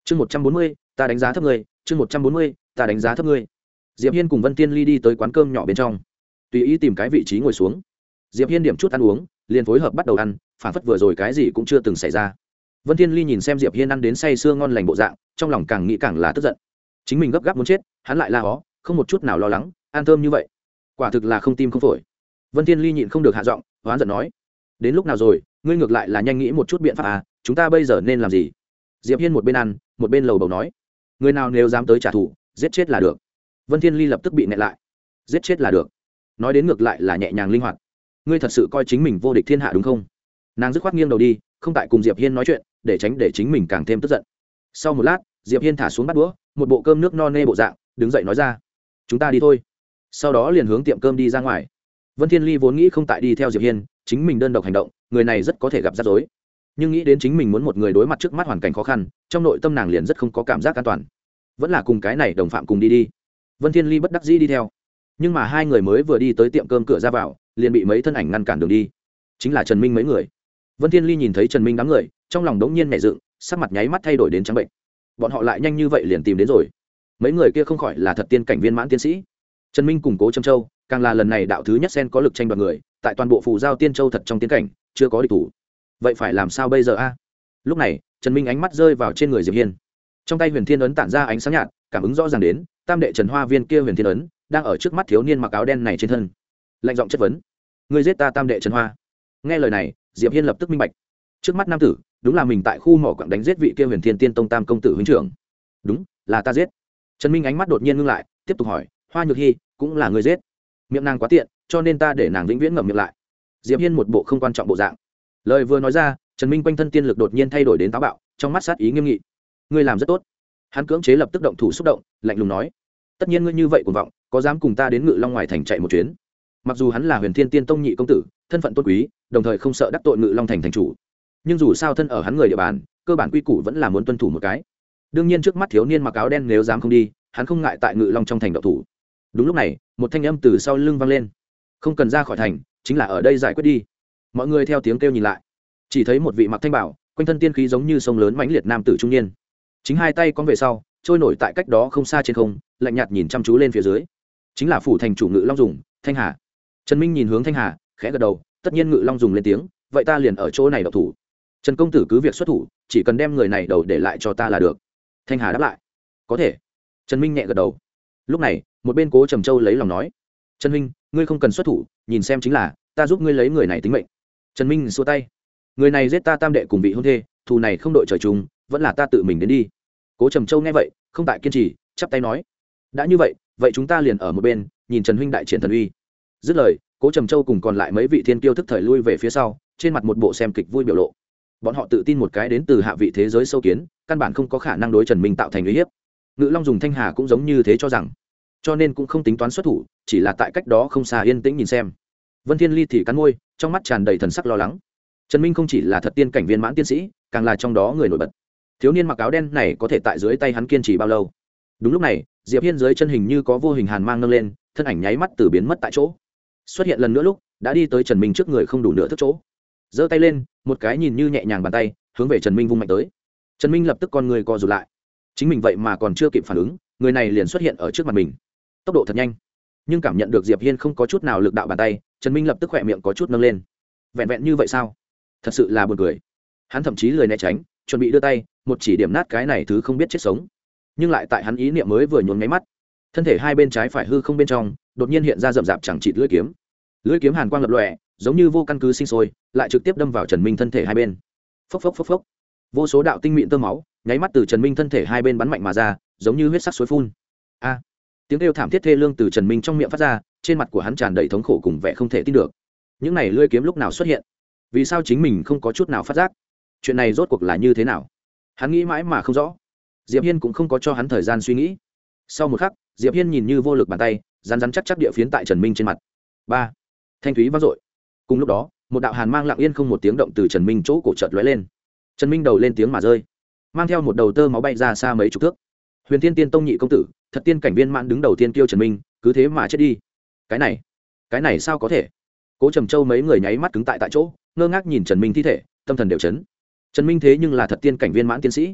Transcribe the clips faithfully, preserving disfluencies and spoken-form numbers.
chương một trăm bốn mươi ta đánh giá thấp ngươi chương một trăm bốn mươi ta đánh giá thấp ngươi Diệp Hiên cùng Vân Tiên Ly đi tới quán cơm nhỏ bên trong, tùy ý tìm cái vị trí ngồi xuống. Diệp Hiên điểm chút ăn uống, liền phối hợp bắt đầu ăn, phản phất vừa rồi cái gì cũng chưa từng xảy ra. Vân Tiên Ly nhìn xem Diệp Hiên ăn đến say sưa ngon lành bộ dạng, trong lòng càng nghĩ càng là tức giận. Chính mình gấp gáp muốn chết, hắn lại la hó, không một chút nào lo lắng, ăn thơm như vậy, quả thực là không tim không phổi. Vân Tiên Ly nhịn không được hạ giọng, hoán giận nói: "Đến lúc nào rồi, ngươi ngược lại là nhanh nghĩ một chút biện pháp à, chúng ta bây giờ nên làm gì?" Diệp Hiên một bên ăn, một bên lầu bầu nói: "Người nào nếu dám tới trả thù, giết chết là được." Vân Thiên Ly lập tức bị nẹt lại. Giết chết là được. Nói đến ngược lại là nhẹ nhàng linh hoạt. Ngươi thật sự coi chính mình vô địch thiên hạ đúng không? Nàng dứt khoát nghiêng đầu đi, không tại cùng Diệp Hiên nói chuyện, để tránh để chính mình càng thêm tức giận. Sau một lát, Diệp Hiên thả xuống bát đũa, một bộ cơm nước no nê bộ dạng, đứng dậy nói ra: "Chúng ta đi thôi." Sau đó liền hướng tiệm cơm đi ra ngoài. Vân Thiên Ly vốn nghĩ không tại đi theo Diệp Hiên, chính mình đơn độc hành động, người này rất có thể gặp rắc rối. Nhưng nghĩ đến chính mình muốn một người đối mặt trước mắt hoàn cảnh khó khăn, trong nội tâm nàng liền rất không có cảm giác an toàn. Vẫn là cùng cái này đồng phạm cùng đi đi. Vân Thiên Ly bất đắc dĩ đi theo, nhưng mà hai người mới vừa đi tới tiệm cơm cửa ra vào, liền bị mấy thân ảnh ngăn cản đường đi. Chính là Trần Minh mấy người. Vân Thiên Ly nhìn thấy Trần Minh đám người, trong lòng đống nhiên nhẹ dựng, sắc mặt nháy mắt thay đổi đến trắng bệnh. Bọn họ lại nhanh như vậy liền tìm đến rồi. Mấy người kia không khỏi là thật tiên cảnh viên mãn tiên sĩ. Trần Minh cùng Cố Trầm Châu, càng là lần này đạo thứ nhất sen có lực tranh đoạt người, tại toàn bộ phù giao tiên châu thật trong tiên cảnh, chưa có địch thủ. Vậy phải làm sao bây giờ a? Lúc này, Trần Minh ánh mắt rơi vào trên người Diệp Hiên. Trong tay Huyền Thiên ấn tản ra ánh sáng nhạt, cảm ứng rõ ràng đến, tam đệ Trần Hoa Viên kia Huyền Thiên ấn đang ở trước mắt thiếu niên mặc áo đen này trên thân. Lạnh giọng chất vấn: "Ngươi giết ta tam đệ Trần Hoa?" Nghe lời này, Diệp Hiên lập tức minh bạch. Trước mắt nam tử, đúng là mình tại khu mỏ quặng đánh giết vị kia Huyền Thiên Tiên Tông tam công tử huynh trưởng. "Đúng, là ta giết." Trần Minh ánh mắt đột nhiên ngưng lại, tiếp tục hỏi: "Hoa Nhược Hi, cũng là ngươi giết?" Miệng nàng quá tiện, cho nên ta để nàng vĩnh viễn ngậm miệng lại. Diệp Hiên một bộ không quan trọng bộ dạng. Lời vừa nói ra, Trần Minh quanh thân tiên lực đột nhiên thay đổi đến táo bạo, trong mắt sát ý nghiêm nghị. "Ngươi làm rất tốt." Hắn cưỡng chế lập tức động thủ xúc động, lạnh lùng nói: "Tất nhiên ngươi như vậy cuồng vọng, có dám cùng ta đến Ngự Long ngoài thành chạy một chuyến?" Mặc dù hắn là Huyền Thiên Tiên Tông nhị công tử, thân phận tôn quý, đồng thời không sợ đắc tội Ngự Long thành thành chủ, nhưng dù sao thân ở hắn người địa bàn, cơ bản quy củ vẫn là muốn tuân thủ một cái. Đương nhiên trước mắt thiếu niên mặc áo đen nếu dám không đi, hắn không ngại tại Ngự Long trong thành động thủ. Đúng lúc này, một thanh âm từ sau lưng vang lên: "Không cần ra khỏi thành, chính là ở đây giải quyết đi." Mọi người theo tiếng kêu nhìn lại, chỉ thấy một vị mặc thanh bảo, quanh thân tiên khí giống như sông lớn mãnh liệt nam tử trung niên, chính hai tay cong về sau, trôi nổi tại cách đó không xa trên không, lạnh nhạt nhìn chăm chú lên phía dưới. Chính là phủ thành chủ Ngự Long Dùng, Thanh Hà. Trần Minh nhìn hướng Thanh Hà, khẽ gật đầu, tất nhiên Ngự Long Dùng lên tiếng, vậy ta liền ở chỗ này độc thủ. Trần công tử cứ việc xuất thủ, chỉ cần đem người này đầu để lại cho ta là được. Thanh Hà đáp lại: "Có thể." Trần Minh nhẹ gật đầu. Lúc này, một bên Cố Trầm Châu lấy lòng nói: "Trần Minh, ngươi không cần xuất thủ, nhìn xem chính là, ta giúp ngươi lấy người này tính mệnh." Trần Minh xua tay: "Người này giết ta tam đệ cùng vị hôn thê, thù này không đội trời chung, vẫn là ta tự mình đến đi." Cố Trầm Châu nghe vậy, không tại kiên trì, chắp tay nói: "Đã như vậy, vậy chúng ta liền ở một bên, nhìn Trần huynh đại triển thần uy." Dứt lời, Cố Trầm Châu cùng còn lại mấy vị thiên kiêu thức thời lui về phía sau, trên mặt một bộ xem kịch vui biểu lộ. Bọn họ tự tin một cái đến từ hạ vị thế giới sâu kiến, căn bản không có khả năng đối Trần Minh tạo thành uy hiếp. Ngự Long Dùng, Thanh Hà cũng giống như thế cho rằng, cho nên cũng không tính toán xuất thủ, chỉ là tại cách đó không xa yên tĩnh nhìn xem. Vân Thiên Ly thì cắn môi, trong mắt tràn đầy thần sắc lo lắng. Trần Minh không chỉ là thật tiên cảnh viên mãn tiên sĩ, càng là trong đó người nổi bật. Thiếu niên mặc áo đen này có thể tại dưới tay hắn kiên trì bao lâu? Đúng lúc này, Diệp Hiên dưới chân hình như có vô hình hàn mang nâng lên, thân ảnh nháy mắt từ biến mất tại chỗ. Xuất hiện lần nữa lúc, đã đi tới Trần Minh trước người không đủ nửa thước chỗ. Giơ tay lên, một cái nhìn như nhẹ nhàng bàn tay, hướng về Trần Minh vung mạnh tới. Trần Minh lập tức con người co rụt lại. Chính mình vậy mà còn chưa kịp phản ứng, người này liền xuất hiện ở trước mặt mình. Tốc độ thật nhanh. Nhưng cảm nhận được Diệp Hiên không có chút nào lực đạo bàn tay, Trần Minh lập tức khỏe miệng có chút nâng lên. Vẹn vẹn như vậy sao? Thật sự là buồn cười. Hắn thậm chí lười né tránh, chuẩn bị đưa tay, một chỉ điểm nát cái này thứ không biết chết sống. Nhưng lại tại hắn ý niệm mới vừa nhuốm nháy mắt, thân thể hai bên trái phải hư không bên trong, đột nhiên hiện ra rậm rạp chẳng chịt lưỡi kiếm. Lưỡi kiếm hàn quang lập lòe, giống như vô căn cứ sinh sôi, lại trực tiếp đâm vào Trần Minh thân thể hai bên. Phốc phốc phốc phốc. Vô số đạo tinh mịn tơ máu, nháy mắt từ Trần Minh thân thể hai bên bắn mạnh mà ra, giống như huyết sắc suối phun. A! Tiếng kêu thảm thiết thê lương từ Trần Minh trong miệng phát ra, trên mặt của hắn tràn đầy thống khổ cùng vẻ không thể tin được. Những này lưỡi kiếm lúc nào xuất hiện? Vì sao chính mình không có chút nào phát giác? Chuyện này rốt cuộc là như thế nào? Hắn nghĩ mãi mà không rõ. Diệp Hiên cũng không có cho hắn thời gian suy nghĩ. Sau một khắc, Diệp Hiên nhìn như vô lực bàn tay, rắn rắn chắc chắc địa phiến tại Trần Minh trên mặt. Ba! Thanh thúy vang dội. Cùng lúc đó, một đạo hàn mang lặng yên không một tiếng động từ Trần Minh chỗ cổ chợt lóe lên. Trần Minh đầu lên tiếng mà rơi, mang theo một đầu tơ máu bay ra xa mấy chục thước. Huyền Thiên Tiên Tông nhị công tử, thật tiên cảnh viên mãn đứng đầu tiên kiêu Trần Minh, cứ thế mà chết đi. Cái này, cái này sao có thể? Cố Trầm Châu mấy người nháy mắt cứng tại tại chỗ, ngơ ngác nhìn Trần Minh thi thể, tâm thần đều chấn. Trần Minh thế nhưng là thật tiên cảnh viên mãn tiến sĩ,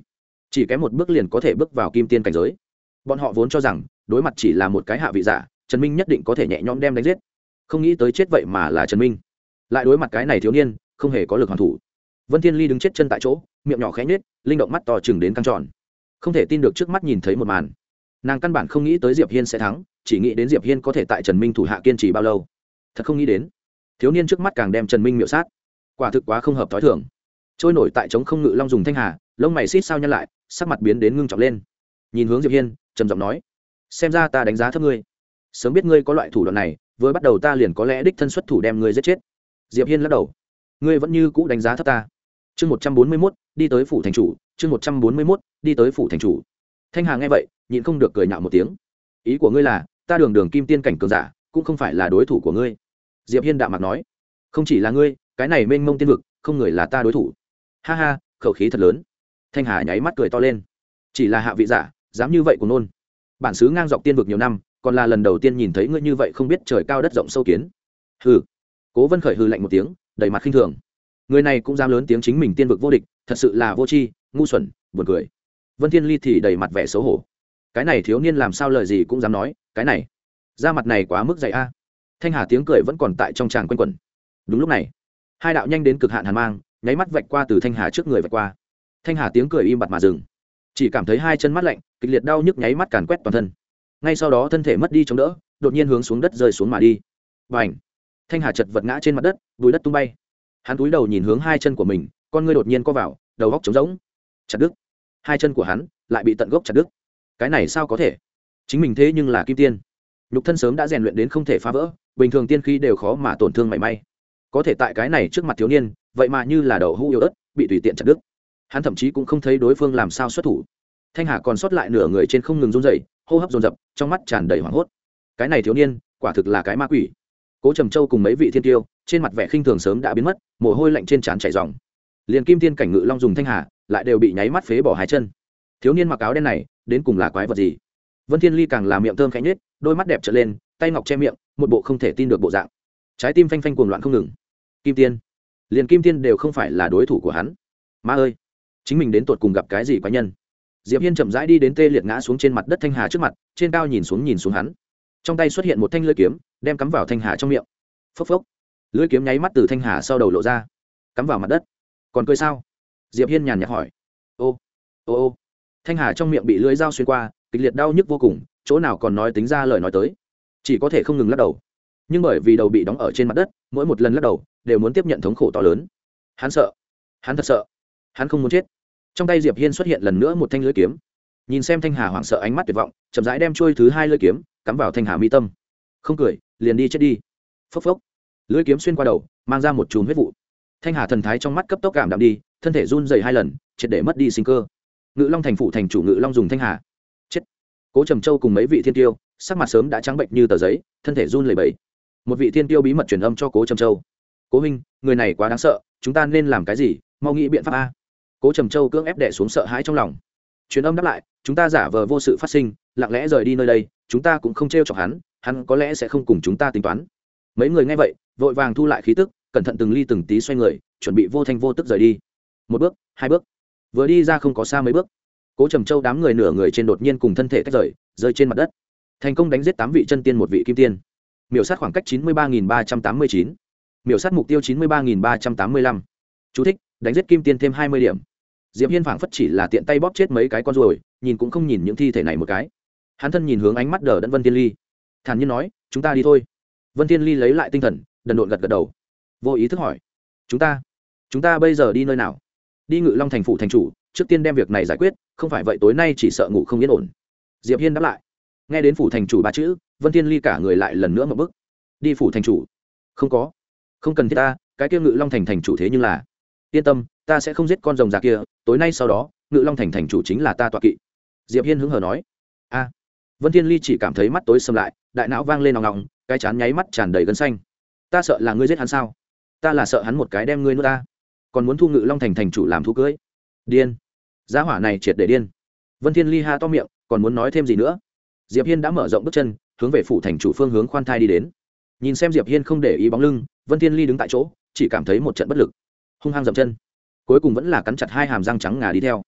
chỉ kém một bước liền có thể bước vào kim tiên cảnh giới. Bọn họ vốn cho rằng đối mặt chỉ là một cái hạ vị giả, Trần Minh nhất định có thể nhẹ nhõm đem đánh giết, không nghĩ tới chết vậy mà là Trần Minh. Lại đối mặt cái này thiếu niên không hề có lực hoàn thủ. Vân Thiên Ly đứng chết chân tại chỗ, miệng nhỏ khẽ nhếch, linh động mắt to chừng đến căng tròn, không thể tin được trước mắt nhìn thấy một màn. Nàng căn bản không nghĩ tới Diệp Hiên sẽ thắng, chỉ nghĩ đến Diệp Hiên có thể tại Trần Minh thủ hạ kiên trì bao lâu. Thật không nghĩ đến, thiếu niên trước mắt càng đem Trần Minh miểu sát. Quả thực quá không hợp thói thường. Trôi nổi tại trống không ngự long dùng thanh hà, lông mày xít sao nhăn lại, sắc mặt biến đến ngưng trọng lên. Nhìn hướng Diệp Hiên, trầm giọng nói: "Xem ra ta đánh giá thấp ngươi. Sớm biết ngươi có loại thủ đoạn này, vừa bắt đầu ta liền có lẽ đích thân xuất thủ đem ngươi giết chết." Diệp Hiên lắc đầu: "Ngươi vẫn như cũ đánh giá thấp ta." Chương một trăm bốn mươi mốt, đi tới phủ thành chủ, chương một trăm bốn mươi mốt, đi tới phủ thành chủ. Thanh Hà nghe vậy, nhịn không được cười nhạo một tiếng. "Ý của ngươi là, ta đường đường kim tiên cảnh cường giả, cũng không phải là đối thủ của ngươi?" Diệp Hiên đạm mạc nói: "Không chỉ là ngươi, cái này mênh mông tiên vực, không người là ta đối thủ." Ha ha, khẩu khí thật lớn. Thanh Hà nháy mắt cười to lên. Chỉ là hạ vị giả, dám như vậy của nôn. Bản xứ ngang dọc tiên vực nhiều năm, còn là lần đầu tiên nhìn thấy ngươi như vậy không biết trời cao đất rộng sâu kiến. Hừ. Cố Vân Khởi hừ lạnh một tiếng, đầy mặt khinh thường. Người này cũng dám lớn tiếng chính mình tiên vực vô địch, thật sự là vô tri, ngu xuẩn, buồn cười. Vân Thiên Ly thì đầy mặt vẻ xấu hổ. Cái này thiếu niên làm sao lời gì cũng dám nói, cái này, da mặt này quá mức dày a. Thanh Hà tiếng cười vẫn còn tại trong tràng quanh quẩn. Đúng lúc này, hai đạo nhanh đến cực hạn hàn mang, nháy mắt vạch qua từ Thanh Hà trước người vạch qua. Thanh Hà tiếng cười im bặt mà dừng, chỉ cảm thấy hai chân mát lạnh, kịch liệt đau nhức nháy mắt càn quét toàn thân. Ngay sau đó thân thể mất đi chống đỡ, đột nhiên hướng xuống đất rơi xuống mà đi. Bành! Thanh Hà chật vật ngã trên mặt đất, bụi đất tung bay. Hắn cúi đầu nhìn hướng hai chân của mình, con ngươi đột nhiên co vào, đầu góc trống rỗng. Chặt đứt. Hai chân của hắn lại bị tận gốc chặt đứt. Cái này sao có thể? Chính mình thế nhưng là kim tiên, nhục thân sớm đã rèn luyện đến không thể phá vỡ, bình thường tiên khí đều khó mà tổn thương mảy may. Có thể tại cái này trước mặt thiếu niên, vậy mà như là đậu hũ yếu ớt, bị tùy tiện chặt đứt. Hắn thậm chí cũng không thấy đối phương làm sao xuất thủ. Thanh Hà còn sót lại nửa người trên không ngừng run rẩy, hô hấp dồn dập, trong mắt tràn đầy hoảng hốt. Cái này thiếu niên, quả thực là cái ma quỷ. Cố Trầm Châu cùng mấy vị thiên tiêu, trên mặt vẻ khinh thường sớm đã biến mất, mồ hôi lạnh trên trán chảy ròng. Liền kim tiên cảnh ngự long dùng Thanh Hà, lại đều bị nháy mắt phế bỏ hai chân. Thiếu niên mặc áo đen này, đến cùng là quái vật gì? Vân Thiên Ly càng là miệng thơm khẽ nhếch, đôi mắt đẹp trợn lên, tay ngọc che miệng, một bộ không thể tin được bộ dạng. Trái tim phanh phanh cuồng loạn không ngừng. Kim tiên, liền kim tiên đều không phải là đối thủ của hắn. Ma ơi, chính mình đến tột cùng gặp cái gì quái nhân? Diệp Hiên chậm rãi đi đến tê liệt ngã xuống trên mặt đất Thanh Hà trước mặt, trên cao nhìn xuống nhìn xuống hắn. Trong tay xuất hiện một thanh lưỡi kiếm, đem cắm vào Thanh Hà trong miệng. Phốc phốc. Lưỡi kiếm nháy mắt từ Thanh Hà sau đầu lộ ra, cắm vào mặt đất. Còn cười sao? Diệp Hiên nhàn nhạt hỏi. Ô, ô ô. Thanh Hà trong miệng bị lưỡi dao xuyên qua, kịch liệt đau nhức vô cùng, chỗ nào còn nói tính ra lời nói tới, chỉ có thể không ngừng lắc đầu. Nhưng bởi vì đầu bị đóng ở trên mặt đất, mỗi một lần lắc đầu đều muốn tiếp nhận thống khổ to lớn. Hắn sợ, hắn thật sợ, hắn không muốn chết. Trong tay Diệp Hiên xuất hiện lần nữa một thanh lưỡi kiếm, nhìn xem Thanh Hà hoảng sợ ánh mắt tuyệt vọng, chậm rãi đem chuôi thứ hai lưỡi kiếm cắm vào Thanh Hà mi tâm. Không cười, liền đi chết đi. Phốc phốc. Lưỡi kiếm xuyên qua đầu, mang ra một chùm huyết vụ. Thanh Hà thần thái trong mắt cấp tốc cảm đạm đi, thân thể run rẩy hai lần, triệt để mất đi sinh cơ. Ngự Long thành phụ thành chủ Ngự Long dùng Thanh Hà chết. Cố Trầm Châu cùng mấy vị thiên tiêu, sắc mặt sớm đã trắng bệnh như tờ giấy, thân thể run lẩy bẩy. Một vị thiên tiêu bí mật truyền âm cho Cố Trầm Châu: "Cố huynh, người này quá đáng sợ, chúng ta nên làm cái gì? Mau nghĩ biện pháp a." Cố Trầm Châu cưỡng ép đè xuống sợ hãi trong lòng. Truyền âm đáp lại: "Chúng ta giả vờ vô sự phát sinh, lặng lẽ rời đi nơi đây, chúng ta cũng không trêu chọc hắn, hắn có lẽ sẽ không cùng chúng ta tính toán." Mấy người nghe vậy, vội vàng thu lại khí tức, cẩn thận từng ly từng tí xoay người, chuẩn bị vô thanh vô tức rời đi. Một bước, hai bước, vừa đi ra không có xa mấy bước, Cố Trầm Châu đám người nửa người trên đột nhiên cùng thân thể tách rời, rơi trên mặt đất. Thành công đánh giết tám vị chân tiên, một vị kim tiên. Miểu sát khoảng cách chín mươi ba nghìn ba trăm tám mươi chín. Miểu sát mục tiêu chín mươi ba nghìn ba trăm tám mươi lăm. Chú thích: đánh giết kim tiên thêm hai mươi điểm. Diệp Hiên phảng phất chỉ là tiện tay bóp chết mấy cái con ruồi, nhìn cũng không nhìn những thi thể này một cái. Hắn thân nhìn hướng ánh mắt đờ đẫn Vân Thiên Ly, thản nhiên nói: "Chúng ta đi thôi." Vân Thiên Ly lấy lại tinh thần, đần độn gật gật đầu, vô ý thức hỏi: "Chúng ta, chúng ta bây giờ đi nơi nào?" "Đi Ngự Long thành phủ thành chủ, trước tiên đem việc này giải quyết, không phải vậy tối nay chỉ sợ ngủ không yên ổn." Diệp Hiên đáp lại. Nghe đến phủ thành chủ ba chữ, Vân Thiên Ly cả người lại lần nữa ngậm bức. "Đi phủ thành chủ?" "Không có, không cần thiết ta, cái kia Ngự Long thành thành chủ thế nhưng là..." "Yên tâm, ta sẽ không giết con rồng già kia, tối nay sau đó, Ngự Long thành thành chủ chính là ta tọa kỵ." Diệp Hiên hứng hờ nói. "A." Vân Thiên Ly chỉ cảm thấy mắt tối sầm lại, đại não vang lên ong ong, cái chán nháy mắt tràn đầy gân xanh. "Ta sợ là ngươi giết hắn sao? Ta là sợ hắn một cái đem ngươi nuốt ta, còn muốn thu Ngự Long thành thành chủ làm thú cưới." "Điên, gia hỏa này triệt để điên." Vân Thiên Ly ha to miệng, còn muốn nói thêm gì nữa. Diệp Hiên đã mở rộng bước chân, hướng về phủ thành chủ phương hướng khoan thai đi đến. Nhìn xem Diệp Hiên không để ý bóng lưng, Vân Thiên Ly đứng tại chỗ, chỉ cảm thấy một trận bất lực, hung hăng dậm chân, cuối cùng vẫn là cắn chặt hai hàm răng trắng ngà đi theo.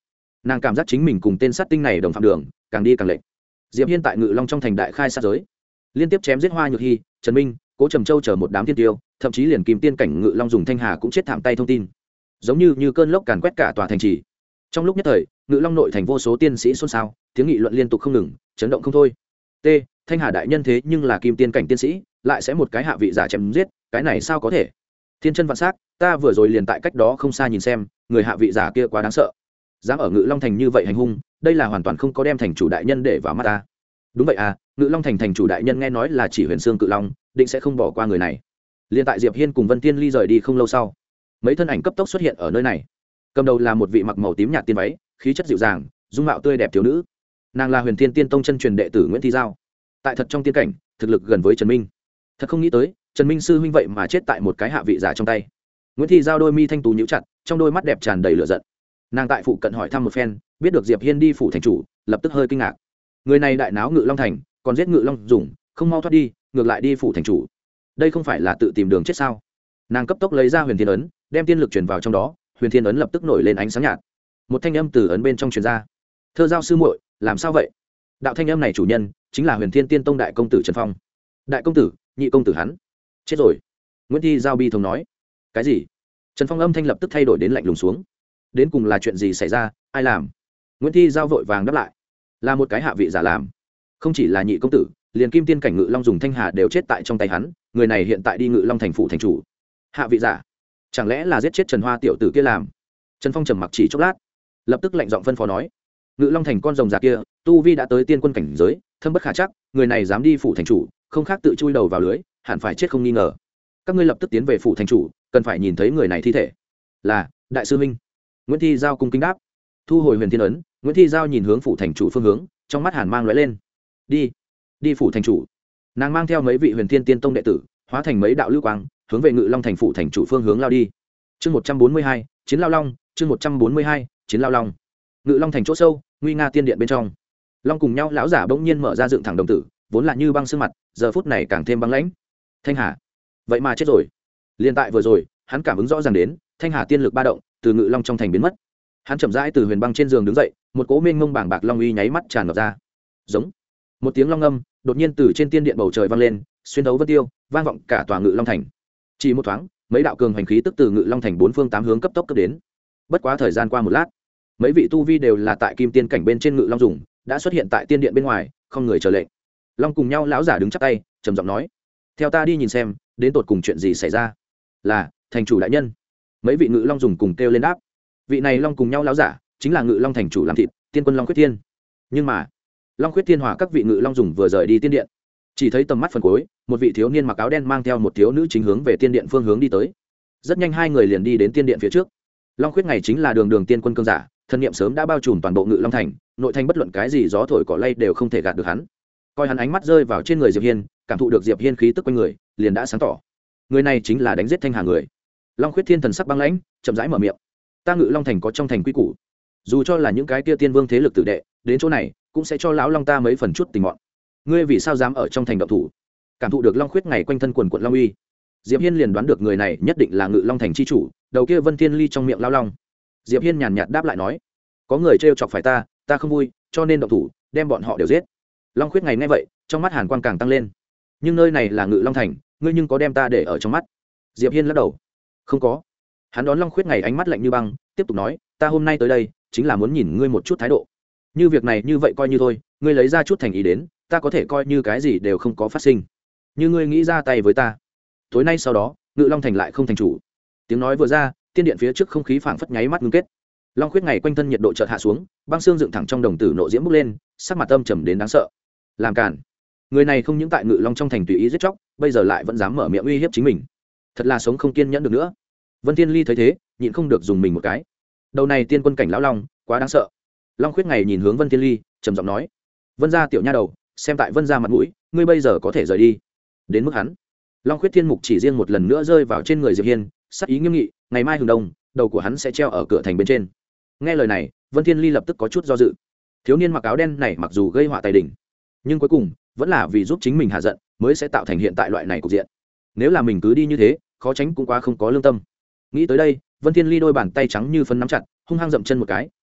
nàng cảm giác chính mình cùng tên sát tinh này đồng phạm đường càng đi càng lệch. Diệp Hiên tại Ngự Long trong thành đại khai sát giới, liên tiếp chém giết Hoa Nhược Hy, Trần Minh, Cố Trầm Châu chờ một đám tiên tiêu, thậm chí liền Kim Tiên cảnh Ngự Long dùng Thanh Hà cũng chết thảm tay thông tin, giống như như cơn lốc càn quét cả tòa thành trì. Trong lúc nhất thời, Ngự Long nội thành vô số tiên sĩ xôn xao, tiếng nghị luận liên tục không ngừng, chấn động không thôi. T. Thanh Hà đại nhân thế nhưng là Kim Tiên cảnh tiên sĩ, lại sẽ một cái hạ vị giả chém giết, cái này sao có thể? Thiên chân vạn sắc, ta vừa rồi liền tại cách đó không xa nhìn xem, người hạ vị giả kia quá đáng sợ, dám ở Ngự Long thành như vậy hành hung, đây là hoàn toàn không có đem thành chủ đại nhân để vào mắt ta. Đúng vậy à, Ngự Long thành thành chủ đại nhân nghe nói là chỉ Huyền Xương Cự Long, định sẽ không bỏ qua người này. Liên tại Diệp Hiên cùng Vân Tiên Ly rời đi không lâu sau, mấy thân ảnh cấp tốc xuất hiện ở nơi này. Cầm đầu là một vị mặc màu tím nhạt tiên váy, khí chất dịu dàng, dung mạo tươi đẹp thiếu nữ. Nàng là Huyền Thiên Tiên Tông chân truyền đệ tử Nguyễn Thi Giao. Tại thật trong tiên cảnh, thực lực gần với Trần Minh. Thật không nghĩ tới, Trần Minh sư huynh vậy mà chết tại một cái hạ vị giả trong tay. Nguyễn Thi Giao đôi mi thanh tú nhíu chặt, trong đôi mắt đẹp tràn đầy lửa giận. Nàng tại phụ cận hỏi thăm một phen, biết được Diệp Hiên đi phủ thành chủ, lập tức hơi kinh ngạc. Người này đại náo Ngự Long thành, còn giết Ngự Long dùng, không mau thoát đi, ngược lại đi phủ thành chủ. Đây không phải là tự tìm đường chết sao? Nàng cấp tốc lấy ra Huyền Thiên ấn, đem tiên lực truyền vào trong đó, Huyền Thiên ấn lập tức nổi lên ánh sáng nhạt. Một thanh âm từ ấn bên trong truyền ra. Thơ Giao sư muội, làm sao vậy? Đạo thanh âm này chủ nhân chính là Huyền Thiên Tiên Tông đại công tử Trần Phong. Đại công tử, nhị công tử hắn chết rồi. Nguyễn Thi Giao bi thống nói. Cái gì? Trần Phong âm thanh lập tức thay đổi đến lạnh lùng xuống. Đến cùng là chuyện gì xảy ra, ai làm? Nguyễn Thi Giao vội vàng đáp lại. Là một cái hạ vị giả làm. Không chỉ là nhị công tử, liền Kim Tiên cảnh Ngự Long dùng Thanh Hà đều chết tại trong tay hắn, người này hiện tại đi Ngự Long thành phủ thành chủ. Hạ vị giả? Chẳng lẽ là giết chết Trần Hoa tiểu tử kia làm? Trần Phong trầm mặc chỉ chốc lát, lập tức lạnh giọng phân phó nói. Ngự Long thành con rồng già kia, tu vi đã tới tiên quân cảnh giới, thâm bất khả chắc, người này dám đi phủ thành chủ, không khác tự chui đầu vào lưới, hẳn phải chết không nghi ngờ. Các ngươi lập tức tiến về phủ thành chủ, cần phải nhìn thấy người này thi thể. Là, đại sư huynh. Nguyễn Thi Giao cung kính đáp. Thu hồi Huyền Thiên ấn, Nguyễn Thi Giao nhìn hướng phủ thành chủ phương hướng, trong mắt hàn mang lóe lên. Đi, đi phủ thành chủ. Nàng mang theo mấy vị Huyền Thiên Tiên Tông đệ tử, hóa thành mấy đạo lưu quang, hướng về Ngự Long thành phủ thành chủ phương hướng lao đi. Chương một trăm bốn mươi hai, Chiến Lao Long, chương một trăm bốn mươi hai, Chiến Lao Long. Ngự Long thành chỗ sâu, nguy nga tiên điện bên trong. Long cùng nhau lão giả bỗng nhiên mở ra dựng thẳng đồng tử, vốn là như băng sương mặt, giờ phút này càng thêm băng lãnh. Thanh Hà, vậy mà chết rồi. Liên tại vừa rồi, hắn cảm ứng rõ ràng đến, Thanh Hà tiên lực ba động, từ Ngự Long trong thành biến mất. Hắn chậm rãi từ huyền băng trên giường đứng dậy, một cỗ mênh mông bảng bạc long uy nháy mắt tràn ngập ra. Giống. Một tiếng long âm đột nhiên từ trên tiên điện bầu trời vang lên, xuyên thấu vân tiêu, vang vọng cả tòa Ngự Long thành. Chỉ một thoáng, mấy đạo cường hành khí tức từ Ngự Long thành bốn phương tám hướng cấp tốc cấp đến. Bất quá thời gian qua một lát, mấy vị tu vi đều là tại Kim Tiên cảnh bên trên Ngự Long dùng, đã xuất hiện tại tiên điện bên ngoài, không người chờ lệnh. Long cùng nhau lão giả đứng chắp tay, trầm giọng nói: "Theo ta đi nhìn xem, đến tột cùng chuyện gì xảy ra." "Là, thành chủ đại nhân." Mấy vị Ngự Long dùng cùng kêu lên đáp. Vị này Long cùng nhau lão giả chính là Ngự Long thành chủ làm thịt, Tiên quân Long Khuyết Thiên. Nhưng mà, Long Khuyết Thiên hòa các vị Ngự Long dùng vừa rời đi tiên điện, chỉ thấy tầm mắt phần cuối, một vị thiếu niên mặc áo đen mang theo một thiếu nữ chính hướng về tiên điện phương hướng đi tới. Rất nhanh hai người liền đi đến tiên điện phía trước. Long Khuyết ngày chính là đường đường tiên quân cương giả, thân niệm sớm đã bao trùm toàn bộ Ngự Long thành, nội thành bất luận cái gì gió thổi cỏ lay đều không thể gạt được hắn. Coi hắn ánh mắt rơi vào trên người Diệp Hiên, cảm thụ được Diệp Hiên khí tức quanh người, liền đã sáng tỏ. Người này chính là đánh giết Thanh Hà người. Long Khuyết Thiên thần sắc băng lãnh, chậm rãi mở miệng: "Ta Ngự Long thành có trong thành quy củ, dù cho là những cái kia tiên vương thế lực tử đệ, đến chỗ này cũng sẽ cho lão Long ta mấy phần chút tình mọn. Ngươi vì sao dám ở trong thành động thủ?" Cảm thụ được Long Khuyết ngày quanh thân quần quận long uy, Diệp Hiên liền đoán được người này nhất định là Ngự Long thành chi chủ, đầu kia Vân Thiên Ly trong miệng lão long. Diệp Hiên nhàn nhạt đáp lại nói: "Có người trêu chọc phải ta, ta không vui, cho nên động thủ, đem bọn họ đều giết." Long Khuyết ngày nghe vậy, trong mắt hàn quang càng tăng lên. "Nhưng nơi này là Ngự Long thành, ngươi nhưng có đem ta để ở trong mắt?" Diệp Hiên lắc đầu: "Không có." Hắn đón Long Khuyết ngày ánh mắt lạnh như băng, tiếp tục nói: "Ta hôm nay tới đây, chính là muốn nhìn ngươi một chút thái độ. Như việc này như vậy coi như thôi, ngươi lấy ra chút thành ý đến, ta có thể coi như cái gì đều không có phát sinh. Như ngươi nghĩ ra tay với ta, tối nay sau đó, Ngự Long thành lại không thành chủ." Tiếng nói vừa ra, tiên điện phía trước không khí phảng phất nháy mắt ngưng kết. Long Khuyết ngày quanh thân nhiệt độ chợt hạ xuống, băng xương dựng thẳng trong đồng tử nộ diễm bốc lên, sắc mặt âm trầm đến đáng sợ. Làm cản. Người này không những tại Ngự Long trong thành tùy ý giết chóc, bây giờ lại vẫn dám mở miệng uy hiếp chính mình. Thật là sống không kiên nhẫn được nữa. Vân Thiên Ly thấy thế, nhịn không được dùng mình một cái. Đầu này tiên quân cảnh lão long, quá đáng sợ. Long Khuyết ngày nhìn hướng Vân Thiên Ly, trầm giọng nói: "Vân gia tiểu nha đầu, xem tại Vân gia mặt mũi, ngươi bây giờ có thể rời đi." Đến mức hắn, Long Khuyết Thiên mục chỉ riêng một lần nữa rơi vào trên người Diệp Hiên, sắc ý nghiêm nghị, ngày mai hừng đông, đầu của hắn sẽ treo ở cửa thành bên trên. Nghe lời này, Vân Thiên Ly lập tức có chút do dự. Thiếu niên mặc áo đen này mặc dù gây họa tài đỉnh, nhưng cuối cùng vẫn là vì giúp chính mình hạ giận, mới sẽ tạo thành hiện tại loại này cục diện. Nếu là mình cứ đi như thế, khó tránh cũng quá không có lương tâm. Nghĩ tới đây, Vân Thiên Ly đôi bàn tay trắng như phấn nắm chặt, hung hăng dậm chân một cái,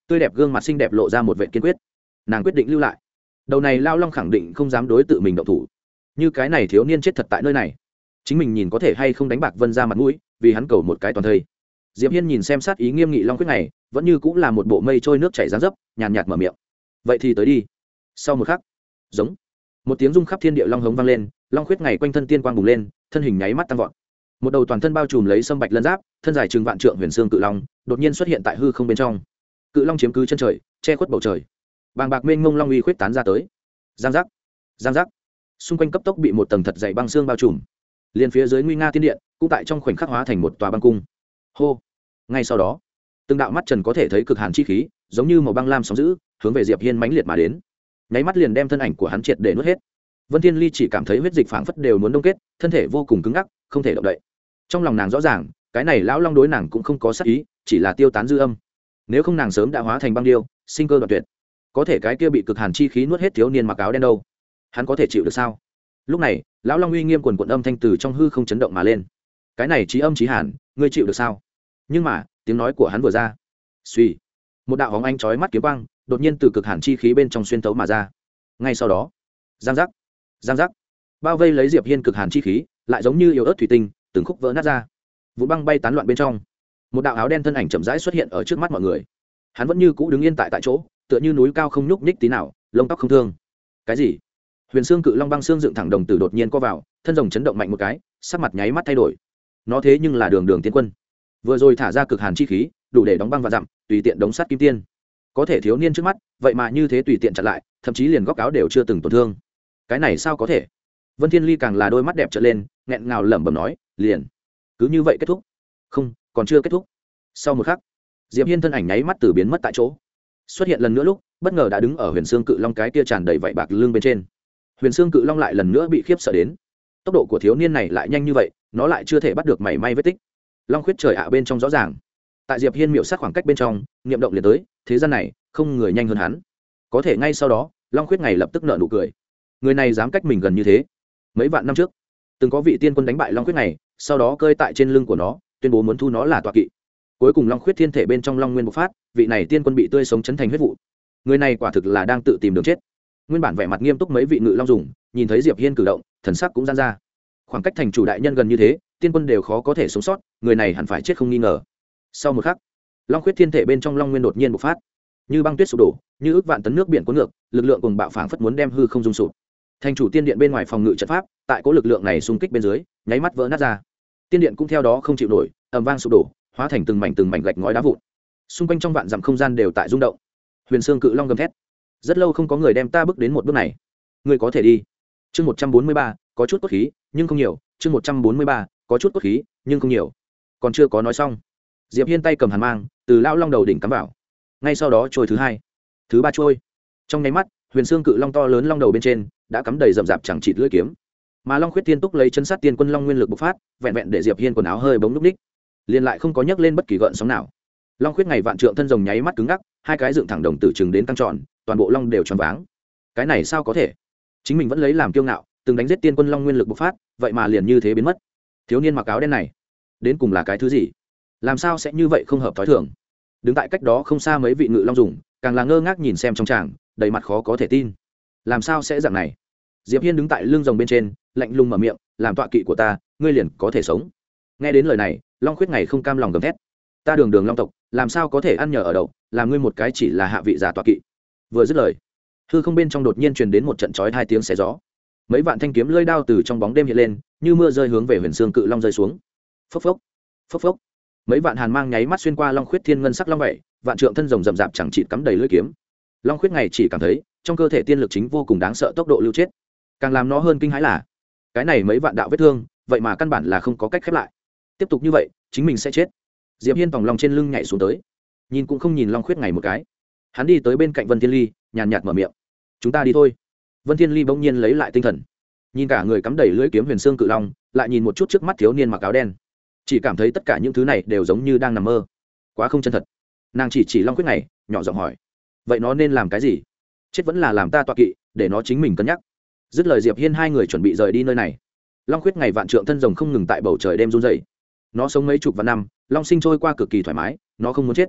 tươi đẹp gương mặt xinh đẹp lộ ra một vệ kiên quyết. Nàng quyết định lưu lại. Đầu này lao long khẳng định không dám đối tự mình động thủ. Như cái này thiếu niên chết thật tại nơi này, chính mình nhìn có thể hay không đánh bạc Vân ra mặt mũi, vì hắn cầu một cái toàn thây. Diệp Hiên nhìn xem sát ý nghiêm nghị long khuyết này, vẫn như cũng là một bộ mây trôi nước chảy dáng dấp, nhàn nhạt mở miệng. Vậy thì tới đi. Sau một khắc, giống một tiếng rung khắp thiên địa long hống vang lên, long khuyết ngày quanh thân tiên quang bùng lên, thân hình nháy mắt tăng vọt. Một đầu toàn thân bao trùm lấy sâm bạch lân giáp, thân dài chừng vạn trượng huyền xương cự long, đột nhiên xuất hiện tại hư không bên trong. Cự long chiếm cứ chân trời, che khuất bầu trời. Bàng bạc mênh mông long uy khuyết tán ra tới. Giang giác, giang giác. Xung quanh cấp tốc bị một tầng thật dày băng xương bao trùm. Liên phía dưới nguy nga tiên điện, cũng tại trong khoảnh khắc hóa thành một tòa băng cung. Hô. Ngay sau đó, từng đạo mắt trần có thể thấy cực hàn chi khí, giống như màu băng lam sóng dữ, hướng về Diệp Hiên mãnh liệt mà đến. Nháy mắt liền đem thân ảnh của hắn triệt để nuốt hết. Vân Thiên Ly chỉ cảm thấy huyết dịch phảng phất đều muốn đông kết, thân thể vô cùng cứng ngắc, không thể động đậy. Trong lòng nàng rõ ràng, cái này lão long đối nàng cũng không có sát ý, chỉ là tiêu tán dư âm. Nếu không nàng sớm đã hóa thành băng điêu, sinh cơ đoạn tuyệt. Có thể cái kia bị cực hàn chi khí nuốt hết thiếu niên mặc áo đen đâu, hắn có thể chịu được sao? Lúc này, lão long uy nghiêm quần quần âm thanh từ trong hư không chấn động mà lên. Cái này chí âm chí hàn, ngươi chịu được sao? Nhưng mà, tiếng nói của hắn vừa ra, suy, một đạo hóng ánh chói mắt kiếm quang, đột nhiên từ cực hàn chi khí bên trong xuyên tấu mà ra. Ngay sau đó, giang giác, giang giác, bao vây lấy Diệp Hiên cực hàn chi khí, lại giống như yếu ớt thủy tinh, từng khúc vỡ nát ra. Vụ băng bay tán loạn bên trong, một đạo áo đen thân ảnh chậm rãi xuất hiện ở trước mắt mọi người. Hắn vẫn như cũ đứng yên tại tại chỗ, tựa như núi cao không nhúc nhích tí nào, lông tóc không thương. Cái gì? Huyền xương cự long băng xương dựng thẳng đồng tử đột nhiên co vào, thân rồng chấn động mạnh một cái, sắc mặt nháy mắt thay đổi. Nó thế nhưng là đường đường tiên quân, vừa rồi thả ra cực hàn chi khí, đủ để đóng băng và dặm, tùy tiện đóng sát kim tiên. Có thể thiếu niên trước mắt, vậy mà như thế tùy tiện chặn lại, thậm chí liền góc áo đều chưa từng tổn thương. Cái này sao có thể? Vân Thiên Ly càng là đôi mắt đẹp trợn lên, nghẹn ngào lẩm bẩm nói, liền cứ như vậy kết thúc? Không, còn chưa kết thúc. Sau một khắc, Diệp Hiên thân ảnh nháy mắt từ biến mất tại chỗ, xuất hiện lần nữa lúc, bất ngờ đã đứng ở Huyền Xương Cự Long cái kia tràn đầy vảy bạc lưng bên trên. Huyền Xương Cự Long lại lần nữa bị khiếp sợ đến. Tốc độ của thiếu niên này lại nhanh như vậy, nó lại chưa thể bắt được mảy may vết tích. Long khuyết trời ạ bên trong rõ ràng. Tại Diệp Hiên miểu sát khoảng cách bên trong, niệm động liền tới, thế gian này không người nhanh hơn hắn. Có thể ngay sau đó, Long khuyết ngày lập tức nở nụ cười. Người này dám cách mình gần như thế. Mấy vạn năm trước, từng có vị tiên quân đánh bại Long khuyết này, sau đó cơi tại trên lưng của nó, tuyên bố muốn thu nó là tọa kỵ. Cuối cùng Long khuyết thiên thể bên trong Long nguyên bộc phát, vị này tiên quân bị tươi sống chấn thành huyết vụ. Người này quả thực là đang tự tìm đường chết. Nguyên bản vẻ mặt nghiêm túc mấy vị ngự long dùng, nhìn thấy Diệp Hiên cử động, thần sắc cũng giãn ra. Khoảng cách thành chủ đại nhân gần như thế, tiên quân đều khó có thể sống sót, người này hẳn phải chết không nghi ngờ. Sau một khắc, Long khuyết thiên thể bên trong Long nguyên đột nhiên bộc phát, như băng tuyết sụp đổ, như ước vạn tấn nước biển cuốn ngược, lực lượng cùng bạo phảng phất muốn đem hư không dung sụp. Thành chủ tiên điện bên ngoài phòng ngự trận pháp, tại cố lực lượng này xung kích bên dưới, nháy mắt vỡ nát ra. Tiên điện cũng theo đó không chịu nổi, ầm vang sụp đổ, hóa thành từng mảnh từng mảnh gạch ngói đá vụn. Xung quanh trong vạn dặm không gian đều tại rung động. Huyền Xương Cự Long gầm thét, rất lâu không có người đem ta bước đến một bước này, ngươi có thể đi. Chương một trăm bốn mươi ba, có chút cốt khí, nhưng không nhiều. Chương một trăm bốn mươi ba, có chút cốt khí, nhưng không nhiều. Còn chưa có nói xong, Diệp Hiên tay cầm hàn mang, từ lão long đầu đỉnh cắm vào. Ngay sau đó trôi thứ hai, thứ ba trôi. Trong nháy mắt, Huyền Xương Cự Long to lớn long đầu bên trên đã cắm đầy rậm rạp chẳng chịt lưỡi kiếm. Mà Long khuyết tiên túc lấy chân sát tiên quân long nguyên lực bộc phát, vẹn vẹn để Diệp Hiên quần áo hơi bóng lúc ních, liền lại không có nhấc lên bất kỳ gợn sóng nào. Long khuyết ngày vạn trượng thân rồng nháy mắt cứng ngắc, hai cái dựng thẳng đồng tử trừng đến căng tròn, toàn bộ long đều tròn váng. Cái này sao có thể? Chính mình vẫn lấy làm kiêu ngạo, từng đánh giết tiên quân long nguyên lực bộc phát, vậy mà liền như thế biến mất. Thiếu niên mặc áo đen này, đến cùng là cái thứ gì? Làm sao sẽ như vậy không hợp thói thường? Đứng tại cách đó không xa mấy vị ngự long dùng, càng là ngơ ngác nhìn xem trong tràng, đầy mặt khó có thể tin. Làm sao sẽ dạng này? Diệp Hiên đứng tại lưng rồng bên trên, lạnh lùng mở miệng, làm tọa kỵ của ta, ngươi liền có thể sống. Nghe đến lời này, Long khuyết ngày không cam lòng gầm thét, ta đường đường long tộc, làm sao có thể ăn nhờ ở đậu, làm ngươi một cái chỉ là hạ vị giả tọa kỵ. Vừa dứt lời, hư không bên trong đột nhiên truyền đến một trận chói hai tiếng xé gió, mấy vạn thanh kiếm lưỡi đao từ trong bóng đêm hiện lên, như mưa rơi hướng về Huyền Xương Cự Long rơi xuống. Phốc phốc, phốc phốc, mấy vạn hàn mang nháy mắt xuyên qua Long khuyết thiên ngân sắc long vậy, vạn trượng thân rồng rậm rạp chẳng chịt cắm đầy lưỡi kiếm. Long khuyết ngày chỉ cảm thấy trong cơ thể tiên lực chính vô cùng đáng sợ, tốc độ lưu chết. Càng làm nó hơn kinh hãi là, cái này mấy vạn đạo vết thương, vậy mà căn bản là không có cách khép lại. Tiếp tục như vậy, chính mình sẽ chết. Diệp Hiên vòng lòng trên lưng nhảy xuống tới, nhìn cũng không nhìn Long khuyết ngày một cái. Hắn đi tới bên cạnh Vân Thiên Ly, nhàn nhạt mở miệng, chúng ta đi thôi. Vân Thiên Ly bỗng nhiên lấy lại tinh thần, nhìn cả người cắm đầy lưỡi kiếm Huyền Xương Cự Long, lại nhìn một chút trước mắt thiếu niên mặc áo đen, chỉ cảm thấy tất cả những thứ này đều giống như đang nằm mơ, quá không chân thật. Nàng chỉ chỉ Long khuyết này, nhỏ giọng hỏi, vậy nó nên làm cái gì? Chết vẫn là làm ta tọa kỵ, để nó chính mình cân nhắc. Dứt lời, Diệp Hiên hai người chuẩn bị rời đi nơi này. Long khuyết ngày vạn trượng thân rồng không ngừng tại bầu trời đêm run rẩy. Nó sống mấy chục vạn năm, long sinh trôi qua cực kỳ thoải mái, nó không muốn chết.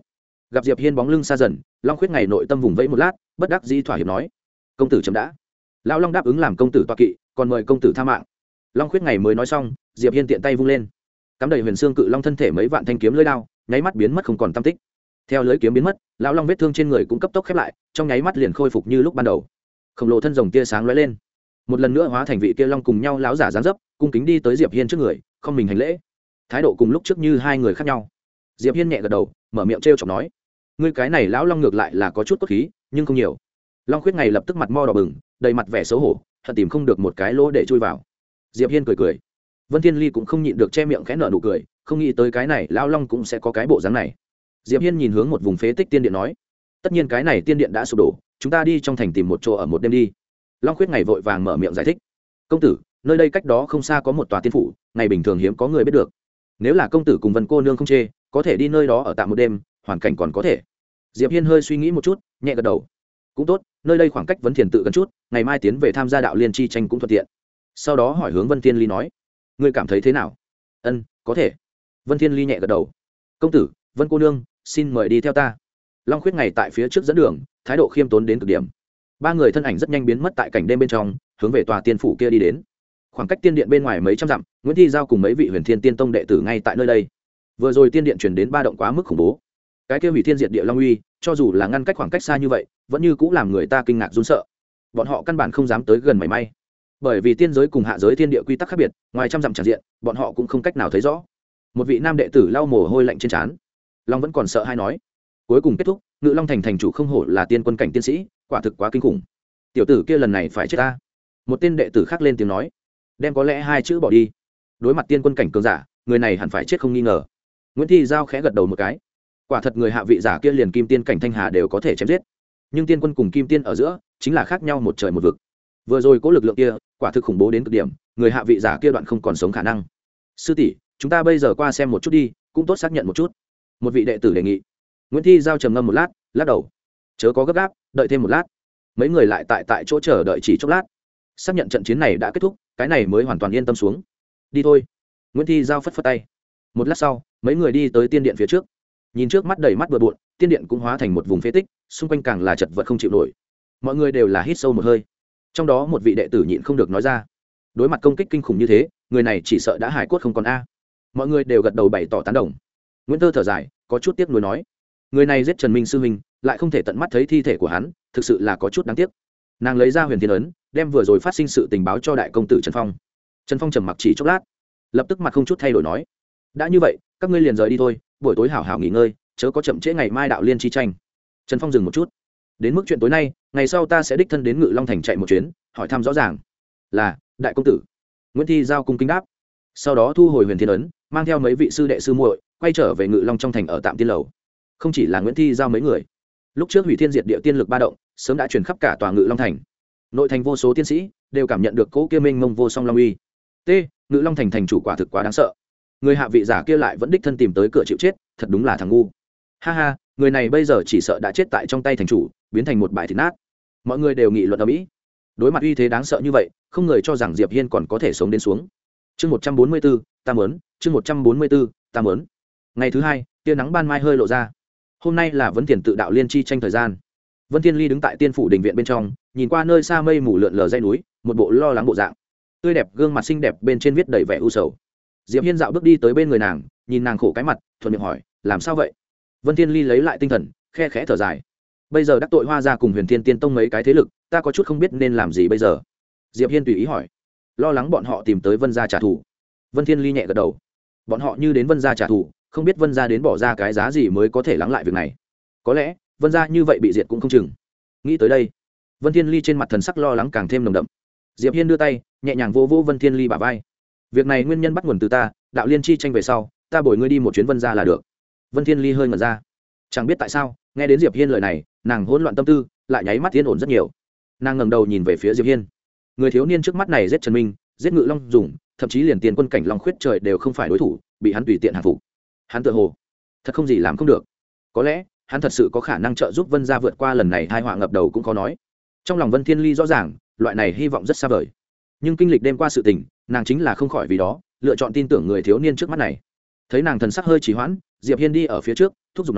gặp diệp hiên bóng lưng xa dần, long khuyết ngày nội tâm vùng vẫy một lát, bất đắc dĩ thỏa hiệp nói: công tử chấm đã. Lão long đáp ứng làm công tử toa kỵ, còn mời công tử tha mạng. Long khuyết ngày mới nói xong, diệp hiên tiện tay vung lên, cắm đầy huyền xương cự long thân thể mấy vạn thanh kiếm lưỡi đao nháy mắt biến mất không còn tăm tích. Theo lưỡi kiếm biến mất, lão long vết thương trên người cũng cấp tốc khép lại, trong nháy mắt liền khôi phục như lúc ban đầu. Khổng lồ thân rồng tia sáng lóe lên, một lần nữa hóa thành vị kia long cùng nhau láo giả dáng dấp, cung kính đi tới diệp hiên trước người, không mình hành lễ. Thái độ cùng lúc trước như hai người khác nhau. Diệp hiên nhẹ gật đầu, mở miệng trêu chọc nói: ngươi cái này lão long ngược lại là có chút cốt khí, nhưng không nhiều. Long khuyết ngày lập tức mặt mo đỏ bừng, đầy mặt vẻ xấu hổ, thật tìm không được một cái lỗ để chui vào. Diệp hiên cười cười. Vân Thiên Ly cũng không nhịn được che miệng khẽ nở nụ cười, không nghĩ tới cái này lão long cũng sẽ có cái bộ dáng này. Diệp hiên nhìn hướng một vùng phế tích tiên điện nói: tất nhiên cái này tiên điện đã sụp đổ, chúng ta đi trong thành tìm một chỗ ở một đêm đi. Long khuyết ngày vội vàng mở miệng giải thích: công tử, nơi đây cách đó không xa có một tòa tiên phủ, ngày bình thường hiếm có người biết được. Nếu là công tử cùng Vân cô nương không chê, có thể đi nơi đó ở tạm một đêm, hoàn cảnh còn có thể. Diệp hiên hơi suy nghĩ một chút, nhẹ gật đầu: cũng tốt, nơi đây khoảng cách Vấn Thiền tự gần chút, ngày mai tiến về tham gia đạo liên chi tranh cũng thuận tiện. Sau đó hỏi hướng Vân Thiên Ly nói: ngươi cảm thấy thế nào? Ân, có thể. Vân Thiên Ly nhẹ gật đầu. công tử, Vân cô nương, xin mời đi theo ta. Long khuyết ngày tại phía trước dẫn đường, thái độ khiêm tốn đến cực điểm. Ba người thân ảnh rất nhanh biến mất tại cảnh đêm bên trong, hướng về tòa tiên phủ kia đi đến. Khoảng cách tiên điện bên ngoài mấy trăm dặm, Nguyễn Thi giao cùng mấy vị Huyền Thiên Tiên Tông đệ tử ngay tại nơi đây. Vừa rồi tiên điện truyền đến ba động quá mức khủng bố, cái kia hủy thiên diệt địa long uy, cho dù là ngăn cách khoảng cách xa như vậy, vẫn như cũng làm người ta kinh ngạc run sợ. Bọn họ căn bản không dám tới gần mảy may, bởi vì tiên giới cùng hạ giới thiên địa quy tắc khác biệt, ngoài trăm dặm tràn diện, bọn họ cũng không cách nào thấy rõ. Một vị nam đệ tử lau mồ hôi lạnh trên trán, long vẫn còn sợ hay nói: cuối cùng kết thúc, Ngự Long thành thành chủ không hổ là tiên quân cảnh tiên sĩ, quả thực quá kinh khủng. Tiểu tử kia lần này phải chết ta. Một tên đệ tử khác lên tiếng nói: đem có lẽ hai chữ bỏ đi. Đối mặt tiên quân cảnh cường giả, người này hẳn phải chết không nghi ngờ. Nguyễn Thi giao khẽ gật đầu một cái. Quả thật người hạ vị giả kia liền kim tiên cảnh thanh hà đều có thể chém giết, nhưng tiên quân cùng kim tiên ở giữa chính là khác nhau một trời một vực. Vừa rồi cố lực lượng kia quả thực khủng bố đến cực điểm, người hạ vị giả kia đoạn không còn sống khả năng. Sư tỷ, chúng ta bây giờ qua xem một chút đi, cũng tốt xác nhận một chút. Một vị đệ tử đề nghị. Nguyễn Thi giao trầm ngâm một lát, lắc đầu: chớ có gấp gáp, đợi thêm một lát. Mấy người lại tại tại chỗ chờ đợi chỉ chốc lát, xác nhận trận chiến này đã kết thúc, cái này mới hoàn toàn yên tâm xuống. Đi thôi. Nguyễn Thi giao phất phất tay. Một lát sau, mấy người đi tới tiên điện phía trước. Nhìn trước mắt đầy mắt bừa bộn, tiên điện cũng hóa thành một vùng phế tích, xung quanh càng là chật vật không chịu nổi. Mọi người đều là hít sâu một hơi. Trong đó một vị đệ tử nhịn không được nói ra: đối mặt công kích kinh khủng như thế, người này chỉ sợ đã hải cốt không còn a. Mọi người đều gật đầu bày tỏ tán đồng. Nguyễn Tơ thở dài, có chút tiếc nuối nói: người này giết Trần Minh sư huynh, lại không thể tận mắt thấy thi thể của hắn, thực sự là có chút đáng tiếc. Nàng lấy ra huyền thiên ấn, đem vừa rồi phát sinh sự tình báo cho đại công tử Trần Phong. Trần Phong trầm mặc chỉ chốc lát, lập tức mặt không chút thay đổi nói: đã như vậy, các ngươi liền rời đi thôi, buổi tối hảo hảo nghỉ ngơi, chớ có chậm trễ ngày mai đạo liên chi tranh. Trần Phong dừng một chút: đến mức chuyện tối nay, ngày sau ta sẽ đích thân đến Ngự Long thành chạy một chuyến, hỏi thăm rõ ràng. Là, đại công tử. Nguyễn Thi giao cung kính đáp. Sau đó thu hồi huyền thiên ấn, mang theo mấy vị sư đệ sư muội quay trở về Ngự Long trong thành ở tạm tiên lầu. Không chỉ là Nguyễn Thi giao mấy người, lúc trước hủy thiên diệt địa tiên lực ba động sớm đã truyền khắp cả tòa Ngự Long thành. Nội thành vô số tiên sĩ đều cảm nhận được cỗ kia mênh mông vô song long uy. T, Ngự Long thành thành chủ quả thực quá đáng sợ. Người hạ vị giả kia lại vẫn đích thân tìm tới cửa chịu chết, thật đúng là thằng ngu. Ha ha, người này bây giờ chỉ sợ đã chết tại trong tay thành chủ, biến thành một bãi thịt nát. Mọi người đều nghị luận ở mỹ. Đối mặt uy thế đáng sợ như vậy, không người cho rằng Diệp Hiên còn có thể sống đến xuống. Chương một trăm bốn mươi 144, ta muốn, chương một trăm bốn mươi 144, ta muốn. Ngày thứ hai, tia nắng ban mai hơi lộ ra. Hôm nay là Vấn Thiền tự đạo liên chi tranh thời gian. Vân Thiên Ly đứng tại tiên phủ đình viện bên trong, nhìn qua nơi xa mây mù lượn lờ dãy núi, một bộ lo lắng bộ dạng. Tươi đẹp gương mặt xinh đẹp bên trên viết đầy vẻ u sầu. Diệp Hiên dạo bước đi tới bên người nàng, nhìn nàng khổ cái mặt, thuận miệng hỏi: làm sao vậy? Vân Thiên Ly lấy lại tinh thần, khe khẽ thở dài: bây giờ đắc tội Hoa gia cùng Huyền Thiên Tiên Tông mấy cái thế lực, ta có chút không biết nên làm gì bây giờ. Diệp Hiên tùy ý hỏi: lo lắng bọn họ tìm tới Vân gia trả thù. Vân Thiên Ly nhẹ gật đầu: bọn họ như đến Vân gia trả thù, không biết Vân gia đến bỏ ra cái giá gì mới có thể lắng lại việc này. Có lẽ Vân gia như vậy bị diệt cũng không chừng. Nghĩ tới đây, Vân Thiên Ly trên mặt thần sắc lo lắng càng thêm nồng đậm. Diệp Hiên đưa tay nhẹ nhàng vỗ vỗ Vân Thiên Ly bả vai: việc này nguyên nhân bắt nguồn từ ta, đạo liên chi tranh về sau, ta bồi ngươi đi một chuyến Vân gia là được. Vân Thiên Ly hơi ngẩn ra, chẳng biết tại sao nghe đến Diệp Hiên lời này, nàng hỗn loạn tâm tư lại nháy mắt yên ổn rất nhiều. Nàng ngẩng đầu nhìn về phía Diệp Hiên. Người thiếu niên trước mắt này giết Trần Minh, giết Ngự Long dùng, thậm chí liền tiền quân cảnh Long Khuyết trời đều không phải đối thủ, bị hắn tùy tiện hạ phục. Hắn tự hồ thật không gì làm không được. Có lẽ hắn thật sự có khả năng trợ giúp Vân gia vượt qua lần này tai họa ngập đầu cũng khó nói. Trong lòng Vân Thiên Ly rõ ràng, loại này hy vọng rất xa vời. Nhưng kinh lịch đêm qua sự tình, nàng chính là không khỏi vì đó lựa chọn tin tưởng người thiếu niên trước mắt này. Thấy nàng thần sắc hơi trì hoãn, Diệp Hiên đi ở phía trước, thúc giục nói: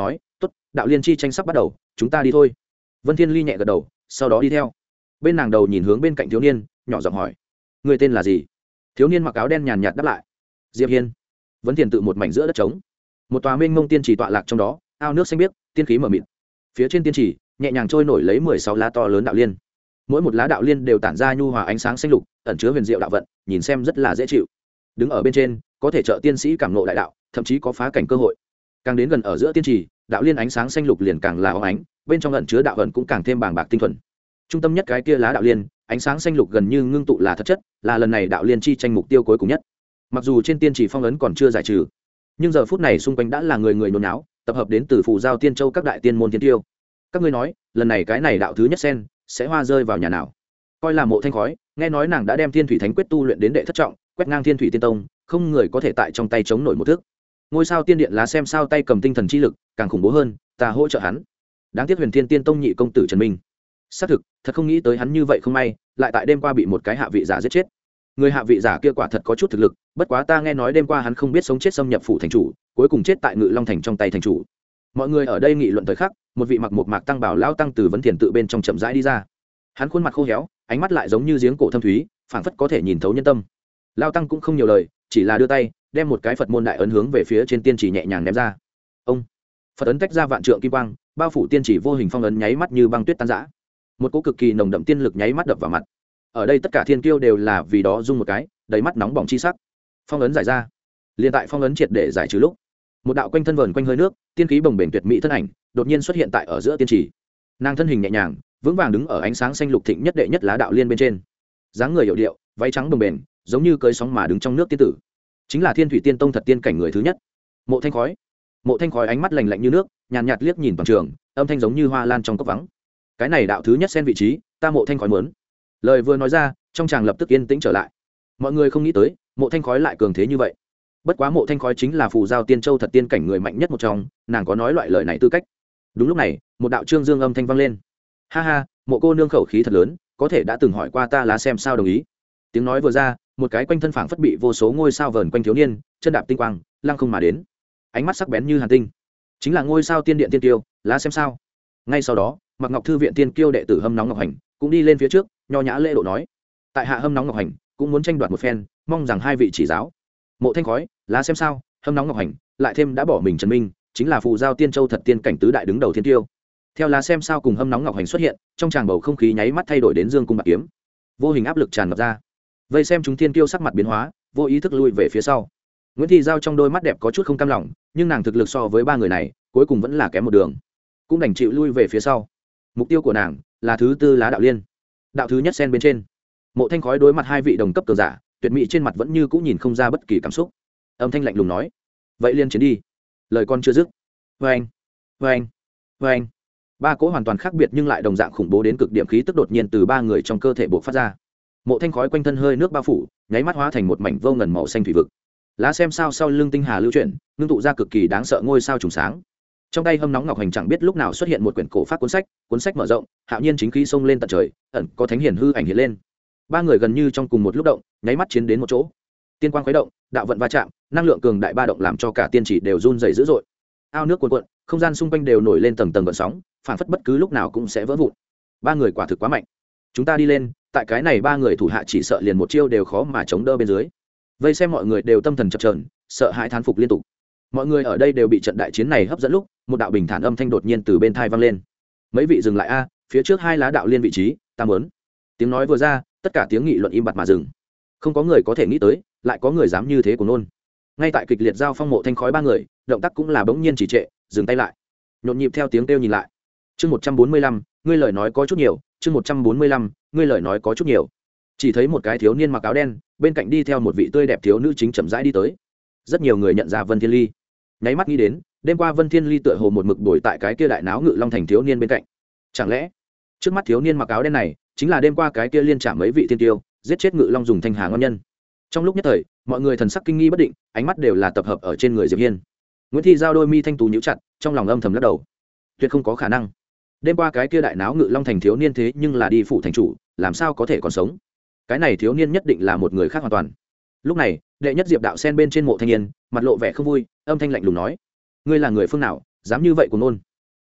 tốt, đạo liên chi tranh sắp bắt đầu, chúng ta đi thôi. Vân Thiên Ly nhẹ gật đầu, sau đó đi theo. Bên nàng đầu nhìn hướng bên cạnh thiếu niên, nhỏ giọng hỏi: người tên là gì? Thiếu niên mặc áo đen nhàn nhạt đáp lại: Diệp Hiên. Vân Thiền tự một mảnh giữa đất trống, một tòa mênh mông tiên trì tọa lạc trong đó, ao nước xanh biếc, tiên khí mờ mịt. Phía trên tiên trì nhẹ nhàng trôi nổi lấy mười sáu lá to lớn đạo liên, mỗi một lá đạo liên đều tản ra nhu hòa ánh sáng xanh lục, ẩn chứa huyền diệu đạo vận, nhìn xem rất là dễ chịu. Đứng ở bên trên có thể trợ tiên sĩ cảm ngộ đại đạo, thậm chí có phá cảnh cơ hội. Càng đến gần ở giữa tiên trì, đạo liên ánh sáng xanh lục liền càng là óng ánh, bên trong ẩn chứa đạo vận cũng càng thêm bàng bạc tinh thuần. Trung tâm nhất cái kia lá đạo liên, ánh sáng xanh lục gần như ngưng tụ là thật chất, là lần này đạo liên chi tranh mục tiêu cuối cùng nhất. Mặc dù trên tiên trì phong ấn còn chưa giải trừ, nhưng giờ phút này xung quanh đã là người người nôn náo, tập hợp đến từ phù giao tiên châu các đại tiên môn tiên tiêu. Các ngươi nói, lần này cái này đạo thứ nhất sen sẽ hoa rơi vào nhà nào? Coi là Mộ Thanh Khói, nghe nói nàng đã đem Thiên Thủy Thánh Quyết tu luyện đến đệ thất trọng, quét ngang Thiên Thủy Tiên Tông, không người có thể tại trong tay chống nổi một thước. Ngôi sao tiên điện lá xem sao tay cầm tinh thần chi lực, càng khủng bố hơn, ta hỗ trợ hắn. Đáng tiếc Huyền Thiên Tiên Tông nhị công tử Trần Minh. Xác thực, thật không nghĩ tới hắn như vậy không may, lại tại đêm qua bị một cái hạ vị giả giết chết. Người hạ vị giả kia quả thật có chút thực lực, bất quá ta nghe nói đêm qua hắn không biết sống chết xâm nhập phủ thành chủ, cuối cùng chết tại Ngự Long thành trong tay thành chủ. Mọi người ở đây nghị luận thời khắc, một vị mặc một mạc tăng bảo lão tăng từ vấn thiền tự bên trong chậm rãi đi ra. Hắn khuôn mặt khô héo, ánh mắt lại giống như giếng cổ thâm thúy, phảng phất có thể nhìn thấu nhân tâm. Lão tăng cũng không nhiều lời, chỉ là đưa tay đem một cái Phật môn đại ấn hướng về phía trên tiên chỉ nhẹ nhàng ném ra. Ông Phật ấn tách ra vạn trượng kim quang, bao phủ tiên chỉ vô hình phong ấn nháy mắt như băng tuyết tan rã. Một cỗ cực kỳ nồng đậm tiên lực nháy mắt đập vào mặt. Ở đây tất cả thiên kiêu đều là vì đó rung một cái, đầy mắt nóng bỏng chi sắc. Phong ấn giải ra, liền tại phong ấn triệt để giải trừ lúc, một đạo quanh thân vờn quanh hơi nước, tiên khí bồng bềnh tuyệt mỹ thân ảnh đột nhiên xuất hiện tại ở giữa tiên trì. Nàng thân hình nhẹ nhàng, vững vàng đứng ở ánh sáng xanh lục thịnh nhất đệ nhất lá đạo liên bên trên, dáng người hiểu điệu, váy trắng bồng bềnh, giống như cưỡi sóng mà đứng trong nước tiên tử. Chính là Thiên Thủy Tiên Tông thật tiên cảnh người thứ nhất, Mộ Thanh Khói. Mộ Thanh Khói ánh mắt lạnh lạnh như nước, nhàn nhạt liếc nhìn toàn trường, âm thanh giống như hoa lan trong cốc vắng. Cái này đạo thứ nhất xen vị trí, ta Mộ Thanh Khói muốn. Lời vừa nói ra, trong tràng lập tức yên tĩnh trở lại. Mọi người không nghĩ tới, Mộ Thanh Khói lại cường thế như vậy. Bất quá Mộ Thanh Khói chính là phù giao tiên châu thật tiên cảnh người mạnh nhất một trong, nàng có nói loại lời này tư cách. Đúng lúc này, một đạo trương dương âm thanh vang lên. Ha ha, Mộ cô nương khẩu khí thật lớn, có thể đã từng hỏi qua ta lá xem sao đồng ý. Tiếng nói vừa ra, một cái quanh thân phảng phất bị vô số ngôi sao vờn quanh thiếu niên, chân đạp tinh quang, lăng không mà đến. Ánh mắt sắc bén như hàn tinh, chính là ngôi sao tiên điện tiên tiêu, lá xem sao. Ngay sau đó, Mặc Ngọc thư viện tiên kiêu đệ tử Hâm Nóng Ngọc Hành cũng đi lên phía trước, nho nhã lễ độ nói: tại hạ Hâm Nóng Ngọc Hành cũng muốn tranh đoạt một phen, mong rằng hai vị chỉ giáo. Mộ Thanh Khói, lá xem sao, Hâm Nóng Ngọc Hành, lại thêm đã bỏ mình Trần Minh, chính là phù giao tiên châu thật tiên cảnh tứ đại đứng đầu thiên tiêu. Theo lá xem sao cùng Hâm Nóng Ngọc Hành xuất hiện, trong tràng bầu không khí nháy mắt thay đổi đến dương cung bạc kiếm, vô hình áp lực tràn ngập ra. Vây xem chúng thiên tiêu sắc mặt biến hóa, vô ý thức lui về phía sau. Nguyễn Thị Giao trong đôi mắt đẹp có chút không cam lòng, nhưng nàng thực lực so với ba người này, cuối cùng vẫn là kém một đường, cũng đành chịu lui về phía sau. Mục tiêu của nàng là thứ tư lá đạo liên, đạo thứ nhất sen bên trên. Mộ Thanh Khói đối mặt hai vị đồng cấp cường giả, tuyệt mỹ trên mặt vẫn như cũng nhìn không ra bất kỳ cảm xúc. Âm thanh lạnh lùng nói: vậy liên chiến đi. Lời con chưa dứt, vang vang vang, ba cỗ hoàn toàn khác biệt nhưng lại đồng dạng khủng bố đến cực điểm khí tức đột nhiên từ ba người trong cơ thể bộc phát ra. Mộ Thanh Khói quanh thân hơi nước bao phủ, nháy mắt hóa thành một mảnh vô ngần màu xanh thủy vực. Lá xem sao sau lưng tinh hà lưu chuyển, ngưng tụ ra cực kỳ đáng sợ ngôi sao trùng sáng. Trong tay Hâm Nóng Ngọc Hành chẳng biết lúc nào xuất hiện một quyển cổ pháp cuốn sách, cuốn sách mở rộng, hạo nhiên chính khí xông lên tận trời, ẩn có thánh hiển hư ảnh hiện lên. Ba người gần như trong cùng một lúc động, nháy mắt chiến đến một chỗ. Tiên quang khuấy động, đạo vận va chạm, năng lượng cường đại ba động làm cho cả tiên chỉ đều run rẩy dữ dội. Ao nước cuồn cuộn, không gian xung quanh đều nổi lên tầng tầng gợn sóng, phản phất bất cứ lúc nào cũng sẽ vỡ vụn. Ba người quả thực quá mạnh. Chúng ta đi lên, tại cái này ba người thủ hạ chỉ sợ liền một chiêu đều khó mà chống đỡ bên dưới. Vây xem mọi người đều tâm thần chập chờn, sợ hãi thán phục liên tục. Mọi người ở đây đều bị trận đại chiến này hấp dẫn lúc, một đạo bình thản âm thanh đột nhiên từ bên tai vang lên. Mấy vị dừng lại a, phía trước hai lá đạo liên vị trí, ta muốn. Tiếng nói vừa ra, tất cả tiếng nghị luận im bặt mà dừng. Không có người có thể nghĩ tới, lại có người dám như thế của nôn. Ngay tại kịch liệt giao phong Mộ Thanh Khói ba người, động tác cũng là bỗng nhiên trì trệ, dừng tay lại. Nhộn nhịp theo tiếng kêu nhìn lại. Chương một trăm bốn mươi lăm, ngươi lời nói có chút nhiều, chương một trăm bốn mươi lăm, ngươi lời nói có chút nhiều. Chỉ thấy một cái thiếu niên mặc áo đen, bên cạnh đi theo một vị tươi đẹp thiếu nữ chính chậm rãi đi tới. Rất nhiều người nhận ra Vân Thiên Ly. Nháy mắt nghĩ đến, đêm qua Vân Thiên Ly tựa hồ một mực bồi tại cái kia đại náo Ngự Long thành thiếu niên bên cạnh. Chẳng lẽ, trước mắt thiếu niên mặc áo đen này, chính là đêm qua cái kia liên trả mấy vị thiên tiêu, giết chết Ngự Long dùng thanh hà ngon nhân. Trong lúc nhất thời, mọi người thần sắc kinh nghi bất định, ánh mắt đều là tập hợp ở trên người Diệp Hiên. Nguyễn Thị Giao đôi mi thanh tú nhíu chặt, trong lòng âm thầm lắc đầu. Tuyệt không có khả năng. Đêm qua cái kia đại náo Ngự Long thành thiếu niên thế nhưng là đi phủ thành chủ, làm sao có thể còn sống? Cái này thiếu niên nhất định là một người khác hoàn toàn. Lúc này, đệ nhất Diệp đạo sen bên trên Mộ Thanh Niên, mặt lộ vẻ không vui, âm thanh lạnh lùng nói: ngươi là người phương nào, dám như vậy của nôn?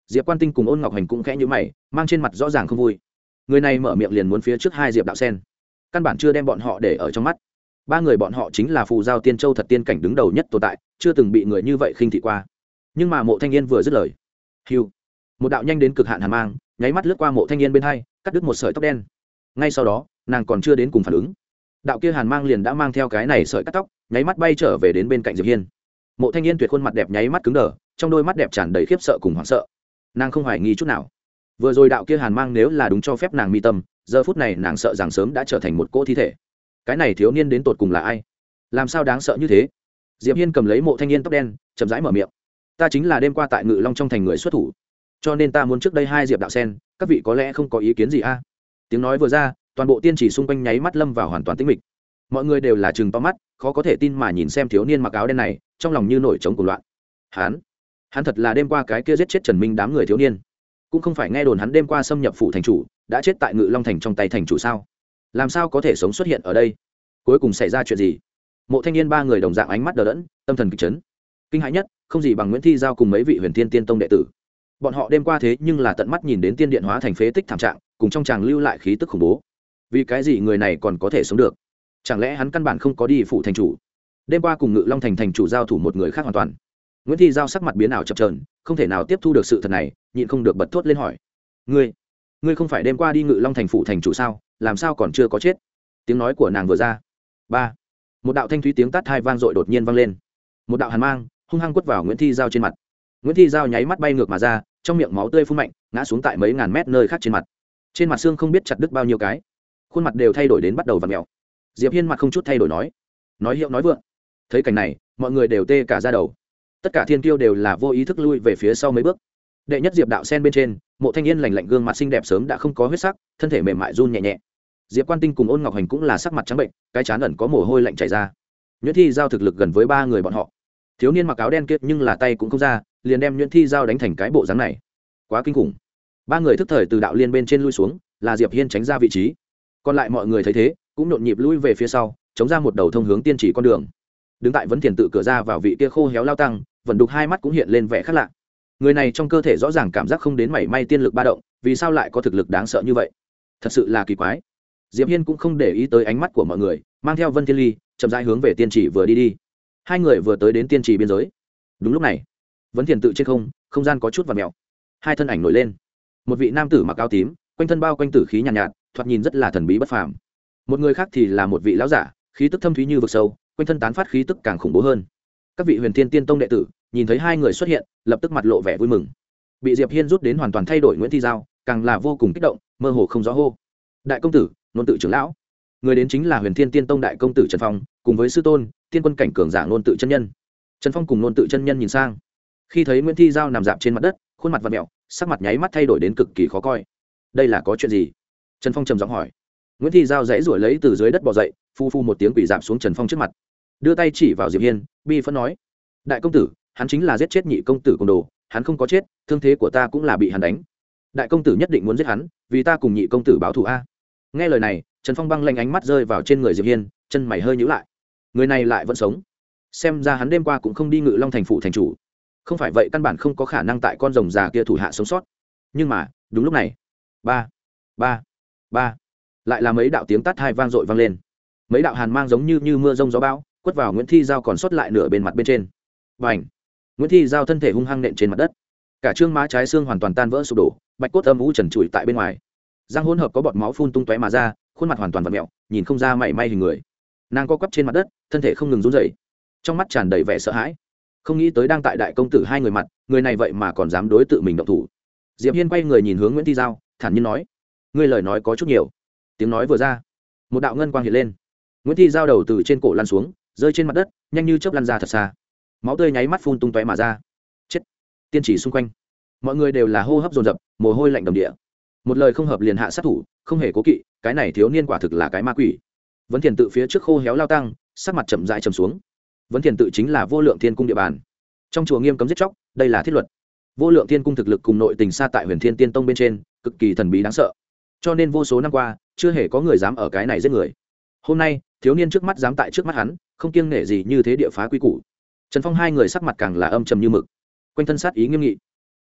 Diệp Quan Tinh cùng Ôn Ngọc Hành cũng khẽ nhíu mày, mang trên mặt rõ ràng không vui. Người này mở miệng liền muốn phía trước hai Diệp đạo sen, căn bản chưa đem bọn họ để ở trong mắt. Ba người bọn họ chính là phù giao tiên châu thật tiên cảnh đứng đầu nhất tồn tại, chưa từng bị người như vậy khinh thị qua. Nhưng mà Mộ Thanh Yên vừa dứt lời, hưu, một đạo nhanh đến cực hạn hàn mang nháy mắt lướt qua Mộ Thanh Yên bên hai, cắt đứt một sợi tóc đen. Ngay sau đó, nàng còn chưa đến cùng phản ứng, đạo kia hàn mang liền đã mang theo cái này sợi cắt tóc, nháy mắt bay trở về đến bên cạnh Diệp Hiên. Mộ Thanh Yên tuyệt khuôn mặt đẹp nháy mắt cứng đờ, trong đôi mắt đẹp tràn đầy khiếp sợ cùng hoảng sợ. Nàng không hoài nghi chút nào, vừa rồi đạo kia hàn mang nếu là đúng cho phép nàng mi tâm, giờ phút này nàng sợ rằng sớm đã trở thành một cỗ thi thể. Cái này thiếu niên đến tột cùng là ai, làm sao đáng sợ như thế? Diệp Hiên cầm lấy Mộ Thanh Yên tóc đen, chậm rãi mở miệng, ta chính là đêm qua tại Ngự Long trong thành người xuất thủ, cho nên ta muốn trước đây hai Diệp đạo sen, các vị có lẽ không có ý kiến gì a? Tiếng nói vừa ra, toàn bộ tiên chỉ xung quanh nháy mắt lâm vào hoàn toàn tĩnh mịch. Mọi người đều là trừng to mắt, khó có thể tin mà nhìn xem thiếu niên mặc áo đen này, trong lòng như nổi trống cuồng loạn. Hắn, hắn thật là đêm qua cái kia giết chết Trần Minh đám người thiếu niên, cũng không phải nghe đồn hắn đêm qua xâm nhập phủ thành chủ, đã chết tại Ngự Long thành trong tay thành chủ sao? Làm sao có thể sống xuất hiện ở đây? Cuối cùng xảy ra chuyện gì? Mộ Thanh Niên ba người đồng dạng ánh mắt đờ đẫn, tâm thần kịch chấn. Kinh hãi nhất, không gì bằng Nguyễn Thi Giao cùng mấy vị Huyền Thiên Tiên Tông đệ tử. Bọn họ đêm qua thế nhưng là tận mắt nhìn đến tiên điện hóa thành phế tích thảm trạng, cùng trong tràng lưu lại khí tức khủng bố. Vì cái gì người này còn có thể sống được? Chẳng lẽ hắn căn bản không có đi phủ thành chủ? Đêm qua cùng Ngự Long thành thành chủ giao thủ một người khác hoàn toàn. Nguyễn Thi Giao sắc mặt biến ảo chập chờn, không thể nào tiếp thu được sự thật này, nhịn không được bật thốt lên hỏi: "Ngươi, ngươi không phải đêm qua đi Ngự Long thành phủ thành chủ sao? Làm sao còn chưa có chết?" Tiếng nói của nàng vừa ra, ba, một đạo thanh thúy tiếng tát hai vang dội đột nhiên vang lên. Một đạo hàn mang hung hăng quất vào Nguyễn Thi Giao trên mặt. Nguyễn Thi Giao nháy mắt bay ngược mà ra, trong miệng máu tươi phun mạnh, ngã xuống tại mấy ngàn mét nơi khác trên mặt. Trên mặt xương không biết chặt đứt bao nhiêu cái, khuôn mặt đều thay đổi đến bắt đầu vặn mèo. Diệp Hiên mặt không chút thay đổi nói, nói hiệu nói vượng. Thấy cảnh này, mọi người đều tê cả da đầu. Tất cả thiên kiêu đều là vô ý thức lui về phía sau mấy bước. Đệ nhất Diệp đạo sen bên trên, Mộ Thanh Yên lạnh lạnh gương mặt xinh đẹp sớm đã không có huyết sắc, thân thể mềm mại run nhẹ nhẹ. Diệp Quan Tinh cùng Ôn Ngọc Hành cũng là sắc mặt trắng bệnh, cái trán ẩn có mồ hôi lạnh chảy ra. Nhuyễn Thi Giao thực lực gần với ba người bọn họ. Thiếu niên mặc áo đen kia nhưng là tay cũng không ra, liền đem Nhuyễn Thi Giao đánh thành cái bộ dáng này. Quá kinh khủng. Ba người thức thời từ đạo liên bên trên lui xuống, là Diệp Hiên tránh ra vị trí. Còn lại mọi người thấy thế, cũng nhộn nhịp lui về phía sau, chống ra một đầu thông hướng tiên chỉ con đường. Đứng tại vấn thiền tự cửa ra vào vị kia khô héo lao tăng, vẫn đục hai mắt cũng hiện lên vẻ khác lạ. Người này trong cơ thể rõ ràng cảm giác không đến mảy may tiên lực ba động, vì sao lại có thực lực đáng sợ như vậy? Thật sự là kỳ quái. Diệp Hiên cũng không để ý tới ánh mắt của mọi người, mang theo Vân Thiên Ly, chậm rãi hướng về tiên chỉ vừa đi đi. Hai người vừa tới đến tiên chỉ biên giới. Đúng lúc này, vấn thiền tự trên không, không gian có chút vặn mèo. Hai thân ảnh nổi lên. Một vị nam tử mặc áo tím, quanh thân bao quanh tử khí nhàn nhạt, nhạt, thoạt nhìn rất là thần bí bất phàm. Một người khác thì là một vị lão giả, khí tức thâm thúy như vực sâu, quanh thân tán phát khí tức càng khủng bố hơn. Các vị Huyền Thiên Tiên Tông đệ tử nhìn thấy hai người xuất hiện, lập tức mặt lộ vẻ vui mừng. Bị Diệp Hiên rút đến hoàn toàn thay đổi Nguyễn Thi Giao, càng là vô cùng kích động, mơ hồ không rõ hô: "Đại công tử, Nôn tự trưởng lão." Người đến chính là Huyền Thiên Tiên Tông đại công tử Trần Phong, cùng với sư tôn, tiên quân cảnh cường giả Nôn tự chân nhân. Trần Phong cùng Nôn tự chân nhân nhìn sang, khi thấy Nguyễn Thi Giao nằm dạp trên mặt đất, khuôn mặt vặn mèo, sắc mặt nháy mắt thay đổi đến cực kỳ khó coi. Đây là có chuyện gì? Trần Phong trầm giọng hỏi. Nguyễn Thi Giao dãy ruổi lấy từ dưới đất bò dậy, phu phu một tiếng quỳ dạp xuống Trần Phong trước mặt, đưa tay chỉ vào Diệp Hiên, bi phẫn nói: "Đại công tử, hắn chính là giết chết nhị công tử côn đồ, hắn không có chết, thương thế của ta cũng là bị hắn đánh. Đại công tử nhất định muốn giết hắn, vì ta cùng nhị công tử báo thù a." Nghe lời này, Trần Phong băng lanh ánh mắt rơi vào trên người Diệp Hiên, chân mày hơi nhíu lại. Người này lại vẫn sống, xem ra hắn đêm qua cũng không đi Ngự Long thành phủ thành chủ, không phải vậy căn bản không có khả năng tại con rồng già kia thủ hạ sống sót. Nhưng mà đúng lúc này, ba ba ba lại là mấy đạo tiếng tát hai vang dội vang lên. Mấy đạo hàn mang giống như như mưa rông gió bão, quất vào Nguyễn Thi Giao còn sót lại nửa bên mặt bên trên. Bành! Nguyễn Thi Giao thân thể hung hăng nện trên mặt đất, cả trương má trái xương hoàn toàn tan vỡ sụp đổ, bạch cốt âm u trần trụi tại bên ngoài, răng hỗn hợp có bọt máu phun tung tóe mà ra, khuôn mặt hoàn toàn vặn mèo, nhìn không ra mảy may hình người. Nàng co quắp trên mặt đất, thân thể không ngừng run rẩy, trong mắt tràn đầy vẻ sợ hãi. Không nghĩ tới đang tại đại công tử hai người mặt, người này vậy mà còn dám đối tự mình động thủ. Diệp Hiên quay người nhìn hướng Nguyễn Thi Giao, thản nhiên nói: "Ngươi lời nói có chút nhiều." Tiếng nói vừa ra, một đạo ngân quang hiện lên. Nguyễn Thi Giao đầu từ trên cổ lăn xuống, rơi trên mặt đất, nhanh như chớp lăn ra thật xa. Máu tươi nháy mắt phun tung tóe mà ra. Chết! Tiên chỉ xung quanh, mọi người đều là hô hấp dồn dập, mồ hôi lạnh đầm địa. Một lời không hợp liền hạ sát thủ, không hề cố kỵ, cái này thiếu niên quả thực là cái ma quỷ. Vấn Thiền tự phía trước khô héo lao tăng, sắc mặt chậm rãi trầm xuống. Vấn Thiền tự chính là Vô Lượng Thiên cung địa bàn, trong chùa nghiêm cấm giết chóc, đây là thiết luật. Vô Lượng Thiên cung thực lực cùng nội tình xa tại Huyền Thiên Tiên Tông bên trên, cực kỳ thần bí đáng sợ. Cho nên vô số năm qua, chưa hề có người dám ở cái này giết người. Hôm nay, thiếu niên trước mắt dám tại trước mắt hắn, không kiêng nể gì như thế địa phá quy củ. Trần Phong hai người sắc mặt càng là âm trầm như mực, quanh thân sát ý nghiêm nghị.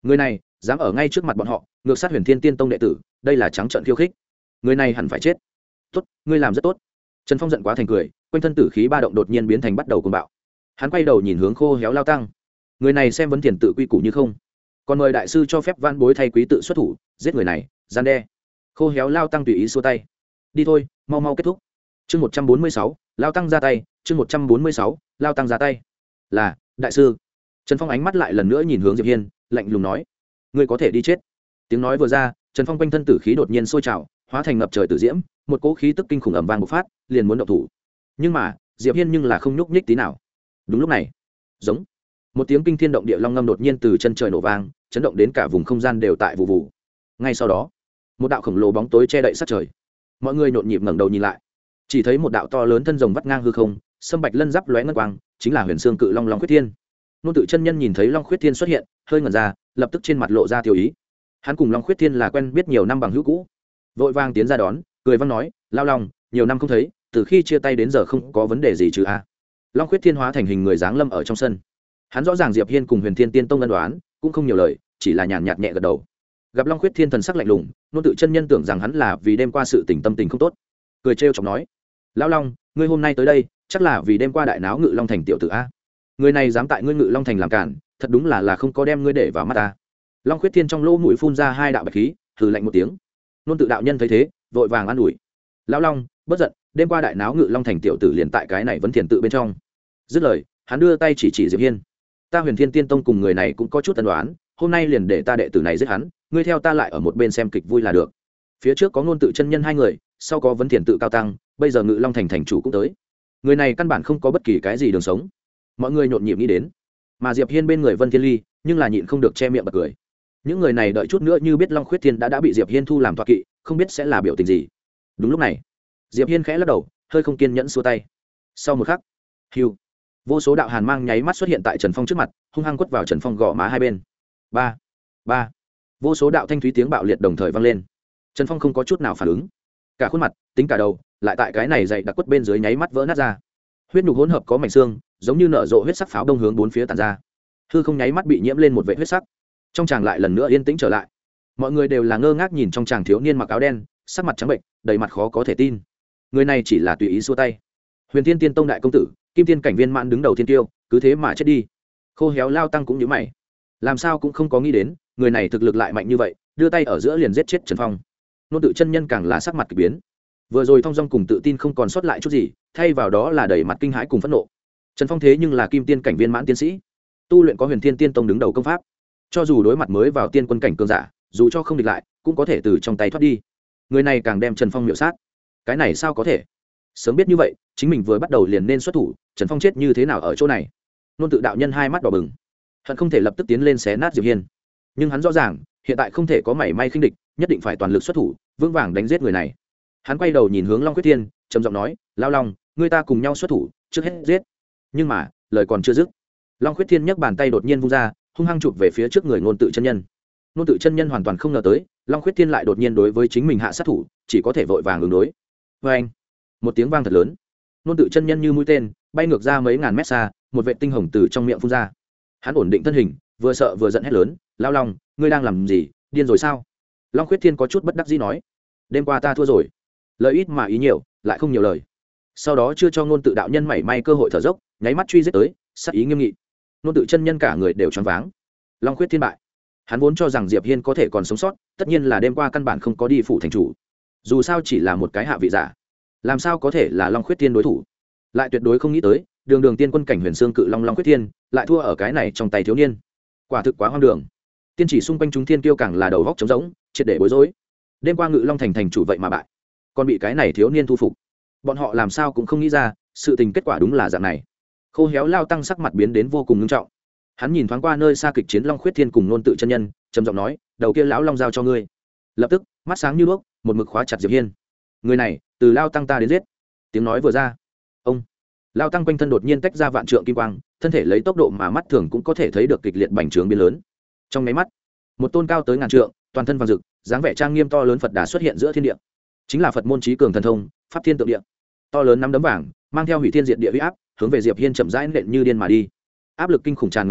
người này dám ở ngay trước mặt bọn họ ngược sát Huyền Thiên Tiên Tông đệ tử, đây là trắng trợn khiêu khích, người này hẳn phải chết. Tốt, ngươi làm rất tốt. Trần Phong giận quá thành cười, quanh thân tử khí ba động đột nhiên biến thành bắt đầu cuồng bạo. Hắn quay đầu nhìn hướng Khô Héo Lao Tăng, người này xem vấn tiền tự quy củ như không, còn mời đại sư cho phép van bối thay quý tự xuất thủ giết người này, gian đe. Khô Héo Lao Tăng tùy ý xua tay, đi thôi, mau mau kết thúc. Chương một trăm bốn mươi sáu, Lao Tăng ra tay. Chương một trăm bốn mươi sáu, Lao Tăng ra tay. Là đại sư. Trần Phong ánh mắt lại lần nữa nhìn hướng Diệp Hiên, lạnh lùng nói, ngươi có thể đi chết. Tiếng nói vừa ra, Trần Phong quanh thân tử khí đột nhiên sôi trào, hóa thành ngập trời tử diễm, một cỗ khí tức kinh khủng ầm vang bộc phát, liền muốn động thủ. Nhưng mà Diệp Hiên nhưng là không nhúc nhích tí nào. Đúng lúc này, giống một tiếng kinh thiên động địa long ngâm đột nhiên từ chân trời nổ vang, chấn động đến cả vùng không gian đều tại vụ vụ. Ngay sau đó, một đạo khổng lồ bóng tối che đậy sát trời. Mọi người nhộn nhịp ngẩng đầu nhìn lại, chỉ thấy một đạo to lớn thân rồng vắt ngang hư không, sâm bạch lân giáp lóe ngân quang, chính là Huyền Xương Cự Long Long Khuyết Thiên. Nôn Tự chân nhân nhìn thấy Long Khuyết Thiên xuất hiện, hơi ngẩn ra, lập tức trên mặt lộ ra tiêu ý. Hắn cùng Long Khuyết Thiên là quen biết nhiều năm bằng hữu cũ, vội vàng tiến ra đón, cười vang nói, Lao Long, nhiều năm không thấy, từ khi chia tay đến giờ không có vấn đề gì chứ a? Long Khuyết Thiên hóa thành hình người dáng lâm ở trong sân. Hắn rõ ràng Diệp Hiên cùng Huyền Thiên Tiên Tông ân đoán, cũng không nhiều lời, chỉ là nhàn nhạt nhẹ gật đầu. Gặp Long Khuyết Thiên thần sắc lạnh lùng, Nôn Tự chân nhân tưởng rằng hắn là vì đêm qua sự tình tâm tình không tốt, cười trêu chọc nói, Lão Long, ngươi hôm nay tới đây, chắc là vì đêm qua đại náo Ngự Long thành tiểu tử a? Người này dám tại ngươi Ngự Long thành làm cản, thật đúng là là không có đem ngươi để vào mắt ta. Long Khuyết Thiên trong lỗ mũi phun ra hai đạo bạch khí, thử lạnh một tiếng. Nôn Tự đạo nhân thấy thế, vội vàng an ủi, Lão Long, bất giận, đêm qua đại náo Ngự Long thành tiểu tử liền tại cái này vẫn thiền tự bên trong. Dứt lời, hắn đưa tay chỉ chỉ Diệp Hiên, ta Huyền Thiên Tiên Tông cùng người này cũng có chút ân đoán, hôm nay liền để ta đệ tử này giết hắn, ngươi theo ta lại ở một bên xem kịch vui là được. Phía trước có Nôn Tự chân nhân hai người, sau có vấn thiền tự cao tăng, bây giờ Ngự Long thành thành chủ cũng tới, người này căn bản không có bất kỳ cái gì đường sống. Mọi người nhộn nhịp nghĩ đến, mà Diệp Hiên bên người Vân Thiên Ly nhưng là nhịn không được che miệng bật cười. Những người này đợi chút nữa như biết Long Khuyết Thiên đã đã bị Diệp Hiên thu làm tọa kỵ, không biết sẽ là biểu tình gì. Đúng lúc này, Diệp Hiên khẽ lắc đầu, hơi không kiên nhẫn xua tay. Sau một khắc, hưu, vô số đạo hàn mang nháy mắt xuất hiện tại Trần Phong trước mặt, hung hăng quất vào Trần Phong gò má hai bên. Ba, ba, vô số đạo thanh thúy tiếng bạo liệt đồng thời vang lên. Trần Phong không có chút nào phản ứng, cả khuôn mặt, tính cả đầu, lại tại cái này dày đặc quất bên dưới nháy mắt vỡ nát ra. Huyết nhục hỗn hợp có mảnh xương, giống như nở rộ huyết sắc pháo đông hướng bốn phía tản ra. Hư không nháy mắt bị nhiễm lên một vệt huyết sắc. Trong tràng lại lần nữa yên tĩnh trở lại. Mọi người đều là ngơ ngác nhìn trong tràng thiếu niên mặc áo đen, sắc mặt trắng bệnh, đầy mặt khó có thể tin. Người này chỉ là tùy ý xua tay. Huyền Thiên Tiên Tông đại công tử, Kim Tiên cảnh viên mãn đứng đầu thiên tiêu, cứ thế mà chết đi. Khô Héo Lao Tăng cũng nhíu mày, làm sao cũng không có nghĩ đến, người này thực lực lại mạnh như vậy, đưa tay ở giữa liền giết chết Trần Phong. Nôn Tự chân nhân càng là sắc mặt kỳ biến. Vừa rồi thong dong cùng tự tin không còn sót lại chút gì, thay vào đó là đầy mặt kinh hãi cùng phẫn nộ. Trần Phong thế nhưng là Kim Tiên cảnh viên mãn tiến sĩ, tu luyện có Huyền Thiên Tiên Tông đứng đầu công pháp, cho dù đối mặt mới vào tiên quân cảnh cường giả, dù cho không địch lại, cũng có thể từ trong tay thoát đi. Người này càng đem Trần Phong miểu sát, cái này sao có thể? Sớm biết như vậy, chính mình vừa bắt đầu liền nên xuất thủ, Trần Phong chết như thế nào ở chỗ này? Nôn Tự đạo nhân hai mắt đỏ bừng, hận không thể lập tức tiến lên xé nát Diệp Hiên, nhưng hắn rõ ràng hiện tại không thể có mảy may khinh địch, nhất định phải toàn lực xuất thủ, vững vàng đánh giết người này. Hắn quay đầu nhìn hướng Long Quyết Thiên, trầm giọng nói, Lao Long, người ta cùng nhau xuất thủ, trước hết giết. Nhưng mà lời còn chưa dứt, Long Quyết Thiên nhấc bàn tay đột nhiên vung ra, hung hăng chụp về phía trước người Nôn Tự chân nhân. Nôn Tự chân nhân hoàn toàn không ngờ tới, Long Quyết Thiên lại đột nhiên đối với chính mình hạ sát thủ, chỉ có thể vội vàng ứng đối. Và anh, một tiếng vang thật lớn, Nôn Tự chân nhân như mũi tên bay ngược ra mấy ngàn mét xa, một vệt tinh hồng từ trong miệng phun ra. Hắn ổn định thân hình, vừa sợ vừa giận hét lớn, Lao Long, ngươi đang làm gì, điên rồi sao? Long Quyết Thiên có chút bất đắc dĩ nói, đêm qua ta thua rồi. Lời ít mà ý nhiều, lại không nhiều lời. Sau đó chưa cho Nôn Tự đạo nhân mảy may cơ hội thở dốc, nháy mắt truy giết tới, sát ý nghiêm nghị. Nôn Tự chân nhân cả người đều choáng váng. Long Quyết Thiên bại. Hắn vốn cho rằng Diệp Hiên có thể còn sống sót, tất nhiên là đêm qua căn bản không có đi phủ thành chủ. Dù sao chỉ là một cái hạ vị giả, làm sao có thể là Long Quyết Thiên đối thủ? Lại tuyệt đối không nghĩ tới, đường đường tiên quân cảnh Huyền Xương Cự Long Long Quyết Thiên, lại thua ở cái này trong tay thiếu niên. Quả thực quá hoang đường. Tiên chỉ xung quanh chúng thiên kiêu càng là đầu góc trống rỗng, triệt để bối rối. Đêm qua Ngự Long thành thành chủ vậy mà bại, còn bị cái này thiếu niên thu phục. Bọn họ làm sao cũng không nghĩ ra, sự tình kết quả đúng là dạng này. Khô Héo Lao Tăng sắc mặt biến đến vô cùng nghiêm trọng. Hắn nhìn thoáng qua nơi xa kịch chiến Long Khuyết Thiên cùng Nôn Tự chân nhân, trầm giọng nói, đầu kia lão long giao cho ngươi. Lập tức mắt sáng như đuốc, một mực khóa chặt Diệp Hiên. Người này từ Lao Tăng ta đến giết. Tiếng nói vừa ra, ông Lao Tăng quanh thân đột nhiên tách ra vạn trượng kim quang, thân thể lấy tốc độ mà mắt thường cũng có thể thấy được kịch liệt bành trướng biến lớn. Trong mấy mắt, một tôn cao tới ngàn trượng, toàn thân vàng rực, dáng vẻ trang nghiêm to lớn Phật Đà xuất hiện giữa thiên địa. Chính là Phật môn trí cường thần thông, Pháp Thiên Tượng Địa. To lớn nắm đấm vàng, mang theo hủy thiên diệt địa uy áp, hướng về Diệp Hiên chậm rãi nện như điên mà đi. Áp lực kinh khủng tràn ngập ra,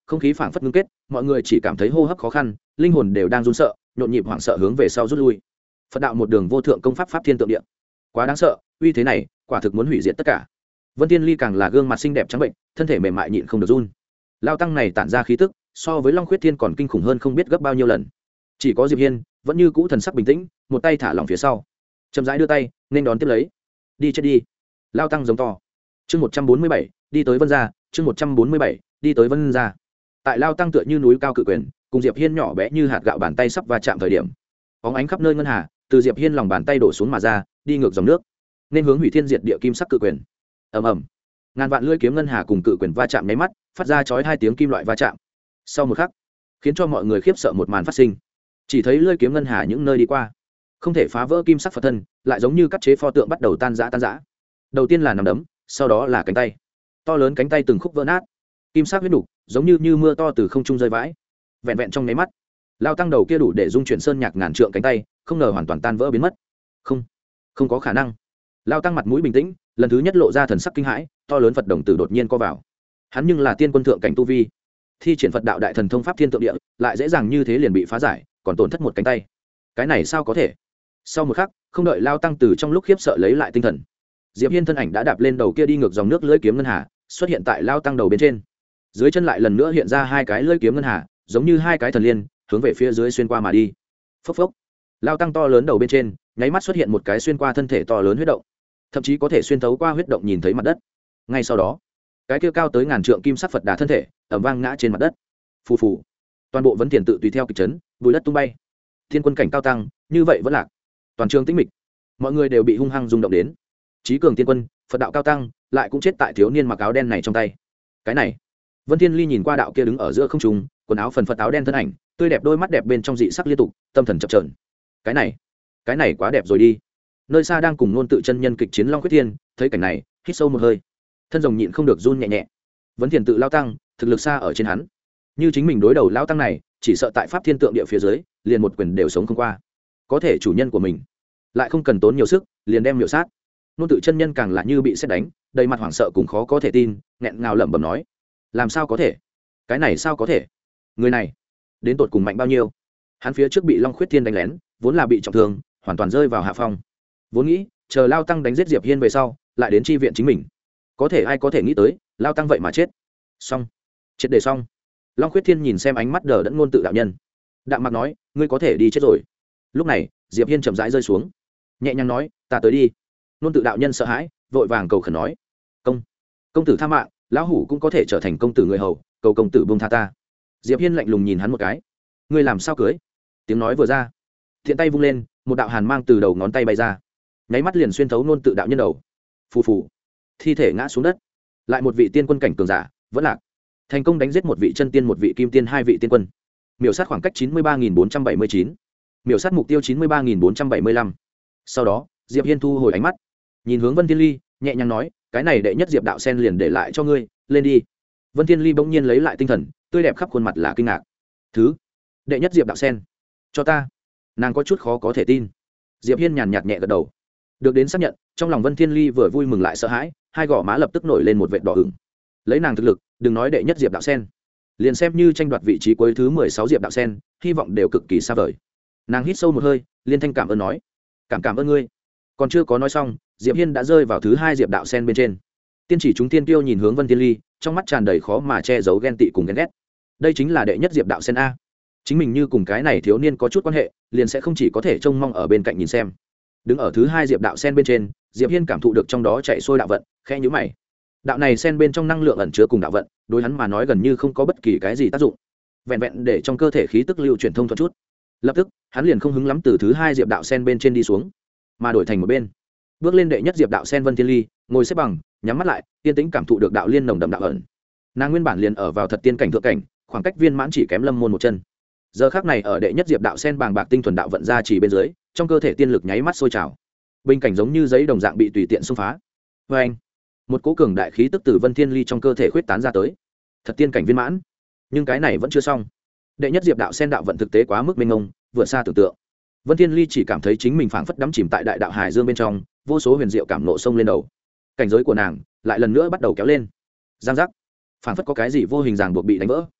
không khí phảng phất ngưng kết, mọi người chỉ cảm thấy hô hấp khó khăn, linh hồn đều đang run sợ, nhộn nhịp hoảng sợ hướng về sau rút lui. Phật đạo một đường vô thượng công pháp pháp thiên tượng địa, quá đáng sợ, uy thế này quả thực muốn hủy diệt tất cả. Vân Tiên Ly càng là gương mặt xinh đẹp trắng bệnh, thân thể mềm mại nhịn không được run. Lao tăng này tản ra khí tức, so với Long Khuyết Thiên còn kinh khủng hơn không biết gấp bao nhiêu lần. Chỉ có Diệp Hiên vẫn như cũ thần sắc bình tĩnh, một tay thả lỏng phía sau, chậm rãi đưa tay nên đón tiếp lấy. Đi chết đi. Lao tăng giống to. Chương một trăm bốn mươi bảy, đi tới Vân gia, chương một trăm bốn mươi bảy, đi tới Vân gia. Tại Lao tăng tựa như núi cao cự quyền, cùng Diệp Hiên nhỏ bé như hạt gạo bàn tay sắp va chạm thời điểm, bóng ánh khắp nơi ngân hà, từ Diệp Hiên lòng bàn tay đổ xuống mà ra, đi ngược dòng nước, nên hướng hủy thiên diệt địa kim sắc cự quyền. Ầm ầm. Ngàn vạn lưỡi kiếm ngân hà cùng cự quyền va chạm nháy mắt, phát ra chói hai tiếng kim loại va chạm. Sau một khắc, khiến cho mọi người khiếp sợ một màn phát sinh. Chỉ thấy lưỡi kiếm ngân hà những nơi đi qua, không thể phá vỡ kim sắc Phật thân, lại giống như cắt chế pho tượng bắt đầu tan rã tan rã. Đầu tiên là nắm đấm, sau đó là cánh tay. To lớn cánh tay từng khúc vỡ nát, kim sắc huyết nục giống như như mưa to từ không trung rơi vãi. Vẹn vẹn trong nháy mắt, Lao tăng đầu kia đủ để dung chuyển sơn nhạc ngàn trượng cánh tay, không ngờ hoàn toàn tan vỡ biến mất. Không, không có khả năng. Lao tăng mặt mũi bình tĩnh, lần thứ nhất lộ ra thần sắc kinh hãi, to lớn Phật đồng tử đột nhiên co vào. Hắn nhưng là tiên quân thượng cảnh tu vi, thi triển Phật đạo đại thần thông pháp thiên tượng địa, lại dễ dàng như thế liền bị phá giải, còn tổn thất một cánh tay. Cái này sao có thể? Sau một khắc, không đợi Lao tăng từ trong lúc khiếp sợ lấy lại tinh thần, Diệp Hiên thân ảnh đã đạp lên đầu kia đi ngược dòng nước lưỡi kiếm ngân hà, xuất hiện tại Lao tăng đầu bên trên. Dưới chân lại lần nữa hiện ra hai cái lưỡi kiếm ngân hà, giống như hai cái thần liên, hướng về phía dưới xuyên qua mà đi. Phốc phốc. Lao tăng to lớn đầu bên trên, nháy mắt xuất hiện một cái xuyên qua thân thể to lớn huyết động, thậm chí có thể xuyên thấu qua huyết động nhìn thấy mặt đất. Ngay sau đó, cái kia cao tới ngàn trượng kim sắc Phật đà thân thể ầm vang ngã trên mặt đất. Phù phù. Toàn bộ vấn tiền tự tùy theo kịch chấn, bùi đất tung bay. Thiên quân cảnh cao tăng, như vậy vẫn lạc. Toàn trường tĩnh mịch, mọi người đều bị hung hăng rung động đến. Chí cường tiên quân, Phật đạo cao tăng, lại cũng chết tại thiếu niên mặc áo đen này trong tay. Cái này, Vân Thiên Ly nhìn qua đạo kia đứng ở giữa không trung, quần áo phần phật áo đen thân ảnh, tươi đẹp đôi mắt đẹp bên trong dị sắc liên tục, tâm thần chập chờn. Cái này, cái này quá đẹp rồi đi. Nơi xa đang cùng nôn tự chân nhân kịch chiến Long Quyết Thiên, thấy cảnh này, hít sâu một hơi, thân rồng nhịn không được run nhẹ nhẹ. Vấn Thiền tự lao tăng, thực lực xa ở trên hắn. Như chính mình đối đầu lao tăng này, chỉ sợ tại pháp thiên tượng địa phía dưới, liền một quyền đều sống không qua. Có thể chủ nhân của mình, lại không cần tốn nhiều sức, liền đem miểu sát. Nôn tự chân nhân càng là như bị sét đánh, đầy mặt hoảng sợ cùng khó có thể tin, nghẹn ngào lẩm bẩm nói: làm sao có thể? Cái này sao có thể? Người này, đến tột cùng mạnh bao nhiêu? Hắn phía trước bị Long Khuyết Thiên đánh lén, vốn là bị trọng thương, hoàn toàn rơi vào hạ phong. Vốn nghĩ chờ lao tăng đánh giết Diệp Hiên về sau, lại đến chi viện chính mình. Có thể ai có thể nghĩ tới, lao tăng vậy mà chết. Xong, chết để xong. Long Khuyết Thiên nhìn xem ánh mắt đờ đẫn ngôn tự đạo nhân, đạm mặt nói: ngươi có thể đi chết rồi. Lúc này, Diệp Hiên chậm rãi rơi xuống, nhẹ nhàng nói: ta tới đi. Ngôn tự đạo nhân sợ hãi, vội vàng cầu khẩn nói: công, công tử tha mạng, lão hủ cũng có thể trở thành công tử người hầu, cầu công tử buông tha ta. Diệp Hiên lạnh lùng nhìn hắn một cái: ngươi làm sao cưới? Tiếng nói vừa ra, thiện tay vung lên, một đạo hàn mang từ đầu ngón tay bay ra, nháy mắt liền xuyên thấu nôn tự đạo nhân đầu. Phù phù, thi thể ngã xuống đất. Lại một vị tiên quân cảnh cường giả vẫn lạc, thành công đánh giết một vị chân tiên, một vị kim tiên, hai vị tiên quân, miểu sát khoảng cách chín mươi ba nghìn bốn trăm bảy mươi chín, miểu sát mục tiêu chín mươi ba nghìn bốn trăm bảy mươi lăm. Sau đó, Diệp Hiên thu hồi ánh mắt, nhìn hướng Vân Thiên Ly, nhẹ nhàng nói: cái này đệ nhất Diệp đạo sen liền để lại cho ngươi, lên đi. Vân Thiên Ly bỗng nhiên lấy lại tinh thần, tươi đẹp khắp khuôn mặt là kinh ngạc. Thứ đệ nhất Diệp đạo sen cho ta? Nàng có chút khó có thể tin. Diệp Hiên nhàn nhạt nhẹ gật đầu, được đến xác nhận, trong lòng Vân Thiên Ly vừa vui mừng lại sợ hãi, hai gò má lập tức nổi lên một vệt đỏ ửng. Lấy nàng thực lực, đừng nói đệ nhất Diệp đạo sen, liền xem như tranh đoạt vị trí cuối thứ mười sáu Diệp đạo sen, hy vọng đều cực kỳ xa vời. Nàng hít sâu một hơi, liên thanh cảm ơn nói: cảm cảm ơn ngươi. Còn chưa có nói xong, Diệp Hiên đã rơi vào thứ hai Diệp đạo sen bên trên. Tiên chỉ chúng tiên tiêu nhìn hướng Vân Thiên Ly, trong mắt tràn đầy khó mà che giấu ghen tị cùng ghen ghét. Đây chính là đệ nhất Diệp đạo sen a. Chính mình như cùng cái này thiếu niên có chút quan hệ, liền sẽ không chỉ có thể trông mong ở bên cạnh nhìn xem. Đứng ở thứ hai Diệp đạo sen bên trên, Diệp Hiên cảm thụ được trong đó chạy xuôi đạo vận, khẽ nhíu mày. Đạo này sen bên trong năng lượng ẩn chứa cùng đạo vận, đối hắn mà nói gần như không có bất kỳ cái gì tác dụng, vẹn vẹn để trong cơ thể khí tức lưu chuyển thông thuận chút. Lập tức, hắn liền không hứng lắm từ thứ hai Diệp đạo sen bên trên đi xuống, mà đổi thành một bên, bước lên đệ nhất Diệp đạo sen Vân Thiên Ly, ngồi xếp bằng, nhắm mắt lại, yên tĩnh cảm thụ được đạo liên nồng đậm đạo ẩn. Nàng nguyên bản liền ở vào thật tiên cảnh thượng cảnh, khoảng cách viên mãn chỉ kém lâm môn một chân. Giờ khắc này ở đệ nhất Diệp đạo sen bàng bạc tinh thuần đạo vận ra chỉ bên dưới, trong cơ thể tiên lực nháy mắt sôi trào, bình cảnh giống như giấy đồng dạng bị tùy tiện xung phá. Vê anh, một cỗ cường đại khí tức từ Vân Thiên Ly trong cơ thể khuyết tán ra tới. Thật tiên cảnh viên mãn, nhưng cái này vẫn chưa xong. Đệ nhất Diệp đạo sen đạo vận thực tế quá mức mênh mông, vượt xa tưởng tượng. Vân Thiên Ly chỉ cảm thấy chính mình phảng phất đắm chìm tại đại đạo hải dương bên trong, vô số huyền diệu cảm nộ sông lên đầu. Cảnh giới của nàng lại lần nữa bắt đầu kéo lên. Giang giác, phảng phất có cái gì vô hình ràng buộc bị đánh vỡ.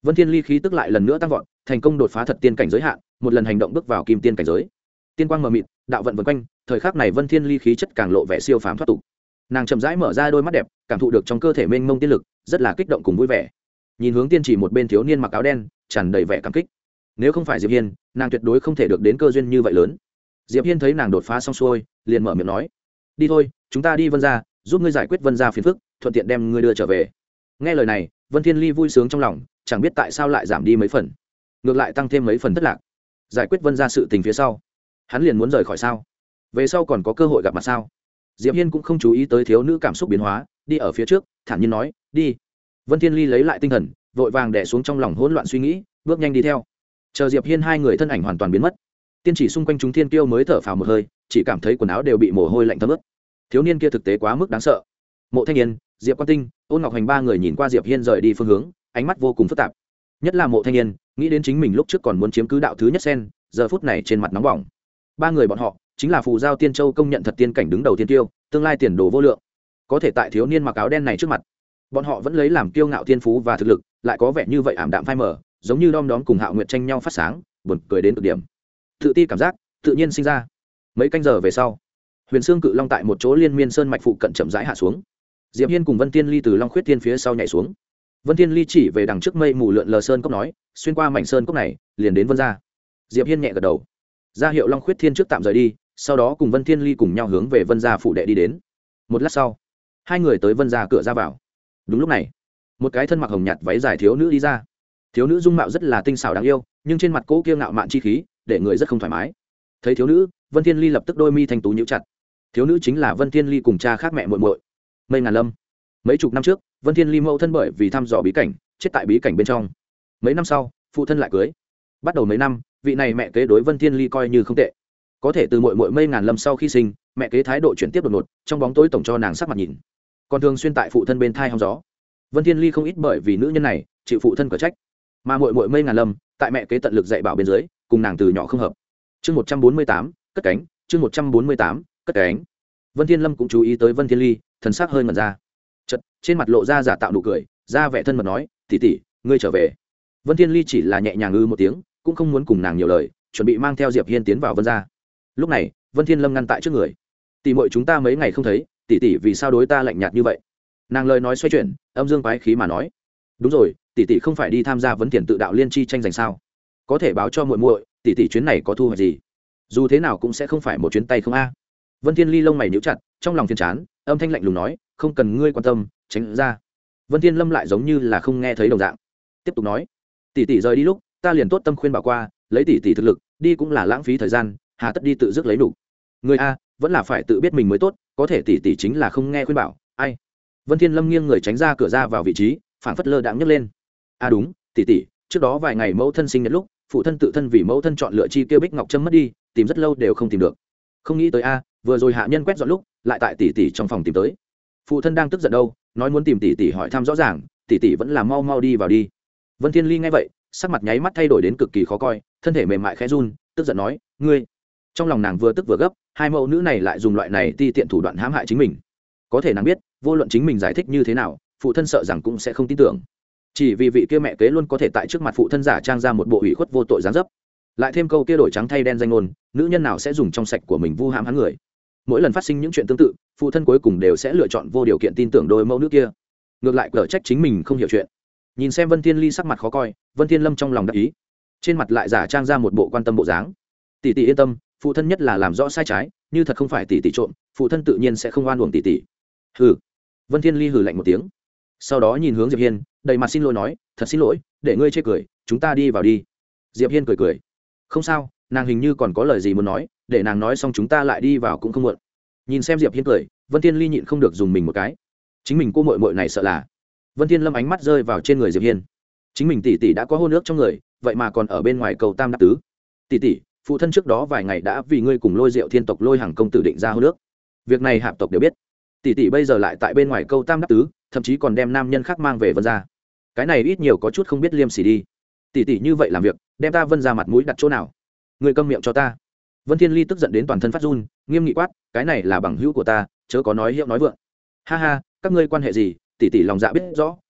Vân Thiên Ly khí tức lại lần nữa tăng vọt, thành công đột phá thật tiên cảnh giới hạn, một lần hành động bước vào kim tiên cảnh giới. Tiên quang mờ mịt, đạo vận vần quanh, thời khắc này Vân Thiên Ly khí chất càng lộ vẻ siêu phàm thoát tục. Nàng chậm rãi mở ra đôi mắt đẹp, cảm thụ được trong cơ thể mênh mông tiên lực, rất là kích động cùng vui vẻ. Nhìn hướng tiên chỉ một bên thiếu niên mặc áo đen, tràn đầy vẻ cảm kích. Nếu không phải Diệp Hiên, nàng tuyệt đối không thể được đến cơ duyên như vậy lớn. Diệp Hiên thấy nàng đột phá xong xuôi, liền mở miệng nói: "Đi thôi, chúng ta đi Vân gia, giúp ngươi giải quyết Vân gia phiền phức, thuận tiện đem ngươi đưa trở về." Nghe lời này, Vân Thiên Ly vui sướng trong lòng, chẳng biết tại sao lại giảm đi mấy phần, ngược lại tăng thêm mấy phần thất lạc. Giải quyết Vân gia sự tình phía sau, hắn liền muốn rời khỏi sao? Về sau còn có cơ hội gặp mặt sao? Diệp Hiên cũng không chú ý tới thiếu nữ cảm xúc biến hóa, đi ở phía trước, thản nhiên nói: "Đi." Vân Thiên Ly lấy lại tinh thần, vội vàng đè xuống trong lòng hỗn loạn suy nghĩ, bước nhanh đi theo. Chờ Diệp Hiên hai người thân ảnh hoàn toàn biến mất, tiên chỉ xung quanh chúng thiên kiêu mới thở phào một hơi, chỉ cảm thấy quần áo đều bị mồ hôi lạnh thấm ướt. Thiếu niên kia thực tế quá mức đáng sợ. Mộ Thanh Niên, Diệp Quan Tinh, Ôn Ngọc Hành ba người nhìn qua Diệp Hiên rời đi phương hướng, ánh mắt vô cùng phức tạp. Nhất là Mộ Thanh Niên, nghĩ đến chính mình lúc trước còn muốn chiếm cứ đạo thứ nhất sen, giờ phút này trên mặt nóng bỏng. Ba người bọn họ chính là phù giao tiên châu công nhận thật tiên cảnh đứng đầu tiên tiêu, tương lai tiền đồ vô lượng. Có thể tại thiếu niên mặc áo đen này trước mặt, bọn họ vẫn lấy làm kiêu ngạo tiên phú và thực lực, lại có vẻ như vậy ảm đạm phai mờ, giống như đom đóm cùng Hạo Nguyệt tranh nhau phát sáng, buồn cười đến cực điểm. Tự ti cảm giác tự nhiên sinh ra. Mấy canh giờ về sau, Huyền Xương Cự Long tại một chỗ liên miên sơn mạch phụ cận chậm rãi hạ xuống. Diệp Hiên cùng Vân Tiên Ly từ Long Khuyết Thiên phía sau nhảy xuống. Vân Tiên Ly chỉ về đằng trước mây mù lượn lờ sơn cốc nói, xuyên qua mảnh sơn cốc này, liền đến Vân gia. Diệp Hiên nhẹ gật đầu, ra hiệu Long Khuyết Thiên trước tạm rời đi, sau đó cùng Vân Tiên Ly cùng nhau hướng về Vân gia phủ đệ đi đến. Một lát sau, hai người tới Vân gia cửa ra vào. Đúng lúc này, một cái thân mặc hồng nhạt váy dài thiếu nữ đi ra. Thiếu nữ dung mạo rất là tinh xảo đáng yêu, nhưng trên mặt cô kiêu ngạo mạn chi khí, để người rất không thoải mái. Thấy thiếu nữ, Vân Tiên Ly lập tức đôi mi thanh tú nhíu chặt. Thiếu nữ chính là Vân Tiên Ly cùng cha khác mẹ muội muội, Mây Ngàn Lâm. Mấy chục năm trước, Vân Tiên Ly mẫu thân bởi vì thăm dò bí cảnh, chết tại bí cảnh bên trong. Mấy năm sau, phụ thân lại cưới. Bắt đầu mấy năm, vị này mẹ kế đối Vân Tiên Ly coi như không tệ. Có thể từ muội muội Mây Ngàn Lâm sau khi sinh, mẹ kế thái độ chuyển tiếp đột ngột, trong bóng tối tổng cho nàng sắc mặt nhìn. Còn thường xuyên tại phụ thân bên thai hóng gió. Vân Tiên Ly không ít bởi vì nữ nhân này, chịu phụ thân cở trách. Mà muội muội Mây Ngàn Lâm, tại mẹ kế tận lực dạy bảo bên dưới, cùng nàng từ nhỏ không hợp. Chương một trăm bốn mươi tám, cất cánh, chương một trăm bốn mươi tám, cất cánh. Vân Thiên Lâm cũng chú ý tới Vân Thiên Ly, thần sắc hơi ngẩn ra. Chợt, trên mặt lộ ra giả tạo nụ cười, ra vẻ thân mật nói, "Tỷ tỷ, ngươi trở về." Vân Thiên Ly chỉ là nhẹ nhàng ư một tiếng, cũng không muốn cùng nàng nhiều lời, chuẩn bị mang theo Diệp Hiên tiến vào Vân gia. Lúc này, Vân Thiên Lâm ngăn tại trước người. "Tỷ muội chúng ta mấy ngày không thấy, tỷ tỷ vì sao đối ta lạnh nhạt như vậy?" Nàng lời nói xoay chuyển, âm dương quái khí mà nói, "Đúng rồi, tỷ tỷ không phải đi tham gia vấn tiền tự đạo liên chi tranh giành sao? Có thể báo cho muội muội, tỷ tỷ chuyến này có thu hoạch gì? Dù thế nào cũng sẽ không phải một chuyến tay không a." Vân Thiên Ly lông mày nhíu chặt, trong lòng phiền chán, âm thanh lạnh lùng nói, "Không cần ngươi quan tâm, tránh ra." Vân Thiên Lâm lại giống như là không nghe thấy đồng dạng, tiếp tục nói, "Tỷ tỷ rời đi lúc, ta liền tốt tâm khuyên bảo qua, lấy tỷ tỷ thực lực, đi cũng là lãng phí thời gian, hà tất đi tự dứt lấy đủ. Ngươi a, vẫn là phải tự biết mình mới tốt, có thể tỷ tỷ chính là không nghe khuyên bảo, ai?" Vân Thiên Lâm nghiêng người tránh ra cửa ra vào vị trí, phảng phất lơ đãng nhấc lên. "À đúng, tỷ tỷ, trước đó vài ngày mẫu thân sinh nhật lúc, phụ thân tự thân vì mẫu thân chọn lựa chi tiêu bích ngọc trâm mất đi, tìm rất lâu đều không tìm được. Không nghĩ tới a, vừa rồi hạ nhân quét dọn lúc, lại tại tỷ tỷ trong phòng tìm tới. Phụ thân đang tức giận đâu, nói muốn tìm tỷ tỷ hỏi thăm rõ ràng, tỷ tỷ vẫn là mau mau đi vào đi." Vân Thiên Ly nghe vậy, sắc mặt nháy mắt thay đổi đến cực kỳ khó coi, thân thể mềm mại khẽ run, tức giận nói, "Ngươi!" Trong lòng nàng vừa tức vừa gấp, hai mẫu nữ này lại dùng loại này ti tiện thủ đoạn hãm hại chính mình. Có thể nàng biết, vô luận chính mình giải thích như thế nào, phụ thân sợ rằng cũng sẽ không tin tưởng. Chỉ vì vị kia mẹ kế luôn có thể tại trước mặt phụ thân giả trang ra một bộ ủy khuất vô tội dáng dấp, lại thêm câu kia đổi trắng thay đen danh ngôn, nữ nhân nào sẽ dùng trong sạch của mình vu hãm hắn người. Mỗi lần phát sinh những chuyện tương tự, phụ thân cuối cùng đều sẽ lựa chọn vô điều kiện tin tưởng đôi mẫu nữ kia, ngược lại cở trách chính mình không hiểu chuyện. Nhìn xem Vân Thiên Ly sắc mặt khó coi, Vân Thiên Lâm trong lòng đắc ý, trên mặt lại giả trang ra một bộ quan tâm bộ dáng. "Tỷ tỷ yên tâm, phụ thân nhất là làm rõ sai trái, như thật không phải tỷ tỷ trộm, phụ thân tự nhiên sẽ không oan uổng tỷ tỷ." Hừ. Vân Thiên Ly hừ lạnh một tiếng, sau đó nhìn hướng Diệp Hiên, đầy mặt xin lỗi nói, "Thật xin lỗi, để ngươi chê cười, chúng ta đi vào đi." Diệp Hiên cười cười, "Không sao, nàng hình như còn có lời gì muốn nói, để nàng nói xong chúng ta lại đi vào cũng không muộn." Nhìn xem Diệp Hiên cười, Vân Thiên Ly nhịn không được dùng mình một cái. Chính mình cô muội muội này sợ là. Vân Thiên Lâm ánh mắt rơi vào trên người Diệp Hiên. Chính mình tỷ tỷ đã có hôn ước trong người, vậy mà còn ở bên ngoài cầu tam đáp tứ. "Tỷ tỷ, phụ thân trước đó vài ngày đã vì ngươi cùng Lôi Diệu Thiên tộc Lôi Hằng công tử định ra hôn ước. Việc này hạp tộc đều biết. Tỷ tỷ bây giờ lại tại bên ngoài câu tam đáp tứ, thậm chí còn đem nam nhân khác mang về Vân gia. Cái này ít nhiều có chút không biết liêm sỉ đi. Tỷ tỷ như vậy làm việc, đem ta Vân gia mặt mũi đặt chỗ nào? Ngươi câm miệng cho ta." Vân Thiên Ly tức giận đến toàn thân phát run, nghiêm nghị quát, "Cái này là bằng hữu của ta, chớ có nói hiệu nói vượng." "Ha ha, các ngươi quan hệ gì, tỷ tỷ lòng dạ biết rõ,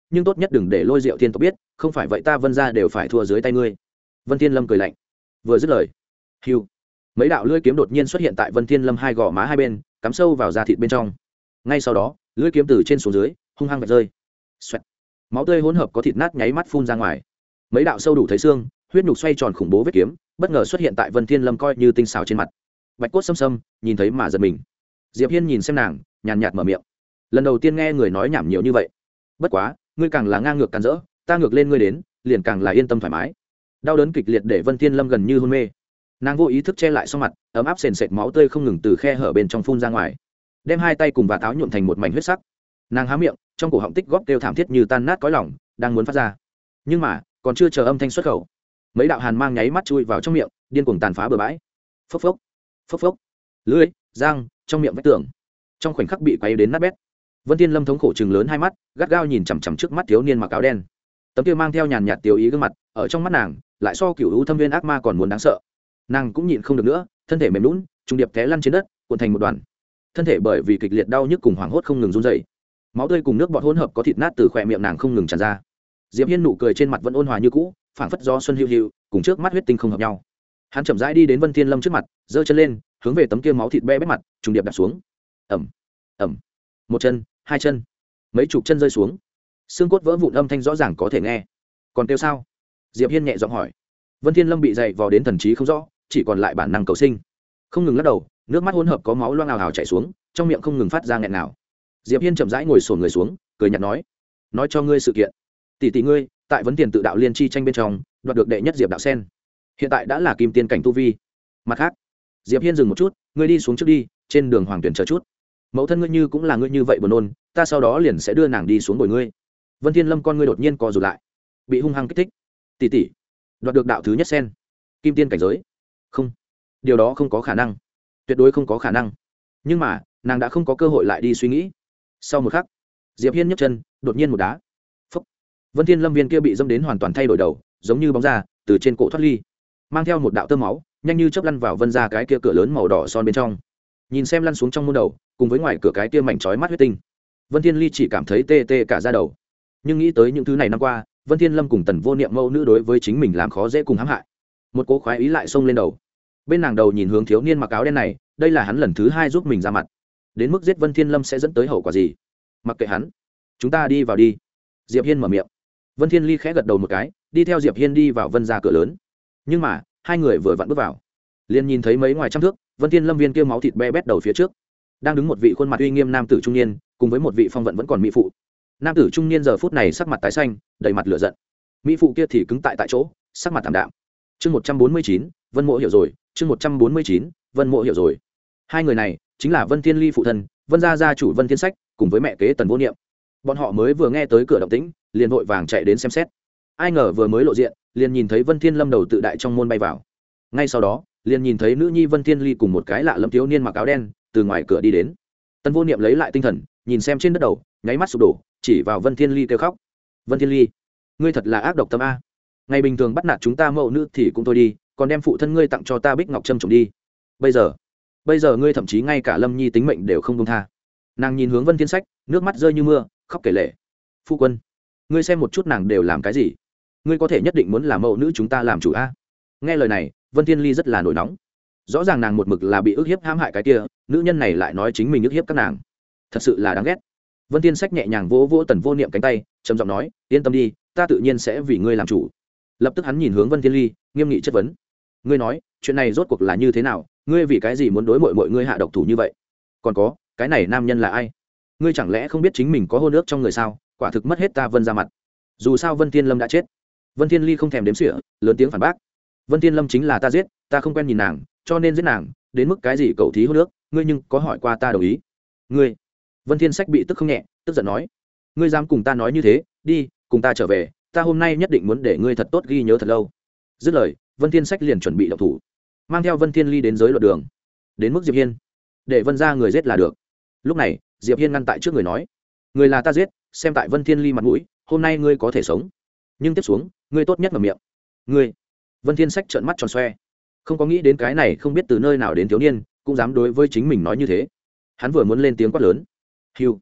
nhưng tốt nhất đừng để Lôi Diệu Thiên tộc biết, không phải vậy ta Vân gia đều phải thua dưới tay ngươi. Vân Thiên Lâm cười lạnh, vừa dứt lời, hiu, mấy đạo lưỡi kiếm đột nhiên xuất hiện tại Vân Thiên Lâm hai gò má hai bên, cắm sâu vào da thịt bên trong. Ngay sau đó, lưỡi kiếm từ trên xuống dưới hung hăng vạch rơi. Xoẹt. Máu tươi hỗn hợp có thịt nát nháy mắt phun ra ngoài. Mấy đạo sâu đủ thấy xương, huyết nhục xoay tròn khủng bố vết kiếm, bất ngờ xuất hiện tại Vân Thiên Lâm coi như tinh xảo trên mặt. Bạch cốt xâm xâm, nhìn thấy mà giật mình. Diệp Hiên nhìn xem nàng, nhàn nhạt mở miệng. Lần đầu tiên nghe người nói nhảm nhiều như vậy. Bất quá, ngươi càng là ngang ngược càn rỡ, ta ngược lên ngươi đến, liền càng là yên tâm thoải mái. Đau đớn kịch liệt để Vân Thiên Lâm gần như hôn mê. Nàng vô ý thức che lại sau mặt, ấm áp sền sệt máu tươi không ngừng từ khe hở bên trong phun ra ngoài, đem hai tay cùng và táo nhuộm thành một mảnh huyết sắc. Nàng há miệng, trong cổ họng tích góp kêu thảm thiết như tan nát cõi lòng, đang muốn phát ra. Nhưng mà, còn chưa chờ âm thanh xuất khẩu, mấy đạo hàn mang nháy mắt chui vào trong miệng, điên cuồng tàn phá bừa bãi. Phốc phốc, phốc phốc, lưỡi, răng, trong miệng vách tường, trong khoảnh khắc bị quấy đến nát bét. Vân Thiên Lâm thống khổ trừng lớn hai mắt, gắt gao nhìn chằm chằm trước mắt thiếu niên mặc áo đen. Tấm kia mang theo nhàn nhạt tiêu ý gương mặt, ở trong mắt nàng, lại so cửu u thâm viên ác ma còn muốn đáng sợ. Nàng cũng nhịn không được nữa, thân thể mềm nhũn, trùng điệp té lăn trên đất, cuộn thành một đoàn. Thân thể bởi vì kịch liệt đau nhức cùng hoảng hốt không ngừng run rẩy. Máu tươi cùng nước bọt hỗn hợp có thịt nát từ khóe miệng nàng không ngừng tràn ra. Diệp Hiên nụ cười trên mặt vẫn ôn hòa như cũ, phảng phất gió xuân hiu hiu, cùng trước mắt huyết tinh không hợp nhau. Hắn chậm rãi đi đến Vân Thiên Lâm trước mặt, giơ chân lên, hướng về tấm kia máu thịt be bét mặt, trùng điệp đạp xuống. Ầm, ầm. Một chân, hai chân, mấy chục chân rơi xuống. Xương cốt vỡ vụn âm thanh rõ ràng có thể nghe. Còn tiêu sao? Diệp Hiên nhẹ giọng hỏi. Vân Thiên Lâm bị dày vò đến thần trí không rõ, chỉ còn lại bản năng cầu sinh, không ngừng lắc đầu, nước mắt hỗn hợp có máu loang ào ào chảy xuống, trong miệng không ngừng phát ra nghẹn nào. Diệp Hiên chậm rãi ngồi xổm người xuống, cười nhạt nói: nói cho ngươi sự kiện, tỷ tỷ ngươi tại vấn tiền tự đạo liên chi tranh bên trong đoạt được đệ nhất diệp đạo sen, hiện tại đã là kim tiên cảnh tu vi. Mặt khác, Diệp Hiên dừng một chút, ngươi đi xuống trước đi, trên đường hoàng tuyển chờ chút. Mẫu thân ngươi như cũng là ngươi như vậy buồn nôn, ta sau đó liền sẽ đưa nàng đi xuống bồi ngươi. Vân Thiên Lâm con ngươi đột nhiên co rụt lại, bị hung hăng kích thích. Tỷ tỷ, đoạt được đạo thứ nhất sen, kim tiên cảnh giới? Không, điều đó không có khả năng, tuyệt đối không có khả năng. Nhưng mà nàng đã không có cơ hội lại đi suy nghĩ. Sau một khắc, Diệp Hiên nhấc chân, đột nhiên một đá. Phúc. Vân Thiên Lâm viên kia bị dâm đến hoàn toàn thay đổi đầu, giống như bóng da từ trên cổ thoát ly, mang theo một đạo tơ máu, nhanh như chớp lăn vào Vân gia cái kia cửa lớn màu đỏ son bên trong. Nhìn xem lăn xuống trong môn đầu, cùng với ngoài cửa cái kia mảnh chói mắt huyết tinh, Vân Thiên Ly chỉ cảm thấy tê tê cả da đầu. Nhưng nghĩ tới những thứ này năm qua, Vân Thiên Lâm cùng Tần Vô Niệm mẫu nữ đối với chính mình làm khó dễ cùng hãm hại, một cố khoái ý lại xông lên đầu. Bên nàng đầu nhìn hướng thiếu niên mặc áo đen này, đây là hắn lần thứ hai giúp mình ra mặt, đến mức giết Vân Thiên Lâm sẽ dẫn tới hậu quả gì? Mặc kệ hắn, chúng ta đi vào đi. Diệp Hiên mở miệng. Vân Thiên Ly khẽ gật đầu một cái, đi theo Diệp Hiên đi vào Vân gia cửa lớn. Nhưng mà hai người vừa vặn bước vào, liền nhìn thấy mấy ngoài trăm thước, Vân Thiên Lâm viên kia máu thịt be bét đầu phía trước, đang đứng một vị khuôn mặt uy nghiêm nam tử trung niên, cùng với một vị phong vận vẫn còn mỹ phụ. Nam tử trung niên giờ phút này sắc mặt tái xanh, đầy mặt lửa giận. Mỹ phụ kia thì cứng tại tại chỗ, sắc mặt thảm đạm. Chương một trăm bốn mươi chín, Vân Mộ hiểu rồi. Chương một trăm bốn mươi chín, Vân Mộ hiểu rồi. Hai người này chính là Vân Thiên Ly phụ thân, Vân gia gia chủ Vân Thiên Sách, cùng với mẹ kế Tần Vô Niệm. Bọn họ mới vừa nghe tới cửa động tĩnh, liền vội vàng chạy đến xem xét. Ai ngờ vừa mới lộ diện, liền nhìn thấy Vân Thiên Lâm đầu tự đại trong môn bay vào. Ngay sau đó, liền nhìn thấy nữ nhi Vân Thiên Ly cùng một cái lạ lẫm thiếu niên mặc áo đen từ ngoài cửa đi đến. Tần Vô Niệm lấy lại tinh thần, nhìn xem trên đất đầu, nháy mắt sụp đổ, chỉ vào Vân Thiên Ly kêu khóc. Vân Thiên Ly, ngươi thật là ác độc tâm a. Ngày bình thường bắt nạt chúng ta mẫu nữ thì cũng thôi đi, còn đem phụ thân ngươi tặng cho ta Bích Ngọc Trâm trộm đi. Bây giờ, bây giờ ngươi thậm chí ngay cả Lâm Nhi tính mệnh đều không buông tha. Nàng nhìn hướng Vân Thiên Sách, nước mắt rơi như mưa, khóc kể lể. Phu quân, ngươi xem một chút nàng đều làm cái gì? Ngươi có thể nhất định muốn làm mẫu nữ chúng ta làm chủ a? Nghe lời này, Vân Thiên Ly rất là nổi nóng. Rõ ràng nàng một mực là bị ức hiếp hãm hại cái kia, nữ nhân này lại nói chính mình ức hiếp các nàng, thật sự là đáng ghét. Vân Thiên Sách nhẹ nhàng vỗ vỗ Tần Vô Niệm cánh tay, trầm giọng nói, yên tâm đi, ta tự nhiên sẽ vì ngươi làm chủ. Lập tức hắn nhìn hướng Vân Thiên Ly, nghiêm nghị chất vấn. Ngươi nói, chuyện này rốt cuộc là như thế nào? Ngươi vì cái gì muốn đối mọi mọi ngươi hạ độc thủ như vậy? Còn có, cái này nam nhân là ai? Ngươi chẳng lẽ không biết chính mình có hôn ước trong người sao? Quả thực mất hết ta Vân ra mặt. Dù sao Vân Thiên Lâm đã chết. Vân Thiên Ly không thèm đếm xỉa, lớn tiếng phản bác. Vân Thiên Lâm chính là ta giết, ta không quen nhìn nàng, cho nên giết nàng, đến mức cái gì cậu thí hôn ước, ngươi nhưng có hỏi qua ta đồng ý? Ngươi. Vân Thiên Sách bị tức không nhẹ, tức giận nói, ngươi dám cùng ta nói như thế, đi, cùng ta trở về, ta hôm nay nhất định muốn để ngươi thật tốt ghi nhớ thật lâu. Dứt lời, Vân Thiên Sách liền chuẩn bị động thủ, mang theo Vân Thiên Ly đến giới luật đường. Đến mức Diệp Hiên, để Vân gia người giết là được. Lúc này, Diệp Hiên ngăn tại trước người nói, người là ta giết, xem tại Vân Thiên Ly mặt mũi, hôm nay ngươi có thể sống, nhưng tiếp xuống, ngươi tốt nhất ngậm miệng. Ngươi. Vân Thiên Sách trợn mắt tròn xoe, không có nghĩ đến cái này không biết từ nơi nào đến thiếu niên, cũng dám đối với chính mình nói như thế. Hắn vừa muốn lên tiếng quát lớn, hiu,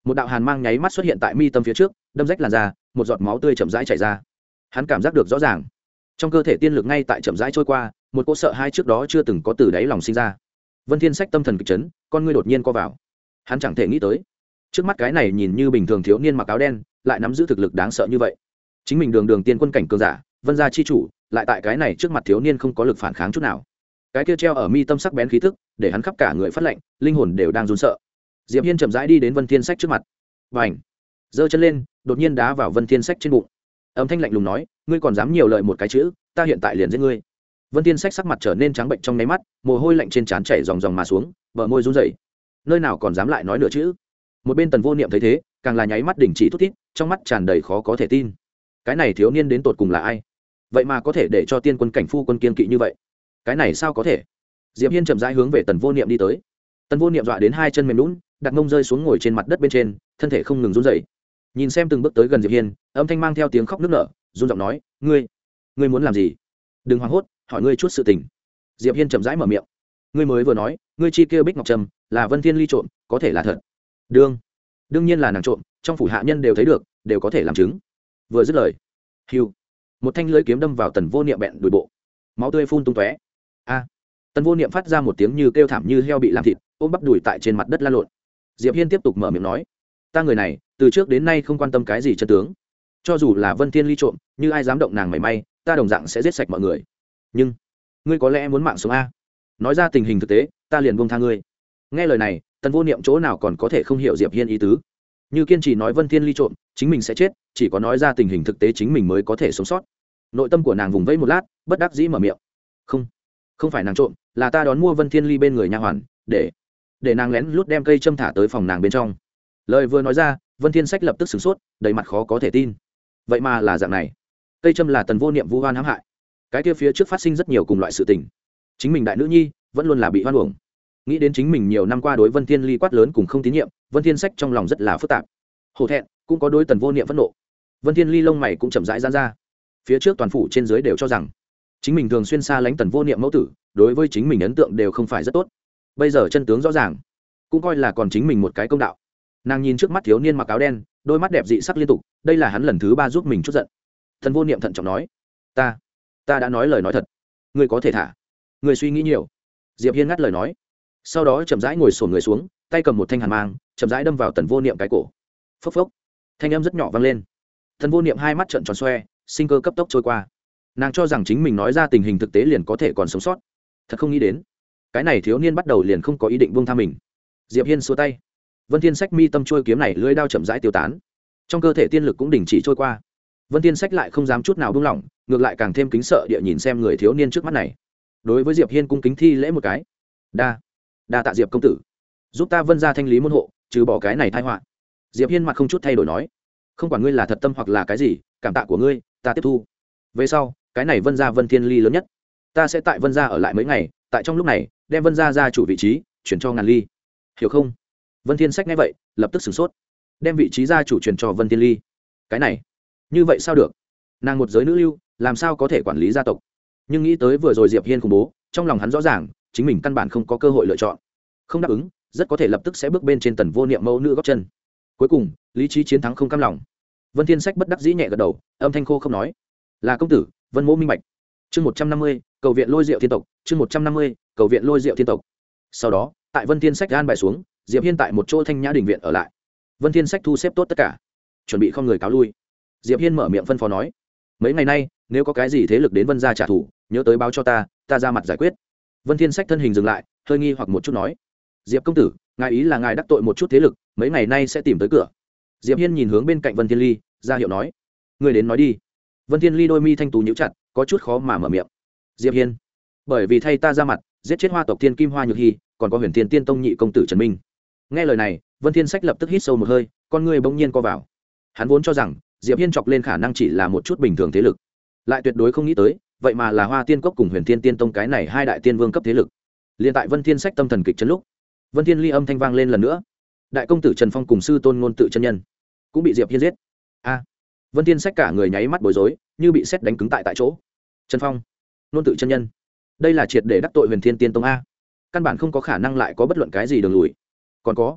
một đạo hàn mang nháy mắt xuất hiện tại mi tâm phía trước, đâm rách làn da, một giọt máu tươi chậm rãi chảy ra. Hắn cảm giác được rõ ràng, trong cơ thể tiên lực ngay tại chậm rãi trôi qua, một cỗ sợ hãi trước đó chưa từng có từ đáy lòng sinh ra. Vân Thiên Sách tâm thần kịch chấn, con ngươi đột nhiên co vào. Hắn chẳng thể nghĩ tới, trước mắt cái này nhìn như bình thường thiếu niên mặc áo đen, lại nắm giữ thực lực đáng sợ như vậy. Chính mình đường đường tiên quân cảnh cường giả, Vân gia chi chủ, lại tại cái này trước mặt thiếu niên không có lực phản kháng chút nào. Cái kia treo ở mi tâm sắc bén khí tức, để hắn khắp cả người phát lạnh, linh hồn đều đang run sợ. Diệp Hiên chậm rãi đi đến Vân Thiên Sách trước mặt, bành, giơ chân lên, đột nhiên đá vào Vân Thiên Sách trên bụng. Âm thanh lạnh lùng nói, ngươi còn dám nhiều lời một cái chữ, ta hiện tại liền giết ngươi. Vân Thiên Sách sắc mặt trở nên trắng bệnh trong nháy mắt, mồ hôi lạnh trên trán chảy ròng ròng mà xuống, bờ môi run rẩy. Nơi nào còn dám lại nói nửa chữ. Một bên Tần Vô Niệm thấy thế, càng là nháy mắt đình chỉ thút thít, trong mắt tràn đầy khó có thể tin. Cái này thiếu niên đến tột cùng là ai? Vậy mà có thể để cho tiên quân cảnh phu quân kiên kỵ như vậy? Cái này sao có thể? Diệp Hiên chậm rãi hướng về Tần Vô Niệm đi tới. Tần Vô Niệm dọa đến hai chân mềm nhũn, đặt mông rơi xuống ngồi trên mặt đất bên trên, thân thể không ngừng run rẩy. Nhìn xem từng bước tới gần Diệp Hiên, âm thanh mang theo tiếng khóc nức nở, run giọng nói, "Ngươi, ngươi muốn làm gì? Đừng hoảng hốt, hỏi ngươi chút sự tình." Diệp Hiên chậm rãi mở miệng, "Ngươi mới vừa nói, ngươi chi kia Bích Ngọc Trầm là Vân Thiên Ly trộm, có thể là thật?" "Đương, đương nhiên là nàng trộm, trong phủ hạ nhân đều thấy được, đều có thể làm chứng." Vừa dứt lời, hưu, một thanh lưỡi kiếm đâm vào Tần Vô Niệm bẹn đùi bộ, máu tươi phun tung tóe. A! Tần Vô Niệm phát ra một tiếng như kêu thảm như heo bị làm thịt, ôm bắp đùi tại trên mặt đất lăn lộn. Diệp Hiên tiếp tục mở miệng nói, "Ta người này, từ trước đến nay không quan tâm cái gì chân tướng, cho dù là Vân Thiên Ly trộm, như ai dám động nàng mảy may, ta đồng dạng sẽ giết sạch mọi người. Nhưng ngươi có lẽ muốn mạng sống a? Nói ra tình hình thực tế, ta liền buông tha ngươi." Nghe lời này, Tần Vô Niệm chỗ nào còn có thể không hiểu Diệp Hiên ý tứ. Như kiên trì nói Vân Thiên Ly trộm, chính mình sẽ chết, chỉ có nói ra tình hình thực tế chính mình mới có thể sống sót. Nội tâm của nàng vùng vẫy một lát, bất đắc dĩ mở miệng, "Không, không phải nàng trộm, là ta đón mua Vân Thiên Ly bên người nha hoàn, để để nàng lén lút đem cây châm thả tới phòng nàng bên trong." Lời vừa nói ra, Vân Thiên Sách lập tức sửng sốt, đầy mặt khó có thể tin. Vậy mà là dạng này. Cây châm là Tần Vô Niệm vu oan hãm hại. Cái kia phía trước phát sinh rất nhiều cùng loại sự tình. Chính mình đại nữ nhi vẫn luôn là bị hoan uổng. Nghĩ đến chính mình nhiều năm qua đối Vân Thiên Ly quát lớn cùng không tín nhiệm, Vân Thiên Sách trong lòng rất là phức tạp. Hổ thẹn, cũng có đối Tần Vô Niệm phẫn nộ. Vân Thiên Ly lông mày cũng chậm rãi giãn ra. Phía trước toàn phủ trên dưới đều cho rằng chính mình thường xuyên xa lánh Tần Vô Niệm mẫu tử, đối với chính mình ấn tượng đều không phải rất tốt. Bây giờ chân tướng rõ ràng, cũng coi là còn chính mình một cái công đạo. Nàng nhìn trước mắt thiếu niên mặc áo đen, đôi mắt đẹp dị sắc liên tục, đây là hắn lần thứ ba giúp mình chút giận. Tần Vô Niệm thận trọng nói, ta ta đã nói lời nói thật, ngươi có thể thả. Ngươi suy nghĩ nhiều. Diệp Hiên ngắt lời nói, sau đó chậm rãi ngồi xổm người xuống, tay cầm một thanh hàn mang, chậm rãi đâm vào Tần Vô Niệm cái cổ. Phốc phốc, thanh âm rất nhỏ vang lên. Tần Vô Niệm hai mắt trợn tròn xoe, sinh cơ cấp tốc trôi qua. Nàng cho rằng chính mình nói ra tình hình thực tế liền có thể còn sống sót, thật không nghĩ đến, cái này thiếu niên bắt đầu liền không có ý định buông tha mình. Diệp Hiên xua tay, Vân Thiên Sách mi tâm trôi kiếm này lưỡi đao chậm rãi tiêu tán, trong cơ thể tiên lực cũng đình chỉ trôi qua. Vân Thiên Sách lại không dám chút nào buông lỏng, ngược lại càng thêm kính sợ địa nhìn xem người thiếu niên trước mắt này. Đối với Diệp Hiên cung kính thi lễ một cái, đa đa tạ Diệp công tử, giúp ta Vân gia thanh lý môn hộ, trừ bỏ cái này tai họa. Diệp Hiên mặt không chút thay đổi nói, không quản ngươi là thật tâm hoặc là cái gì, cảm tạ của ngươi ta tiếp thu. Về sau, cái này Vân gia Vân Thiên Ly lớn nhất, ta sẽ tại Vân gia ở lại mấy ngày, tại trong lúc này đem Vân gia gia chủ vị trí chuyển cho Ngàn Ly, hiểu không? Vân Thiên Sách nghe vậy lập tức sửng sốt, đem vị trí gia chủ chuyển cho Vân Thiên Ly. Cái này như vậy sao được? Nàng một giới nữ lưu, làm sao có thể quản lý gia tộc? Nhưng nghĩ tới vừa rồi Diệp Hiên khủng bố, trong lòng hắn rõ ràng chính mình căn bản không có cơ hội lựa chọn. Không đáp ứng, rất có thể lập tức sẽ bước bên trên Tần Vô Niệm mẫu nữ gót chân. Cuối cùng, lý trí chiến thắng không cam lòng. Vân Thiên Sách bất đắc dĩ nhẹ gật đầu, âm thanh khô không nói, là công tử. Vân Mỗ minh bạch. Chương một trăm năm mươi, cầu viện Lôi Diệu Thiên tộc. Chương một trăm năm mươi, cầu viện Lôi Diệu Thiên tộc. Sau đó, tại Vân Thiên Sách gan bài xuống, Diệp Hiên tại một chỗ thanh nhã đình viện ở lại. Vân Thiên Sách thu xếp tốt tất cả, chuẩn bị không người cáo lui. Diệp Hiên mở miệng phân phó nói, mấy ngày nay nếu có cái gì thế lực đến Vân gia trả thù, nhớ tới báo cho ta, ta ra mặt giải quyết. Vân Thiên Sách thân hình dừng lại, hơi nghi hoặc một chút nói, Diệp công tử, ngài ý là ngài đắc tội một chút thế lực, mấy ngày nay sẽ tìm tới cửa. Diệp Hiên nhìn hướng bên cạnh Vân Thiên Ly, ra hiệu nói, ngươi đến nói đi. Vân Thiên Ly đôi mi thanh tú nhíu chặt, có chút khó mà mở miệng. Diệp Hiên, bởi vì thay ta ra mặt, giết chết Hoa tộc Thiên Kim Hoa Nhược Hi, còn có Huyền Thiên Tiên Tông nhị công tử Trần Minh. Nghe lời này, Vân Thiên Sách lập tức hít sâu một hơi, con ngươi bỗng nhiên co vào. Hắn vốn cho rằng Diệp Hiên chọc lên khả năng chỉ là một chút bình thường thế lực, lại tuyệt đối không nghĩ tới, vậy mà là Hoa Tiên Cốc cùng Huyền Thiên Tiên Tông cái này hai đại tiên vương cấp thế lực. Liên tại Vân Thiên Sách tâm thần kịch chấn lúc, Vân Thiên Ly âm thanh vang lên lần nữa, đại công tử Trần Phong cùng sư tôn ngôn tự chân nhân cũng bị Diệp Hiên giết. A! Vân Thiên Sách cả người nháy mắt bối rối, như bị sét đánh cứng tại tại chỗ. Trần Phong, ngôn tự chân nhân, đây là triệt để đắc tội Huyền Thiên Tiên Tông a, căn bản không có khả năng lại có bất luận cái gì đường lùi. Còn có,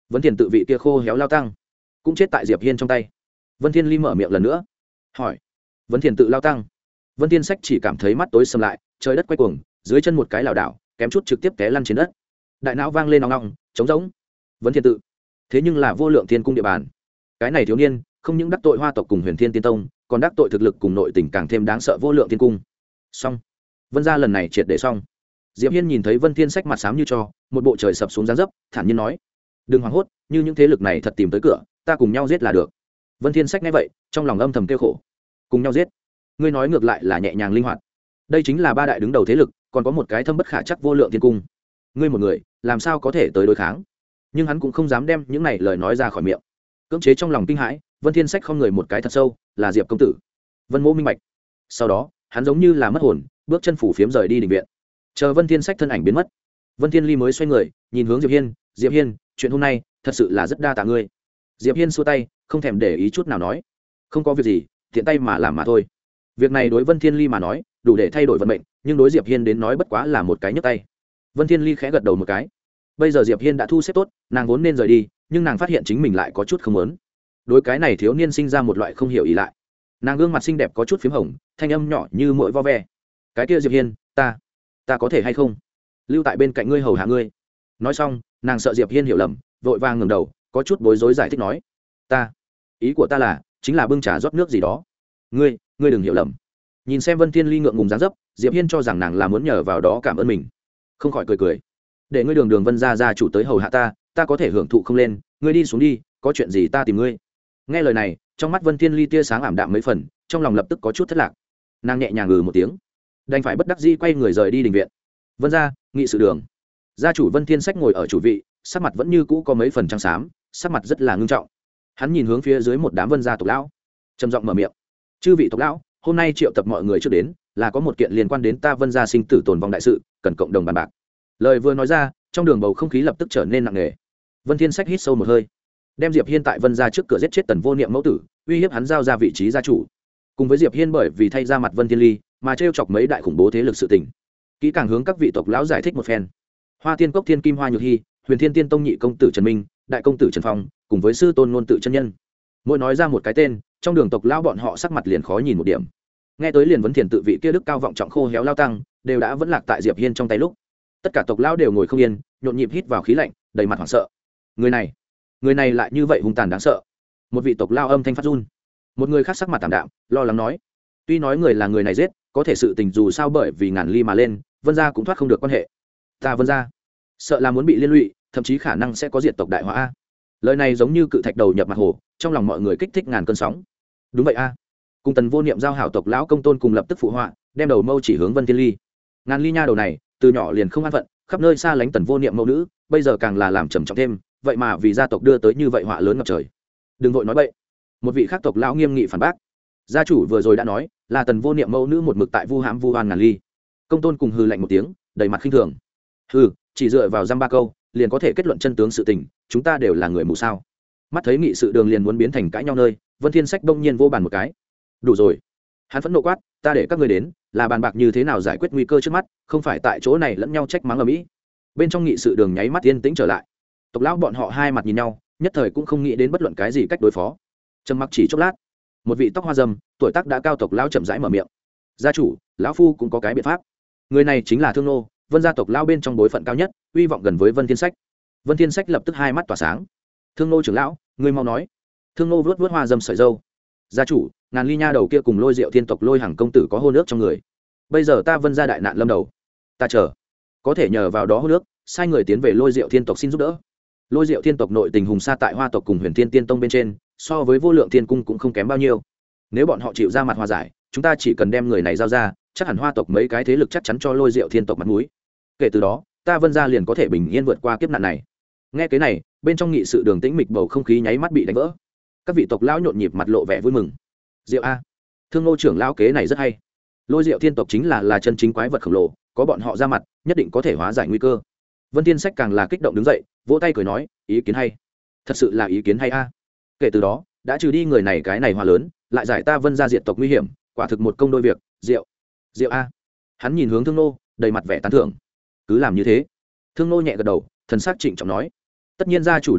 Vân Thiên tự vị kia khô héo lao tăng cũng chết tại Diệp Hiên trong tay. Vân Thiên Ly mở miệng lần nữa hỏi: Vân Thiên tự lao tăng? Vân Thiên Sách chỉ cảm thấy mắt tối sầm lại, trời đất quay cuồng, dưới chân một cái lảo đảo, kém chút trực tiếp té lăn trên đất. Đại não vang lên ong ong, trống rỗng. Vân Thiên tự, thế nhưng là vô lượng thiên cung địa bàn. Cái này thiếu niên không những đắc tội Hoa tộc cùng Huyền Thiên Tiên Tông, còn đắc tội thực lực cùng nội tình càng thêm đáng sợ vô lượng thiên cung. Xong, Vân gia lần này triệt để xong. Diệp Hiên nhìn thấy Vân Thiên Sách mặt xám như tro, một bộ trời sập xuống dáng dấp, thản nhiên nói: đừng hoảng hốt, như những thế lực này thật tìm tới cửa, ta cùng nhau giết là được. Vân Thiên Sách nghe vậy, trong lòng âm thầm kêu khổ. Cùng nhau giết? Ngươi nói ngược lại là nhẹ nhàng linh hoạt. Đây chính là ba đại đứng đầu thế lực, còn có một cái thâm bất khả chắc vô lượng thiên cung. Ngươi một người, làm sao có thể tới đối kháng? Nhưng hắn cũng không dám đem những này lời nói ra khỏi miệng. Cưỡng chế trong lòng kinh hãi, Vân Thiên Sách không người một cái thật sâu, là Diệp công tử. Vân Mỗ minh bạch. Sau đó, hắn giống như là mất hồn, bước chân phủ phiếm rời đi đình viện. Chờ Vân Thiên Sách thân ảnh biến mất, Vân Thiên Ly mới xoay người, nhìn hướng Diệp Hiên: Diệp Hiên, chuyện hôm nay thật sự là rất đa tạ ngươi. Diệp Hiên xua tay, không thèm để ý chút nào nói: không có việc gì, tiện tay mà làm mà thôi. Việc này đối Vân Thiên Ly mà nói đủ để thay đổi vận mệnh, nhưng đối Diệp Hiên đến nói bất quá là một cái nhấc tay. Vân Thiên Ly khẽ gật đầu một cái. Bây giờ Diệp Hiên đã thu xếp tốt, nàng vốn nên rời đi, nhưng nàng phát hiện chính mình lại có chút không muốn. Đối cái này thiếu niên sinh ra một loại không hiểu ý lại. Nàng gương mặt xinh đẹp có chút phím hồng, thanh âm nhỏ như muỗi vo ve: cái kia Diệp Hiên, ta ta có thể hay không lưu tại bên cạnh ngươi hầu hạ ngươi? Nói xong, nàng sợ Diệp Hiên hiểu lầm, vội vàng ngẩng đầu, có chút bối rối giải thích nói: ta ý của ta là chính là bưng trà rót nước gì đó. ngươi ngươi đừng hiểu lầm. Nhìn xem Vân Thiên Ly ngượng ngùng dáng dấp, Diệp Hiên cho rằng nàng là muốn nhờ vào đó cảm ơn mình, không khỏi cười cười: để ngươi đường đường Vân gia gia chủ tới hầu hạ ta, ta có thể hưởng thụ không lên, ngươi đi xuống đi, có chuyện gì ta tìm ngươi. Nghe lời này, trong mắt Vân Thiên Ly tia sáng ảm đạm mấy phần, trong lòng lập tức có chút thất lạc. Nàng nhẹ nhàng ngừ một tiếng, đành phải bất đắc dĩ quay người rời đi đình viện. Vân gia nghị sự đường, gia chủ Vân Thiên Sách ngồi ở chủ vị, sắc mặt vẫn như cũ có mấy phần trắng xám, sắc mặt rất là ngưng trọng. Hắn nhìn hướng phía dưới một đám Vân gia tộc lão, trầm giọng mở miệng: chư vị tộc lão, hôm nay triệu tập mọi người trước đến là có một kiện liên quan đến ta Vân gia sinh tử tồn vong đại sự, cần cộng đồng bàn bạc. Lời vừa nói ra, trong đường bầu không khí lập tức trở nên nặng nề. Vân Thiên Sách hít sâu một hơi, đem Diệp Hiên tại Vân gia trước cửa giết chết Tần Vô Niệm mẫu tử, uy hiếp hắn giao ra vị trí gia chủ. Cùng với Diệp Hiên bởi vì thay ra mặt Vân Thiên Ly mà trêu chọc mấy đại khủng bố thế lực sự tình, kỹ càng hướng các vị tộc lão giải thích một phen. Hoa Tiên Cốc Thiên Kim Hoa Nhược Hi, Huyền Thiên Tiên Tông nhị công tử Trần Minh, đại công tử Trần Phong, cùng với sư tôn ngôn tự chân nhân. Mỗi nói ra một cái tên, trong đường tộc lão bọn họ sắc mặt liền khó nhìn một điểm. Nghe tới liền vấn thiền tự vị kia đức cao vọng trọng khô héo lao tăng, đều đã vẫn lạc tại Diệp Hiên trong tay lúc, tất cả tộc lão đều ngồi không yên, nhộn nhịp hít vào khí lạnh, đầy mặt hoảng sợ. Người này, người này lại như vậy hung tàn đáng sợ. Một vị tộc lão âm thanh phát run. Một người khác sắc mặt tạm đạm, lo lắng nói: tuy nói người là người này giết, có thể sự tình dù sao bởi vì ngàn ly mà lên, Vân gia cũng thoát không được quan hệ. Ta Vân gia sợ là muốn bị liên lụy, thậm chí khả năng sẽ có diệt tộc đại họa a. Lời này giống như cự thạch đầu nhập mặt hồ, trong lòng mọi người kích thích ngàn cơn sóng. Đúng vậy a. Cùng Tần Vô Niệm giao hảo tộc lão công tôn cùng lập tức phụ họa, đem đầu mâu chỉ hướng Vân Thiên Ly. Ngàn ly nha đầu này, từ nhỏ liền không an phận, khắp nơi xa lánh Tần Vô Niệm mẫu nữ, bây giờ càng là làm trầm trọng thêm, vậy mà vì gia tộc đưa tới như vậy họa lớn ngập trời. Đừng vội nói bậy. Một vị khác tộc lão nghiêm nghị phản bác: gia chủ vừa rồi đã nói là Tần Vô Niệm mẫu nữ một mực tại vu hãm vu oan ngàn ly. Công tôn cùng hừ lạnh một tiếng, đầy mặt khinh thường: hừ, chỉ dựa vào dăm ba câu liền có thể kết luận chân tướng sự tình, chúng ta đều là người mù sao? Mắt thấy nghị sự đường liền muốn biến thành cãi nhau nơi, Vân Thiên Sách đông nhiên vô bàn một cái: đủ rồi. Hắn phẫn nộ quát: ta để các ngươi đến là bàn bạc như thế nào giải quyết nguy cơ trước mắt, không phải tại chỗ này lẫn nhau trách mắng ở mỹ. Bên trong nghị sự đường nháy mắt yên tĩnh trở lại. Tộc lão bọn họ hai mặt nhìn nhau, nhất thời cũng không nghĩ đến bất luận cái gì cách đối phó. Trầm mặc chỉ chốc lát, một vị tóc hoa râm, tuổi tác đã cao tộc lão chậm rãi mở miệng: gia chủ, lão phu cũng có cái biện pháp. Người này chính là Thương Nô, Vân gia tộc lão bên trong bối phận cao nhất, uy vọng gần với Vân Thiên Sách. Vân Thiên Sách lập tức hai mắt tỏa sáng: Thương Nô trưởng lão, ngươi mau nói. Thương Nô vuốt vuốt hoa râm sợi râu: gia chủ, ngàn ly nha đầu kia cùng Lôi Diệu Thiên tộc Lôi Hằng công tử có hôn ước trong người. Bây giờ ta Vân gia đại nạn lâm đầu, ta chờ có thể nhờ vào đó hôn ước, sai người tiến về Lôi Diệu Thiên tộc xin giúp đỡ. Lôi Diệu Thiên tộc nội tình hùng xa tại Hoa tộc cùng Huyền Thiên Tiên Tông bên trên, so với Vô Lượng Thiên cung cũng không kém bao nhiêu. Nếu bọn họ chịu ra mặt hòa giải, chúng ta chỉ cần đem người này giao ra, chắc hẳn Hoa tộc mấy cái thế lực chắc chắn cho Lôi Diệu Thiên tộc mặt mũi. Kể từ đó, ta Vân gia liền có thể bình yên vượt qua kiếp nạn này. Nghe cái này, bên trong nghị sự đường tĩnh mịch bầu không khí nháy mắt bị đánh vỡ. Các vị tộc lão nhộn nhịp mặt lộ vẻ vui mừng. Diệu a, Thương Nô trưởng lão kế này rất hay. Lôi Diệu Thiên tộc chính là là chân chính quái vật khổng lồ, có bọn họ ra mặt, nhất định có thể hóa giải nguy cơ. Vân Thiên Sách càng là kích động đứng dậy, vỗ tay cười nói: ý kiến hay, thật sự là ý kiến hay a. Kể từ đó, đã trừ đi người này cái này hòa lớn, lại giải ta Vân gia diệt tộc nguy hiểm, quả thực một công đôi việc. Diệu, Diệu a. Hắn nhìn hướng Thương Nô, đầy mặt vẻ tán thưởng. Cứ làm như thế. Thương Nô nhẹ gật đầu, thần sắc trịnh trọng nói: tất nhiên gia chủ đồng ý,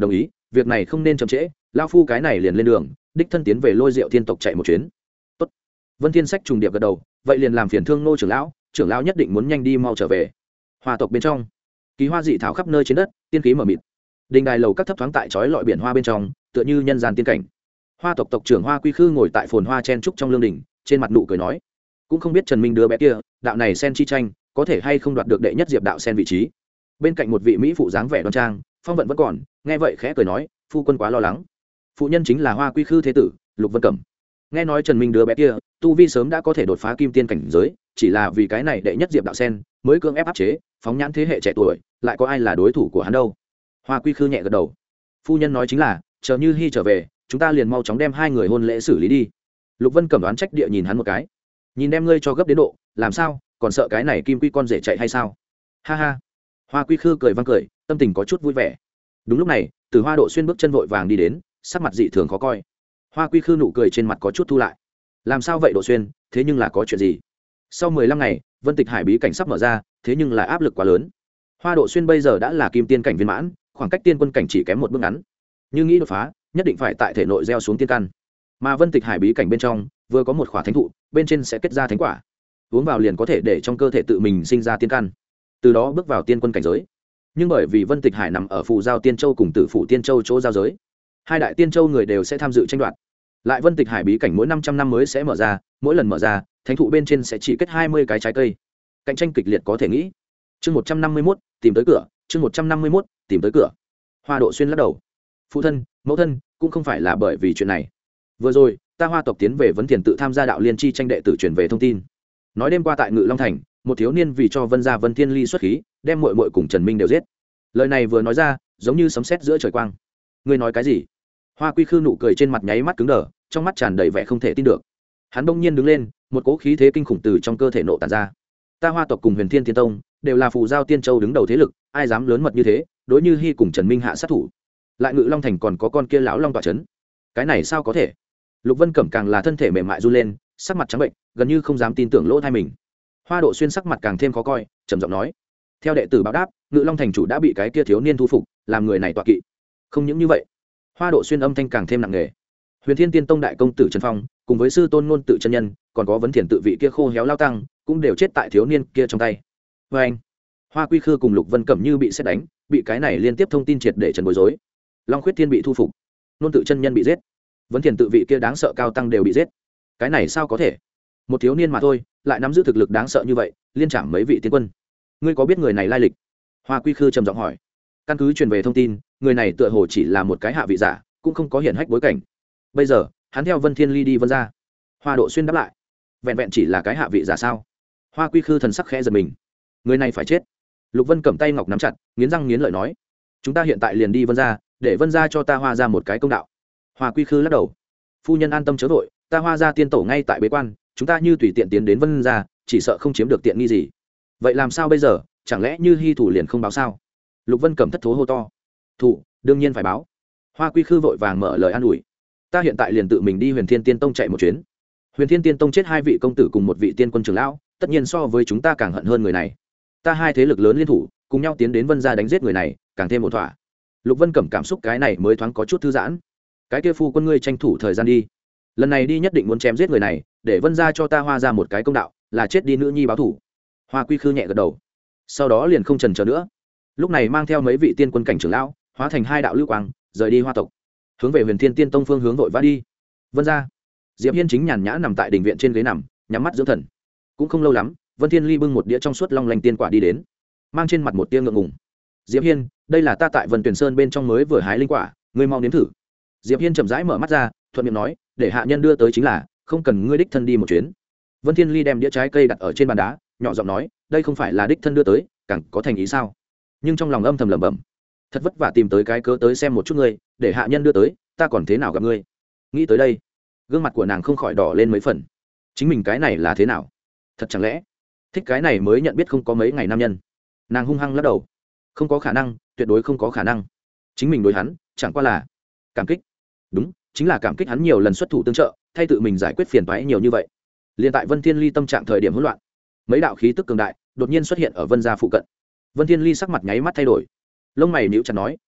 việc này không nên chậm trễ, lao phu cái này liền lên đường đích thân tiến về Lôi Diệu Thiên tộc chạy một chuyến. Tốt. Vân Thiên Sách trùng điệp gật đầu, vậy liền làm phiền thương Ngô trưởng lão, trưởng lão nhất định muốn nhanh đi mau trở về. Hoa tộc bên trong, kỳ hoa dị thảo khắp nơi trên đất, tiên khí mở mịt. Đình đài lầu các thấp thoáng tại chói lọi biển hoa bên trong, tựa như nhân gian tiên cảnh. Hoa tộc tộc trưởng Hoa Quy Khư ngồi tại phồn hoa chen trúc trong lương đình, trên mặt nụ cười nói, cũng không biết Trần Minh đứa bé kia, đạo này sen chi tranh, có thể hay không đoạt được đệ nhất diệp đạo sen vị trí. Bên cạnh một vị mỹ phụ dáng vẻ đoan trang, phong vận vẫn còn, nghe vậy khẽ cười nói, phu quân quá lo lắng. Phụ nhân chính là Hoa Quy Khư thế tử Lục Vân Cẩm. Nghe nói Trần Minh đứa bé kia tu vi sớm đã có thể đột phá kim tiên cảnh giới, chỉ là vì cái này đệ nhất diệp đạo sen mới cưỡng ép áp chế, phóng nhãn thế hệ trẻ tuổi, lại có ai là đối thủ của hắn đâu. Hoa Quy Khư nhẹ gật đầu. Phu nhân nói chính là, chờ Như Hi trở về, chúng ta liền mau chóng đem hai người hôn lễ xử lý đi. Lục Vân Cẩm đoán trách địa nhìn hắn một cái, nhìn đem ngươi cho gấp đến độ, làm sao, còn sợ cái này kim quy con rể chạy hay sao? Ha ha. Hoa Quy Khư cười vang cười, tâm tình có chút vui vẻ. Đúng lúc này, Từ Hoa Độ Xuyên bước chân vội vàng đi đến, sắc mặt dị thường khó coi. Hoa Quy Khư nụ cười trên mặt có chút thu lại. Làm sao vậy Độ Xuyên, thế nhưng là có chuyện gì? Sau mười lăm ngày, Vân Tịch Hải bí cảnh sắp mở ra, thế nhưng là áp lực quá lớn. Hoa Độ Xuyên bây giờ đã là kim tiên cảnh viên mãn, khoảng cách tiên quân cảnh chỉ kém một bước ngắn. Như nghĩ đột phá, nhất định phải tại thể nội gieo xuống tiên căn. Mà Vân Tịch Hải bí cảnh bên trong, vừa có một khỏa thánh thụ, bên trên sẽ kết ra thánh quả. Uống vào liền có thể để trong cơ thể tự mình sinh ra tiên căn, từ đó bước vào tiên quân cảnh giới. Nhưng bởi vì Vân Tịch Hải nằm ở phù giao Tiên Châu cùng Tử Phủ Tiên Châu chỗ giao giới, hai đại Tiên Châu người đều sẽ tham dự tranh đoạt. Lại Vân Tịch Hải bí cảnh mỗi năm trăm năm mới sẽ mở ra, mỗi lần mở ra, thánh thụ bên trên sẽ chỉ kết hai mươi cái trái cây. Cạnh tranh kịch liệt có thể nghĩ. Chương một trăm năm mươi mốt, tìm tới cửa, chương một trăm năm mươi mốt, tìm tới cửa. Hoa Độ Xuyên lắc đầu. Phụ thân, mẫu thân, cũng không phải là bởi vì chuyện này. Vừa rồi, ta Hoa tộc tiến về Vấn Thiền tự tham gia đạo liên chi tranh đệ tử truyền về thông tin. Nói đêm qua tại Ngự Long thành, một thiếu niên vì cho Vân gia Vân Thiên Ly xuất khí, đem muội muội cùng Trần Minh đều giết. Lời này vừa nói ra, giống như sấm sét giữa trời quang. Ngươi nói cái gì? Hoa Quy Khư nụ cười trên mặt nháy mắt cứng đờ, trong mắt tràn đầy vẻ không thể tin được. Hắn bỗng nhiên đứng lên, một cỗ khí thế kinh khủng từ trong cơ thể nộ tản ra. Ta Hoa tộc cùng Huyền Thiên Tiên Tông đều là phù giao Tiên Châu đứng đầu thế lực, ai dám lớn mật như thế, đối như Hi cùng Trần Minh hạ sát thủ. Lại Ngự Long thành còn có con kia lão long tọa chấn. Cái này sao có thể? Lục Vân Cẩm càng là thân thể mềm mại run lên, sắc mặt trắng bệnh, gần như không dám tin tưởng lỗ tai mình. Hoa Độ Xuyên sắc mặt càng thêm khó coi, trầm giọng nói: theo đệ tử báo đáp, Ngự Long thành chủ đã bị cái kia thiếu niên thu phục, làm người này tọa kỵ. Không những như vậy, Hoa Độ Xuyên âm thanh càng thêm nặng nề. Huyền Thiên Tiên Tông đại công tử Trần Phong, cùng với sư tôn ngôn tự chân nhân, còn có Vấn Thiền tự vị kia khô héo lao tăng, cũng đều chết tại thiếu niên kia trong tay. Và anh, Hoa Quy Khư cùng Lục Vân Cẩm như bị sét đánh, bị cái này liên tiếp thông tin triệt để trần bối rối. Long Khuyết Thiên bị thu phục, ngôn tự chân nhân bị giết, Vấn Thiền tự vị kia đáng sợ cao tăng đều bị giết. Cái này sao có thể? Một thiếu niên mà thôi, lại nắm giữ thực lực đáng sợ như vậy, liên chạm mấy vị tiên quân. Ngươi có biết người này lai lịch? Hoa Quy Khư trầm giọng hỏi. Căn cứ truyền về thông tin, người này tựa hồ chỉ là một cái hạ vị giả, cũng không có hiển hách bối cảnh. Bây giờ, hắn theo Vân Thiên Ly đi Vân gia. Hoa Độ Xuyên đáp lại. Vẹn vẹn chỉ là cái hạ vị giả sao? Hoa Quy Khư thần sắc khẽ giật mình. Người này phải chết. Lục Vân cầm tay ngọc nắm chặt, nghiến răng nghiến lợi nói: chúng ta hiện tại liền đi Vân gia, để Vân gia cho ta Hoa ra một cái công đạo. Hoa Quy Khư lắc đầu. Phu nhân an tâm chớ vội, ta Hoa gia tiên tổ ngay tại bế quan, chúng ta như tùy tiện tiến đến Vân gia, chỉ sợ không chiếm được tiện nghi gì. Vậy làm sao bây giờ, chẳng lẽ Như Hi thủ liền không báo sao? Lục Vân Cẩm thất thố hô to. Thủ, đương nhiên phải báo. Hoa Quy Khư vội vàng mở lời an ủi. Ta hiện tại liền tự mình đi Huyền Thiên Tiên Tông chạy một chuyến. Huyền Thiên Tiên Tông chết hai vị công tử cùng một vị tiên quân trưởng lão, tất nhiên so với chúng ta càng hận hơn người này. Ta hai thế lực lớn liên thủ, cùng nhau tiến đến Vân gia đánh giết người này, càng thêm một thỏa. Lục Vân Cẩm cảm xúc cái này mới thoáng có chút thư giãn. Cái kia phu quân ngươi tranh thủ thời gian đi. Lần này đi nhất định muốn chém giết người này, để Vân gia cho ta Hoa ra một cái công đạo, là chết đi nữ nhi báo thủ. Hoa Quy Khư nhẹ gật đầu. Sau đó liền không chần chờ nữa, lúc này mang theo mấy vị tiên quân cảnh trưởng lão, hóa thành hai đạo lưu quang, rời đi Hoa tộc, hướng về Huyền Thiên Tiên Tông phương hướng vội vã đi. Vân gia, Diệp Hiên chính nhàn nhã nằm tại đình viện trên ghế nằm, nhắm mắt dưỡng thần. Cũng không lâu lắm, Vân Thiên Ly bưng một đĩa trong suốt long lanh tiên quả đi đến, mang trên mặt một tia ngượng ngùng. Diệp Hiên, đây là ta tại Vân Tuyền Sơn bên trong mới vừa hái linh quả, ngươi mau nếm thử. Diệp Hiên chậm rãi mở mắt ra, thuận miệng nói, để hạ nhân đưa tới chính là, không cần ngươi đích thân đi một chuyến. Vân Thiên Ly đem đĩa trái cây đặt ở trên bàn đá, nhỏ giọng nói, đây không phải là đích thân đưa tới, càng có thành ý sao? Nhưng trong lòng âm thầm lẩm bẩm, thật vất vả tìm tới cái cớ tới xem một chút ngươi, để hạ nhân đưa tới, ta còn thế nào gặp ngươi? Nghĩ tới đây, gương mặt của nàng không khỏi đỏ lên mấy phần. Chính mình cái này là thế nào? Thật chẳng lẽ thích cái này mới nhận biết không có mấy ngày nam nhân? Nàng hung hăng lắc đầu, không có khả năng, tuyệt đối không có khả năng. Chính mình đối hắn, chẳng qua là cảm kích. Đúng, chính là cảm kích hắn nhiều lần xuất thủ tương trợ, thay tự mình giải quyết phiền toái nhiều như vậy. Liên tại Vân Thiên Ly tâm trạng thời điểm hỗn loạn, mấy đạo khí tức cường đại đột nhiên xuất hiện ở Vân gia phụ cận. Vân Thiên Ly sắc mặt nháy mắt thay đổi, lông mày nhíu chặt nói,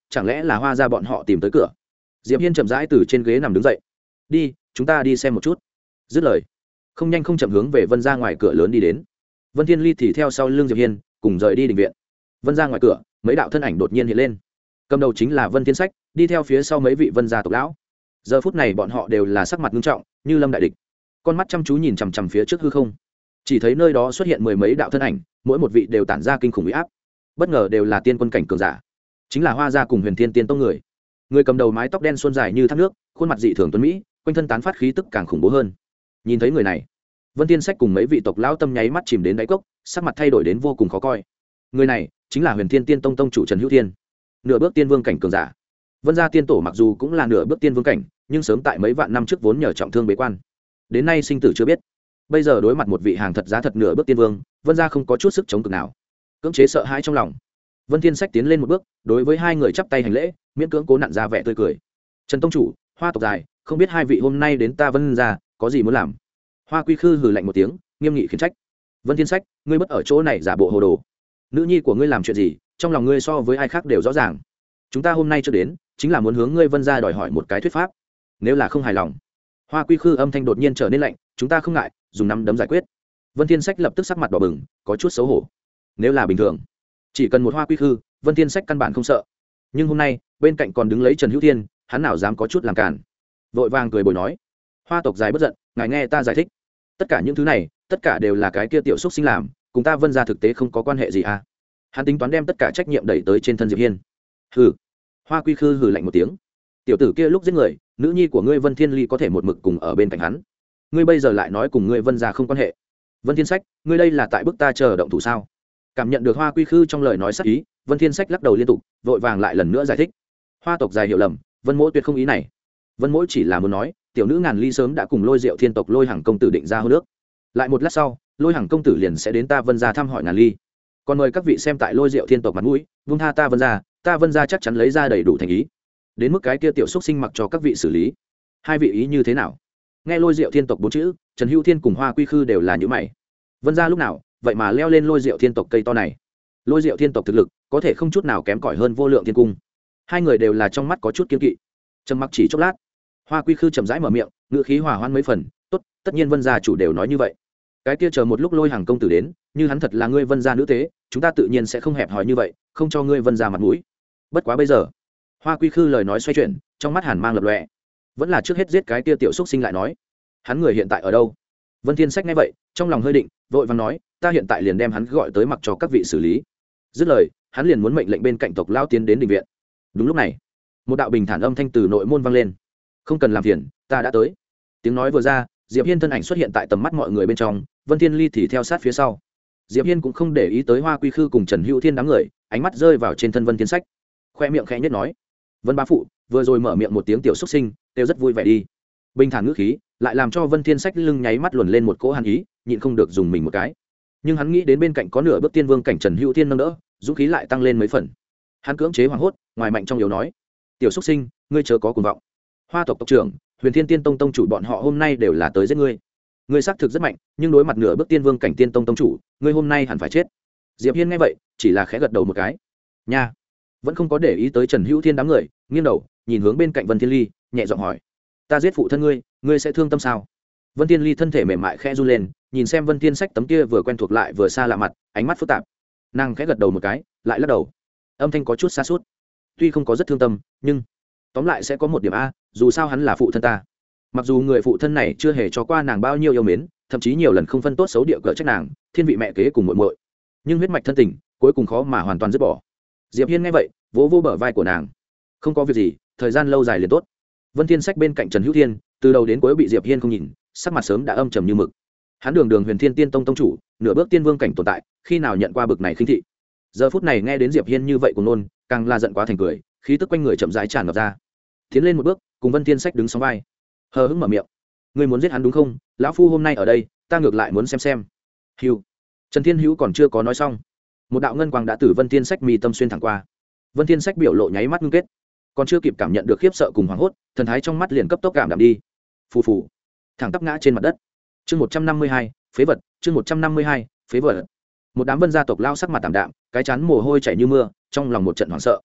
chẳng lẽ là hoa ra bọn họ tìm tới cửa. Diệp Hiên chậm rãi từ trên ghế nằm đứng dậy. Đi, chúng ta đi xem một chút. Dứt lời, không nhanh không chậm hướng về Vân gia ngoài cửa lớn đi đến. Vân Thiên Ly thì theo sau lưng Diệp Hiên cùng rời đi đình viện. Vân gia ngoài cửa, mấy đạo thân ảnh đột nhiên hiện lên. Cầm đầu chính là Vân Thiên Sách, đi theo phía sau mấy vị Vân gia tộc lão. Giờ phút này bọn họ đều là sắc mặt nghiêm trọng, như lâm đại địch, con mắt chăm chú nhìn chằm chằm phía trước hư không. Chỉ thấy nơi đó xuất hiện mười mấy đạo thân ảnh, mỗi một vị đều tản ra kinh khủng uy áp, bất ngờ đều là tiên quân cảnh cường giả, chính là Hoa gia cùng Huyền Thiên Tiên Tông người. Người cầm đầu mái tóc đen xuân dài như thác nước, khuôn mặt dị thường tuấn mỹ, quanh thân tán phát khí tức càng khủng bố hơn. Nhìn thấy người này, Vân Thiên Sách cùng mấy vị tộc lão tâm nháy mắt chìm đến đáy cốc, sắc mặt thay đổi đến vô cùng khó coi. Người này chính là Huyền Thiên Tiên Tông tông chủ Trần Hữu Thiên, nửa bước tiên vương cảnh cường giả. Vân gia tiên tổ mặc dù cũng là nửa bước tiên vương cảnh, nhưng sớm tại mấy vạn năm trước vốn nhờ trọng thương bế quan, đến nay sinh tử chưa biết. Bây giờ đối mặt một vị hàng thật giá thật nửa bước tiên vương, Vân gia không có chút sức chống cự nào, cưỡng chế sợ hãi trong lòng. Vân Thiên Sách tiến lên một bước, đối với hai người chắp tay hành lễ, miễn cưỡng cố nặn ra vẻ tươi cười. Trần tông chủ, Hoa tộc dài, không biết hai vị hôm nay đến ta Vân gia có gì muốn làm? Hoa Quy Khư hừ lạnh một tiếng, nghiêm nghị khiển trách. Vân Thiên Sách, ngươi bất ở chỗ này giả bộ hồ đồ. Nữ nhi của ngươi làm chuyện gì, trong lòng ngươi so với ai khác đều rõ ràng. Chúng ta hôm nay chưa đến, chính là muốn hướng ngươi Vân gia đòi hỏi một cái thuyết pháp. Nếu là không hài lòng, Hoa Quy Khư âm thanh đột nhiên trở nên lạnh, chúng ta không ngại, dùng nắm đấm giải quyết. Vân Thiên Sách lập tức sắc mặt đỏ bừng, có chút xấu hổ. Nếu là bình thường, chỉ cần một Hoa Quy Khư, Vân Thiên Sách căn bản không sợ. Nhưng hôm nay, bên cạnh còn đứng lấy Trần Hữu Thiên, hắn nào dám có chút làm cản. Vội vàng cười bồi nói, Hoa tộc dài bất giận, ngài nghe ta giải thích. Tất cả những thứ này, tất cả đều là cái kia tiểu xúc sinh làm, cùng ta Vân gia thực tế không có quan hệ gì à? Hắn tính toán đem tất cả trách nhiệm đẩy tới trên thân Diệp Hiên. Hừ. Hoa Quy Khư hừ lạnh một tiếng. Tiểu tử kia lúc giết người, nữ nhi của ngươi Vân Thiên Ly có thể một mực cùng ở bên cạnh hắn. Ngươi bây giờ lại nói cùng ngươi Vân gia không quan hệ. Vân Thiên Sách, ngươi đây là tại bức ta chờ động thủ sao? Cảm nhận được Hoa Quy Khư trong lời nói sắc ý, Vân Thiên Sách lắc đầu liên tục, vội vàng lại lần nữa giải thích. Hoa tộc dài hiểu lầm, Vân Mỗ tuyệt không ý này. Vân Mỗ chỉ là muốn nói, tiểu nữ Ngàn Ly sớm đã cùng Lôi Diệu Thiên tộc Lôi Hằng công tử định ra hôn ước. Lại một lát sau, Lôi Hằng công tử liền sẽ đến ta Vân gia thăm hỏi Ngàn Ly. Còn mời các vị xem tại Lôi Diệu Thiên tộc mặt mũi, vung tha ta Vân gia, ta Vân gia chắc chắn lấy ra đầy đủ thành ý. Đến mức cái kia tiểu xúc sinh mặc cho các vị xử lý. Hai vị ý như thế nào? Nghe Lôi Diệu Thiên tộc bốn chữ, Trần Hữu Thiên cùng Hoa Quy Khư đều là những mày. Vân gia lúc nào, vậy mà leo lên Lôi Diệu Thiên tộc cây to này. Lôi Diệu Thiên tộc thực lực có thể không chút nào kém cỏi hơn Vô Lượng Thiên cung. Hai người đều là trong mắt có chút kiêng kỵ. Trầm mặc chỉ chốc lát, Hoa Quy Khư chậm rãi mở miệng, ngữ khí hòa hoãn mấy phần, "Tốt, tất nhiên Vân gia chủ đều nói như vậy. Cái kia chờ một lúc Lôi Hằng công tử đến, như hắn thật là ngươi Vân gia nữ tế, chúng ta tự nhiên sẽ không hẹp hòi như vậy, không cho ngươi Vân gia mặt mũi. Bất quá bây giờ." Hoa Quy Khư lời nói xoay chuyển, trong mắt hàn mang lập lòe. Vẫn là trước hết giết cái kia tiểu xúc sinh lại nói. Hắn người hiện tại ở đâu? Vân Thiên Sách nghe vậy, trong lòng hơi định, vội vàng nói, ta hiện tại liền đem hắn gọi tới mặc cho các vị xử lý. Dứt lời, hắn liền muốn mệnh lệnh bên cạnh tộc lao tiến đến đình viện. Đúng lúc này, một đạo bình thản âm thanh từ nội môn vang lên. Không cần làm phiền, ta đã tới. Tiếng nói vừa ra, Diệp Hiên thân ảnh xuất hiện tại tầm mắt mọi người bên trong, Vân Thiên Ly thì theo sát phía sau. Diệp Hiên cũng không để ý tới Hoa Quy Khư cùng Trần Hữu Thiên đám người, ánh mắt rơi vào trên thân Vân Thiên Sách. Khoe miệng khẽ nhất nói, Vân bá phụ vừa rồi mở miệng một tiếng tiểu xuất sinh, đều rất vui vẻ đi. Bình thản ngữ khí, lại làm cho Vân Thiên Sách lưng nháy mắt luồn lên một cỗ hàn ý, nhịn không được dùng mình một cái. Nhưng hắn nghĩ đến bên cạnh có nửa bước tiên vương cảnh Trần Hữu Thiên nâng đỡ, dũng khí lại tăng lên mấy phần. Hắn cưỡng chế hoảng hốt, ngoài mạnh trong yếu nói, tiểu xuất sinh, ngươi chớ có cuồng vọng. Hoa tộc tộc trưởng, Huyền Thiên Tiên Tông tông chủ bọn họ hôm nay đều là tới giết ngươi. Ngươi xác thực rất mạnh, nhưng đối mặt nửa bước tiên vương cảnh Tiên Tông tông chủ, ngươi hôm nay hẳn phải chết. Diệp Hiên nghe vậy, chỉ là khẽ gật đầu một cái. Nha, vẫn không có để ý tới Trần Hữu Thiên đám người, nghiêng đầu, nhìn hướng bên cạnh Vân Thiên Ly, nhẹ giọng hỏi, ta giết phụ thân ngươi, ngươi sẽ thương tâm sao? Vân Thiên Ly thân thể mềm mại khẽ run lên, nhìn xem Vân Thiên Sách tấm kia vừa quen thuộc lại vừa xa lạ mặt, ánh mắt phức tạp. Nàng khẽ gật đầu một cái, lại lắc đầu. Âm thanh có chút xa sút. Tuy không có rất thương tâm, nhưng tóm lại sẽ có một điểm a, dù sao hắn là phụ thân ta. Mặc dù người phụ thân này chưa hề cho qua nàng bao nhiêu yêu mến, thậm chí nhiều lần không phân tốt xấu địa cỡ trách nàng, thiên vị mẹ kế cùng muội muội, nhưng huyết mạch thân tình, cuối cùng khó mà hoàn toàn dứt bỏ. Diệp Hiên nghe vậy, vỗ vỗ bờ vai của nàng. Không có việc gì, thời gian lâu dài liền tốt. Vân Thiên Sách bên cạnh Trần Hữu Thiên, từ đầu đến cuối bị Diệp Hiên không nhìn, sắc mặt sớm đã âm trầm như mực. Hắn đường đường Huyền Thiên Tiên Tông tông chủ, nửa bước tiên vương cảnh tồn tại, khi nào nhận qua bực này khinh thị. Giờ phút này nghe đến Diệp Hiên như vậy của nôn, càng là giận quá thành cười, khí tức quanh người chậm rãi tràn ngập ra. Tiến lên một bước, cùng Vân Thiên Sách đứng song vai. Hờ hững mở miệng, ngươi muốn giết hắn đúng không? Lão phu hôm nay ở đây, ta ngược lại muốn xem xem. Hưu. Trần Thiên Hữu còn chưa có nói xong, một đạo ngân quang đã từ Vân Thiên Sách mi tâm xuyên thẳng qua. Vân Thiên Sách biểu lộ nháy mắt ngưng kết, còn chưa kịp cảm nhận được khiếp sợ cùng hoảng hốt, thần thái trong mắt liền cấp tốc cảm đạm đi. Phù phù, thẳng tắp ngã trên mặt đất. Chương một trăm năm mươi hai, phế vật, chương một trăm năm mươi hai, phế vật. Một đám Vân gia tộc lao sắc mặt tạm đạm, cái chán mồ hôi chảy như mưa, trong lòng một trận hoảng sợ.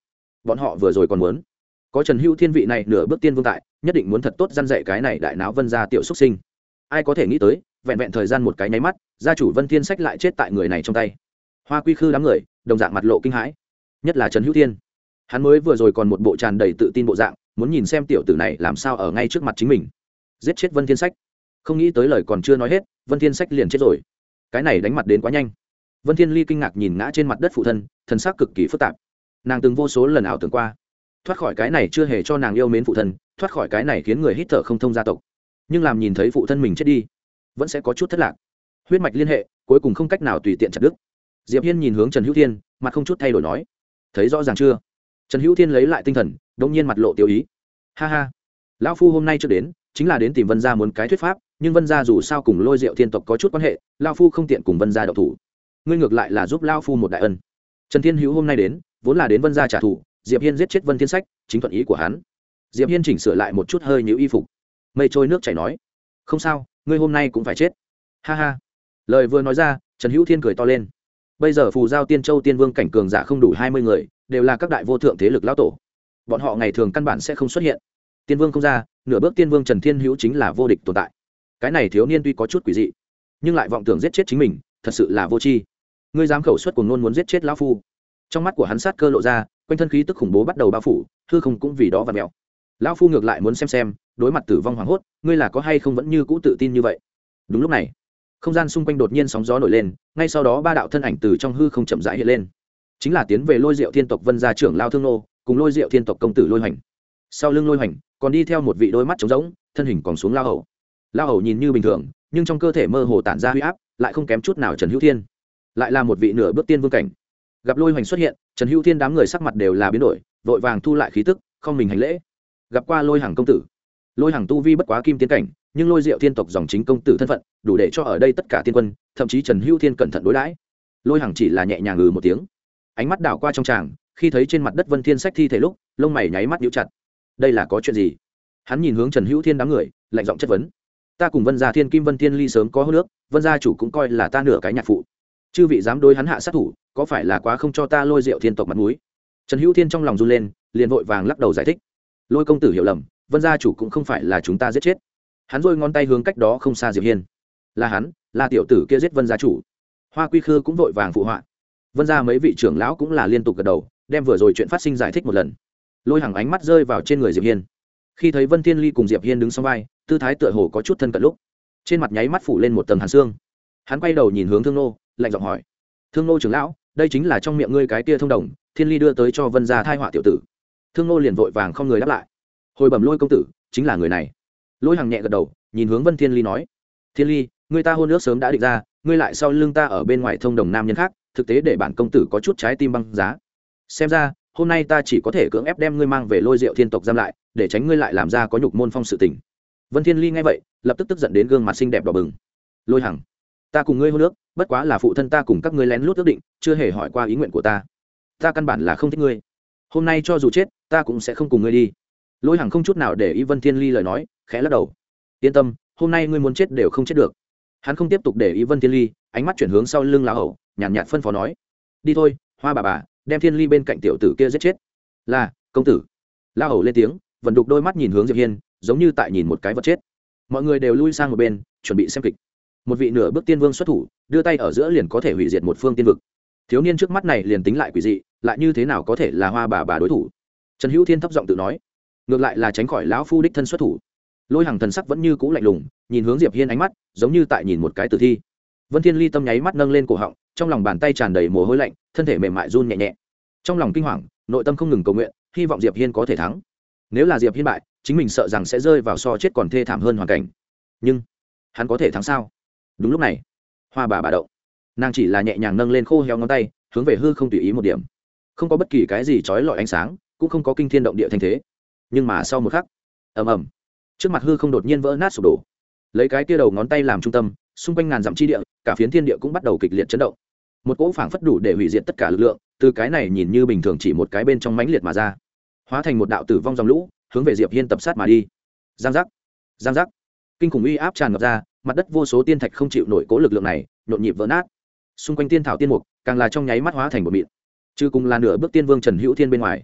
bọn họ vừa rồi còn muốn có Trần Hữu Thiên vị này nửa bước tiên vương tại, nhất định muốn thật tốt răn dạy cái này đại náo Vân gia tiểu xuất sinh. Ai có thể nghĩ tới, vẹn vẹn thời gian một cái nháy mắt, gia chủ Vân Thiên Sách lại chết tại người này trong tay. Hoa Quy Khư đám người đồng dạng mặt lộ kinh hãi, nhất là Trần Hữu Thiên. Hắn mới vừa rồi còn một bộ tràn đầy tự tin bộ dạng, muốn nhìn xem tiểu tử này làm sao ở ngay trước mặt chính mình giết chết Vân Thiên Sách. Không nghĩ tới lời còn chưa nói hết, Vân Thiên Sách liền chết rồi. Cái này đánh mặt đến quá nhanh. Vân Thiên Ly kinh ngạc nhìn ngã trên mặt đất phụ thân, thần sắc cực kỳ phức tạp. Nàng từng vô số lần ảo tưởng qua, thoát khỏi cái này chưa hề cho nàng yêu mến phụ thân, thoát khỏi cái này khiến người hít thở không thông gia tộc. Nhưng làm nhìn thấy phụ thân mình chết đi, vẫn sẽ có chút thất lạc. Huyết mạch liên hệ, cuối cùng không cách nào tùy tiện chặt đứt. Diệp Hiên nhìn hướng Trần Hữu Thiên, mặt không chút thay đổi nói: "Thấy rõ ràng chưa?" Trần Hữu Thiên lấy lại tinh thần, đột nhiên mặt lộ tiêu ý. "Ha ha, lão phu hôm nay chưa đến, chính là đến tìm Vân gia muốn cái thuyết pháp, nhưng Vân gia dù sao cùng Lôi Diệu Thiên tộc có chút quan hệ, lão phu không tiện cùng Vân gia động thủ. Ngươi ngược lại là giúp lão phu một đại ân." Trần Thiên Hữu hôm nay đến, vốn là đến Vân gia trả thù, Diệp Hiên giết chết Vân Thiên Sách, chính thuận ý của hắn. Diệp Hiên chỉnh sửa lại một chút hơi nhíu y phục, mây trôi nước chảy nói: "Không sao, ngươi hôm nay cũng phải chết." Ha ha. Lời vừa nói ra, Trần Hữu Thiên cười to lên. Bây giờ Phù Giao Tiên Châu Tiên Vương cảnh cường giả không đủ hai mươi người, đều là các đại vô thượng thế lực lão tổ. Bọn họ ngày thường căn bản sẽ không xuất hiện. Tiên Vương không ra, nửa bước Tiên Vương Trần Thiên Hữu chính là vô địch tồn tại. Cái này thiếu niên tuy có chút quỷ dị, nhưng lại vọng tưởng giết chết chính mình, thật sự là vô tri. Ngươi dám khẩu xuất cuồng ngôn muốn giết chết lão phu? Trong mắt của hắn sát cơ lộ ra, quanh thân khí tức khủng bố bắt đầu bao phủ, hư không cũng vì đó vặn mèo. Lão phu ngược lại muốn xem xem, đối mặt tử vong hoàng hốt, ngươi là có hay không vẫn như cũ tự tin như vậy. Đúng lúc này, không gian xung quanh đột nhiên sóng gió nổi lên, ngay sau đó ba đạo thân ảnh từ trong hư không chậm rãi hiện lên, chính là tiến về Lôi Diệu Thiên tộc Vân gia trưởng lao Thương Nô, cùng Lôi Diệu Thiên tộc công tử Lôi Hoành. Sau lưng Lôi Hoành còn đi theo một vị đôi mắt trống rỗng, thân hình còn xuống lao hầu. Lao hầu nhìn như bình thường, nhưng trong cơ thể mơ hồ tản ra huy áp, lại không kém chút nào Trần Hữu Thiên, lại là một vị nửa bước tiên vương cảnh. Gặp Lôi Hoành xuất hiện, Trần Hữu Thiên đám người sắc mặt đều là biến đổi, vội vàng thu lại khí tức, không mình hành lễ. Gặp qua Lôi Hằng công tử. Lôi Hằng tu vi bất quá kim tiên cảnh, nhưng Lôi Diệu Thiên tộc dòng chính công tử thân phận, đủ để cho ở đây tất cả tiên quân, thậm chí Trần Hữu Thiên cẩn thận đối đãi. Lôi Hằng chỉ là nhẹ nhàng ngừ một tiếng, ánh mắt đảo qua trong tràng, khi thấy trên mặt đất Vân Thiên Sách thi thể lúc, lông mày nháy mắt nhíu chặt. Đây là có chuyện gì? Hắn nhìn hướng Trần Hữu Thiên đám người, lạnh giọng chất vấn. Ta cùng Vân gia Thiên Kim Vân Thiên Ly sớm có hô nước, Vân gia chủ cũng coi là ta nửa cái nhạc phụ. Chư vị dám đối hắn hạ sát thủ, có phải là quá không cho ta Lôi Diệu Thiên tộc mặt mũi? Trần Hữu Thiên trong lòng run lên, liền vội vàng lắc đầu giải thích. Lôi công tử hiểu lầm, Vân gia chủ cũng không phải là chúng ta giết chết. Hắn rôi ngón tay hướng cách đó không xa Diệp Hiên. Là hắn, là tiểu tử kia giết Vân gia chủ. Hoa Quy Khư cũng vội vàng phụ họa. Vân gia mấy vị trưởng lão cũng là liên tục gật đầu, đem vừa rồi chuyện phát sinh giải thích một lần. Lôi Hằng ánh mắt rơi vào trên người Diệp Hiên, khi thấy Vân Thiên Ly cùng Diệp Hiên đứng song vai, tư thái tựa hồ có chút thân cận lúc, trên mặt nháy mắt phủ lên một tầng hàn xương. Hắn quay đầu nhìn hướng Thương Nô, lạnh giọng hỏi: Thương Nô trưởng lão, đây chính là trong miệng ngươi cái kia thông đồng, Thiên Ly đưa tới cho Vân gia thai họa tiểu tử? Thương Nô liền vội vàng không người đáp lại. Hồi bẩm Lôi công tử, chính là người này. Lôi Hằng nhẹ gật đầu, nhìn hướng Vân Thiên Ly nói: Thiên Ly, ngươi ta hôn ước sớm đã định ra, ngươi lại sau lưng ta ở bên ngoài thông đồng nam nhân khác, thực tế để bản công tử có chút trái tim băng giá. Xem ra hôm nay ta chỉ có thể cưỡng ép đem ngươi mang về Lôi Diệu Thiên tộc giam lại, để tránh ngươi lại làm ra có nhục môn phong sự tình. Vân Thiên Ly nghe vậy, lập tức tức giận đến gương mặt xinh đẹp đỏ bừng. Lôi Hằng, ta cùng ngươi hôn ước, bất quá là phụ thân ta cùng các ngươi lén lút ước định, chưa hề hỏi qua ý nguyện của ta. Ta căn bản là không thích ngươi. Hôm nay cho dù chết, ta cũng sẽ không cùng ngươi đi. Lôi Hằng không chút nào để ý Vân Thiên Ly lời nói, khẽ lắc đầu. Yên tâm, hôm nay ngươi muốn chết đều không chết được. Hắn không tiếp tục để ý Vân Thiên Ly, ánh mắt chuyển hướng sau lưng lão hầu, nhàn nhạt, nhạt phân phó nói: đi thôi, Hoa bà bà, đem Thiên Ly bên cạnh tiểu tử kia giết chết. Là công tử. Lão hầu lên tiếng, vẫn đục đôi mắt nhìn hướng Diệp Hiên, giống như tại nhìn một cái vật chết. Mọi người đều lui sang một bên, chuẩn bị xem kịch. Một vị nửa bước tiên vương xuất thủ, đưa tay ở giữa liền có thể hủy diệt một phương tiên vực. Thiếu niên trước mắt này liền tính lại quỷ dị, lại như thế nào có thể là Hoa bà bà đối thủ? Trần Hữu Thiên thấp giọng tự nói. Ngược lại là tránh khỏi lão phu đích thân xuất thủ. Lôi Hằng thần sắc vẫn như cũ lạnh lùng, nhìn hướng Diệp Hiên ánh mắt giống như tại nhìn một cái tử thi. Vân Thiên Ly tâm nháy mắt nâng lên cổ họng, trong lòng bàn tay tràn đầy mồ hôi lạnh, thân thể mềm mại run nhẹ nhẹ. Trong lòng kinh hoàng, nội tâm không ngừng cầu nguyện, hy vọng Diệp Hiên có thể thắng. Nếu là Diệp Hiên bại, chính mình sợ rằng sẽ rơi vào so chết còn thê thảm hơn hoàn cảnh. Nhưng hắn có thể thắng sao? Đúng lúc này, Hoa bà bà động, nàng chỉ là nhẹ nhàng nâng lên khô héo ngón tay, hướng về hư không tùy ý một điểm, không có bất kỳ cái gì chói lọi ánh sáng, cũng không có kinh thiên động địa thanh thế. Nhưng mà sau một khắc, ầm ầm, trước mặt hư không đột nhiên vỡ nát sụp đổ. Lấy cái tia đầu ngón tay làm trung tâm, xung quanh ngàn dặm chi địa, cả phiến thiên địa cũng bắt đầu kịch liệt chấn động. Một cỗ phảng phất đủ để hủy diệt tất cả lực lượng, từ cái này nhìn như bình thường chỉ một cái bên trong mãnh liệt mà ra, hóa thành một đạo tử vong dòng lũ, hướng về Diệp Hiên tập sát mà đi. Giang giác, giang giác, kinh khủng uy áp tràn ngập ra, mặt đất vô số tiên thạch không chịu nổi cỗ lực lượng này, nhộn nhịp vỡ nát. Xung quanh tiên thảo tiên mục, càng là trong nháy mắt hóa thành một mịn. Chứ cùng là nửa bước tiên vương Trần Hữu Thiên bên ngoài,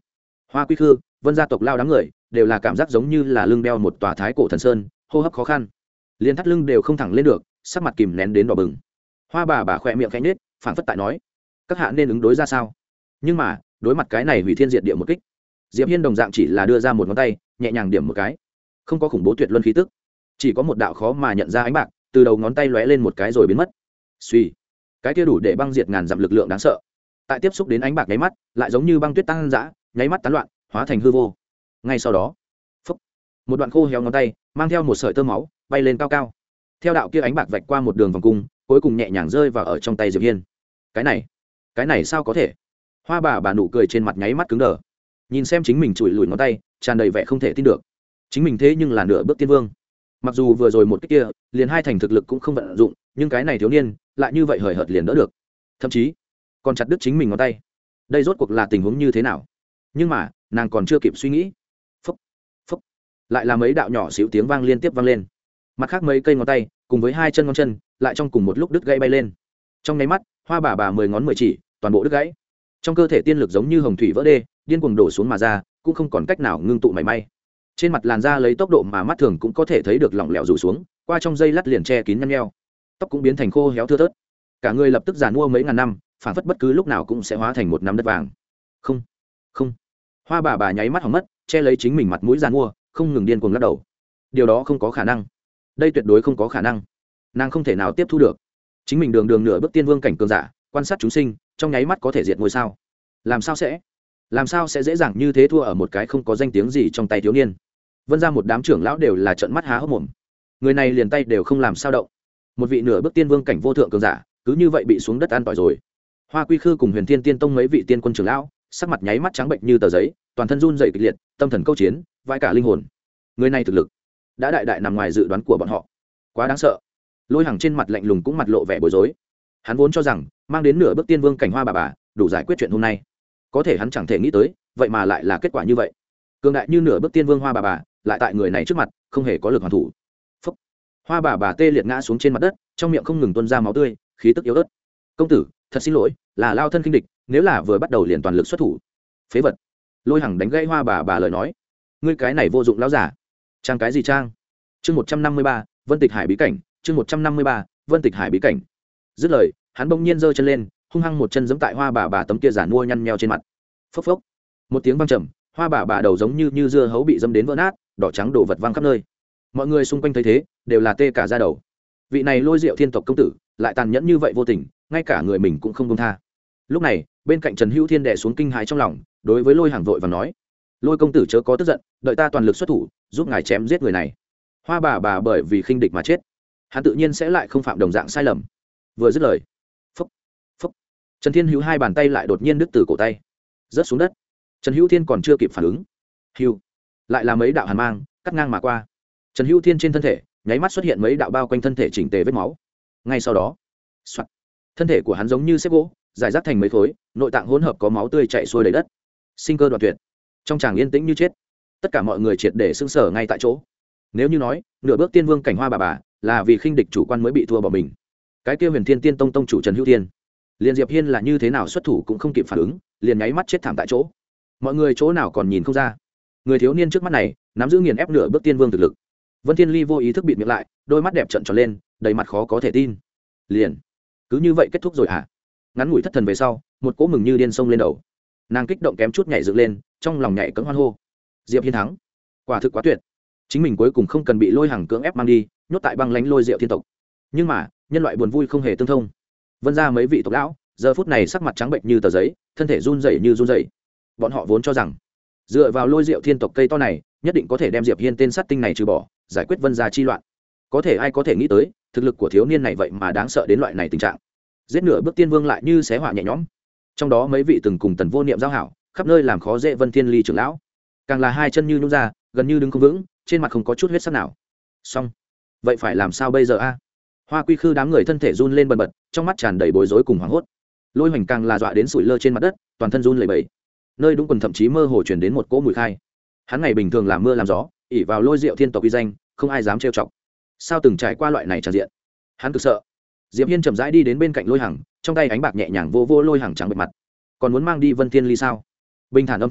Hoa Quy Khư, Vân gia tộc lao đám người đều là cảm giác giống như là lưng đeo một tòa thái cổ thần sơn, hô hấp khó khăn, liền thắt lưng đều không thẳng lên được, sắc mặt kìm nén đến đỏ bừng. Hoa bà bà khỏe miệng khẽ nhếch, phảng phất tại nói các hạ nên ứng đối ra sao. Nhưng mà đối mặt cái này hủy thiên diệt địa một kích, Diệp Hiên đồng dạng chỉ là đưa ra một ngón tay nhẹ nhàng điểm một cái, không có khủng bố tuyệt luân khí tức, chỉ có một đạo khó mà nhận ra ánh bạc từ đầu ngón tay lóe lên một cái rồi biến mất. Suy, cái kia đủ để băng diệt ngàn dặm lực lượng đáng sợ, tại tiếp xúc đến ánh bạc nháy mắt lại giống như băng tuyết tăng dã, nháy mắt tán loạn, hóa thành hư vô. Ngay sau đó, phốc, một đoạn khô héo ngón tay mang theo một sợi tơ máu bay lên cao cao, theo đạo kia ánh bạc vạch qua một đường vòng cung, cuối cùng nhẹ nhàng rơi vào ở trong tay Diệp Hiên. Cái này, cái này sao có thể? Hoa bà bà nụ cười trên mặt nháy mắt cứng đờ, nhìn xem chính mình chùi lùi ngón tay, tràn đầy vẻ không thể tin được. Chính mình thế nhưng là nửa bước tiên vương, mặc dù vừa rồi một cái kia liền hai thành thực lực cũng không vận dụng, nhưng cái này thiếu niên lại như vậy hời hợt liền đỡ được, thậm chí còn chặt đứt chính mình ngón tay. Đây rốt cuộc là tình huống như thế nào? Nhưng mà nàng còn chưa kịp suy nghĩ, phốc phốc, lại là mấy đạo nhỏ xíu tiếng vang liên tiếp vang lên. Mặt khác mấy cây ngón tay cùng với hai chân ngón chân lại trong cùng một lúc đứt gãy bay lên. Trong nháy mắt, Hoa bà bà mười ngón mười chỉ toàn bộ đứt gãy. Trong cơ thể tiên lực giống như hồng thủy vỡ đê, điên cuồng đổ xuống mà ra, cũng không còn cách nào ngưng tụ mảy may. Trên mặt làn da lấy tốc độ mà mắt thường cũng có thể thấy được lỏng lẻo rủ xuống, qua trong dây lát liền che kín nhăn nheo, tóc cũng biến thành khô héo thưa thớt, cả người lập tức già nua mấy ngàn năm, phản phất bất cứ lúc nào cũng sẽ hóa thành một nắm đất vàng. Không, không. Hoa bà bà nháy mắt hỏng mất, che lấy chính mình mặt mũi già nua, không ngừng điên cuồng lắc đầu. Điều đó không có khả năng, đây tuyệt đối không có khả năng, nàng không thể nào tiếp thu được. Chính mình đường đường nửa bước tiên vương cảnh cường giả, quan sát chúng sinh, trong nháy mắt có thể diệt ngôi sao. Làm sao sẽ? Làm sao sẽ dễ dàng như thế thua ở một cái không có danh tiếng gì trong tay thiếu niên? Vân ra một đám trưởng lão đều là trợn mắt há hốc mồm. Người này liền tay đều không làm sao động. Một vị nửa bước tiên vương cảnh vô thượng cường giả, cứ như vậy bị xuống đất an tỏi rồi. Hoa Quy Khư cùng Huyền Thiên Tiên Tông mấy vị tiên quân trưởng lão, sắc mặt nháy mắt trắng bệnh như tờ giấy, toàn thân run rẩy kịch liệt, tâm thần câu chiến, vãi cả linh hồn. Người này thực lực đã đại đại nằm ngoài dự đoán của bọn họ, quá đáng sợ. Lôi Hằng trên mặt lạnh lùng cũng mặt lộ vẻ bối rối. Hắn vốn cho rằng mang đến nửa bước tiên vương cảnh Hoa bà bà đủ giải quyết chuyện hôm nay, có thể hắn chẳng thể nghĩ tới, vậy mà lại là kết quả như vậy. Cường đại như nửa bước tiên vương Hoa bà bà, lại tại người này trước mặt không hề có lực hoàn thủ. Phúc. Hoa bà bà tê liệt ngã xuống trên mặt đất, trong miệng không ngừng tuôn ra máu tươi, khí tức yếu ớt. Công tử, thật xin lỗi, là lao thân khinh địch, nếu là vừa bắt đầu liền toàn lực xuất thủ. Phế vật. Lôi Hằng đánh gãy Hoa bà bà lời nói. Ngươi cái này vô dụng lão giả. Trang cái gì trang? Chương một trăm năm mươi ba, Vân Tịch Hải bí cảnh, chương một trăm năm mươi ba, Vân Tịch Hải bí cảnh. Dứt lời, hắn bỗng nhiên giơ chân lên, hung hăng một chân giẫm tại Hoa bà bà tấm kia giản mua nhăn nheo trên mặt. Phốc phốc. Một tiếng vang trầm, Hoa bà bà đầu giống như như dưa hấu bị dẫm đến vỡ nát, đỏ trắng đổ vật văng khắp nơi. Mọi người xung quanh thấy thế, đều là tê cả da đầu. Vị này Lôi Diệu Thiên tộc công tử, lại tàn nhẫn như vậy vô tình, ngay cả người mình cũng không buông tha. Lúc này, bên cạnh Trần Hữu Thiên đè xuống kinh hãi trong lòng, đối với Lôi Hằng vội vàng nói: "Lôi công tử chớ có tức giận, đợi ta toàn lực xuất thủ, giúp ngài chém giết người này." Hoa bà bà bởi vì khinh địch mà chết, hắn tự nhiên sẽ lại không phạm đồng dạng sai lầm. Vừa dứt lời, phốc phốc, Trần Thiên Hữu hai bàn tay lại đột nhiên đứt từ cổ tay, rớt xuống đất. Trần Hữu Thiên còn chưa kịp phản ứng, hưu, lại là mấy đạo hàn mang cắt ngang mà qua. Trần Hữu Thiên trên thân thể nháy mắt xuất hiện mấy đạo bao quanh thân thể chỉnh tề vết máu. Ngay sau đó, soạt, thân thể của hắn giống như xếp gỗ, giải rác thành mấy khối, nội tạng hỗn hợp có máu tươi chảy xuôi đầy đất, sinh cơ đoạn tuyệt. Trong tràng yên tĩnh như chết, tất cả mọi người triệt để sững sờ ngay tại chỗ. Nếu như nói nửa bước tiên vương cảnh Hoa bà bà là vì khinh địch chủ quan mới bị thua bỏ mình, cái kia Huyền Thiên Tiên Tông tông chủ Trần Hữu Thiên, liền Diệp Hiên là như thế nào xuất thủ cũng không kịp phản ứng, liền nháy mắt chết thảm tại chỗ. Mọi người chỗ nào còn nhìn không ra, người thiếu niên trước mắt này nắm giữ nghiền ép nửa bước tiên vương thực lực. Vân Thiên Ly vô ý thức bịt miệng lại, đôi mắt đẹp trợn tròn lên, đầy mặt khó có thể tin. Liền cứ như vậy kết thúc rồi à? Ngắn ngủi thất thần về sau, một cỗ mừng như điên sông lên đầu, nàng kích động kém chút nhảy dựng lên, trong lòng nhảy cẫng hoan hô. Diệp Hiên thắng, quả thực quá tuyệt. Chính mình cuối cùng không cần bị Lôi Hằng cưỡng ép mang đi, nhốt tại băng lãnh Lôi Diệu Thiên tộc. Nhưng mà nhân loại buồn vui không hề tương thông. Vân ra mấy vị tộc lão giờ phút này sắc mặt trắng bệnh như tờ giấy, thân thể run rẩy như run rẩy. Bọn họ vốn cho rằng dựa vào Lôi Diệu Thiên tộc cây to này nhất định có thể đem Diệp Hiên tên sát tinh này trừ bỏ, giải quyết Vân gia chi loạn. Có thể ai có thể nghĩ tới, thực lực của thiếu niên này vậy mà đáng sợ đến loại này tình trạng. Giết nửa bước tiên vương lại như xé hỏa nhẹ nhõm. Trong đó mấy vị từng cùng Tần Vô Niệm giao hảo, khắp nơi làm khó dễ Vân Thiên Ly trưởng lão, càng là hai chân như nhũn ra, gần như đứng không vững, trên mặt không có chút huyết sắc nào. Xong, vậy phải làm sao bây giờ a? Hoa Quy Khư đám người thân thể run lên bần bật, trong mắt tràn đầy bối rối cùng hoảng hốt. Lôi Hoành càng là dọa đến sủi lơ trên mặt đất, toàn thân run lẩy bẩy. Nơi đúng quần thậm chí mơ hồ truyền đến một cỗ mùi khai. Hắn ngày bình thường làm mưa làm gió, ỷ vào Lôi Diệu Thiên tộc uy danh, không ai dám trêu chọc. Sao từng trải qua loại này tràn diện, hắn cực sợ. Diệp Hiên chậm rãi đi đến bên cạnh Lôi Hằng, trong tay ánh bạc nhẹ nhàng vô vô Lôi Hằng trắng bệch mặt. Còn muốn mang đi Vân Thiên Ly sao? Bình thản âm thanh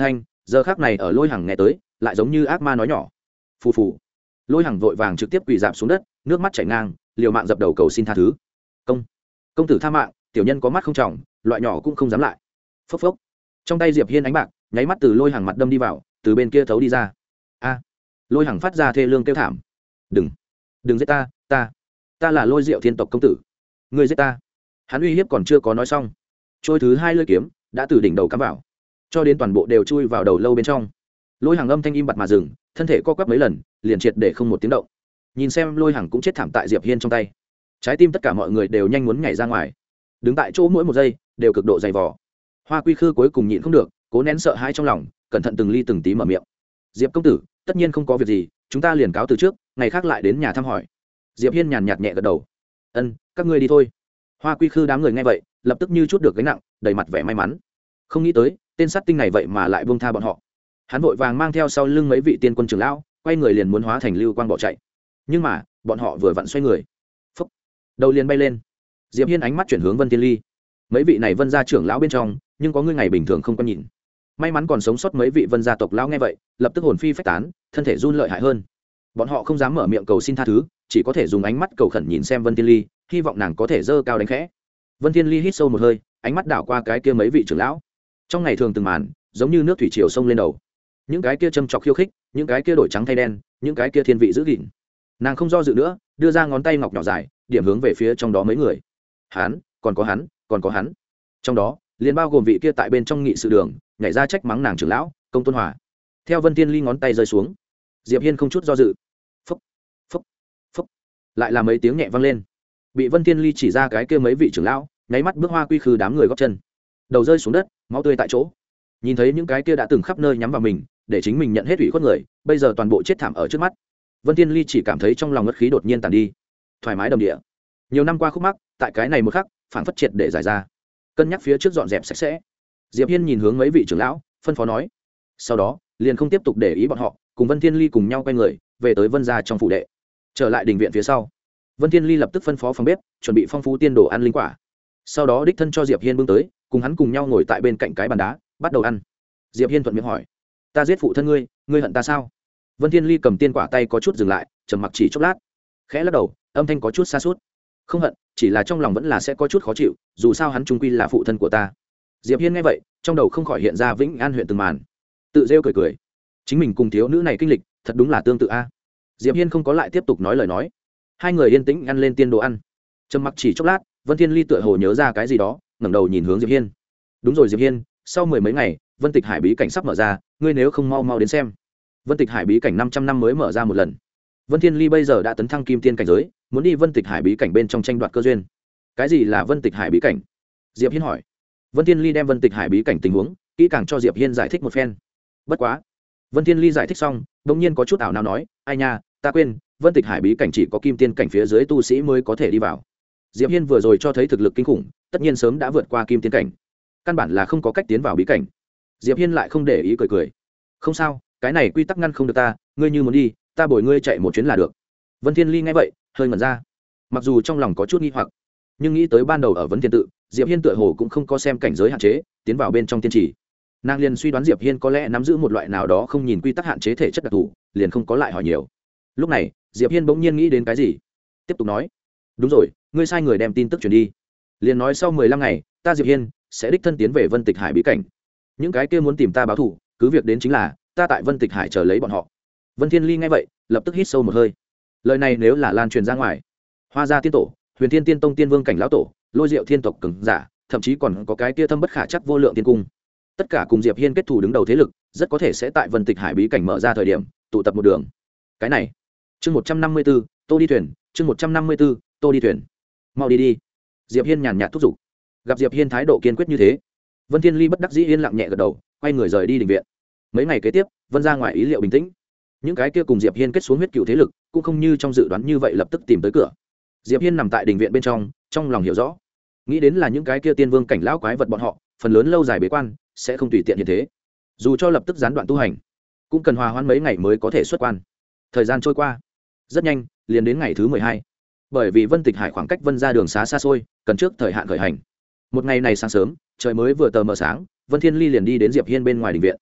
giờ khác này ở lôi hằng nghe tới lại giống như ác ma nói nhỏ. Phù phù. Lôi hằng vội vàng trực tiếp quỳ dạp xuống đất, nước mắt chảy ngang, liều mạng dập đầu cầu xin tha thứ. Công, công tử tha mạng, tiểu nhân có mắt không trọng, loại nhỏ cũng không dám lại. Phốc phốc. Trong tay Diệp Hiên ánh bạc nháy mắt từ lôi hằng mặt đâm đi vào, từ bên kia thấu đi ra. A. Lôi hằng phát ra thê lương kêu thảm. Đừng, đừng giết ta, ta, ta là Lôi Diệu Thiên tộc công tử, ngươi giết ta. Hắn uy hiếp còn chưa có nói xong, trôi thứ hai lưỡi kiếm đã từ đỉnh đầu cắm vào, cho đến toàn bộ đều chui vào đầu lâu bên trong. Lôi hằng âm thanh im bặt mà dừng, thân thể co quắp mấy lần, liền triệt để không một tiếng động. Nhìn xem lôi hằng cũng chết thảm tại Diệp Hiên trong tay, trái tim tất cả mọi người đều nhanh muốn nhảy ra ngoài, đứng tại chỗ mỗi một giây đều cực độ dày vò. Hoa Quy Khư cuối cùng nhịn không được, cố nén sợ hãi trong lòng, cẩn thận từng ly từng tí mở miệng. Diệp công tử, tất nhiên không có việc gì, chúng ta liền cáo từ trước, ngày khác lại đến nhà thăm hỏi. Diệp Hiên nhàn nhạt nhẹ gật đầu. Ân, các ngươi đi thôi. Hoa Quy Khư đám người nghe vậy, lập tức như chút được gánh nặng, đầy mặt vẻ may mắn. Không nghĩ tới, tên sát tinh này vậy mà lại buông tha bọn họ. Hắn vội vàng mang theo sau lưng mấy vị tiên quân trưởng lão, quay người liền muốn hóa thành lưu quang bỏ chạy. Nhưng mà, bọn họ vừa vặn xoay người, phúc, đầu liền bay lên. Diệp Hiên ánh mắt chuyển hướng Vân Tiên Ly. Mấy vị này Vân gia trưởng lão bên trong, nhưng có người ngày bình thường không có nhìn. May mắn còn sống sót mấy vị Vân gia tộc lão nghe vậy, lập tức hồn phi phách tán, thân thể run lợi hại hơn. Bọn họ không dám mở miệng cầu xin tha thứ, chỉ có thể dùng ánh mắt cầu khẩn nhìn xem Vân Tiên Ly, hy vọng nàng có thể dơ cao đánh khẽ. Vân Tiên Ly hít sâu một hơi, ánh mắt đảo qua cái kia mấy vị trưởng lão. Trong ngày thường từng màn, giống như nước thủy triều sông lên đầu. Những cái kia châm chọc khiêu khích, những cái kia đổi trắng thay đen, những cái kia thiên vị giữ gìn. Nàng không do dự nữa, đưa ra ngón tay ngọc nhỏ dài, điểm hướng về phía trong đó mấy người. Hắn, còn có hắn, còn có hắn. Trong đó, liền bao gồm vị kia tại bên trong nghị sự đường, nhảy ra trách mắng nàng trưởng lão, Công Tôn Hòa. Theo Vân Tiên Ly ngón tay rơi xuống, Diệp Hiên không chút do dự. Phúc, phúc, phúc. Lại là mấy tiếng nhẹ vang lên. Bị Vân Tiên Ly chỉ ra cái kia mấy vị trưởng lão, nháy mắt bước Hoa Quy Khư đám người gót chân. Đầu rơi xuống đất, máu tươi tại chỗ. Nhìn thấy những cái kia đã từng khắp nơi nhắm vào mình, để chính mình nhận hết ủy khuất người, bây giờ toàn bộ chết thảm ở trước mắt. Vân Tiên Ly chỉ cảm thấy trong lòng ngất khí đột nhiên tàn đi, thoải mái đầm địa. Nhiều năm qua khúc mắc, tại cái này một khắc, phản phất triệt để giải ra. Cân nhắc phía trước dọn dẹp sạch sẽ. Diệp Hiên nhìn hướng mấy vị trưởng lão, phân phó nói. Sau đó, liền không tiếp tục để ý bọn họ, cùng Vân Tiên Ly cùng nhau quay người, về tới Vân gia trong phủ đệ. Trở lại đình viện phía sau, Vân Tiên Ly lập tức phân phó phòng bếp, chuẩn bị phong phú tiên đồ ăn linh quả. Sau đó đích thân cho Diệp Hiên bưng tới, cùng hắn cùng nhau ngồi tại bên cạnh cái bàn đá, bắt đầu ăn. Diệp Hiên thuận miệng hỏi: "Ta giết phụ thân ngươi, ngươi hận ta sao?" Vân Tiên Ly cầm tiên quả tay có chút dừng lại, trầm mặc chỉ chốc lát, khẽ lắc đầu, âm thanh có chút xa suốt. "Không hận, chỉ là trong lòng vẫn là sẽ có chút khó chịu, dù sao hắn chung quy là phụ thân của ta." Diệp Hiên nghe vậy, trong đầu không khỏi hiện ra Vĩnh An huyện từng màn, tự rêu cười cười. Chính mình cùng thiếu nữ này kinh lịch, thật đúng là tương tự a. Diệp Hiên không có lại tiếp tục nói lời nói. Hai người yên tĩnh ăn lên tiên đồ ăn. Trầm mặc chỉ chốc lát, Vân Thiên Ly tựa hồ nhớ ra cái gì đó, ngẩng đầu nhìn hướng Diệp Hiên. "Đúng rồi Diệp Hiên, sau mười mấy ngày, Vân Tịch Hải bí cảnh sắp mở ra, ngươi nếu không mau mau đến xem." Vân Tịch Hải bí cảnh năm trăm năm mới mở ra một lần. Vân Thiên Ly bây giờ đã tấn thăng kim tiên cảnh giới, muốn đi Vân Tịch Hải bí cảnh bên trong tranh đoạt cơ duyên. Cái gì là Vân Tịch Hải bí cảnh? Diệp Hiên hỏi. Vân Thiên Ly đem Vân Tịch Hải bí cảnh tình huống kỹ càng cho Diệp Hiên giải thích một phen. Bất quá, Vân Thiên Ly giải thích xong, đột nhiên có chút ảo não nói, "Ai nha, ta quên, Vân Tịch Hải bí cảnh chỉ có kim tiên cảnh phía dưới tu sĩ mới có thể đi vào." Diệp Hiên vừa rồi cho thấy thực lực kinh khủng, tất nhiên sớm đã vượt qua kim tiên cảnh, căn bản là không có cách tiến vào bí cảnh. Diệp Hiên lại không để ý cười cười. "Không sao, cái này quy tắc ngăn không được ta, ngươi như muốn đi, ta bồi ngươi chạy một chuyến là được." Vân Thiên Ly nghe vậy, hơi ngẩn ra. Mặc dù trong lòng có chút nghi hoặc, nhưng nghĩ tới ban đầu ở Vấn Thiên tự, Diệp Hiên tựa hồ cũng không có xem cảnh giới hạn chế, tiến vào bên trong tiên trì. Nàng liền suy đoán Diệp Hiên có lẽ nắm giữ một loại nào đó không nhìn quy tắc hạn chế thể chất đặc thù, liền không có lại hỏi nhiều. Lúc này, Diệp Hiên bỗng nhiên nghĩ đến cái gì, tiếp tục nói: "Đúng rồi, ngươi sai người đem tin tức truyền đi. Liền nói sau mười lăm ngày, ta Diệp Hiên sẽ đích thân tiến về Vân Tịch Hải bí cảnh. Những cái kia muốn tìm ta báo thù, cứ việc đến chính là, ta tại Vân Tịch Hải chờ lấy bọn họ." Vân Thiên Ly nghe vậy, lập tức hít sâu một hơi. Lời này nếu là lan truyền ra ngoài, Hoa gia tiên tổ, Huyền Thiên Tiên Tông Tiên Vương cảnh lão tổ, Lôi Diệu Thiên tộc cường giả, thậm chí còn có cái kia thâm bất khả chắc vô lượng tiên cung, tất cả cùng Diệp Hiên kết thù đứng đầu thế lực, rất có thể sẽ tại Vân Tịch Hải bí cảnh mở ra thời điểm, tụ tập một đường. Cái này, chương một trăm năm mươi 154, Tô đi thuyền, chương một trăm năm mươi 154, Tô đi thuyền. Mau đi đi. Diệp Hiên nhàn nhạt thúc giục. Gặp Diệp Hiên thái độ kiên quyết như thế, Vân Thiên Ly bất đắc dĩ yên lặng nhẹ gật đầu, quay người rời đi đình viện. Mấy ngày kế tiếp, Vân gia ngoài ý liệu bình tĩnh. Những cái kia cùng Diệp Hiên kết xuống huyết cựu thế lực, cũng không như trong dự đoán như vậy lập tức tìm tới cửa. Diệp Hiên nằm tại đình viện bên trong, trong lòng hiểu rõ, nghĩ đến là những cái kia tiên vương cảnh lão quái vật bọn họ, phần lớn lâu dài bế quan, sẽ không tùy tiện như thế. Dù cho lập tức gián đoạn tu hành, cũng cần hòa hoãn mấy ngày mới có thể xuất quan. Thời gian trôi qua rất nhanh, liền đến ngày thứ mười hai. Bởi vì Vân Tịch Hải khoảng cách Vân gia đường xá xa xôi, cần trước thời hạn khởi hành. Một ngày này sáng sớm, trời mới vừa tờ mờ sáng, Vân Thiên Ly liền đi đến Diệp Hiên bên ngoài đình viện.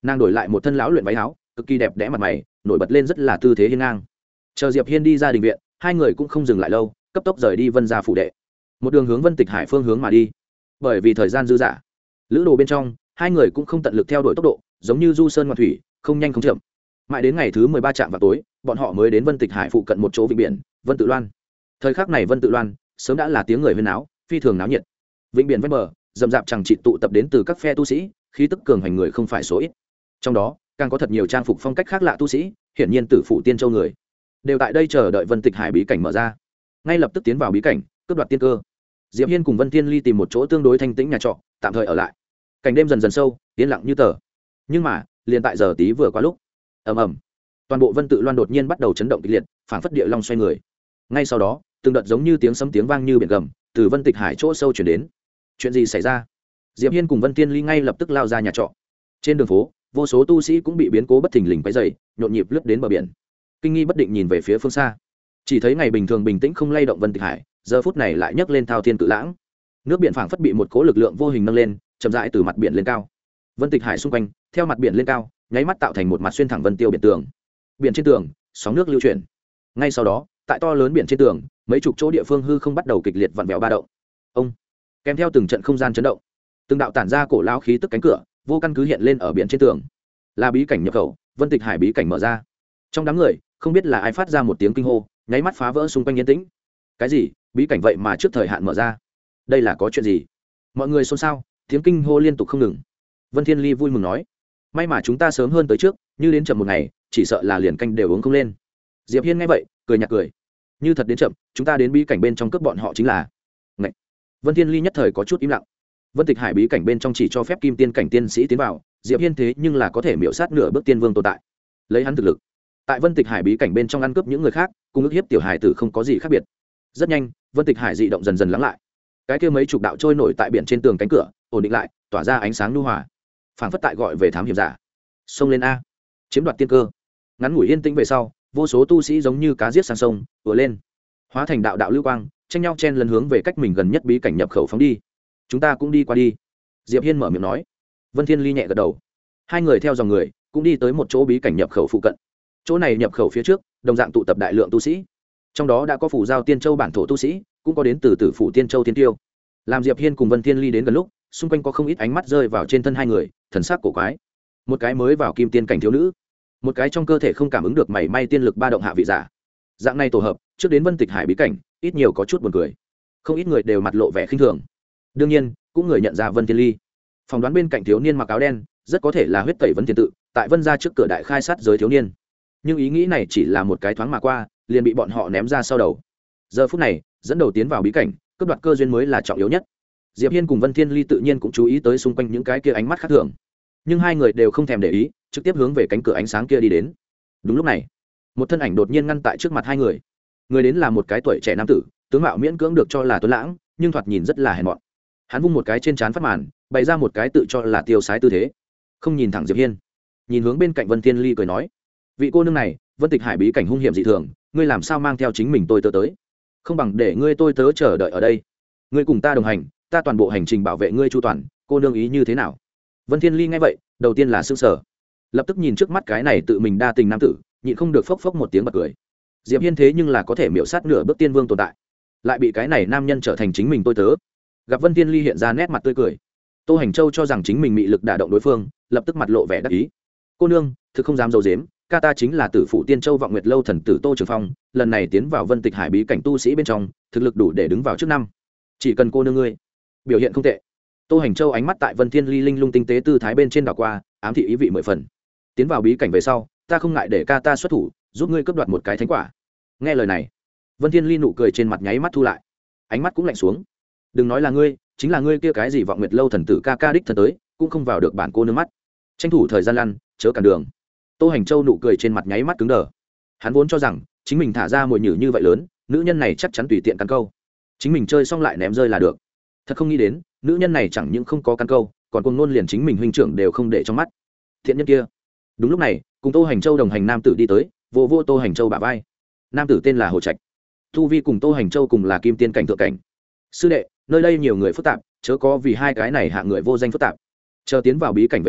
nàng đổi lại một thân lão luyện váy áo cực kỳ đẹp đẽ mặt mày nổi bật lên rất là tư thế hiên ngang. Chờ Diệp Hiên đi ra đình viện, hai người cũng không dừng lại lâu, cấp tốc rời đi Vân gia phủ đệ, một đường hướng Vân Tịch Hải phương hướng mà đi. Bởi vì thời gian dư dả, lữ đồ bên trong hai người cũng không tận lực theo đuổi tốc độ, giống như du sơn ngoạn thủy, không nhanh không chậm. Mãi đến ngày thứ mười ba trạm vào tối, bọn họ mới đến Vân Tịch Hải phụ cận một chỗ vịnh biển, Vân Tự Loan. Thời khắc này Vân Tự Loan sớm đã là tiếng người huyên náo, phi thường náo nhiệt. Vịnh biển ven bờ, rậm rạp chẳng chịt tụ tập đến từ các phe tu sĩ, khí tức cường hành người không phải số ít. Trong đó, càng có thật nhiều trang phục phong cách khác lạ tu sĩ, hiển nhiên tử phủ tiên châu người, đều tại đây chờ đợi Vân Tịch Hải bí cảnh mở ra. Ngay lập tức tiến vào bí cảnh, cướp đoạt tiên cơ. Diệp Hiên cùng Vân Tiên Ly tìm một chỗ tương đối thanh tĩnh nhà trọ, tạm thời ở lại. Cảnh đêm dần dần sâu, yên lặng như tờ. Nhưng mà, liền tại giờ tí vừa qua lúc, ầm ầm, toàn bộ Vân Tự Loan đột nhiên bắt đầu chấn động kịch liệt, phảng phất địa long xoay người. Ngay sau đó, từng đợt giống như tiếng sấm tiếng vang như biển gầm, từ Vân Tịch Hải chỗ sâu truyền đến. Chuyện gì xảy ra? Diệp Hiên cùng Vân Tiên Ly ngay lập tức lao ra nhà trọ. Trên đường phố, vô số tu sĩ cũng bị biến cố bất thình lình quấy rầy, nhộn nhịp lướt đến bờ biển. Kinh nghi bất định nhìn về phía phương xa, chỉ thấy ngày bình thường bình tĩnh không lay động Vân Tịch Hải, giờ phút này lại nhấc lên thao thiên cự lãng. Nước biển phảng phất bị một cỗ lực lượng vô hình nâng lên, chậm rãi từ mặt biển lên cao. Vân Tịch Hải xung quanh, theo mặt biển lên cao, nháy mắt tạo thành một mặt xuyên thẳng vân tiêu biển tường. Biển trên tường, sóng nước lưu chuyển. Ngay sau đó, tại to lớn biển trên tường, mấy chục chỗ địa phương hư không bắt đầu kịch liệt vặn vẹo ba động. Ông, kèm theo từng trận không gian chấn động, từng đạo tản ra cổ lão khí tức cánh cửa, vô căn cứ hiện lên ở biển trên tường. Là bí cảnh nhập khẩu, Vân Tịch Hải bí cảnh mở ra. Trong đám người, không biết là ai phát ra một tiếng kinh hô, nháy mắt phá vỡ xung quanh yên tĩnh. Cái gì? Bí cảnh vậy mà trước thời hạn mở ra? Đây là có chuyện gì? Mọi người xôn xao, tiếng kinh hô liên tục không ngừng. Vân Thiên Ly vui mừng nói: may mà chúng ta sớm hơn tới trước, như đến chậm một ngày, chỉ sợ là liền canh đều uống không lên. Diệp Hiên nghe vậy, cười nhạt cười: như thật đến chậm, chúng ta đến bí cảnh bên trong cướp bọn họ chính là. Ngậy. Vân Thiên Ly nhất thời có chút im lặng. Vân Tịch Hải bí cảnh bên trong chỉ cho phép kim tiên cảnh tiên sĩ tiến vào, Diệp Hiên thế nhưng là có thể miểu sát nửa bước tiên vương tồn tại. Lấy hắn thực lực, tại Vân Tịch Hải bí cảnh bên trong ăn cướp những người khác, cùng ức hiếp tiểu hải tử không có gì khác biệt. Rất nhanh, Vân Tịch Hải dị động dần dần lắng lại. Cái kia mấy chục đạo trôi nổi tại biển trên tường cánh cửa, ổn định lại, tỏa ra ánh sáng nhu hòa, phảng phất tại gọi về thám hiểm giả. Xông lên a, chiếm đoạt tiên cơ. Ngắn ngủi yên tĩnh về sau, vô số tu sĩ giống như cá giết sang sông, vừa lên, hóa thành đạo đạo lưu quang, tranh nhau chen lấn hướng về cách mình gần nhất bí cảnh nhập khẩu phóng đi. Chúng ta cũng đi qua đi. Diệp Hiên mở miệng nói. Vân Thiên Ly nhẹ gật đầu. Hai người theo dòng người, cũng đi tới một chỗ bí cảnh nhập khẩu phụ cận. Chỗ này nhập khẩu phía trước, đồng dạng tụ tập đại lượng tu sĩ. Trong đó đã có phủ giao tiên châu bản thổ tu sĩ, cũng có đến từ tử phủ tiên châu tiên tiêu. Làm Diệp Hiên cùng Vân Thiên Ly đến gần lúc, xung quanh có không ít ánh mắt rơi vào trên thân hai người, thần sắc cổ quái. Một cái mới vào kim tiên cảnh thiếu nữ, một cái trong cơ thể không cảm ứng được mảy may tiên lực ba động hạ vị giả. Dạng này tổ hợp, trước đến Vân Tịch Hải bí cảnh, ít nhiều có chút buồn cười. Không ít người đều mặt lộ vẻ khinh thường. Đương nhiên, cũng người nhận ra Vân Thiên Ly. Phỏng đoán bên cạnh thiếu niên mặc áo đen, rất có thể là huyết tẩy Vân Thiên tự, tại Vân gia trước cửa đại khai sát giới thiếu niên. Nhưng ý nghĩ này chỉ là một cái thoáng mà qua, liền bị bọn họ ném ra sau đầu. Giờ phút này, dẫn đầu tiến vào bí cảnh, cướp đoạt cơ duyên mới là trọng yếu nhất. Diệp Hiên cùng Vân Thiên Ly tự nhiên cũng chú ý tới xung quanh những cái kia ánh mắt khác thường, nhưng hai người đều không thèm để ý, trực tiếp hướng về cánh cửa ánh sáng kia đi đến. Đúng lúc này, một thân ảnh đột nhiên ngăn tại trước mặt hai người. Người đến là một cái tuổi trẻ nam tử, tướng mạo miễn cưỡng được cho là tuấn lãng, nhưng thoạt nhìn rất là hèn mọn. Hắn vung một cái trên trán phát màn, bày ra một cái tự cho là tiêu sái tư thế, không nhìn thẳng Diệp Hiên, nhìn hướng bên cạnh Vân Thiên Ly cười nói: vị cô nương này, Vân Tịch Hải bí cảnh hung hiểm dị thường, ngươi làm sao mang theo chính mình tôi tớ tới? Không bằng để ngươi tôi tớ chờ đợi ở đây, ngươi cùng ta đồng hành, ta toàn bộ hành trình bảo vệ ngươi chu toàn, cô nương ý như thế nào? Vân Thiên Ly nghe vậy, đầu tiên là sững sờ, lập tức nhìn trước mắt cái này tự mình đa tình nam tử, nhịn không được phốc phốc một tiếng bật cười. Diệp Hiên thế nhưng là có thể miểu sát nửa bước tiên vương tồn tại, lại bị cái này nam nhân trở thành chính mình tôi tớ. Gặp Vân Thiên Ly hiện ra nét mặt tươi cười, Tô Hành Châu cho rằng chính mình mị lực đả động đối phương, lập tức mặt lộ vẻ đắc ý. Cô nương, thực không dám dầu dếm, ca ta chính là tử phụ tiên châu vọng nguyệt lâu thần tử Tô Trường Phong, lần này tiến vào Vân Tịch Hải bí cảnh tu sĩ bên trong, thực lực đủ để đứng vào trước năm. Chỉ cần cô nương ngươi biểu hiện không tệ. Tô Hành Châu ánh mắt tại Vân Thiên Ly linh lung tinh tế tư thái bên trên đảo qua, ám thị ý vị mười phần. Tiến vào bí cảnh về sau, ta không ngại để ca ta xuất thủ, giúp ngươi cướp đoạt một cái thánh quả. Nghe lời này, Vân Thiên Ly nụ cười trên mặt nháy mắt thu lại, ánh mắt cũng lạnh xuống. Đừng nói là ngươi, chính là ngươi kia cái gì vọng nguyệt lâu thần tử ca ca đích thân tới, cũng không vào được bản cô nương mắt. Tranh thủ thời gian lăn, chớ cản đường. Tô Hành Châu nụ cười trên mặt nháy mắt cứng đờ. Hắn vốn cho rằng chính mình thả ra mồi nhử như vậy lớn, nữ nhân này chắc chắn tùy tiện cắn câu, chính mình chơi xong lại ném rơi là được. Thật không nghĩ đến, nữ nhân này chẳng những không có cắn câu, còn cuồng ngôn liền chính mình huynh trưởng đều không để trong mắt. Thiện nhân kia. Đúng lúc này, cùng Tô Hành Châu đồng hành nam tử đi tới, vô vô Tô Hành Châu bả vai. Nam tử tên là Hồ Trạch, tu vi cùng Tô Hành Châu cùng là kim tiên cảnh thượng cảnh. Sư đệ, nơi đây nhiều người phức tạp, chớ có vì hai cái này hạ người vô danh phức tạp. Chờ tiến vào bí cảnh về sau,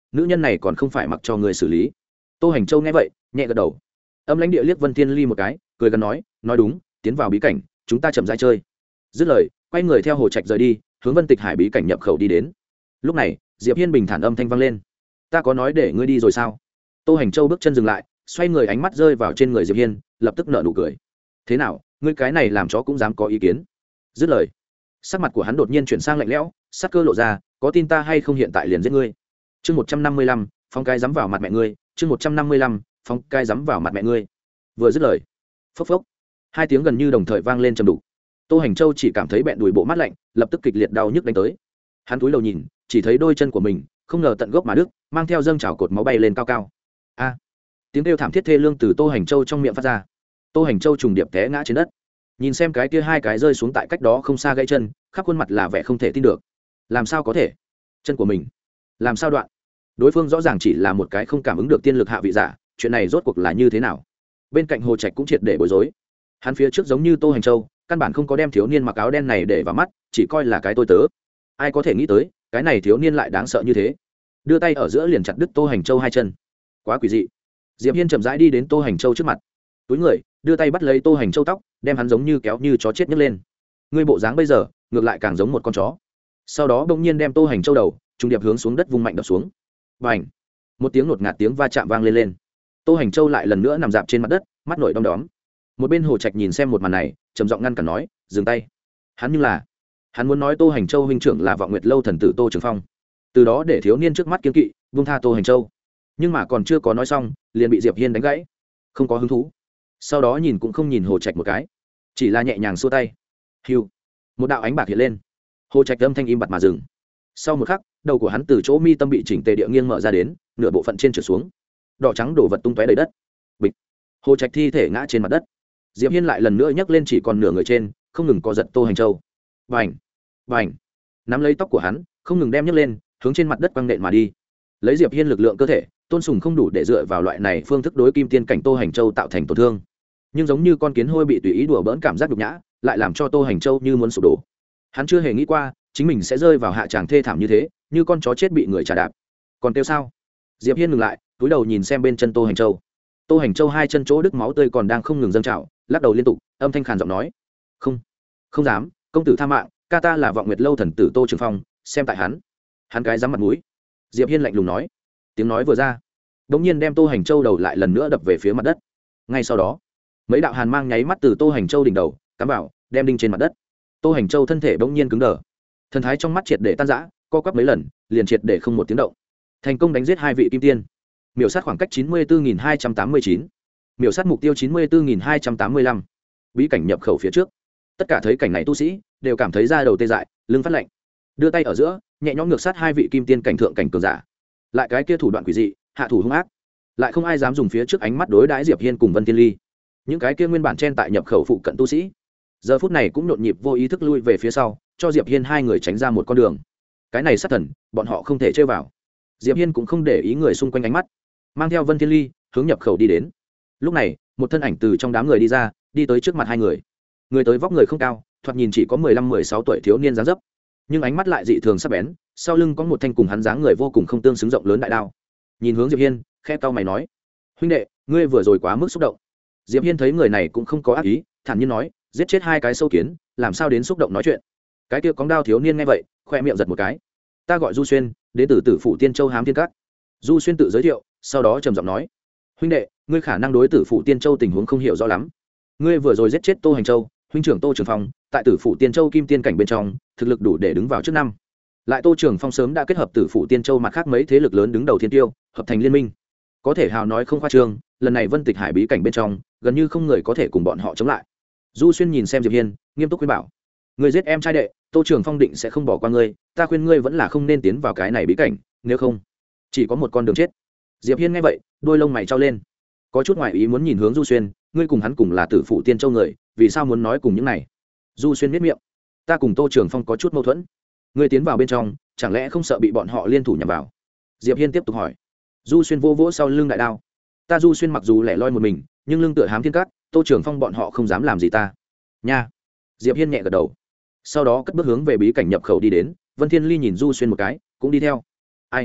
nữ nhân này còn không phải mặc cho người xử lý. Tô Hành Châu nghe vậy nhẹ gật đầu, âm lãnh địa liếc Vân Thiên Ly một cái, cười gần nói, nói đúng, tiến vào bí cảnh chúng ta chậm rãi chơi. Dứt lời quay người theo Hồ Trạch rời đi, hướng Vân Tịch Hải bí cảnh nhập khẩu đi đến. Lúc này Diệp Hiên bình thản âm thanh vang lên, ta có nói để ngươi đi rồi sao? Tô Hành Châu bước chân dừng lại, xoay người ánh mắt rơi vào trên người Diệp Hiên, lập tức nở nụ cười. Thế nào, ngươi cái này làm chó cũng dám có ý kiến? Dứt lời sắc mặt của hắn đột nhiên chuyển sang lạnh lẽo, sắc cơ lộ ra, có tin ta hay không hiện tại liền giết ngươi. Chương một trăm năm mươi lăm, phong cái dám vào mặt mẹ ngươi. Chương một trăm năm mươi lăm, phong cái dám vào mặt mẹ ngươi. Vừa dứt lời, phốc phốc, hai tiếng gần như đồng thời vang lên trầm đục. Tô Hành Châu chỉ cảm thấy bẹn đùi bộ mát lạnh, lập tức kịch liệt đau nhức đánh tới. Hắn cúi đầu nhìn, chỉ thấy đôi chân của mình không ngờ tận gốc mà đứt, mang theo dâng trào cột máu bay lên cao cao. A! Tiếng kêu thảm thiết thê lương từ Tô Hành Châu trong miệng phát ra. Tô Hành Châu trùng điệp té ngã trên đất, nhìn xem cái kia hai cái rơi xuống tại cách đó không xa gãy chân, khắp khuôn mặt là vẻ không thể tin được. Làm sao có thể? Chân của mình làm sao đoạn? Đối phương rõ ràng chỉ là một cái không cảm ứng được tiên lực hạ vị giả, chuyện này rốt cuộc là như thế nào? Bên cạnh Hồ Trạch cũng triệt để bối rối. Hắn phía trước giống như Tô Hành Châu, căn bản không có đem thiếu niên mặc áo đen này để vào mắt, chỉ coi là cái tôi tớ. Ai có thể nghĩ tới cái này thiếu niên lại đáng sợ như thế, đưa tay ở giữa liền chặt đứt Tô Hành Châu hai chân, quá quỷ dị. Diệp Hiên chậm rãi đi đến Tô Hành Châu trước mặt, túi người đưa tay bắt lấy Tô Hành Châu tóc, đem hắn giống như kéo như chó chết nhấc lên. Ngươi bộ dáng bây giờ ngược lại càng giống một con chó. Sau đó bỗng nhiên đem Tô Hành Châu đầu trung điệp hướng xuống đất vung mạnh đập xuống. Bành! Một tiếng ngột ngạt tiếng va chạm vang lên lên. Tô Hành Châu lại lần nữa nằm dạp trên mặt đất, mắt nổi đom đóm. Một bên Hồ Trạch nhìn xem một màn này, trầm giọng ngăn cản nói, dừng tay. Hắn nhưng là hắn muốn nói Tô Hành Châu huynh trưởng là Vọng Nguyệt lâu thần tử Tô Trường Phong, từ đó để thiếu niên trước mắt kiên kỵ buông tha Tô Hành Châu. Nhưng mà còn chưa có nói xong liền bị Diệp Hiên đánh gãy, không có hứng thú. Sau đó nhìn cũng không nhìn Hồ Trạch một cái, chỉ là nhẹ nhàng xua tay. Hưu, một đạo ánh bạc hiện lên. Hồ Trạch âm thanh im bặt mà dừng. Sau một khắc đầu của hắn từ chỗ mi tâm bị chỉnh tề địa nghiêng mở ra đến, nửa bộ phận trên trở xuống, đỏ trắng đổ vật tung tóe đầy đất. Bịch! Hồ Trạch thi thể ngã trên mặt đất. Diệp Hiên lại lần nữa nhấc lên chỉ còn nửa người trên, không ngừng co giật Tô Hành Châu. Bành! Bành! Nắm lấy tóc của hắn, không ngừng đem nhấc lên, hướng trên mặt đất quăng nện mà đi. Lấy Diệp Hiên lực lượng cơ thể, Tôn Sùng không đủ để dựa vào loại này phương thức đối kim tiên cảnh Tô Hành Châu tạo thành tổn thương. Nhưng giống như con kiến hôi bị tùy ý đùa bỡn cảm giác nhục nhã, lại làm cho Tô Hành Châu như muốn sụp đổ. Hắn chưa hề nghĩ qua chính mình sẽ rơi vào hạ tràng thê thảm như thế, như con chó chết bị người trà đạp. Còn kêu sao? Diệp Hiên ngừng lại, cúi đầu nhìn xem bên chân Tô Hành Châu. Tô Hành Châu hai chân chỗ đứt máu tươi còn đang không ngừng dâng trào, lắc đầu liên tục, âm thanh khàn giọng nói, không không dám, công tử tha mạng, ca ta là Vọng Nguyệt lâu thần tử Tô Trường Phong, xem tại hắn hắn cái dám mặt mũi. Diệp Hiên lạnh lùng nói. Tiếng nói vừa ra, đột nhiên đem Tô Hành Châu đầu lại lần nữa đập về phía mặt đất. Ngay sau đó mấy đạo hàn mang nháy mắt từ Tô Hành Châu đỉnh đầu cắm vào, đem đinh trên mặt đất. Tô Hành Châu thân thể bỗng nhiên cứng đờ, thần thái trong mắt triệt để tan rã, co quắp mấy lần liền triệt để không một tiếng động. Thành công đánh giết hai vị kim tiên, miểu sát khoảng cách chín mươi tư nghìn hai trăm tám mươi chín, miểu sát mục tiêu chín mươi tư nghìn hai trăm tám mươi lăm. Bí cảnh nhập khẩu phía trước, tất cả thấy cảnh này tu sĩ đều cảm thấy da đầu tê dại, lưng phát lạnh. Đưa tay ở giữa nhẹ nhõm ngược sát hai vị kim tiên cảnh thượng cảnh cường giả, lại cái kia thủ đoạn quỷ dị, hạ thủ hung ác, lại không ai dám dùng phía trước ánh mắt đối đãi Diệp Hiên cùng Vân Tiên Ly. Những cái kia nguyên bản chen tại nhập khẩu phụ cận tu sĩ, giờ phút này cũng nhộn nhịp vô ý thức lui về phía sau, cho Diệp Hiên hai người tránh ra một con đường. Cái này sát thần, bọn họ không thể chơi vào. Diệp Hiên cũng không để ý người xung quanh ánh mắt, mang theo Vân Thiên Ly hướng nhập khẩu đi đến. Lúc này một thân ảnh từ trong đám người đi ra, đi tới trước mặt hai người. Người tới vóc người không cao, thoạt nhìn chỉ có mười lăm mười sáu tuổi thiếu niên dáng dấp, nhưng ánh mắt lại dị thường sắc bén, sau lưng có một thanh cùng hắn dáng người vô cùng không tương xứng rộng lớn đại đao. Nhìn hướng Diệp Hiên, khẽ cau mày nói, huynh đệ, ngươi vừa rồi quá mức xúc động. Diệp Hiên thấy người này cũng không có ác ý, thản nhiên nói, giết chết hai cái sâu kiến, làm sao đến xúc động nói chuyện. Cái kia cóng đao thiếu niên nghe vậy, khoe miệng giật một cái. Ta gọi Du Xuyên, đến từ Tử Phủ Tiên Châu Hám Thiên Các. Du Xuyên tự giới thiệu, sau đó trầm giọng nói, huynh đệ, ngươi khả năng đối Tử Phủ Tiên Châu tình huống không hiểu rõ lắm. Ngươi vừa rồi giết chết Tô Hành Châu, huynh trưởng Tô Trường Phong, tại Tử Phủ Tiên Châu kim tiên cảnh bên trong, thực lực đủ để đứng vào trước năm. Lại Tô Trường Phong sớm đã kết hợp Tử Phủ Tiên Châu mặt khác mấy thế lực lớn đứng đầu thiên tiêu, hợp thành liên minh. Có thể hào nói không khoa trương, lần này Vân Tịch Hải bí cảnh bên trong, gần như không người có thể cùng bọn họ chống lại. Du Xuyên nhìn xem Diệp Hiên, nghiêm túc khuyên bảo, ngươi giết em trai đệ, Tô Trường Phong định sẽ không bỏ qua ngươi, ta khuyên ngươi vẫn là không nên tiến vào cái này bí cảnh, nếu không chỉ có một con đường chết. Diệp Hiên nghe vậy, đôi lông mày trao lên, có chút ngoại ý muốn nhìn hướng Du Xuyên, ngươi cùng hắn cùng là Tử Phủ Tiên Châu người, vì sao muốn nói cùng những này? Du Xuyên miết miệng, ta cùng Tô Trường Phong có chút mâu thuẫn, ngươi tiến vào bên trong, chẳng lẽ không sợ bị bọn họ liên thủ nhằm vào? Diệp Hiên tiếp tục hỏi. Du Xuyên vô vỗ sau lưng đại đao, ta Du Xuyên mặc dù lẻ loi một mình, nhưng lưng tựa Hám Thiên Các, Tô Trường Phong bọn họ không dám làm gì ta nha. Diệp Hiên nhẹ gật đầu, sau đó cất bước hướng về bí cảnh nhập khẩu đi đến. Vân Thiên Ly nhìn Du Xuyên một cái, cũng đi theo. Ai?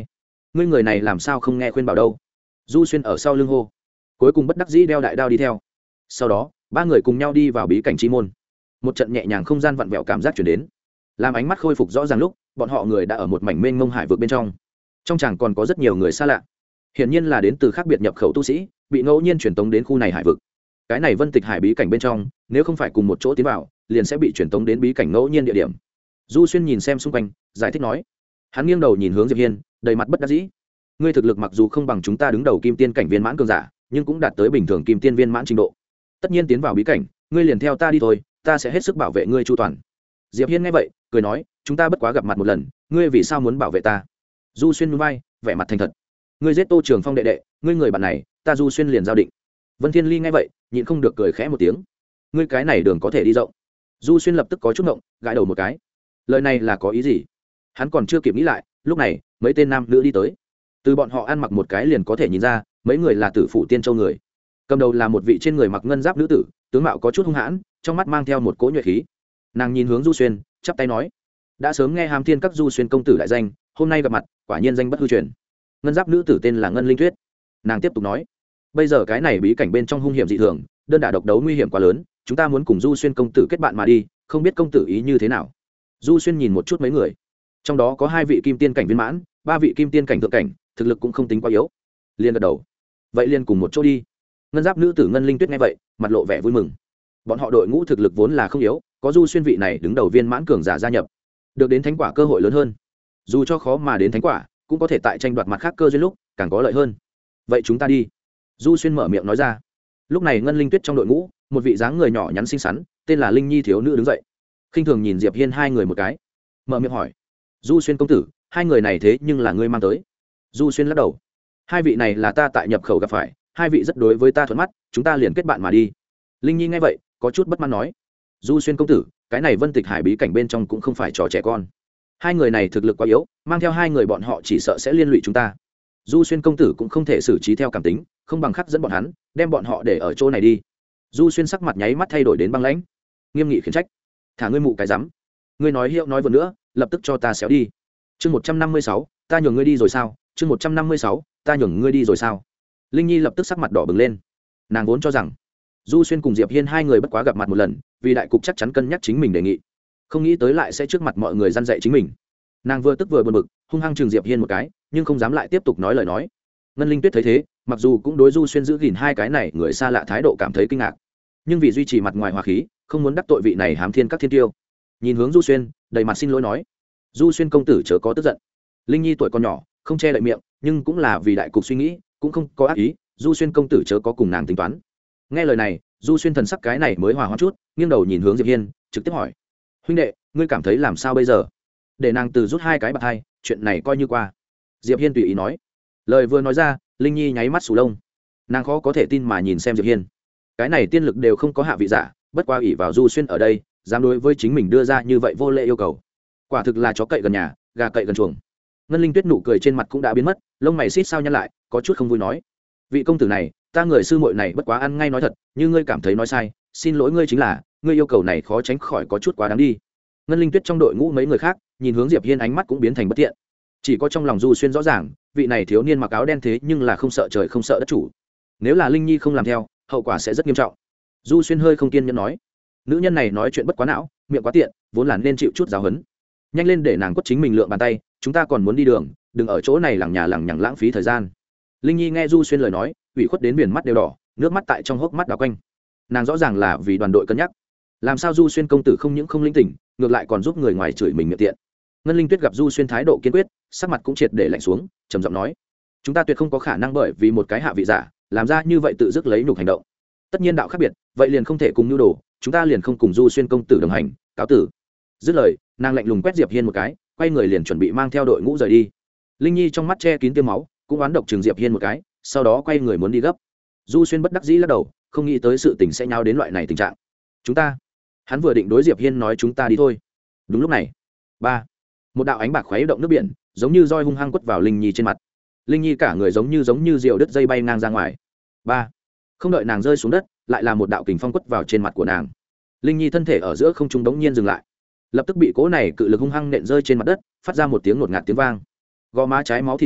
ngươi người này làm sao không nghe khuyên bảo đâu. Du Xuyên ở sau lưng hô. Cuối cùng bất đắc dĩ đeo đại đao đi theo. Sau đó ba người cùng nhau đi vào bí cảnh chi môn. Một trận nhẹ nhàng không gian vặn vẹo cảm giác chuyển đến, làm ánh mắt khôi phục rõ ràng lúc bọn họ người đã ở một mảnh mênh mông hải vực bên trong. Trong chàng còn có rất nhiều người xa lạ, hiển nhiên là đến từ khác biệt nhập khẩu tu sĩ, bị ngẫu nhiên truyền tống đến khu này hải vực. Cái này vân tịch hải bí cảnh bên trong, nếu không phải cùng một chỗ tiến vào, liền sẽ bị truyền tống đến bí cảnh ngẫu nhiên địa điểm. Du Xuyên nhìn xem xung quanh, giải thích nói. Hắn nghiêng đầu nhìn hướng Diệp Hiên, đầy mặt bất đắc dĩ. Ngươi thực lực mặc dù không bằng chúng ta đứng đầu kim tiên cảnh viên mãn cường giả, nhưng cũng đạt tới bình thường kim tiên viên mãn trình độ. Tất nhiên tiến vào bí cảnh, ngươi liền theo ta đi thôi, ta sẽ hết sức bảo vệ ngươi chu toàn. Diệp Hiên nghe vậy, cười nói, chúng ta bất quá gặp mặt một lần, ngươi vì sao muốn bảo vệ ta? Du Xuyên nhún vai, vẻ mặt thành thật. Ngươi giết Tô Trường Phong đệ đệ, ngươi người bạn này, ta Du Xuyên liền giao định. Vân Thiên Ly nghe vậy, nhịn không được cười khẽ một tiếng. Ngươi cái này đường có thể đi rộng. Du Xuyên lập tức có chút ngộng, gãi đầu một cái. Lời này là có ý gì? Hắn còn chưa kịp nghĩ lại, lúc này, mấy tên nam nữ đi tới. Từ bọn họ ăn mặc một cái liền có thể nhìn ra, mấy người là Tử Phủ Tiên Châu người. Cầm đầu là một vị trên người mặc ngân giáp nữ tử, tướng mạo có chút hung hãn, trong mắt mang theo một cỗ nhuệ khí. Nàng nhìn hướng Du Xuyên, chắp tay nói: đã sớm nghe Hàm Thiên các Du Xuyên công tử đại danh, hôm nay gặp mặt, quả nhiên danh bất hư truyền. Ngân giáp nữ tử tên là Ngân Linh Tuyết. Nàng tiếp tục nói: bây giờ cái này bí cảnh bên trong hung hiểm dị thường, đơn đả độc đấu nguy hiểm quá lớn, chúng ta muốn cùng Du Xuyên công tử kết bạn mà đi, không biết công tử ý như thế nào? Du Xuyên nhìn một chút mấy người, trong đó có hai vị kim tiên cảnh viên mãn, ba vị kim tiên cảnh thượng cảnh, thực lực cũng không tính quá yếu. Liên gật đầu: vậy liền cùng một chỗ đi. Ngân giáp nữ tử Ngân Linh Tuyết nghe vậy, mặt lộ vẻ vui mừng. Bọn họ đội ngũ thực lực vốn là không yếu, có Du Xuyên vị này đứng đầu viên mãn cường giả gia nhập, được đến thánh quả cơ hội lớn hơn. Dù cho khó mà đến thánh quả, cũng có thể tại tranh đoạt mặt khác cơ duyên lúc càng có lợi hơn. Vậy chúng ta đi. Du Xuyên mở miệng nói ra. Lúc này Ngân Linh Tuyết trong đội ngũ, một vị dáng người nhỏ nhắn xinh xắn, tên là Linh Nhi thiếu nữ đứng dậy, khinh thường nhìn Diệp Hiên hai người một cái, mở miệng hỏi: Du Xuyên công tử, hai người này thế nhưng là ngươi mang tới? Du Xuyên lắc đầu: hai vị này là ta tại nhập khẩu gặp phải, hai vị rất đối với ta thuận mắt, chúng ta liền kết bạn mà đi. Linh Nhi nghe vậy, có chút bất mãn nói: Du Xuyên công tử, cái này vân tịch hải bí cảnh bên trong cũng không phải trò trẻ con, hai người này thực lực quá yếu, mang theo hai người bọn họ chỉ sợ sẽ liên lụy chúng ta. Du Xuyên công tử cũng không thể xử trí theo cảm tính, không bằng khắc dẫn bọn hắn, đem bọn họ để ở chỗ này đi. Du Xuyên sắc mặt nháy mắt thay đổi đến băng lãnh, nghiêm nghị khiển trách: thả ngươi mụ cái rắm, ngươi nói hiệu nói vừa nữa, lập tức cho ta xéo đi. Chương một trăm năm mươi sáu, ta nhường ngươi đi rồi sao? Chương một trăm năm mươi sáu, ta nhường ngươi đi rồi sao? Linh Nhi lập tức sắc mặt đỏ bừng lên. Nàng vốn cho rằng Du Xuyên cùng Diệp Hiên hai người bất quá gặp mặt một lần, vì đại cục chắc chắn cân nhắc chính mình đề nghị, không nghĩ tới lại sẽ trước mặt mọi người răn dạy chính mình. Nàng vừa tức vừa buồn bực, hung hăng chừng Diệp Hiên một cái, nhưng không dám lại tiếp tục nói lời nói. Ngân Linh Tuyết thấy thế, mặc dù cũng đối Du Xuyên giữ gìn hai cái này người xa lạ thái độ cảm thấy kinh ngạc, nhưng vì duy trì mặt ngoài hòa khí, không muốn đắc tội vị này Hám Thiên các thiên tiêu, nhìn hướng Du Xuyên, đầy mặt xin lỗi nói: Du Xuyên công tử chớ có tức giận. Linh Nhi tuổi còn nhỏ, không che đậy miệng, nhưng cũng là vì đại cục suy nghĩ, cũng không có ác ý. Du Xuyên công tử chớ có cùng nàng tính toán. Nghe lời này, Du Xuyên thần sắc cái này mới hòa hoãn chút, nghiêng đầu nhìn hướng Diệp Hiên, trực tiếp hỏi: huynh đệ, ngươi cảm thấy làm sao bây giờ? Để nàng từ rút hai cái bạc hai, chuyện này coi như qua. Diệp Hiên tùy ý nói. Lời vừa nói ra, Linh Nhi nháy mắt sù lông. Nàng khó có thể tin mà nhìn xem Diệp Hiên. Cái này tiên lực đều không có hạ vị giả, bất qua ỷ vào Du Xuyên ở đây, dám đối với chính mình đưa ra như vậy vô lễ yêu cầu. Quả thực là chó cậy gần nhà, gà cậy gần chuồng. Ngân Linh Tuyết nụ cười trên mặt cũng đã biến mất, lông mày xít sao nhăn lại, có chút không vui nói: vị công tử này, ta người sư muội này bất quá ăn ngay nói thật, như ngươi cảm thấy nói sai, xin lỗi ngươi, chính là ngươi yêu cầu này khó tránh khỏi có chút quá đáng đi. Ngân Linh Tuyết trong đội ngũ mấy người khác nhìn hướng Diệp Hiên, ánh mắt cũng biến thành bất thiện. Chỉ có trong lòng Du Xuyên rõ ràng, vị này thiếu niên mặc áo đen thế nhưng là không sợ trời không sợ đất chủ, nếu là Linh Nhi không làm theo, hậu quả sẽ rất nghiêm trọng. Du Xuyên hơi không kiên nhẫn nói: nữ nhân này nói chuyện bất quá não, miệng quá tiện, vốn là nên chịu chút giáo huấn. Nhanh lên để nàng quất chính mình lượng bàn tay, chúng ta còn muốn đi đường, đừng ở chỗ này lằng nhà lằng nhằng lãng phí thời gian. Linh Nhi nghe Du Xuyên lời nói, ủy khuất đến viền mắt đều đỏ, nước mắt tại trong hốc mắt đảo quanh. Nàng rõ ràng là vì đoàn đội cân nhắc, làm sao Du Xuyên công tử không những không linh tỉnh, ngược lại còn giúp người ngoài chửi mình miệng tiện. Ngân Linh Tuyết gặp Du Xuyên thái độ kiên quyết, sắc mặt cũng triệt để lạnh xuống, trầm giọng nói: chúng ta tuyệt không có khả năng bởi vì một cái hạ vị giả làm ra như vậy tự dứt lấy nhục hành động. Tất nhiên đạo khác biệt, vậy liền không thể cùng nhu đồ, chúng ta liền không cùng Du Xuyên công tử đồng hành, cáo tử. Dứt lời, nàng lạnh lùng quét Diệp Hiên một cái, quay người liền chuẩn bị mang theo đội ngũ rời đi. Linh Nhi trong mắt che kín tiêm máu, cũng oán độc chừng Diệp Hiên một cái, sau đó quay người muốn đi gấp. Du Xuyên bất đắc dĩ lắc đầu, không nghĩ tới sự tình sẽ nháo đến loại này tình trạng. Chúng ta, hắn vừa định đối Diệp Hiên nói chúng ta đi thôi. Đúng lúc này, ba, một đạo ánh bạc khuấy động nước biển, giống như roi hung hăng quất vào Linh Nhi trên mặt. Linh Nhi cả người giống như giống như diều đứt dây bay ngang ra ngoài. Ba, không đợi nàng rơi xuống đất, lại là một đạo kình phong quất vào trên mặt của nàng. Linh Nhi thân thể ở giữa không trung đống nhiên dừng lại, lập tức bị cỗ này cự lực hung hăng nện rơi trên mặt đất, phát ra một tiếng ngột ngạt tiếng vang. Gò má trái máu thịt bé bét,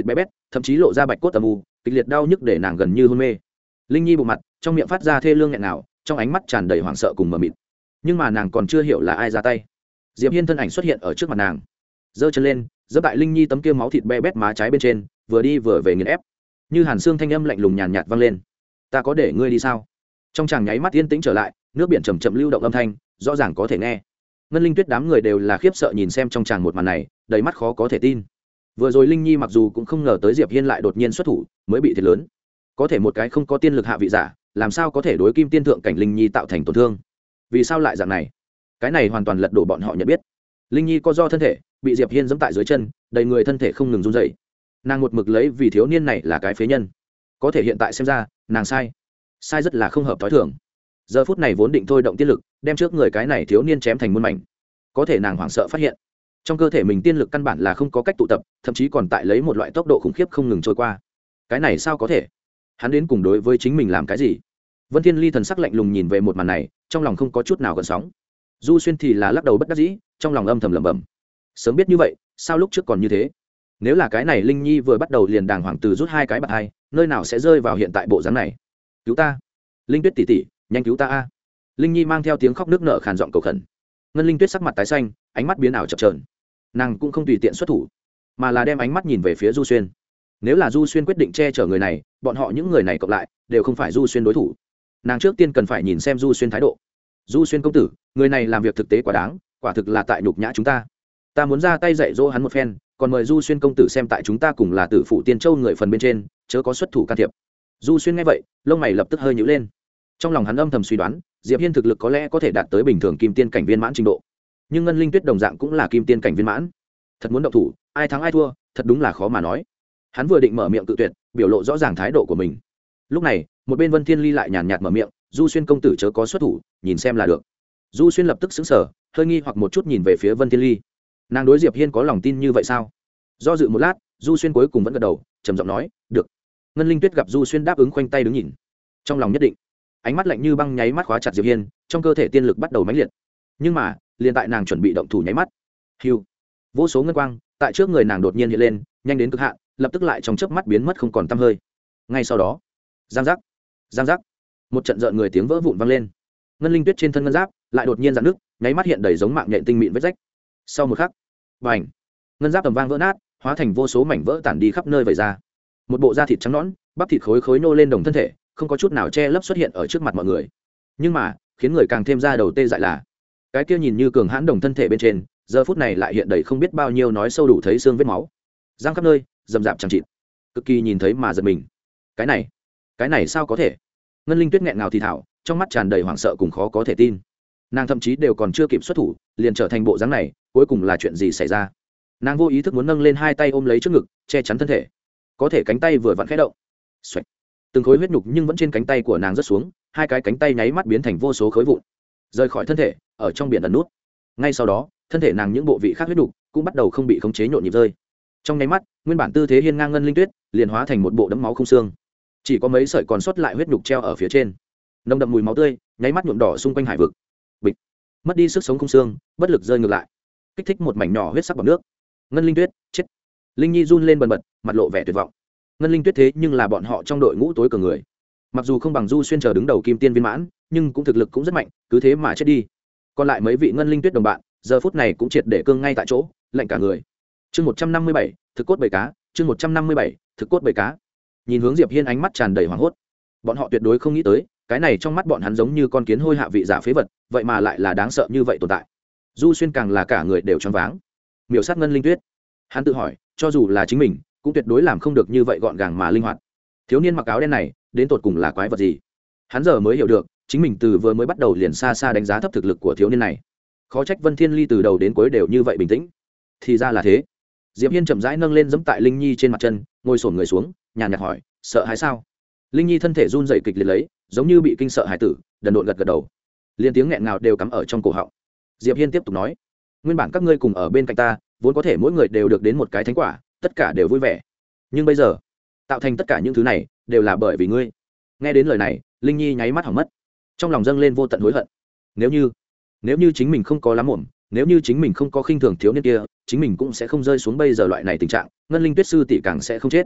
thậm chí lộ ra bạch cốt tầm u kịch liệt đau nhức để nàng gần như hôn mê. Linh nhi bộ mặt trong miệng phát ra thê lương nghẹn nào, trong ánh mắt tràn đầy hoảng sợ cùng mờ mịt. Nhưng mà nàng còn chưa hiểu là ai ra tay. Diệp Hiên thân ảnh xuất hiện ở trước mặt nàng, giơ chân lên giơ tại Linh nhi tấm kia máu thịt be bét má trái bên trên, vừa đi vừa về nghiền ép. Như hàn xương thanh âm lạnh lùng nhàn nhạt vang lên, ta có để ngươi đi sao? Trong chàng nháy mắt yên tĩnh trở lại, nước biển chầm chậm lưu động âm thanh rõ ràng có thể nghe. Ngân Linh Tuyết đám người đều là khiếp sợ nhìn xem trong chàng một màn này, đầy mắt khó có thể tin. Vừa rồi Linh nhi mặc dù cũng không ngờ tới Diệp Hiên lại đột nhiên xuất thủ, mới bị thiệt lớn. Có thể một cái không có tiên lực hạ vị giả, làm sao có thể đối kim tiên thượng cảnh Linh nhi tạo thành tổn thương? Vì sao lại dạng này? Cái này hoàn toàn lật đổ bọn họ nhận biết. Linh nhi có do thân thể bị Diệp Hiên giẫm tại dưới chân, đầy người thân thể không ngừng run rẩy. Nàng một mực lấy vì thiếu niên này là cái phế nhân, có thể hiện tại xem ra, nàng sai, sai rất là không hợp thói thường. Giờ phút này vốn định thôi động tiên lực, đem trước người cái này thiếu niên chém thành muôn mảnh, có thể nàng hoảng sợ phát hiện, trong cơ thể mình tiên lực căn bản là không có cách tụ tập, thậm chí còn tại lấy một loại tốc độ khủng khiếp không ngừng trôi qua. Cái này sao có thể? Hắn đến cùng đối với chính mình làm cái gì? Vân Thiên Ly thần sắc lạnh lùng nhìn về một màn này, trong lòng không có chút nào gợn sóng. Du Xuyên thì là lắc đầu bất đắc dĩ, trong lòng âm thầm lẩm bẩm, sớm biết như vậy, sao lúc trước còn như thế? Nếu là cái này Linh nhi vừa bắt đầu liền đàng hoàng từ rút hai cái bạc hai, nơi nào sẽ rơi vào hiện tại bộ dáng này? Cứu ta, Linh Tuyết tỷ tỷ, nhanh cứu ta a! Linh nhi mang theo tiếng khóc nước nở khàn giọng cầu khẩn. Ngân Linh Tuyết sắc mặt tái xanh, ánh mắt biến ảo chập chờn. Nàng cũng không tùy tiện xuất thủ, mà là đem ánh mắt nhìn về phía Du Xuyên. Nếu là Du Xuyên quyết định che chở người này, bọn họ những người này cộng lại đều không phải Du Xuyên đối thủ. Nàng trước tiên cần phải nhìn xem Du Xuyên thái độ. Du Xuyên công tử, người này làm việc thực tế quá đáng, quả thực là tại nhục nhã chúng ta. Ta muốn ra tay dạy dỗ hắn một phen, còn mời Du Xuyên công tử xem tại chúng ta cùng là tử phụ Tiên Châu người phần bên trên, chớ có xuất thủ can thiệp. Du Xuyên nghe vậy, lông mày lập tức hơi nhíu lên. Trong lòng hắn âm thầm suy đoán, Diệp Hiên thực lực có lẽ có thể đạt tới bình thường kim tiên cảnh viên mãn trình độ, nhưng Ngân Linh Tuyết đồng dạng cũng là kim tiên cảnh viên mãn. Thật muốn động thủ, ai thắng ai thua, thật đúng là khó mà nói. Hắn vừa định mở miệng cự tuyệt, biểu lộ rõ ràng thái độ của mình. Lúc này, một bên Vân Thiên Ly lại nhàn nhạt mở miệng, Du Xuyên công tử chớ có xuất thủ, nhìn xem là được. Du Xuyên lập tức sững sờ, hơi nghi hoặc một chút nhìn về phía Vân Thiên Ly. Nàng đối Diệp Hiên có lòng tin như vậy sao? Do dự một lát, Du Xuyên cuối cùng vẫn gật đầu, trầm giọng nói, được. Ngân Linh Tuyết gặp Du Xuyên đáp ứng, khoanh tay đứng nhìn, trong lòng nhất định, ánh mắt lạnh như băng nháy mắt khóa chặt Diệp Hiên, trong cơ thể tiên lực bắt đầu mãnh liệt. Nhưng mà, liền tại nàng chuẩn bị động thủ nháy mắt, hưu, vô số ngân quang tại trước người nàng đột nhiên hiện lên, nhanh đến cực hạn, lập tức lại trong chớp mắt biến mất không còn tăm hơi. Ngay sau đó, giang giác, giang giác, một trận rợn người tiếng vỡ vụn vang lên. Ngân Linh Tuyết trên thân ngân giáp lại đột nhiên rạn nứt, nháy mắt hiện đầy giống mạng nhện tinh mịn vết rách. Sau một khắc, bành, ngân giáp tầm vang vỡ nát, hóa thành vô số mảnh vỡ tản đi khắp nơi vẩy ra. Một bộ da thịt trắng nõn, bắp thịt khối khối nô lên đồng thân thể, không có chút nào che lấp xuất hiện ở trước mặt mọi người. Nhưng mà, khiến người càng thêm ra đầu tê dại là, cái kia nhìn như cường hãn đồng thân thể bên trên, giờ phút này lại hiện đầy không biết bao nhiêu nói sâu đủ thấy xương vết máu, răng khắp nơi, rầm rạp chẳng chịt, cực kỳ nhìn thấy mà giật mình. Cái này, cái này sao có thể? Ngân Linh Tuyết nghẹn ngào thì thảo, trong mắt tràn đầy hoảng sợ cùng khó có thể tin. Nàng thậm chí đều còn chưa kịp xuất thủ, liền trở thành bộ dáng này, cuối cùng là chuyện gì xảy ra? Nàng vô ý thức muốn nâng lên hai tay ôm lấy trước ngực, che chắn thân thể, có thể cánh tay vừa vặn khẽ động, xoạch, từng khối huyết nhục nhưng vẫn trên cánh tay của nàng rớt xuống, hai cái cánh tay nháy mắt biến thành vô số khối vụn, rời khỏi thân thể, ở trong biển ẩn nút. Ngay sau đó, thân thể nàng những bộ vị khác huyết nhục cũng bắt đầu không bị khống chế nhộn nhịp rơi. Trong nháy mắt, nguyên bản tư thế hiên ngang Ngân Linh Tuyết liền hóa thành một bộ đẫm máu không xương, chỉ có mấy sợi còn sót lại huyết nhục treo ở phía trên, nồng đậm mùi máu tươi nháy mắt nhuộm đỏ xung quanh hải vực. Bịch, mất đi sức sống không xương, bất lực rơi ngược lại, kích thích một mảnh nhỏ huyết sắc bọt nước. Ngân Linh Tuyết chết. Linh nhi run lên bần bật, mặt lộ vẻ tuyệt vọng. Ngân Linh Tuyết thế nhưng là bọn họ trong đội ngũ tối cường người, mặc dù không bằng Du Xuyên chờ đứng đầu kim tiên viên mãn, nhưng cũng thực lực cũng rất mạnh, cứ thế mà chết đi. Còn lại mấy vị Ngân Linh Tuyết đồng bạn giờ phút này cũng triệt để cương ngay tại chỗ, lạnh cả người. Chương một trăm năm mươi bảy, thực cốt bầy cá. Chương một trăm năm mươi bảy, thực cốt bầy cá. Nhìn hướng Diệp Hiên, ánh mắt tràn đầy hoảng hốt. Bọn họ tuyệt đối không nghĩ tới, cái này trong mắt bọn hắn giống như con kiến hôi hạ vị giả phế vật, vậy mà lại là đáng sợ như vậy tồn tại. Du Xuyên càng là cả người đều choáng váng. Miểu sát Ngân Linh Tuyết, hắn tự hỏi, cho dù là chính mình, cũng tuyệt đối làm không được như vậy gọn gàng mà linh hoạt. Thiếu niên mặc áo đen này, đến tột cùng là quái vật gì? Hắn giờ mới hiểu được, chính mình từ vừa mới bắt đầu liền xa xa đánh giá thấp thực lực của thiếu niên này. Khó trách Vân Thiên Ly từ đầu đến cuối đều như vậy bình tĩnh. Thì ra là thế. Diệp Hiên chậm rãi nâng lên giẫm tại Linh Nhi trên mặt chân, ngồi xổm người xuống, nhàn nhạt hỏi, sợ hãi sao? Linh Nhi thân thể run rẩy kịch liệt lấy, giống như bị kinh sợ hải tử, đần độn gật gật đầu. Liên tiếng nghẹn ngào đều cắm ở trong cổ họng. Diệp Hiên tiếp tục nói, nguyên bản các ngươi cùng ở bên cạnh ta, vốn có thể mỗi người đều được đến một cái thánh quả, tất cả đều vui vẻ. Nhưng bây giờ, tạo thành tất cả những thứ này, đều là bởi vì ngươi. Nghe đến lời này, Linh Nhi nháy mắt hỏng mất, trong lòng dâng lên vô tận hối hận. Nếu như, nếu như chính mình không có lắm mồm, nếu như chính mình không có khinh thường thiếu niên kia, chính mình cũng sẽ không rơi xuống bây giờ loại này tình trạng, Ngân Linh Tuyết sư tỷ càng sẽ không chết.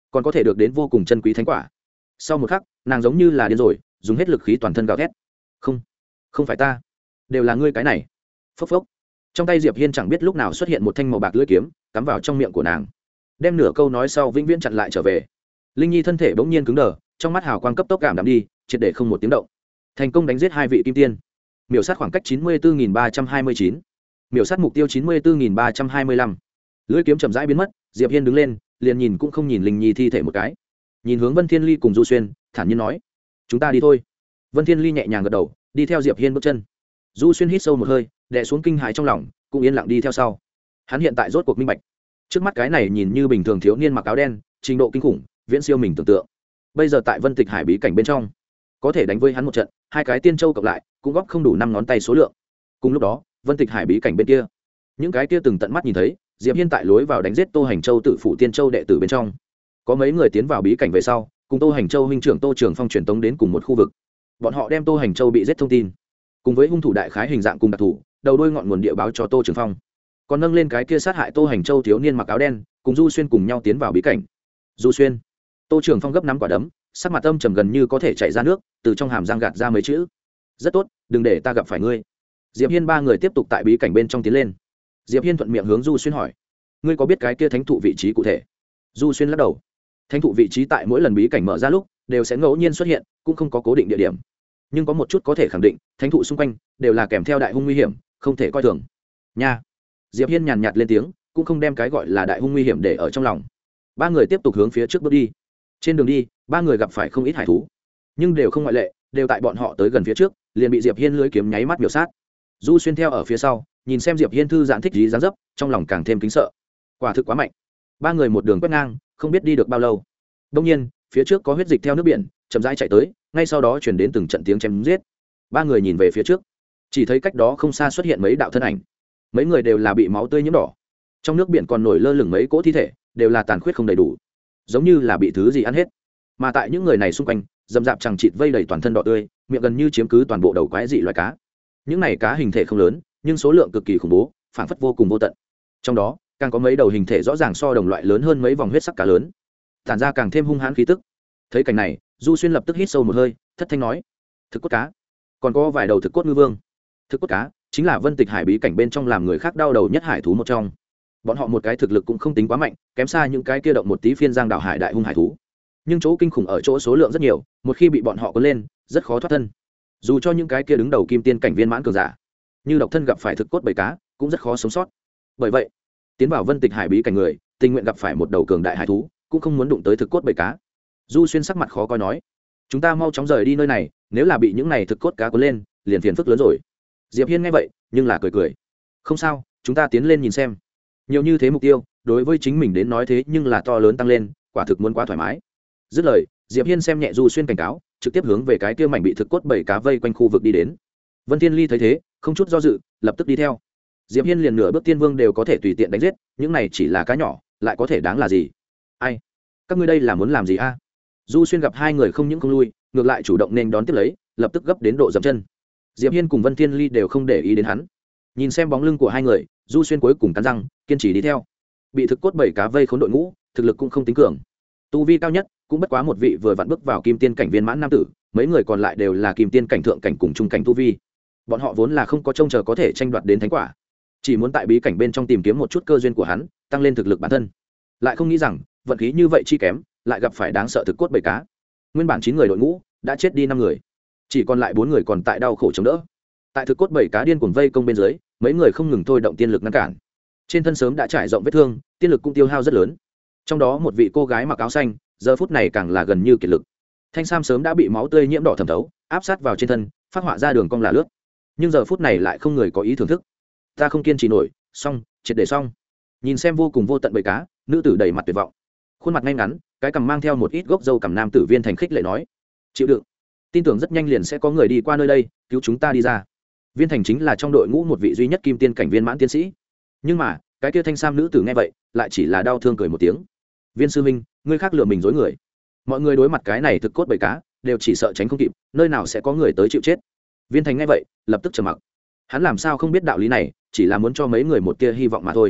còn có thể được đến vô cùng chân quý thánh quả. Sau một khắc nàng giống như là điên rồi, dùng hết lực khí toàn thân gào thét. Không, không phải ta, đều là ngươi cái này. Phốc phốc. Trong tay Diệp Hiên chẳng biết lúc nào xuất hiện một thanh màu bạc lưỡi kiếm, cắm vào trong miệng của nàng, đem nửa câu nói sau vĩnh viễn chặn lại trở về. Linh Nhi thân thể bỗng nhiên cứng đờ, trong mắt hào quang cấp tốc cảm đạm đi, triệt để không một tiếng động. Thành công đánh giết hai vị kim tiên, miểu sát khoảng cách chín mươi tư nghìn ba trăm hai mươi chín, miểu sát mục tiêu chín mươi tư nghìn ba trăm hai mươi lăm. Lưỡi kiếm chậm rãi biến mất, Diệp Hiên đứng lên, liền nhìn cũng không nhìn Linh Nhi thi thể một cái, nhìn hướng Vân Thiên Ly cùng Du Xuyên, thản nhiên nói: chúng ta đi thôi. Vân Thiên Ly nhẹ nhàng gật đầu, đi theo Diệp Hiên bước chân. Du Xuyên hít sâu một hơi, đè xuống kinh hãi trong lòng, cũng yên lặng đi theo sau. Hắn hiện tại rốt cuộc minh bạch, trước mắt cái này nhìn như bình thường thiếu niên mặc áo đen, trình độ kinh khủng viễn siêu mình tưởng tượng. Bây giờ tại Vân Tịch Hải bí cảnh bên trong, có thể đánh với hắn một trận, hai cái tiên châu cộng lại cũng góp không đủ năm ngón tay số lượng. Cùng lúc đó, Vân Tịch Hải bí cảnh bên kia, những cái kia từng tận mắt nhìn thấy Diệp Hiên tại lối vào đánh giết Tô Hành Châu tự phụ tiên châu đệ tử bên trong, có mấy người tiến vào bí cảnh về sau, cùng Tô Hành Châu huynh trưởng Tô Trường Phong truyền tống đến cùng một khu vực. Bọn họ đem Tô Hành Châu bị giết thông tin, cùng với hung thủ đại khái hình dạng cùng đặc thủ, đầu đuôi ngọn nguồn địa báo cho Tô Trường Phong. Còn nâng lên cái kia sát hại Tô Hành Châu thiếu niên mặc áo đen, cùng Du Xuyên cùng nhau tiến vào bí cảnh. Du Xuyên. Tô Trường Phong gấp nắm quả đấm, sắc mặt âm trầm gần như có thể chảy ra nước, từ trong hàm răng gạt ra mấy chữ: rất tốt, đừng để ta gặp phải ngươi. Diệp Hiên ba người tiếp tục tại bí cảnh bên trong tiến lên. Diệp Hiên thuận miệng hướng Du Xuyên hỏi: ngươi có biết cái kia thánh thụ vị trí cụ thể? Du Xuyên lắc đầu. Thánh thụ vị trí tại mỗi lần bí cảnh mở ra lúc đều sẽ ngẫu nhiên xuất hiện, cũng không có cố định địa điểm. Nhưng có một chút có thể khẳng định, thánh thụ xung quanh đều là kèm theo đại hung nguy hiểm, không thể coi thường. Nha. Diệp Hiên nhàn nhạt lên tiếng, cũng không đem cái gọi là đại hung nguy hiểm để ở trong lòng. Ba người tiếp tục hướng phía trước bước đi. Trên đường đi, ba người gặp phải không ít hải thú, nhưng đều không ngoại lệ, đều tại bọn họ tới gần phía trước, liền bị Diệp Hiên lưỡi kiếm nháy mắt miểu sát. Du Xuyên theo ở phía sau, nhìn xem Diệp Hiên thư giãn thích dí dáng dấp, trong lòng càng thêm kính sợ. Quả thực quá mạnh. Ba người một đường quét ngang, không biết đi được bao lâu. Đương nhiên, phía trước có huyết dịch theo nước biển chậm rãi chạy tới, ngay sau đó truyền đến từng trận tiếng chém giết. Ba người nhìn về phía trước, chỉ thấy cách đó không xa xuất hiện mấy đạo thân ảnh. Mấy người đều là bị máu tươi nhiễm đỏ, trong nước biển còn nổi lơ lửng mấy cỗ thi thể, đều là tàn khuyết không đầy đủ, giống như là bị thứ gì ăn hết. Mà tại những người này xung quanh, dầm dạp chẳng chịt vây đầy toàn thân đỏ tươi, miệng gần như chiếm cứ toàn bộ đầu quái dị loài cá. Những này cá hình thể không lớn, nhưng số lượng cực kỳ khủng bố, phảng phất vô cùng vô tận. Trong đó, càng có mấy đầu hình thể rõ ràng so đồng loại lớn hơn mấy vòng huyết sắc cá lớn, tản ra càng thêm hung hãn khí tức. Thấy cảnh này, Du Xuyên lập tức hít sâu một hơi, thất thanh nói: thực cốt cá. Còn có vài đầu thực cốt ngư vương. Thực cốt cá chính là Vân Tịch Hải bí cảnh bên trong làm người khác đau đầu nhất hải thú một trong. Bọn họ một cái thực lực cũng không tính quá mạnh, kém xa những cái kia động một tí phiên giang đảo hải đại hung hải thú, nhưng chỗ kinh khủng ở chỗ số lượng rất nhiều, một khi bị bọn họ cuốn lên, rất khó thoát thân. Dù cho những cái kia đứng đầu kim tiên cảnh viên mãn cường giả, như độc thân gặp phải thực cốt bầy cá, cũng rất khó sống sót. Bởi vậy, tiến vào Vân Tịch Hải bí cảnh người, tình nguyện gặp phải một đầu cường đại hải thú, cũng không muốn đụng tới thực cốt bầy cá. Du Xuyên sắc mặt khó coi nói: chúng ta mau chóng rời đi nơi này, nếu là bị những này thực cốt cá cuốn lên, liền phiền phức lớn rồi. Diệp Hiên nghe vậy, nhưng là cười cười: không sao, chúng ta tiến lên nhìn xem. Nhiều như thế mục tiêu, đối với chính mình đến nói thế nhưng là to lớn tăng lên, quả thực muốn quá thoải mái. Dứt lời, Diệp Hiên xem nhẹ Du Xuyên cảnh cáo, trực tiếp hướng về cái kia mảnh bị thực cốt bầy cá vây quanh khu vực đi đến. Vân Thiên Ly thấy thế, không chút do dự, lập tức đi theo. Diệp Hiên liền nửa bước tiên vương đều có thể tùy tiện đánh giết, những này chỉ là cá nhỏ, lại có thể đáng là gì? Ai? Các ngươi đây là muốn làm gì a? Du Xuyên gặp hai người không những không lui, ngược lại chủ động nên đón tiếp lấy, lập tức gấp đến độ dậm chân. Diệp Hiên cùng Vân Thiên Ly đều không để ý đến hắn. Nhìn xem bóng lưng của hai người, Du Xuyên cuối cùng cắn răng, kiên trì đi theo. Bị thực cốt bầy cá vây khốn đội ngũ, thực lực cũng không tính cường. Tu vi cao nhất cũng bất quá một vị vừa vặn bước vào kim tiên cảnh viên mãn nam tử, mấy người còn lại đều là kim tiên cảnh thượng cảnh cùng trung cảnh tu vi. Bọn họ vốn là không có trông chờ có thể tranh đoạt đến thánh quả, chỉ muốn tại bí cảnh bên trong tìm kiếm một chút cơ duyên của hắn, tăng lên thực lực bản thân. Lại không nghĩ rằng vận khí như vậy chi kém, lại gặp phải đáng sợ thực cốt bầy cá. Nguyên bản chín người đội ngũ đã chết đi năm người, chỉ còn lại bốn người còn tại đau khổ chống đỡ. Tại thực cốt bầy cá điên cuồng vây công bên dưới, mấy người không ngừng thôi động tiên lực ngăn cản. Trên thân sớm đã trải rộng vết thương, tiên lực cũng tiêu hao rất lớn. Trong đó một vị cô gái mặc áo xanh, giờ phút này càng là gần như kiệt lực. Thanh sam sớm đã bị máu tươi nhiễm đỏ thẩm thấu, áp sát vào trên thân, phát họa ra đường cong là lướt. Nhưng giờ phút này lại không người có ý thưởng thức. Ta không kiên trì nổi, xong, triệt để xong. Nhìn xem vô cùng vô tận bầy cá, nữ tử đầy mặt tuyệt vọng. Khuôn mặt ngay ngắn, cái cằm mang theo một ít gốc râu cằm nam tử Viên Thành khích lệ nói: chịu đựng, tin tưởng rất nhanh liền sẽ có người đi qua nơi đây, cứu chúng ta đi ra. Viên Thành chính là trong đội ngũ một vị duy nhất kim tiên cảnh viên mãn tiến sĩ. Nhưng mà, cái kia thanh sam nữ tử nghe vậy, lại chỉ là đau thương cười một tiếng. Viên sư minh, ngươi khác lừa mình dối người. Mọi người đối mặt cái này thực cốt bầy cá, đều chỉ sợ tránh không kịp, nơi nào sẽ có người tới chịu chết. Viên Thành nghe vậy, lập tức trầm mặc. Hắn làm sao không biết đạo lý này, chỉ là muốn cho mấy người một tia hy vọng mà thôi.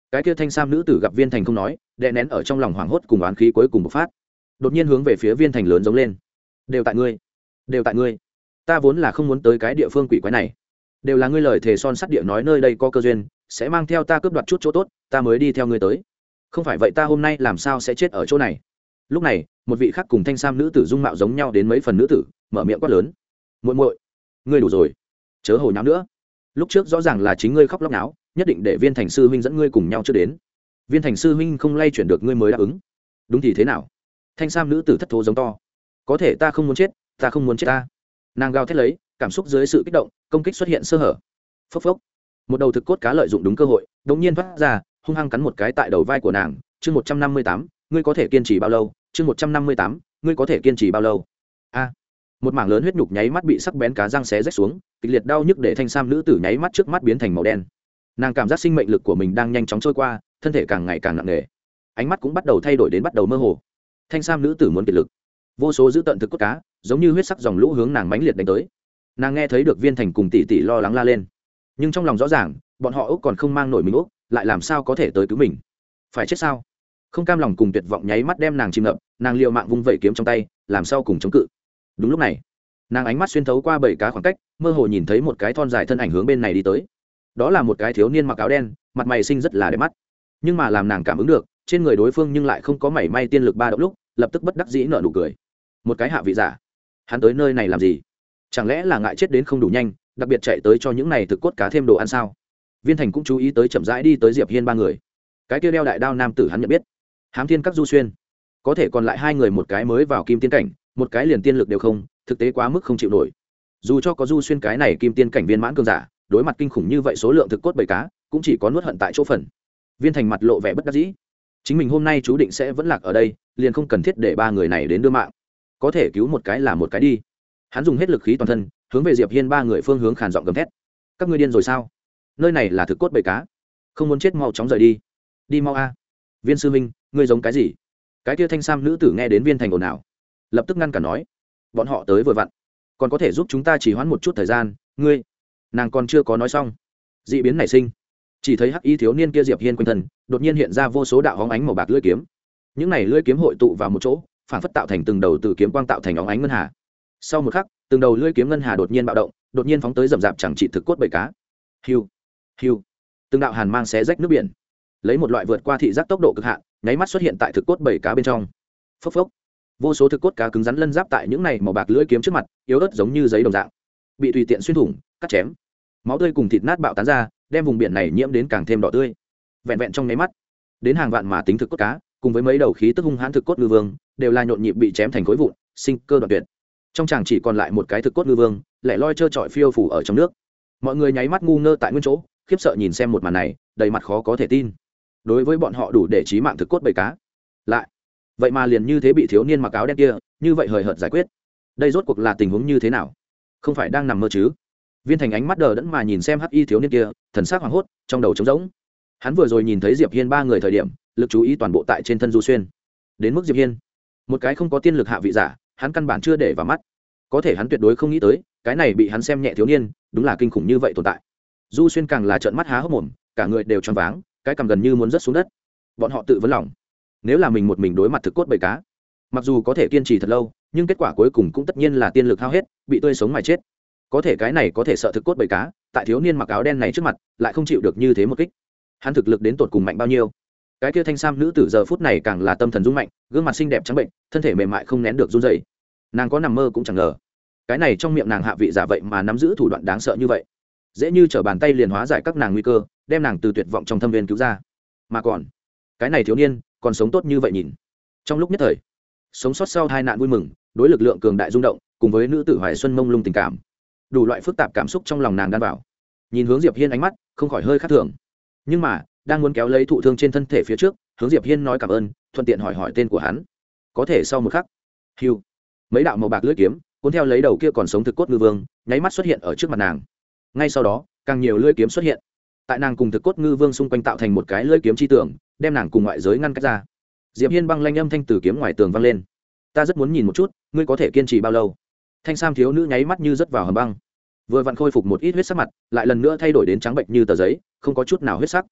cái kia thanh sam nữ tử gặp viên thành không nói, đè nén ở trong lòng hoảng hốt cùng oán khí cuối cùng bộc phát, đột nhiên hướng về phía viên thành lớn giống lên: đều tại ngươi, đều tại ngươi, ta vốn là không muốn tới cái địa phương quỷ quái này, đều là ngươi lời thề son sắt địa nói nơi đây có cơ duyên sẽ mang theo ta cướp đoạt chút chỗ tốt, ta mới đi theo ngươi tới, không phải vậy ta hôm nay làm sao sẽ chết ở chỗ này. Lúc này một vị khác cùng thanh sam nữ tử dung mạo giống nhau đến mấy phần nữ tử mở miệng quát lớn: muội muội, ngươi đủ rồi, chớ hồi nháo nữa, lúc trước rõ ràng là chính ngươi khóc lóc náo, nhất định để viên thành sư huynh dẫn ngươi cùng nhau trước đến, viên thành sư huynh không lay chuyển được ngươi mới đáp ứng, đúng thì thế nào? Thanh sam nữ tử thất thố giống to: có thể ta không muốn chết, ta không muốn chết ta. Nàng gào thét lấy, cảm xúc dưới sự kích động, công kích xuất hiện sơ hở. Phốc phốc, một đầu thực cốt cá lợi dụng đúng cơ hội đột nhiên thoát ra, hung hăng cắn một cái tại đầu vai của nàng. Chương một trăm năm mươi tám, ngươi có thể kiên trì bao lâu? Chương một trăm năm mươi tám, ngươi có thể kiên trì bao lâu? A, một mảng lớn huyết nhục nháy mắt bị sắc bén cá răng xé rách xuống, kịch liệt đau nhức để thanh sam nữ tử nháy mắt trước mắt biến thành màu đen. Nàng cảm giác sinh mệnh lực của mình đang nhanh chóng trôi qua, thân thể càng ngày càng nặng nề, ánh mắt cũng bắt đầu thay đổi đến bắt đầu mơ hồ. Thanh sam nữ tử muốn kiệt lực, vô số dữ tận thực cốt cá giống như huyết sắc dòng lũ hướng nàng mãnh liệt đánh tới. Nàng nghe thấy được viên thành cùng tỷ tỷ lo lắng la lên, nhưng trong lòng rõ ràng bọn họ úc còn không mang nổi mình úc, lại làm sao có thể tới cứu mình? Phải chết sao? Không cam lòng cùng tuyệt vọng nháy mắt đem nàng chìm ngập, nàng liều mạng vung vẩy kiếm trong tay, làm sao cùng chống cự. Đúng lúc này, nàng ánh mắt xuyên thấu qua bảy cá khoảng cách, mơ hồ nhìn thấy một cái thon dài thân ảnh hướng bên này đi tới. Đó là một cái thiếu niên mặc áo đen, mặt mày xinh rất là đẹp mắt, nhưng mà làm nàng cảm ứng được trên người đối phương nhưng lại không có mảy may tiên lực ba động lúc, lập tức bất đắc dĩ nở nụ cười. Một cái hạ vị giả, hắn tới nơi này làm gì? Chẳng lẽ là ngại chết đến không đủ nhanh, đặc biệt chạy tới cho những này thực cốt cá thêm đồ ăn sao? Viên thành cũng chú ý tới chậm rãi đi tới Diệp Hiên ba người. Cái kia đeo đại đao nam tử hắn nhận biết, Hám Thiên Các Du Xuyên. Có thể còn lại hai người, một cái mới vào kim tiên cảnh, một cái liền tiên lực đều không, thực tế quá mức không chịu nổi. Dù cho có Du Xuyên cái này kim tiên cảnh viên mãn cường giả, đối mặt kinh khủng như vậy số lượng thực cốt bầy cá, cũng chỉ có nuốt hận tại chỗ phần. Viên thành mặt lộ vẻ bất đắc dĩ, chính mình hôm nay chú định sẽ vẫn lạc ở đây, liền không cần thiết để ba người này đến đưa mạng, có thể cứu một cái là một cái đi. Hắn dùng hết lực khí toàn thân hướng về Diệp Hiên ba người phương hướng khàn giọng gầm thét: các ngươi điên rồi sao? Nơi này là thực cốt bầy cá, không muốn chết mau chóng rời đi, đi mau a. Viên sư minh, ngươi giống cái gì? Cái kia thanh sam nữ tử nghe đến viên thành ồn ào, lập tức ngăn cản nói: bọn họ tới vừa vặn, còn có thể giúp chúng ta chỉ hoãn một chút thời gian. Ngươi, nàng còn chưa có nói xong, dị biến nảy sinh, chỉ thấy hắc y thiếu niên kia Diệp Hiên quanh thân đột nhiên hiện ra vô số đạo hóng ánh màu bạc lưỡi kiếm, những này lưỡi kiếm hội tụ vào một chỗ, phản phất tạo thành từng đầu từ kiếm quang tạo thành óng ánh ngân hà. Sau một khắc, từng đầu lưỡi kiếm ngân hà đột nhiên bạo động, đột nhiên phóng tới rậm rạp chẳng trị thực cốt bầy cá. Hiu, hiu, từng đạo hàn mang xé rách nước biển, lấy một loại vượt qua thị giác tốc độ cực hạn, nháy mắt xuất hiện tại thực cốt bầy cá bên trong. Phốc phốc, vô số thực cốt cá cứng rắn lân giáp tại những này màu bạc lưỡi kiếm trước mặt, yếu ớt giống như giấy đồng dạng, bị tùy tiện xuyên thủng, cắt chém, máu tươi cùng thịt nát bạo tán ra, đem vùng biển này nhiễm đến càng thêm đỏ tươi. Vẹn vẹn trong nháy mắt, đến hàng vạn mà tính thực cốt cá, cùng với mấy đầu khí tức hung hãn thực cốt ngư vương, đều là nhộn nhịp bị chém thành khối vụn, sinh cơ đoạn tuyệt. Trong chàng chỉ còn lại một cái thực cốt ngư vương, lẻ loi trơ trọi phiêu phù ở trong nước. Mọi người nháy mắt ngu ngơ tại nguyên chỗ, khiếp sợ nhìn xem một màn này, đầy mặt khó có thể tin. Đối với bọn họ đủ để chí mạng thực cốt bầy cá, lại vậy mà liền như thế bị thiếu niên mặc áo đen kia như vậy hời hợt giải quyết. Đây rốt cuộc là tình huống như thế nào? Không phải đang nằm mơ chứ? Viên thành ánh mắt đờ đẫn mà nhìn xem hắc y thiếu niên kia, thần sắc hoảng hốt, trong đầu trống rỗng. Hắn vừa rồi nhìn thấy Diệp Hiên ba người thời điểm, lực chú ý toàn bộ tại trên thân Du Xuyên. Đến mức Diệp Hiên, một cái không có tiên lực hạ vị giả, hắn căn bản chưa để vào mắt. Có thể hắn tuyệt đối không nghĩ tới, cái này bị hắn xem nhẹ thiếu niên, đúng là kinh khủng như vậy tồn tại. Du Xuyên càng là trợn mắt há hốc mồm, cả người đều choáng váng, cái cằm gần như muốn rớt xuống đất. Bọn họ tự vấn lòng, nếu là mình một mình đối mặt thực cốt bầy cá, mặc dù có thể kiên trì thật lâu, nhưng kết quả cuối cùng cũng tất nhiên là tiên lực hao hết, bị tươi sống mà chết. Có thể cái này có thể sợ thực cốt bầy cá, tại thiếu niên mặc áo đen này trước mặt, lại không chịu được như thế một kích. Hắn thực lực đến tột cùng mạnh bao nhiêu? Cái kia thanh sam nữ tử giờ phút này càng là tâm thần rung mạnh, gương mặt xinh đẹp trắng bệnh, thân thể mềm mại không nén được run rẩy. Nàng có nằm mơ cũng chẳng ngờ, cái này trong miệng nàng hạ vị giả vậy mà nắm giữ thủ đoạn đáng sợ như vậy, dễ như trở bàn tay liền hóa giải các nàng nguy cơ, đem nàng từ tuyệt vọng trong thâm viên cứu ra. Mà còn, cái này thiếu niên còn sống tốt như vậy nhìn. Trong lúc nhất thời, sống sót sau hai nạn vui mừng, đối lực lượng cường đại rung động, cùng với nữ tử hoài xuân mông lung tình cảm, đủ loại phức tạp cảm xúc trong lòng nàng đan vào. Nhìn hướng Diệp Hiên ánh mắt không khỏi hơi khác thường, nhưng mà đang muốn kéo lấy thụ thương trên thân thể phía trước, hướng Diệp Hiên nói cảm ơn, thuận tiện hỏi hỏi tên của hắn. Có thể sau một khắc, hiu, mấy đạo màu bạc lưỡi kiếm cuốn theo lấy đầu kia còn sống thực cốt ngư vương, nháy mắt xuất hiện ở trước mặt nàng. Ngay sau đó, càng nhiều lưỡi kiếm xuất hiện, tại nàng cùng thực cốt ngư vương xung quanh tạo thành một cái lưỡi kiếm chi tường, đem nàng cùng ngoại giới ngăn cách ra. Diệp Hiên băng lanh âm thanh từ kiếm ngoài tường vang lên: ta rất muốn nhìn một chút, ngươi có thể kiên trì bao lâu? Thanh sam thiếu nữ nháy mắt như rớt vào hầm băng, vừa vặn khôi phục một ít huyết sắc mặt, lại lần nữa thay đổi đến trắng bệnh như tờ giấy, không có chút nào huyết sắc.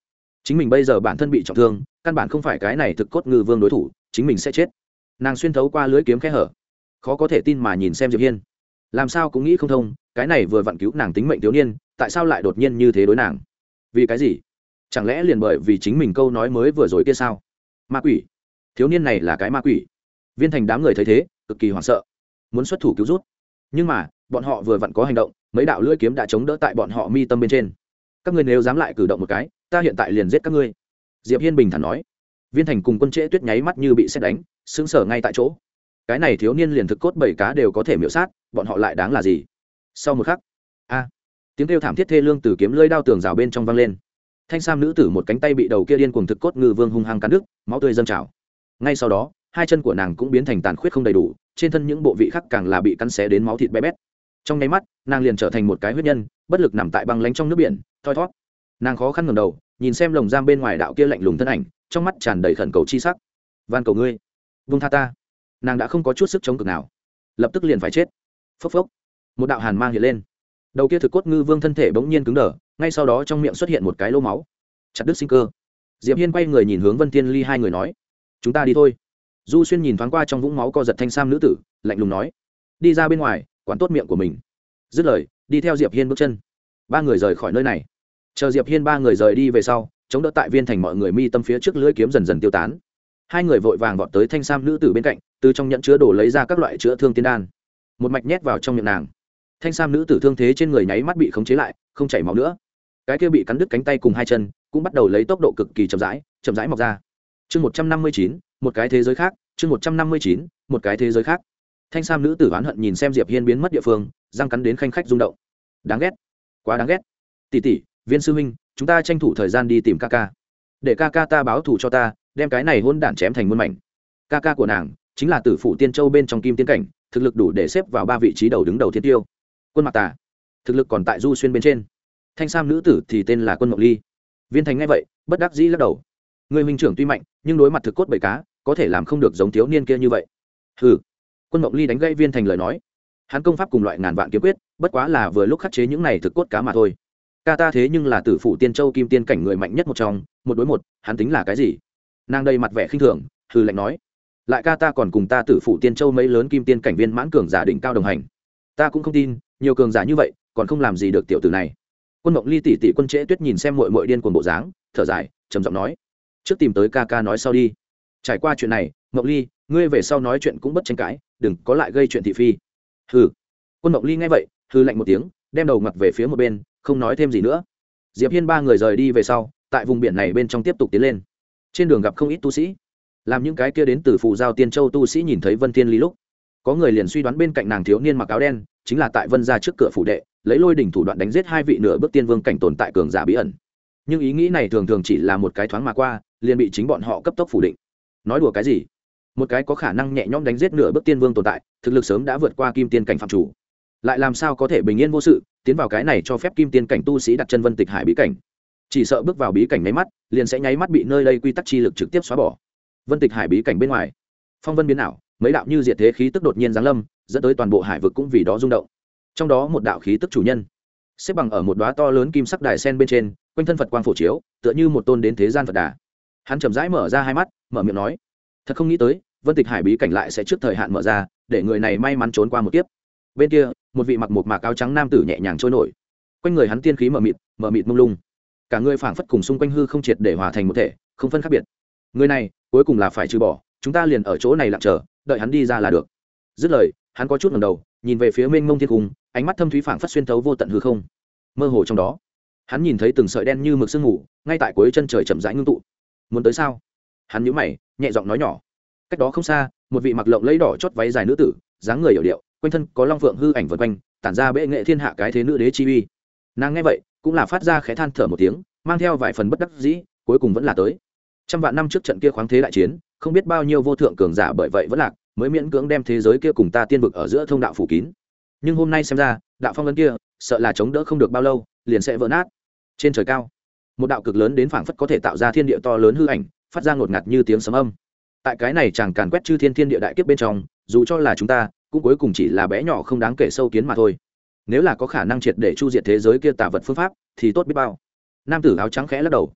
chính mình bây giờ bản thân bị trọng thương, căn bản không phải cái này thực cốt ngư vương đối thủ, chính mình sẽ chết. Nàng xuyên thấu qua lưới kiếm khe hở, khó có thể tin mà nhìn xem Diệp Hiên, làm sao cũng nghĩ không thông, cái này vừa vặn cứu nàng tính mệnh thiếu niên tại sao lại đột nhiên như thế đối nàng? Vì cái gì? Chẳng lẽ liền bởi vì chính mình câu nói mới vừa rồi kia sao? Ma quỷ, thiếu niên này là cái ma quỷ. Viên Thành đám người thấy thế cực kỳ hoảng sợ, muốn xuất thủ cứu rút, nhưng mà bọn họ vừa vặn có hành động, mấy đạo lưỡi kiếm đã chống đỡ tại bọn họ mi tâm bên trên. Các ngươi nếu dám lại cử động một cái, ta hiện tại liền giết các ngươi. Diệp Hiên bình thản nói. Viên Thành cùng Quân Trễ Tuyết nháy mắt như bị sét đánh, sững sờ ngay tại chỗ. Cái này thiếu niên liền thực cốt bảy cá đều có thể miểu sát, bọn họ lại đáng là gì? Sau một khắc, a, tiếng kêu thảm thiết thê lương từ kiếm lưỡi đao tường rào bên trong vang lên. Thanh sam nữ tử một cánh tay bị đầu kia điên cuồng thực cốt ngư vương hung hăng cắn đứt, máu tươi dâng trào. Ngay sau đó, hai chân của nàng cũng biến thành tàn khuyết không đầy đủ, trên thân những bộ vị khác càng là bị cắn xé đến máu thịt bé bét. Trong nháy mắt, nàng liền trở thành một cái huyết nhân, bất lực nằm tại băng lánh trong nước biển, thoi thót. Nàng khó khăn ngẩng đầu, nhìn xem lồng giam bên ngoài đạo kia lạnh lùng thân ảnh, trong mắt tràn đầy khẩn cầu chi sắc. Van cầu ngươi, vung tha ta. Nàng đã không có chút sức chống cự nào, lập tức liền phải chết. Phốc phốc, một đạo hàn mang hiện lên, đầu kia thực cốt ngư vương thân thể bỗng nhiên cứng đờ, ngay sau đó trong miệng xuất hiện một cái lỗ máu, chặt đứt sinh cơ. Diệp Hiên quay người nhìn hướng Vân Tiên Ly hai người nói, chúng ta đi thôi. Du Xuyên nhìn thoáng qua trong vũng máu co giật thanh sam nữ tử, lạnh lùng nói, đi ra bên ngoài, quản tốt miệng của mình. Dứt lời, đi theo Diệp Hiên bước chân. Ba người rời khỏi nơi này. Chờ Diệp Hiên ba người rời đi về sau, chống đỡ tại Viên Thành mọi người mi tâm phía trước lưỡi kiếm dần dần tiêu tán. Hai người vội vàng vọt tới thanh sam nữ tử bên cạnh, từ trong nhẫn chứa đồ lấy ra các loại chữa thương tiên đan, một mạch nhét vào trong miệng nàng. Thanh sam nữ tử thương thế trên người nháy mắt bị khống chế lại, không chảy máu nữa. Cái kia bị cắn đứt cánh tay cùng hai chân cũng bắt đầu lấy tốc độ cực kỳ chậm rãi, chậm rãi mọc ra. Chương một trăm năm mươi chín, một cái thế giới khác, chương một trăm năm mươi chín, một cái thế giới khác. Thanh sam nữ tử oán hận nhìn xem Diệp Hiên biến mất địa phương, răng cắn đến khanh khách rung động. Đáng ghét, quá đáng ghét. Tỷ tỷ, Viên sư huynh, chúng ta tranh thủ thời gian đi tìm ca ca, để ca ca ta báo thù cho ta, đem cái này hỗn đản chém thành muôn mảnh. Ca ca của nàng chính là Tử Phụ Tiên Châu bên trong Kim Tiên cảnh, thực lực đủ để xếp vào ba vị trí đầu đứng đầu thiên tiêu. Quân Mạc Tà, thực lực còn tại Du Xuyên bên trên. Thanh sam nữ tử thì tên là Quân Mộng Ly. Viên Thành nghe vậy, bất đắc dĩ lắc đầu. Người huynh trưởng tuy mạnh, nhưng đối mặt thực cốt bảy cá, có thể làm không được giống thiếu niên kia như vậy. Hừ. Quân Mộng Ly đánh gãy Viên Thành lời nói. Hắn công pháp cùng loại ngàn vạn kiếm quyết, bất quá là vừa lúc khắc chế những này thực cốt cá mà thôi. Ca ta thế nhưng là Tử Phụ Tiên Châu Kim Tiên cảnh người mạnh nhất một trong, một đối một, hắn tính là cái gì? Nàng đây mặt vẻ khinh thường, hừ lạnh nói, lại ca ta còn cùng ta Tử Phụ Tiên Châu mấy lớn kim tiên cảnh viên mãn cường giả đỉnh cao đồng hành, ta cũng không tin nhiều cường giả như vậy còn không làm gì được tiểu tử này. Quân Mộng Ly tỷ tỷ Quân Trễ Tuyết nhìn xem muội muội điên cuồng bộ dáng, thở dài, trầm giọng nói, trước tìm tới ca ca nói sau đi. Trải qua chuyện này, Mộng Ly, ngươi về sau nói chuyện cũng bất tranh cãi, đừng có lại gây chuyện thị phi. Hừ. Quân Mộng Ly nghe vậy, hừ lạnh một tiếng, đem đầu ngặt về phía một bên, không nói thêm gì nữa. Diệp Hiên ba người rời đi về sau, tại vùng biển này bên trong tiếp tục tiến lên. Trên đường gặp không ít tu sĩ, làm những cái kia đến từ Phù Giao Tiên Châu tu sĩ nhìn thấy Vân Tiên Ly lúc, có người liền suy đoán bên cạnh nàng thiếu niên mặc áo đen chính là tại Vân gia trước cửa phủ đệ lấy lôi đỉnh thủ đoạn đánh giết hai vị nửa bước tiên vương cảnh tồn tại cường giả bí ẩn. Nhưng ý nghĩ này thường thường chỉ là một cái thoáng mà qua, liền bị chính bọn họ cấp tốc phủ định. Nói đùa cái gì? Một cái có khả năng nhẹ nhõm đánh giết nửa bước tiên vương tồn tại, thực lực sớm đã vượt qua kim tiên cảnh phạm chủ, lại làm sao có thể bình yên vô sự tiến vào cái này cho phép kim tiên cảnh tu sĩ đặt chân Vân Tịch Hải bí cảnh? Chỉ sợ bước vào bí cảnh nháy mắt, liền sẽ nháy mắt bị nơi đây quy tắc chi lực trực tiếp xóa bỏ. Vân Tịch Hải bí cảnh bên ngoài, phong vân biến ảo, mấy đạo như diệt thế khí tức đột nhiên giáng lâm, dẫn tới toàn bộ hải vực cũng vì đó rung động. Trong đó một đạo khí tức chủ nhân, xếp bằng ở một đóa to lớn kim sắc đài sen bên trên, quanh thân Phật quang phổ chiếu, tựa như một tôn đến thế gian Phật Đà. Hắn chậm rãi mở ra hai mắt, mở miệng nói, thật không nghĩ tới, Vân Tịch Hải bí cảnh lại sẽ trước thời hạn mở ra, để người này may mắn trốn qua một kiếp. Bên kia, một vị mặc một mạc áo trắng nam tử nhẹ nhàng trôi nổi, quanh người hắn tiên khí mờ mịt, mờ mịt mông lung, cả người phảng phất cùng xung quanh hư không triệt để hòa thành một thể, không phân khác biệt. Người này cuối cùng là phải trừ bỏ, chúng ta liền ở chỗ này lặng chờ, đợi hắn đi ra là được. Dứt lời, hắn có chút ngẩng đầu, nhìn về phía mênh mông thiên cung, ánh mắt thâm thúy phảng phất xuyên thấu vô tận hư không. Mơ hồ trong đó, hắn nhìn thấy từng sợi đen như mực sương mù, ngay tại cuối chân trời chậm rãi ngưng tụ. Muốn tới sao? Hắn nhíu mày, nhẹ giọng nói nhỏ. Cách đó không xa, một vị mặc lộng lẫy đỏ chót váy dài nữ tử, dáng người hiểu điệu, quanh thân có long phượng hư ảnh vần quanh, tản ra bệ nghệ thiên hạ cái thế nữ đế chi uy. Nàng nghe vậy, cũng là phát ra khẽ than thở một tiếng, mang theo vài phần bất đắc dĩ, cuối cùng vẫn là tới. Trăm vạn năm trước trận kia khoáng thế đại chiến, không biết bao nhiêu vô thượng cường giả bởi vậy vẫn lạc, mới miễn cưỡng đem thế giới kia cùng ta tiên vực ở giữa thông đạo phủ kín. Nhưng hôm nay xem ra, đạo phong ấn kia, sợ là chống đỡ không được bao lâu, liền sẽ vỡ nát. Trên trời cao, một đạo cực lớn đến phảng phất có thể tạo ra thiên địa to lớn hư ảnh, phát ra ngột ngạt như tiếng sấm âm. Tại cái này chẳng càn quét chư thiên thiên địa đại kiếp bên trong, dù cho là chúng ta, cũng cuối cùng chỉ là bé nhỏ không đáng kể sâu kiến mà thôi. Nếu là có khả năng triệt để chu diệt thế giới kia tà vật phương pháp, thì tốt biết bao. Nam tử áo trắng khẽ lắc đầu.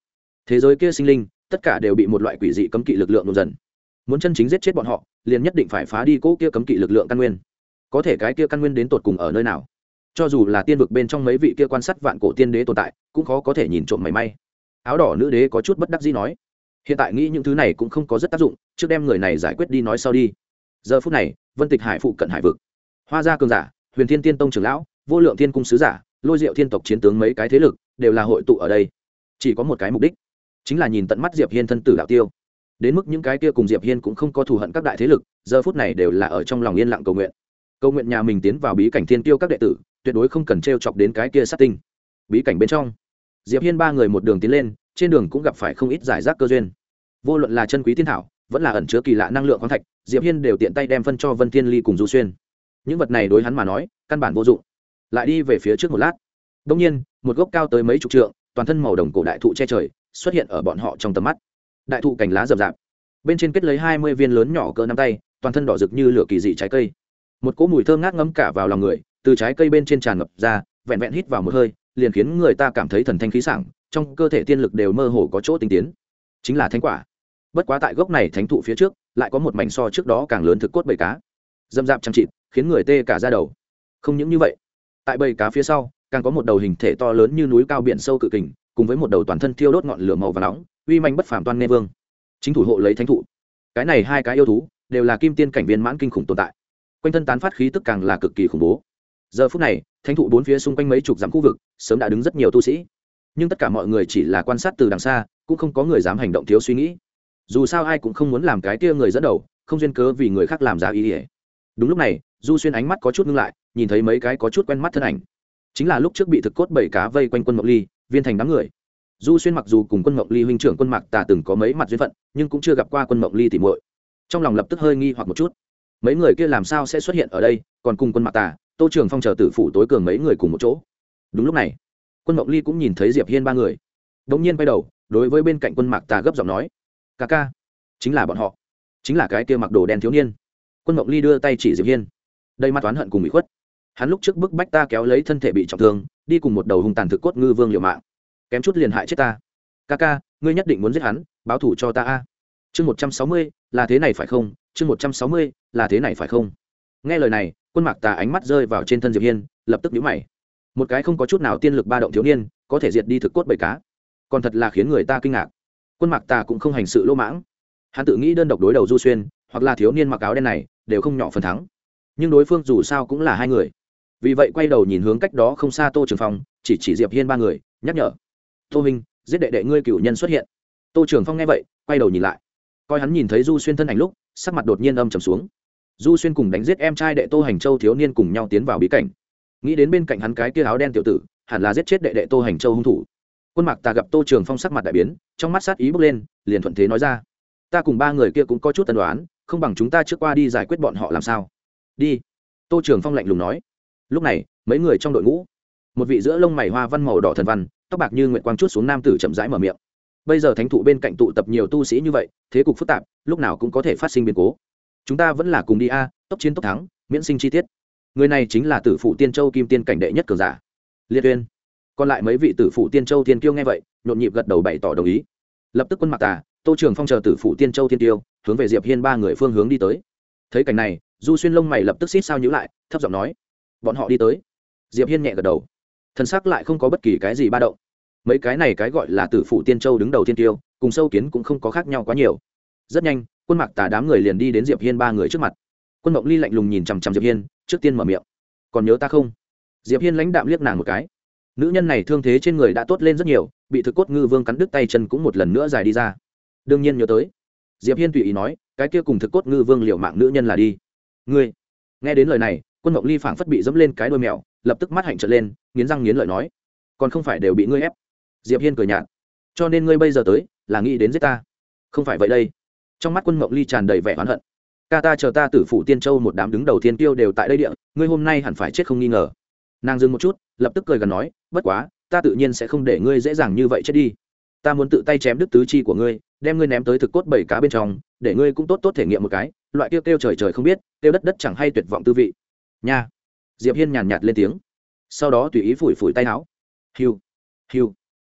thế giới kia sinh linh tất cả đều bị một loại quỷ dị cấm kỵ lực lượng nộp dần. Muốn chân chính giết chết bọn họ liền nhất định phải phá đi cỗ kia cấm kỵ lực lượng căn nguyên. Có thể cái kia căn nguyên đến tột cùng ở nơi nào, cho dù là tiên vực bên trong mấy vị kia quan sát vạn cổ tiên đế tồn tại cũng khó có thể nhìn trộm mảy may. Áo đỏ nữ đế có chút bất đắc dĩ nói, hiện tại nghĩ những thứ này cũng không có rất tác dụng, trước đem người này giải quyết đi nói sau đi. Giờ phút này Vân Tịch Hải phụ cận hải vực, Hoa gia cường giả, Huyền Thiên Tiên Tông trưởng lão, Vô Lượng Thiên cung sứ giả, Lôi Diệu Thiên tộc chiến tướng mấy cái thế lực đều là hội tụ ở đây, chỉ có một cái mục đích, chính là nhìn tận mắt Diệp Hiên thân tử đạo tiêu. Đến mức những cái kia cùng Diệp Hiên cũng không có thù hận các đại thế lực, giờ phút này đều là ở trong lòng yên lặng cầu nguyện, cầu nguyện nhà mình tiến vào bí cảnh thiên tiêu các đệ tử tuyệt đối không cần trêu chọc đến cái kia sát tinh. Bí cảnh bên trong, Diệp Hiên ba người một đường tiến lên, trên đường cũng gặp phải không ít giải rác cơ duyên. Vô luận là chân quý tiên thảo, vẫn là ẩn chứa kỳ lạ năng lượng khoáng thạch, Diệp Hiên đều tiện tay đem phân cho Vân Thiên Ly cùng Du Xuyên. Những vật này đối hắn mà nói, căn bản vô dụng. Lại đi về phía trước một lát, đột nhiên, một gốc cao tới mấy chục trượng, toàn thân màu đồng cổ đại thụ che trời, xuất hiện ở bọn họ trong tầm mắt. Đại thụ cành lá rậm rạp, bên trên kết lấy hai mươi viên lớn nhỏ cỡ nắm tay, toàn thân đỏ rực như lửa kỳ dị trái cây. Một cỗ mùi thơm ngát ngấm cả vào lòng người, từ trái cây bên trên tràn ngập ra, vẹn vẹn hít vào một hơi, liền khiến người ta cảm thấy thần thanh khí sảng, trong cơ thể tiên lực đều mơ hồ có chỗ tinh tiến. Chính là thánh quả. Bất quá tại gốc này thánh thụ phía trước, lại có một mảnh so trước đó càng lớn thực cốt bầy cá, dâm dạp chăm chịt, khiến người tê cả da đầu. Không những như vậy, tại bầy cá phía sau, càng có một đầu hình thể to lớn như núi cao biển sâu cự kình, cùng với một đầu toàn thân thiêu đốt ngọn lửa màu vàng nóng, uy manh bất phàm toan nghe vương, chính thủ hộ lấy thánh thụ. Cái này hai cái yêu thú đều là kim tiên cảnh viên mãn kinh khủng tồn tại, quanh thân tán phát khí tức càng là cực kỳ khủng bố. Giờ phút này, thánh thụ bốn phía xung quanh mấy chục dặm khu vực sớm đã đứng rất nhiều tu sĩ, nhưng tất cả mọi người chỉ là quan sát từ đằng xa, cũng không có người dám hành động thiếu suy nghĩ. Dù sao ai cũng không muốn làm cái kia người dẫn đầu, không duyên cớ vì người khác làm ra ý ỉa. Đúng lúc này, Du Xuyên ánh mắt có chút ngưng lại, nhìn thấy mấy cái có chút quen mắt thân ảnh, chính là lúc trước bị thực cốt bảy cá vây quanh Quân Mộng Ly, Viên Thành đám người. Du Xuyên mặc dù cùng Quân Mộng Ly huynh trưởng Quân Mạc Tà từng có mấy mặt duyên phận, nhưng cũng chưa gặp qua Quân Mộng Ly tỉ muội, trong lòng lập tức hơi nghi hoặc một chút. Mấy người kia làm sao sẽ xuất hiện ở đây, còn cùng Quân Mạc Tà, Tô Trường Phong chờ tử phủ tối cường mấy người cùng một chỗ. Đúng lúc này, Quân Mộng Ly cũng nhìn thấy Diệp Hiên ba người, đột nhiên quay đầu, đối với bên cạnh Quân Mạc Tà gấp giọng nói: "Ca ca, chính là bọn họ, chính là cái kia mặc đồ đen thiếu niên." Quân Mộng Ly đưa tay chỉ Diệp Hiên, đây mắt toán hận cùng bị khuất. Hắn lúc trước bức bách ta kéo lấy thân thể bị trọng thương, đi cùng một đầu hung tàn thực cốt ngư vương liều mạng, kém chút liền hại chết ta. Ca ca, ngươi nhất định muốn giết hắn, báo thù cho ta a. Chương một trăm sáu mươi, là thế này phải không? Chương một trăm sáu mươi, là thế này phải không? Nghe lời này, Quân Mạc Tà ánh mắt rơi vào trên thân Diệp Hiên, lập tức nhíu mày. Một cái không có chút nào tiên lực ba động thiếu niên, có thể diệt đi thực cốt bảy cá, còn thật là khiến người ta kinh ngạc. Quân Mạc Tà cũng không hành sự lỗ mãng, hắn tự nghĩ đơn độc đối đầu Du Xuyên, hoặc là thiếu niên mặc áo đen này, đều không nhỏ phần thắng. Nhưng đối phương dù sao cũng là hai người, vì vậy quay đầu nhìn hướng cách đó không xa Tô Trường Phong, chỉ chỉ Diệp Hiên ba người, nhắc nhở: "Tô Minh, giết đệ đệ ngươi cựu nhân xuất hiện." Tô Trường Phong nghe vậy, quay đầu nhìn lại, coi hắn nhìn thấy Du Xuyên thân ảnh lúc, sắc mặt đột nhiên âm trầm xuống. Du Xuyên cùng đánh giết em trai đệ Tô Hành Châu thiếu niên cùng nhau tiến vào bí cảnh, nghĩ đến bên cạnh hắn cái kia áo đen tiểu tử, hẳn là giết chết đệ đệ Tô Hành Châu hung thủ. Quân Mạc Tà gặp Tô Trường Phong sắc mặt đại biến, trong mắt sát ý bốc lên, liền thuận thế nói ra: "Ta cùng ba người kia cũng có chút tân đoán, không bằng chúng ta trước qua đi giải quyết bọn họ làm sao?" "Đi." Tô Trường Phong lạnh lùng nói. Lúc này, mấy người trong đội ngũ, một vị giữa lông mày hoa văn màu đỏ thần văn, tóc bạc như nguyệt quang chút xuống nam tử chậm rãi mở miệng. Bây giờ thánh thụ bên cạnh tụ tập nhiều tu sĩ như vậy, thế cục phức tạp, lúc nào cũng có thể phát sinh biến cố. Chúng ta vẫn là cùng đi a, tốc chiến tốc thắng, miễn sinh chi tiết. Người này chính là Tử Phụ Tiên Châu Kim Tiên cảnh đệ nhất cường giả, Liệt Uyên. Còn lại mấy vị Tử Phụ Tiên Châu Tiên Kiêu nghe vậy, nhộn nhịp gật đầu bày tỏ đồng ý. Lập tức Quân Mạc Tà, Tô Trường Phong chờ Tử Phụ Tiên Châu Tiên Kiêu, hướng về Diệp Hiên ba người phương hướng đi tới. Thấy cảnh này, Du Xuyên lông mày lập tức xít sao nhíu lại, thấp giọng nói: "Bọn họ đi tới." Diệp Hiên nhẹ gật đầu, thân sắc lại không có bất kỳ cái gì ba động. Mấy cái này cái gọi là Tử Phụ Tiên Châu đứng đầu tiên tiêu, cùng sâu kiến cũng không có khác nhau quá nhiều. Rất nhanh, Quân Mạc Tà đám người liền đi đến Diệp Hiên ba người trước mặt. Quân Mộng Ly lạnh lùng nhìn chằm chằm Diệp Hiên, trước tiên mở miệng: "Còn nhớ ta không?" Diệp Hiên lãnh đạm liếc nàng một cái. Nữ nhân này thương thế trên người đã tốt lên rất nhiều, bị thực cốt ngư vương cắn đứt tay chân cũng một lần nữa dài đi ra. Đương nhiên nhớ tới. Diệp Hiên tùy ý nói, cái kia cùng thực cốt ngư vương liều mạng nữ nhân là đi. Ngươi. Nghe đến lời này, Quân Mộng Ly phảng phất bị dẫm lên cái đuôi mèo, lập tức mắt hạnh trợn lên, nghiến răng nghiến lợi nói: "Còn không phải đều bị ngươi ép." Diệp Hiên cười nhạt: "Cho nên ngươi bây giờ tới, là nghĩ đến giết ta?" "Không phải vậy đây." Trong mắt Quân Mộng Ly tràn đầy vẻ oán hận. "Ca ta chờ ta Tử Phụ Tiên Châu một đám đứng đầu tiên tiêu đều tại đây địa, ngươi hôm nay hẳn phải chết không nghi ngờ." Nàng dừng một chút, lập tức cười gần nói: "Bất quá, ta tự nhiên sẽ không để ngươi dễ dàng như vậy chết đi. Ta muốn tự tay chém đứt tứ chi của ngươi, đem ngươi ném tới thực cốt bảy cá bên trong, để ngươi cũng tốt tốt thể nghiệm một cái, loại kêu kêu trời trời không biết, kêu đất đất chẳng hay tuyệt vọng tư vị." Nha. Diệp Hiên nhàn nhạt lên tiếng, sau đó tùy ý phủi phủi tay áo. Hiu, hiu.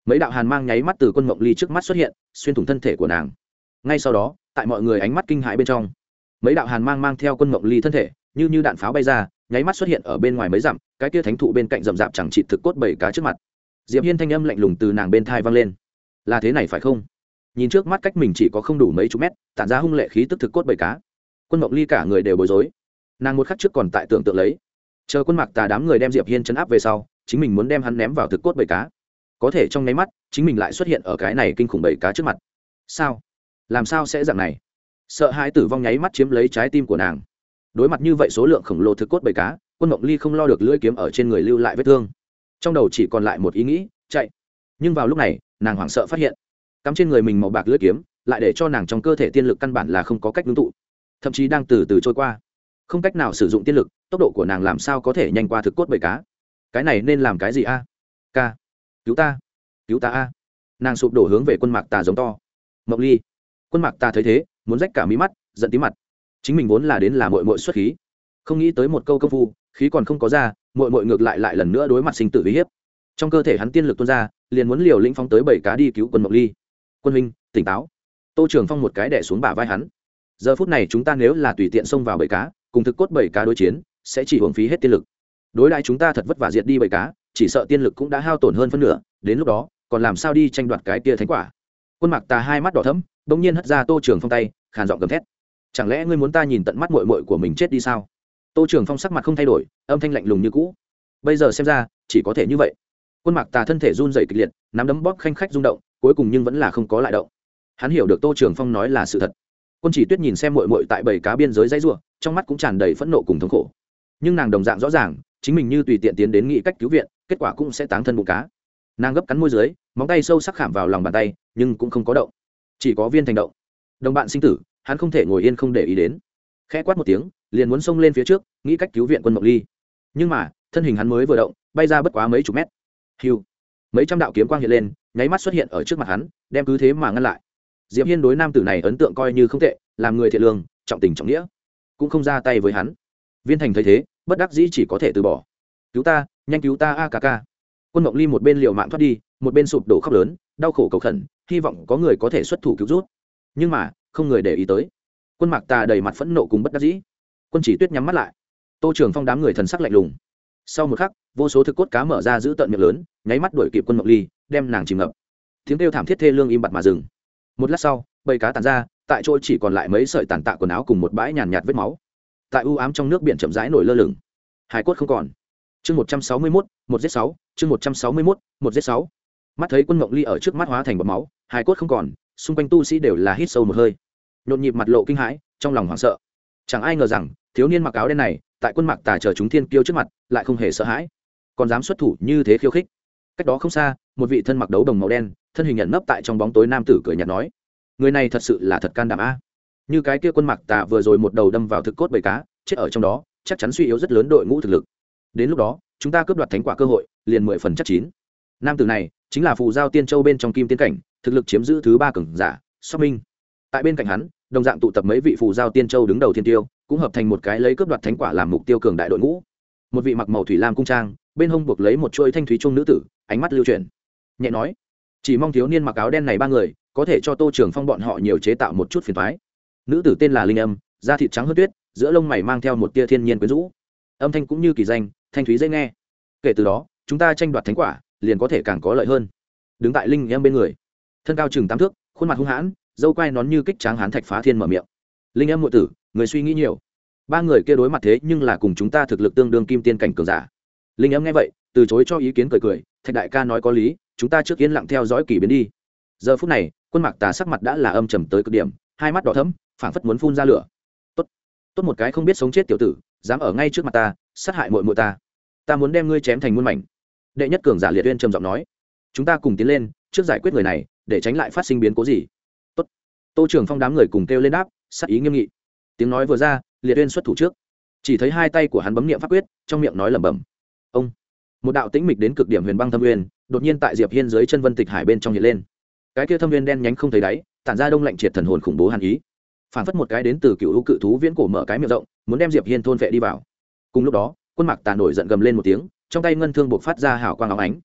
mấy đạo hàn mang nháy mắt từ Quân Mộng Ly trước mắt xuất hiện, xuyên thủng thân thể của nàng. Ngay sau đó, tại mọi người ánh mắt kinh hãi bên trong, mấy đạo hàn mang mang theo Quân Mộng Ly thân thể như như đạn pháo bay ra, nháy mắt xuất hiện ở bên ngoài mấy dặm, cái kia thánh thụ bên cạnh rậm rạp chẳng trị thực cốt bảy cá trước mặt. Diệp Hiên thanh âm lạnh lùng từ nàng bên thai vang lên. Là thế này phải không? Nhìn trước mắt cách mình chỉ có không đủ mấy chục mét, tản ra hung lệ khí tức thực cốt bảy cá. Quân Mộng Ly cả người đều bối rối. Nàng một khắc trước còn tại tưởng tượng lấy, chờ Quân Mạc Tà đám người đem Diệp Hiên chấn áp về sau, chính mình muốn đem hắn ném vào thực cốt bảy cá. Có thể trong nháy mắt, chính mình lại xuất hiện ở cái này kinh khủng bảy cá trước mặt. Sao? Làm sao sẽ dạng này? Sợ hãi tử vong nháy mắt chiếm lấy trái tim của nàng. Đối mặt như vậy số lượng khổng lồ thực cốt bảy cá, Quân Mộng Ly không lo được lưỡi kiếm ở trên người lưu lại vết thương. Trong đầu chỉ còn lại một ý nghĩ, chạy. Nhưng vào lúc này, nàng hoảng sợ phát hiện, cắm trên người mình màu bạc lưỡi kiếm, lại để cho nàng trong cơ thể tiên lực căn bản là không có cách ngưng tụ, thậm chí đang từ từ trôi qua, không cách nào sử dụng tiên lực, tốc độ của nàng làm sao có thể nhanh qua thực cốt bảy cá? Cái này nên làm cái gì a? Ca, cứu ta, cứu ta a! Nàng sụp đổ hướng về Quân Mạc Tà giống to. Mộng Ly. Quân Mạc Tà thấy thế, muốn rách cả mí mắt, giận tí mặt. Chính mình vốn là đến là muội muội xuất khí, không nghĩ tới một câu công phu, khí còn không có ra, muội muội ngược lại lại lần nữa đối mặt sinh tử uy hiếp. Trong cơ thể hắn tiên lực tuôn ra, liền muốn liều lĩnh phóng tới bảy cá đi cứu Quân Mộng Ly. Quân huynh, tỉnh táo. Tô Trường Phong một cái đè xuống bả vai hắn. Giờ phút này chúng ta nếu là tùy tiện xông vào bảy cá, cùng thực cốt bảy cá đối chiến, sẽ chỉ uổng phí hết tiên lực. Đối đãi chúng ta thật vất vả diệt đi bảy cá, chỉ sợ tiên lực cũng đã hao tổn hơn phân nửa, đến lúc đó, còn làm sao đi tranh đoạt cái tia thánh quả? Quân Mạc Tà hai mắt đỏ thẫm, bỗng nhiên hất ra Tô Trường Phong tay, khàn giọng gầm thét: chẳng lẽ ngươi muốn ta nhìn tận mắt muội muội của mình chết đi sao? Tô Trường Phong sắc mặt không thay đổi, âm thanh lạnh lùng như cũ. Bây giờ xem ra, chỉ có thể như vậy. Quân Mạc Tà thân thể run rẩy kịch liệt, nắm đấm bóp khanh khách rung động, cuối cùng nhưng vẫn là không có lại động. Hắn hiểu được Tô Trường Phong nói là sự thật. Quân Chỉ Tuyết nhìn xem muội muội tại bầy cá biên giới dãy rủa, trong mắt cũng tràn đầy phẫn nộ cùng thống khổ. Nhưng nàng đồng dạng rõ ràng, chính mình như tùy tiện tiến đến nghĩ cách cứu viện, kết quả cũng sẽ táng thân bụng cá. Nàng gấp cắn môi dưới, móng tay sâu sắc khảm vào lòng bàn tay, nhưng cũng không có động, chỉ có viên thành động. Đồng bạn sinh tử, hắn không thể ngồi yên không để ý đến. Khẽ quát một tiếng, liền muốn xông lên phía trước, nghĩ cách cứu viện Quân Mộng Ly. Nhưng mà, thân hình hắn mới vừa động, bay ra bất quá mấy chục mét. Hưu, mấy trăm đạo kiếm quang hiện lên, nháy mắt xuất hiện ở trước mặt hắn, đem cứ thế mà ngăn lại. Diệp Hiên đối nam tử này ấn tượng coi như không tệ, làm người thiện lương, trọng tình trọng nghĩa, cũng không ra tay với hắn. Viên Thành thấy thế, bất đắc dĩ chỉ có thể từ bỏ. Cứu ta, nhanh cứu ta a ca ca. Quân Mộng Ly một bên liều mạng thoát đi, một bên sụp đổ khóc lớn, đau khổ cầu khẩn, hy vọng có người có thể xuất thủ cứu rút. Nhưng mà, không người để ý tới. Quân Mạc Tà đầy mặt phẫn nộ cùng bất đắc dĩ. Quân Chỉ Tuyết nhắm mắt lại. Tô Trường Phong đám người thần sắc lạnh lùng. Sau một khắc, vô số thực cốt cá mở ra giữ tận miệng lớn, nháy mắt đuổi kịp Quân Mộng Ly, đem nàng chìm ngập. Tiếng kêu thảm thiết thê lương im bặt mà dừng. Một lát sau, bầy cá tàn ra, tại chỗ chỉ còn lại mấy sợi tàn tạ quần áo cùng một bãi nhàn nhạt vết máu. Tại u ám trong nước biển chậm rãi nổi lơ lửng. Hải cốt không còn. Chương một trăm sáu mươi mốt, một giết sáu, chương một trăm sáu mươi mốt, một giết sáu. Mắt thấy Quân Mộng Ly ở trước mắt hóa thành bọt máu, hải cốt không còn, xung quanh tu sĩ đều là hít sâu một hơi, nhộn nhịp mặt lộ kinh hãi, trong lòng hoảng sợ. Chẳng ai ngờ rằng, thiếu niên mặc áo đen này, tại Quân Mạc Tà chờ chúng thiên kiêu trước mặt, lại không hề sợ hãi, còn dám xuất thủ như thế khiêu khích. Cách đó không xa, một vị thân mặc đấu đồng màu đen, thân hình nhận nấp tại trong bóng tối nam tử cười nhạt nói: người này thật sự là thật can đảm a. Như cái kia Quân Mạc Tà vừa rồi một đầu đâm vào thực cốt bầy cá, chết ở trong đó, chắc chắn suy yếu rất lớn đội ngũ thực lực. Đến lúc đó, chúng ta cướp đoạt thánh quả cơ hội, liền mười phần chắc chín. Nam tử này chính là Phù Giao Tiên Châu bên trong Kim Tiên cảnh, thực lực chiếm giữ thứ ba cường giả, Sóc Minh. Tại bên cạnh hắn, đồng dạng tụ tập mấy vị Phù Giao Tiên Châu đứng đầu thiên tiêu, cũng hợp thành một cái lấy cướp đoạt thánh quả làm mục tiêu cường đại đội ngũ. Một vị mặc màu thủy lam cung trang, bên hông buộc lấy một chuôi thanh thúy trung nữ tử, ánh mắt lưu chuyển, nhẹ nói: chỉ mong thiếu niên mặc áo đen này ba người có thể cho Tô Trường Phong bọn họ nhiều chế tạo một chút phiền toái. Nữ tử tên là Linh Âm, da thịt trắng hơn tuyết, giữa lông mày mang theo một tia thiên nhiên quyến rũ, âm thanh cũng như kỳ danh, thanh thúy dễ nghe. Kể từ đó, chúng ta tranh đoạt thánh quả, liền có thể càng có lợi hơn. Đứng tại Linh Âm bên người, thân cao chừng tám thước, khuôn mặt hung hãn, dâu quai nón như kích tráng hán thạch phá thiên mở miệng: Linh Âm muội tử, người suy nghĩ nhiều. Ba người kia đối mặt thế nhưng là cùng chúng ta thực lực tương đương kim tiên cảnh cường giả. Linh Âm nghe vậy, từ chối cho ý kiến, cười cười: Thạch đại ca nói có lý, chúng ta trước yên lặng theo dõi kỳ biến đi. Giờ phút này, Quân Mạc Tà sắc mặt đã là âm trầm tới cực điểm, hai mắt đỏ thẫm, phảng phất muốn phun ra lửa. Tốt, tốt một cái không biết sống chết tiểu tử, dám ở ngay trước mặt ta sát hại muội muội ta, ta muốn đem ngươi chém thành muôn mảnh. Đệ nhất cường giả Liệt Uyên trầm giọng nói: chúng ta cùng tiến lên, trước giải quyết người này, để tránh lại phát sinh biến cố gì. Tốt. Tô Trường Phong đám người cùng kêu lên đáp, sát ý nghiêm nghị. Tiếng nói vừa ra, Liệt Uyên xuất thủ trước. Chỉ thấy hai tay của hắn bấm niệm pháp quyết, trong miệng nói lẩm bẩm: ông. Một đạo tĩnh mịch đến cực điểm huyền băng thâm uyên, đột nhiên tại Diệp Hiên dưới chân Vân Tịch Hải bên trong hiện lên. Cái kia thâm uyên đen nhánh không thấy đáy, tản ra đông lạnh triệt thần hồn khủng bố hàn ý. Phản phất một cái đến từ cựu u cự thú viễn cổ mở cái miệng rộng, muốn đem Diệp Hiên thôn vệ đi vào. Cùng lúc đó, Quân Mạc Tà nổi giận gầm lên một tiếng, trong tay ngân thương bộc phát ra hào quang óng ánh.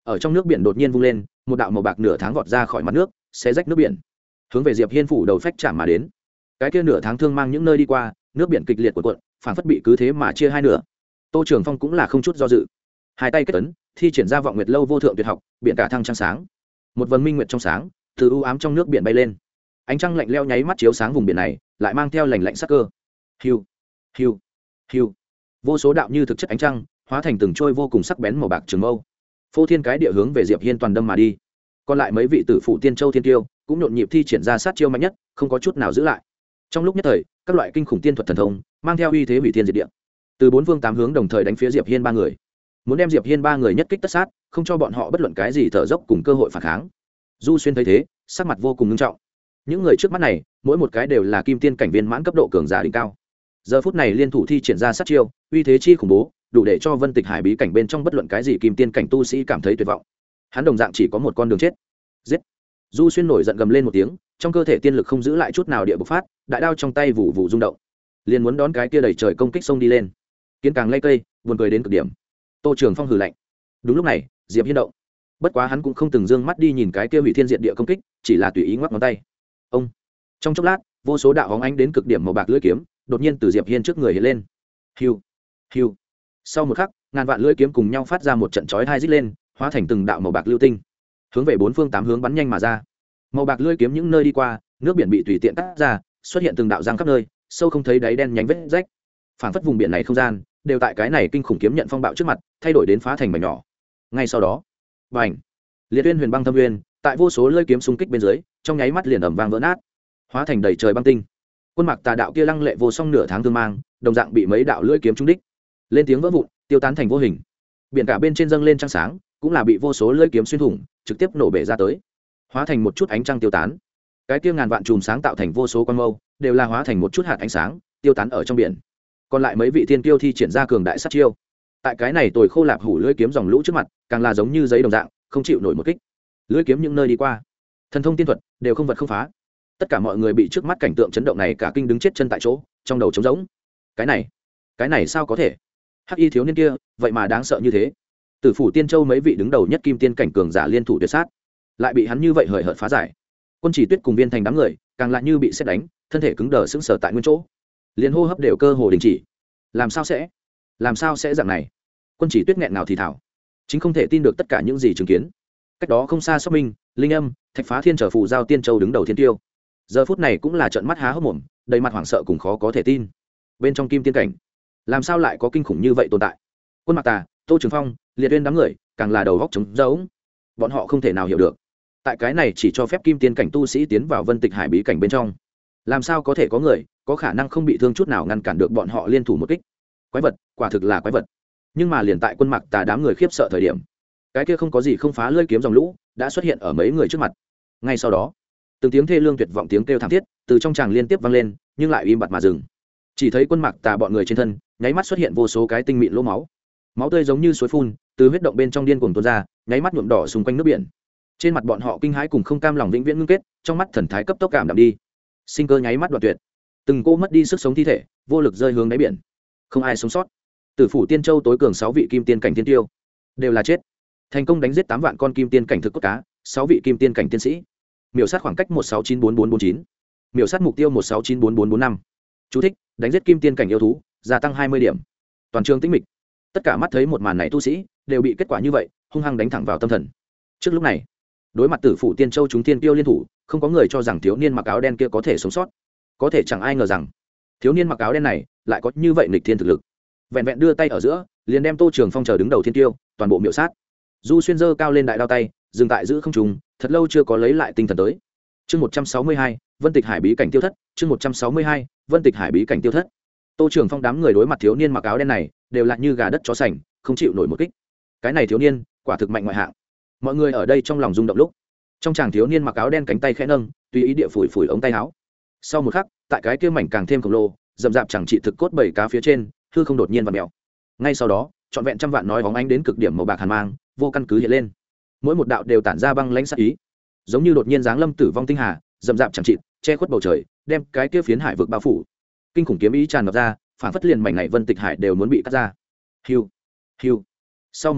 ở trong nước biển đột nhiên vung lên, một đạo màu bạc nửa tháng vọt ra khỏi mặt nước, xé rách nước biển, hướng về Diệp Hiên phủ đầu phách chạm mà đến. Cái kia nửa tháng thương mang những nơi đi qua, nước biển kịch liệt cuộn cuộn, phản phất bị cứ thế mà chia hai nửa. Tô Trường Phong cũng là không chút do dự, hai tay kết ấn, thi triển ra vọng nguyệt lâu vô thượng tuyệt học, biển cả thăng trăng sáng. Một vầng minh nguyệt trong sáng, từ u ám trong nước biển bay lên. Ánh trăng lạnh lẽo nháy mắt chiếu sáng vùng biển này, lại mang theo lạnh lạnh sắc cơ. Hiu, hiu, hiu. Vô số đạo như thực chất ánh trăng, hóa thành từng trôi vô cùng sắc bén màu bạc trường mâu. Phô thiên cái địa hướng về Diệp Hiên toàn đâm mà đi. Còn lại mấy vị tử phụ tiên châu thiên tiêu cũng nhộn nhịp thi triển ra sát chiêu mạnh nhất, không có chút nào giữ lại. Trong lúc nhất thời, các loại kinh khủng tiên thuật thần thông mang theo uy thế hủy thiên diệt địa, từ bốn phương tám hướng đồng thời đánh phía Diệp Hiên ba người, muốn đem Diệp Hiên ba người nhất kích tất sát, không cho bọn họ bất luận cái gì thở dốc cùng cơ hội phản kháng. Du Xuyên thấy thế, sắc mặt vô cùng nghiêm trọng. Những người trước mắt này, mỗi một cái đều là kim tiên cảnh viên mãn cấp độ cường giả đỉnh cao. Giờ phút này liên thủ thi triển ra sát chiêu, uy thế chi khủng bố, đủ để cho Vân Tịch Hải bí cảnh bên trong bất luận cái gì kim tiên cảnh tu sĩ cảm thấy tuyệt vọng. Hắn đồng dạng chỉ có một con đường chết. Giết! Du Xuyên nổi giận gầm lên một tiếng, trong cơ thể tiên lực không giữ lại chút nào địa bộc phát, đại đao trong tay vụ vụ rung động, liền muốn đón cái kia đầy trời công kích xông đi lên. Kiến càng lay cây, buồn cười đến cực điểm. Tô Trường Phong hừ lạnh. Đúng lúc này, Diệp Hiên động. Bất quá hắn cũng không từng dương mắt đi nhìn cái kia hủy thiên diệt địa công kích, chỉ là tùy ý ngoắc ngón tay. Ông! Trong chốc lát, vô số đạo hóng ánh đến cực điểm màu bạc lưỡi kiếm, đột nhiên từ Diệp Hiên trước người hiện lên. Hiu, hiu. Sau một khắc, ngàn vạn lưỡi kiếm cùng nhau phát ra một trận chói tai rít lên, hóa thành từng đạo màu bạc lưu tinh, hướng về bốn phương tám hướng bắn nhanh mà ra. Màu bạc lưỡi kiếm những nơi đi qua, nước biển bị tùy tiện cắt ra, xuất hiện từng đạo giang khắp nơi, sâu không thấy đáy đen nhánh vết rách. Phảng phất vùng biển này không gian, đều tại cái này kinh khủng kiếm nhận phong bạo trước mặt, thay đổi đến phá thành mảnh nhỏ. Ngay sau đó, bành! Liệt Uyên Huyền Băng Thâm Uyên, tại vô số lưỡi kiếm xung kích bên dưới, trong nháy mắt liền ầm vang vỡ nát, hóa thành đầy trời băng tinh. Quân Mạc Tà đạo kia lăng lệ vô song nửa tháng thương mang, đồng dạng bị mấy đạo lưỡi kiếm trúng đích, lên tiếng vỡ vụn, tiêu tán thành vô hình. Biển cả bên trên dâng lên trăng sáng, cũng là bị vô số lưỡi kiếm xuyên thủng, trực tiếp nổ bể ra tới, hóa thành một chút ánh trăng tiêu tán. Cái kia ngàn vạn chùm sáng tạo thành vô số quang mâu, đều là hóa thành một chút hạt ánh sáng, tiêu tán ở trong biển. Còn lại mấy vị tiên tiêu thi triển ra cường đại sát chiêu, tại cái này tồi khô lạp hủ lưỡi kiếm dòng lũ trước mặt, càng là giống như giấy đồng dạng, không chịu nổi một kích. Lưỡi kiếm những nơi đi qua, thần thông tiên thuật đều không vật không phá. Tất cả mọi người bị trước mắt cảnh tượng chấn động này cả kinh đứng chết chân tại chỗ, trong đầu trống rỗng. Cái này, cái này sao có thể? Hắc y thiếu niên kia, vậy mà đáng sợ như thế. Tử phủ tiên châu mấy vị đứng đầu nhất kim tiên cảnh cường giả liên thủ tuyệt sát, lại bị hắn như vậy hời hợt phá giải. Quân Chỉ Tuyết cùng Viên Thành đám người, càng lại như bị sét đánh, thân thể cứng đờ sững sờ tại nguyên chỗ, liền hô hấp đều cơ hồ đình chỉ. Làm sao sẽ? Làm sao sẽ dạng này? Quân Chỉ Tuyết nghẹn ngào thì thào, chính không thể tin được tất cả những gì chứng kiến. Cách đó không xa Sóc Minh, Linh Âm, Thạch Phá Thiên trở phù giao tiên châu đứng đầu thiên tiêu, giờ phút này cũng là trợn mắt há hốc mồm, đầy mặt hoảng sợ cùng khó có thể tin. Bên trong kim tiên cảnh, làm sao lại có kinh khủng như vậy tồn tại? Quân Mạc Tà, Tô Trường Phong, Liệt Uyên đám người, càng là đầu góc trống rỗng. Bọn họ không thể nào hiểu được, tại cái này chỉ cho phép kim tiên cảnh tu sĩ tiến vào Vân Tịch Hải bí cảnh bên trong, làm sao có thể có người có khả năng không bị thương chút nào ngăn cản được bọn họ liên thủ một kích. Quái vật, quả thực là quái vật. Nhưng mà liền tại Quân Mạc Tà đám người khiếp sợ thời điểm, cái kia không có gì không phá lưỡi kiếm dòng lũ đã xuất hiện ở mấy người trước mặt. Ngay sau đó, từng tiếng thê lương tuyệt vọng tiếng kêu thảm thiết từ trong tràng liên tiếp vang lên, nhưng lại im bặt mà dừng. Chỉ thấy Quân Mạc Tà bọn người trên thân nháy mắt xuất hiện vô số cái tinh mịn lỗ máu, máu tươi giống như suối phun từ huyết động bên trong điên cuồng tuôn ra, nháy mắt nhuộm đỏ xung quanh nước biển. Trên mặt bọn họ kinh hãi cùng không cam lòng vĩnh viễn ngưng kết, trong mắt thần thái cấp tốc cảm đạm đi, sinh cơ nháy mắt đoạn tuyệt. Từng cô mất đi sức sống thi thể vô lực rơi hướng đáy biển, không ai sống sót. Tử phủ tiên châu tối cường sáu vị kim tiên cảnh tiên tiêu đều là chết. Thành công đánh giết tám vạn con kim tiên cảnh thực cốt cá, sáu vị kim tiên cảnh tiên sĩ. Miểu sát khoảng cách một sáu chín bốn bốn bốn chín. Miểu sát mục tiêu một sáu chín bốn bốn bốn năm. Chú thích: đánh giết kim tiên cảnh yêu thú, gia tăng hai mươi điểm. Toàn trường tĩnh mịch. Tất cả mắt thấy một màn này tu sĩ đều bị kết quả như vậy hung hăng đánh thẳng vào tâm thần. Trước lúc này, đối mặt Tử phủ tiên châu chúng tiên tiêu liên thủ, không có người cho rằng thiếu niên mặc áo đen kia có thể sống sót. Có thể chẳng ai ngờ rằng thiếu niên mặc áo đen này lại có như vậy nghịch thiên thực lực. Vẹn vẹn đưa tay ở giữa, liền đem Tô Trường Phong chờ đứng đầu thiên tiêu toàn bộ miểu sát. Du Xuyên giơ cao lên đại đao tay, dừng tại giữ không trùng, thật lâu chưa có lấy lại tinh thần tới. Chương một trăm sáu mươi hai, Vân Tịch Hải bí cảnh tiêu thất. Chương một trăm sáu mươi hai, Vân Tịch Hải bí cảnh tiêu thất. Tô Trường Phong đám người đối mặt thiếu niên mặc áo đen này, đều là như gà đất chó sành, không chịu nổi một kích. Cái này thiếu niên, quả thực mạnh ngoại hạng. Mọi người ở đây trong lòng rung động lúc, trong chàng thiếu niên mặc áo đen cánh tay khẽ nâng, tùy ý địa phủi phủi ống tay áo. Sau một khắc, tại cái kia mảnh càng thêm khổng lồ, rậm rạp chẳng trị thực cốt bảy cá phía trên, hư không đột nhiên vặn mèo. Ngay sau đó, trọn vẹn trăm vạn nói bóng ánh đến cực điểm màu bạc hàn mang, vô căn cứ hiện lên. Mỗi một đạo đều tản ra băng lãnh sát ý, giống như đột nhiên giáng lâm tử vong tinh hà, rậm rạp chẳng trị, che khuất bầu trời, đem cái kia phiến hải vực bao phủ. Kinh khủng kiếm ý tràn ngập ra, phản phất liền mảnh này Vân Tịch Hải đều muốn bị cắt ra. Hiu, hiu. Sau một khắc,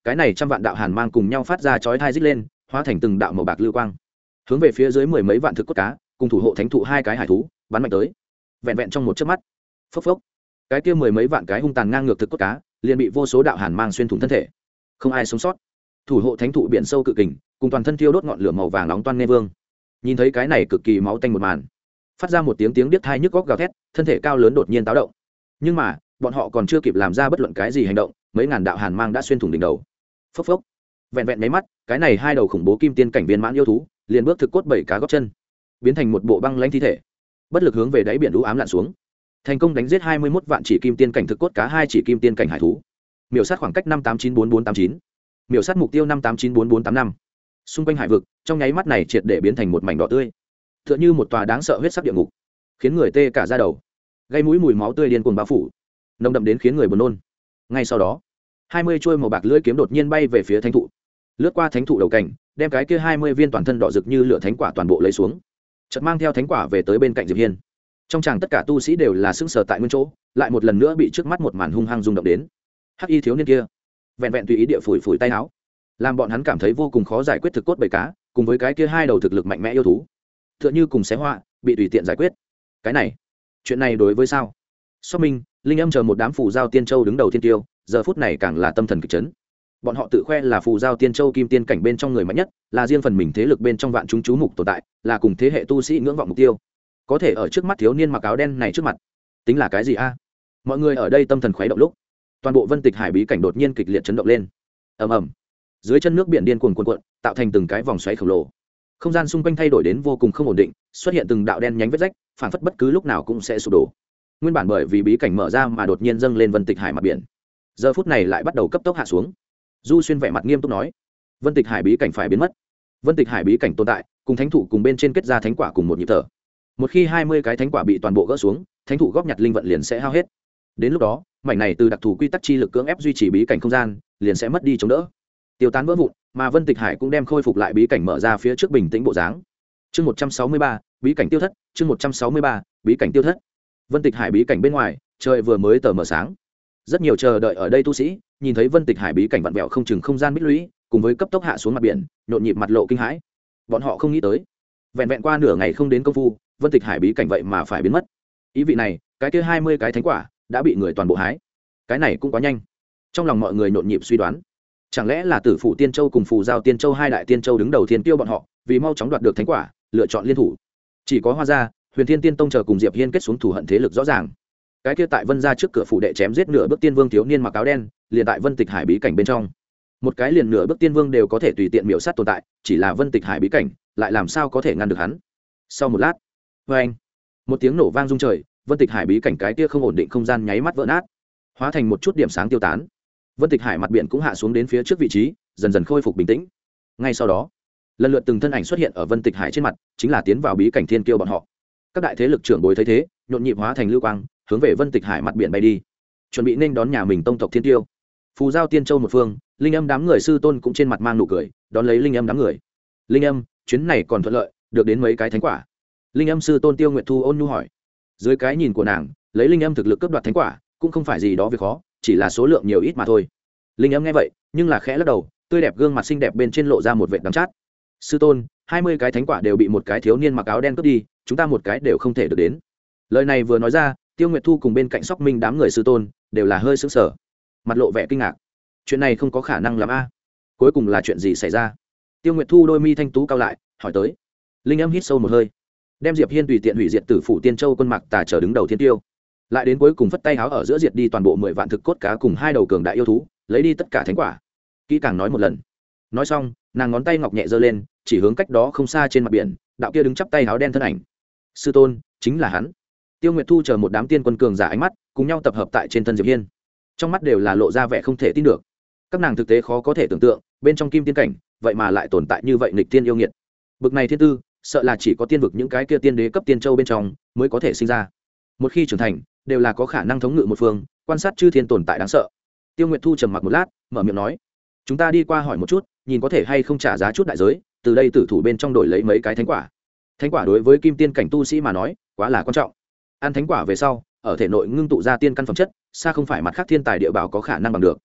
cái này trăm vạn đạo hàn mang cùng nhau phát ra chói thai rít lên, hóa thành từng đạo màu bạc lưu quang hướng về phía dưới mười mấy vạn thực cốt cá cùng thủ hộ thánh thụ hai cái hải thú bắn mạnh tới. Vẹn vẹn trong một chớp mắt, phốc phốc, cái kia mười mấy vạn cái hung tàn ngang ngược thực cốt cá liền bị vô số đạo hàn mang xuyên thủng thân thể, không ai sống sót. Thủ hộ thánh thụ biển sâu cự kình cùng toàn thân thiêu đốt ngọn lửa màu vàng nóng toan nghe vương nhìn thấy cái này cực kỳ máu tanh một màn, phát ra một tiếng tiếng điếc thai nhức góc gào thét, thân thể cao lớn đột nhiên táo động. Nhưng mà bọn họ còn chưa kịp làm ra bất luận cái gì hành động, mấy ngàn đạo hàn mang đã xuyên thủng đỉnh đầu. Phốc phốc, vẹn vẹn mấy mắt, cái này hai đầu khủng bố kim tiên cảnh viên mãn yêu thú liền bước thực cốt bảy cá gót chân, biến thành một bộ băng lãnh thi thể, bất lực hướng về đáy biển u ám lặn xuống. Thành công đánh giết hai mươi mốt vạn chỉ kim tiên cảnh thực cốt cá, hai chỉ kim tiên cảnh hải thú, miểu sát khoảng cách năm tám chín bốn bốn tám chín, miểu sát mục tiêu năm tám chín bốn bốn tám năm. Xung quanh hải vực trong nháy mắt này triệt để biến thành một mảnh đỏ tươi, tựa như một tòa đáng sợ huyết sắc địa ngục, khiến người tê cả da đầu, gây mũi mùi máu tươi điên cuồng bao phủ, nồng đậm đến khiến người buồn nôn. Ngay sau đó, hai mươi chuôi màu bạc lưỡi kiếm đột nhiên bay về phía thánh thụ, lướt qua thánh thụ đầu cảnh, đem cái kia hai mươi viên toàn thân đỏ rực như lửa thánh quả toàn bộ lấy xuống, chợt mang theo thánh quả về tới bên cạnh Diệp Hiên. Trong chàng tất cả tu sĩ đều là sững sờ tại nguyên chỗ, lại một lần nữa bị trước mắt một màn hung hăng rung động đến. Hắc y thiếu niên kia, vẹn vẹn tùy ý địa phủi phủi tay áo, làm bọn hắn cảm thấy vô cùng khó giải quyết thực cốt bầy cá, cùng với cái kia hai đầu thực lực mạnh mẽ yêu thú, tựa như cùng xé hoa, bị tùy tiện giải quyết. Cái này, chuyện này đối với sao? Sóc Minh, Linh Âm chờ một đám phù giao tiên châu đứng đầu thiên tiêu, giờ phút này càng là tâm thần kịch chấn. Bọn họ tự khoe là phù giao tiên châu kim tiên cảnh bên trong người mạnh nhất, là riêng phần mình thế lực bên trong vạn chúng chú mục tồn tại, là cùng thế hệ tu sĩ ngưỡng vọng mục tiêu. Có thể ở trước mắt thiếu niên mặc áo đen này trước mặt, tính là cái gì a? Mọi người ở đây tâm thần khuấy động lúc, toàn bộ Vân Tịch Hải bí cảnh đột nhiên kịch liệt chấn động lên. Ầm ầm. Dưới chân nước biển điên cuồng cuồn cuộn, tạo thành từng cái vòng xoáy khổng lồ. Không gian xung quanh thay đổi đến vô cùng không ổn định, xuất hiện từng đạo đen nhánh vết rách, phản phất bất cứ lúc nào cũng sẽ sụp đổ. Nguyên bản bởi vì bí cảnh mở ra mà đột nhiên dâng lên Vân Tịch Hải mặt biển, giờ phút này lại bắt đầu cấp tốc hạ xuống. Du Xuyên vẻ mặt nghiêm túc nói, Vân Tịch Hải bí cảnh phải biến mất. Vân Tịch Hải bí cảnh tồn tại, cùng thánh thụ cùng bên trên kết ra thánh quả cùng một nhịp thở. Một khi hai mươi cái thánh quả bị toàn bộ gỡ xuống, thánh thụ góp nhặt linh vận liền sẽ hao hết. Đến lúc đó, mảnh này từ đặc thù quy tắc chi lực cưỡng ép duy trì bí cảnh không gian, liền sẽ mất đi chống đỡ, tiêu tán vỡ vụn, mà Vân Tịch Hải cũng đem khôi phục lại bí cảnh mở ra phía trước bình tĩnh bộ dáng. Chương một trăm sáu mươi ba, bí cảnh tiêu thất, chương một trăm sáu mươi ba, bí cảnh tiêu thất. Vân Tịch Hải bí cảnh bên ngoài, trời vừa mới tờ mờ sáng. Rất nhiều chờ đợi ở đây tu sĩ, nhìn thấy Vân Tịch Hải bí cảnh vặn vẹo không chừng không gian bích lũy, cùng với cấp tốc hạ xuống mặt biển, nhộn nhịp mặt lộ kinh hãi. Bọn họ không nghĩ tới, vẹn vẹn qua nửa ngày không đến công phu, Vân Tịch Hải bí cảnh vậy mà phải biến mất. Ý vị này, cái kia hai mươi cái thánh quả đã bị người toàn bộ hái. Cái này cũng quá nhanh. Trong lòng mọi người nhộn nhịp suy đoán, chẳng lẽ là Tử Phủ Tiên Châu cùng Phù Giao Tiên Châu hai đại tiên châu đứng đầu thiên tiêu bọn họ, vì mau chóng đoạt được thánh quả, lựa chọn liên thủ. Chỉ có Hoa gia, Huyền Thiên Tiên Tông chờ cùng Diệp Hiên kết xuống thù hận thế lực rõ ràng. Cái kia tại Vân gia trước cửa phủ đệ chém giết nửa bước tiên vương thiếu niên mặc áo đen, liền tại Vân Tịch Hải bí cảnh bên trong. Một cái liền nửa bước tiên vương đều có thể tùy tiện miểu sát tồn tại, chỉ là Vân Tịch Hải bí cảnh, lại làm sao có thể ngăn được hắn? Sau một lát, oeng, một tiếng nổ vang rung trời, Vân Tịch Hải bí cảnh cái kia không ổn định không gian nháy mắt vỡ nát, hóa thành một chút điểm sáng tiêu tán. Vân Tịch Hải mặt biển cũng hạ xuống đến phía trước vị trí, dần dần khôi phục bình tĩnh. Ngay sau đó, lần lượt từng thân ảnh xuất hiện ở Vân Tịch Hải trên mặt, chính là tiến vào bí cảnh thiên kiêu bọn họ. Các đại thế lực trưởng bối thấy thế, nhộn nhịp hóa thành lưu quang, hướng về Vân Tịch Hải mặt biển bay đi, chuẩn bị nên đón nhà mình tông tộc thiên tiêu. Phù Giao Tiên Châu một phương, Linh Âm đám người sư tôn cũng trên mặt mang nụ cười, đón lấy Linh Âm đám người. Linh Âm, chuyến này còn thuận lợi, được đến mấy cái thánh quả. Linh Âm sư tôn Tiêu Nguyệt Thu ôn nhu hỏi. Dưới cái nhìn của nàng, lấy Linh Âm thực lực cướp đoạt thánh quả, cũng không phải gì đó việc khó, chỉ là số lượng nhiều ít mà thôi. Linh Âm nghe vậy, nhưng là khẽ lắc đầu, tươi đẹp gương mặt xinh đẹp bên trên lộ ra một vệt đắng chát. Sư tôn, hai mươi cái thánh quả đều bị một cái thiếu niên mặc áo đen cướp đi, chúng ta một cái đều không thể được đến. Lời này vừa nói ra, Tiêu Nguyệt Thu cùng bên cạnh Sóc Minh đám người sư tôn đều là hơi sững sờ, mặt lộ vẻ kinh ngạc. Chuyện này không có khả năng làm a. Cuối cùng là chuyện gì xảy ra? Tiêu Nguyệt Thu đôi mi thanh tú cao lại, hỏi tới. Linh Âm hít sâu một hơi, đem Diệp Hiên tùy tiện hủy diệt Tử Phủ Tiên Châu quân Mạc Tà trở đứng đầu thiên tiêu, lại đến cuối cùng phất tay háo ở giữa diệt đi toàn bộ mười vạn thực cốt cá cùng hai đầu cường đại yêu thú, lấy đi tất cả thánh quả. Kỹ càng nói một lần. Nói xong, nàng ngón tay ngọc nhẹ giơ lên, chỉ hướng cách đó không xa trên mặt biển, đạo kia đứng chắp tay háo đen thân ảnh. Sư tôn, chính là hắn. Tiêu Nguyệt Thu chờ một đám tiên quân cường giả ánh mắt, cùng nhau tập hợp tại trên thân Diệp Hiên. Trong mắt đều là lộ ra vẻ không thể tin được. Các nàng thực tế khó có thể tưởng tượng, bên trong kim tiên cảnh, vậy mà lại tồn tại như vậy nghịch tiên yêu nghiệt. Bực này thiên tư, sợ là chỉ có tiên vực những cái kia tiên đế cấp tiên châu bên trong mới có thể sinh ra. Một khi trưởng thành, đều là có khả năng thống ngự một phương, quan sát chư thiên tồn tại đáng sợ. Tiêu Nguyệt Thu trầm mặc một lát, mở miệng nói: "Chúng ta đi qua hỏi một chút, nhìn có thể hay không trả giá chút đại giới, từ đây tử thủ bên trong đổi lấy mấy cái thánh quả. Thánh quả đối với kim tiên cảnh tu sĩ mà nói, quá là quan trọng. Ăn thánh quả về sau, ở thể nội ngưng tụ ra tiên căn phẩm chất, xa không phải mặt khác thiên tài địa bảo có khả năng bằng được."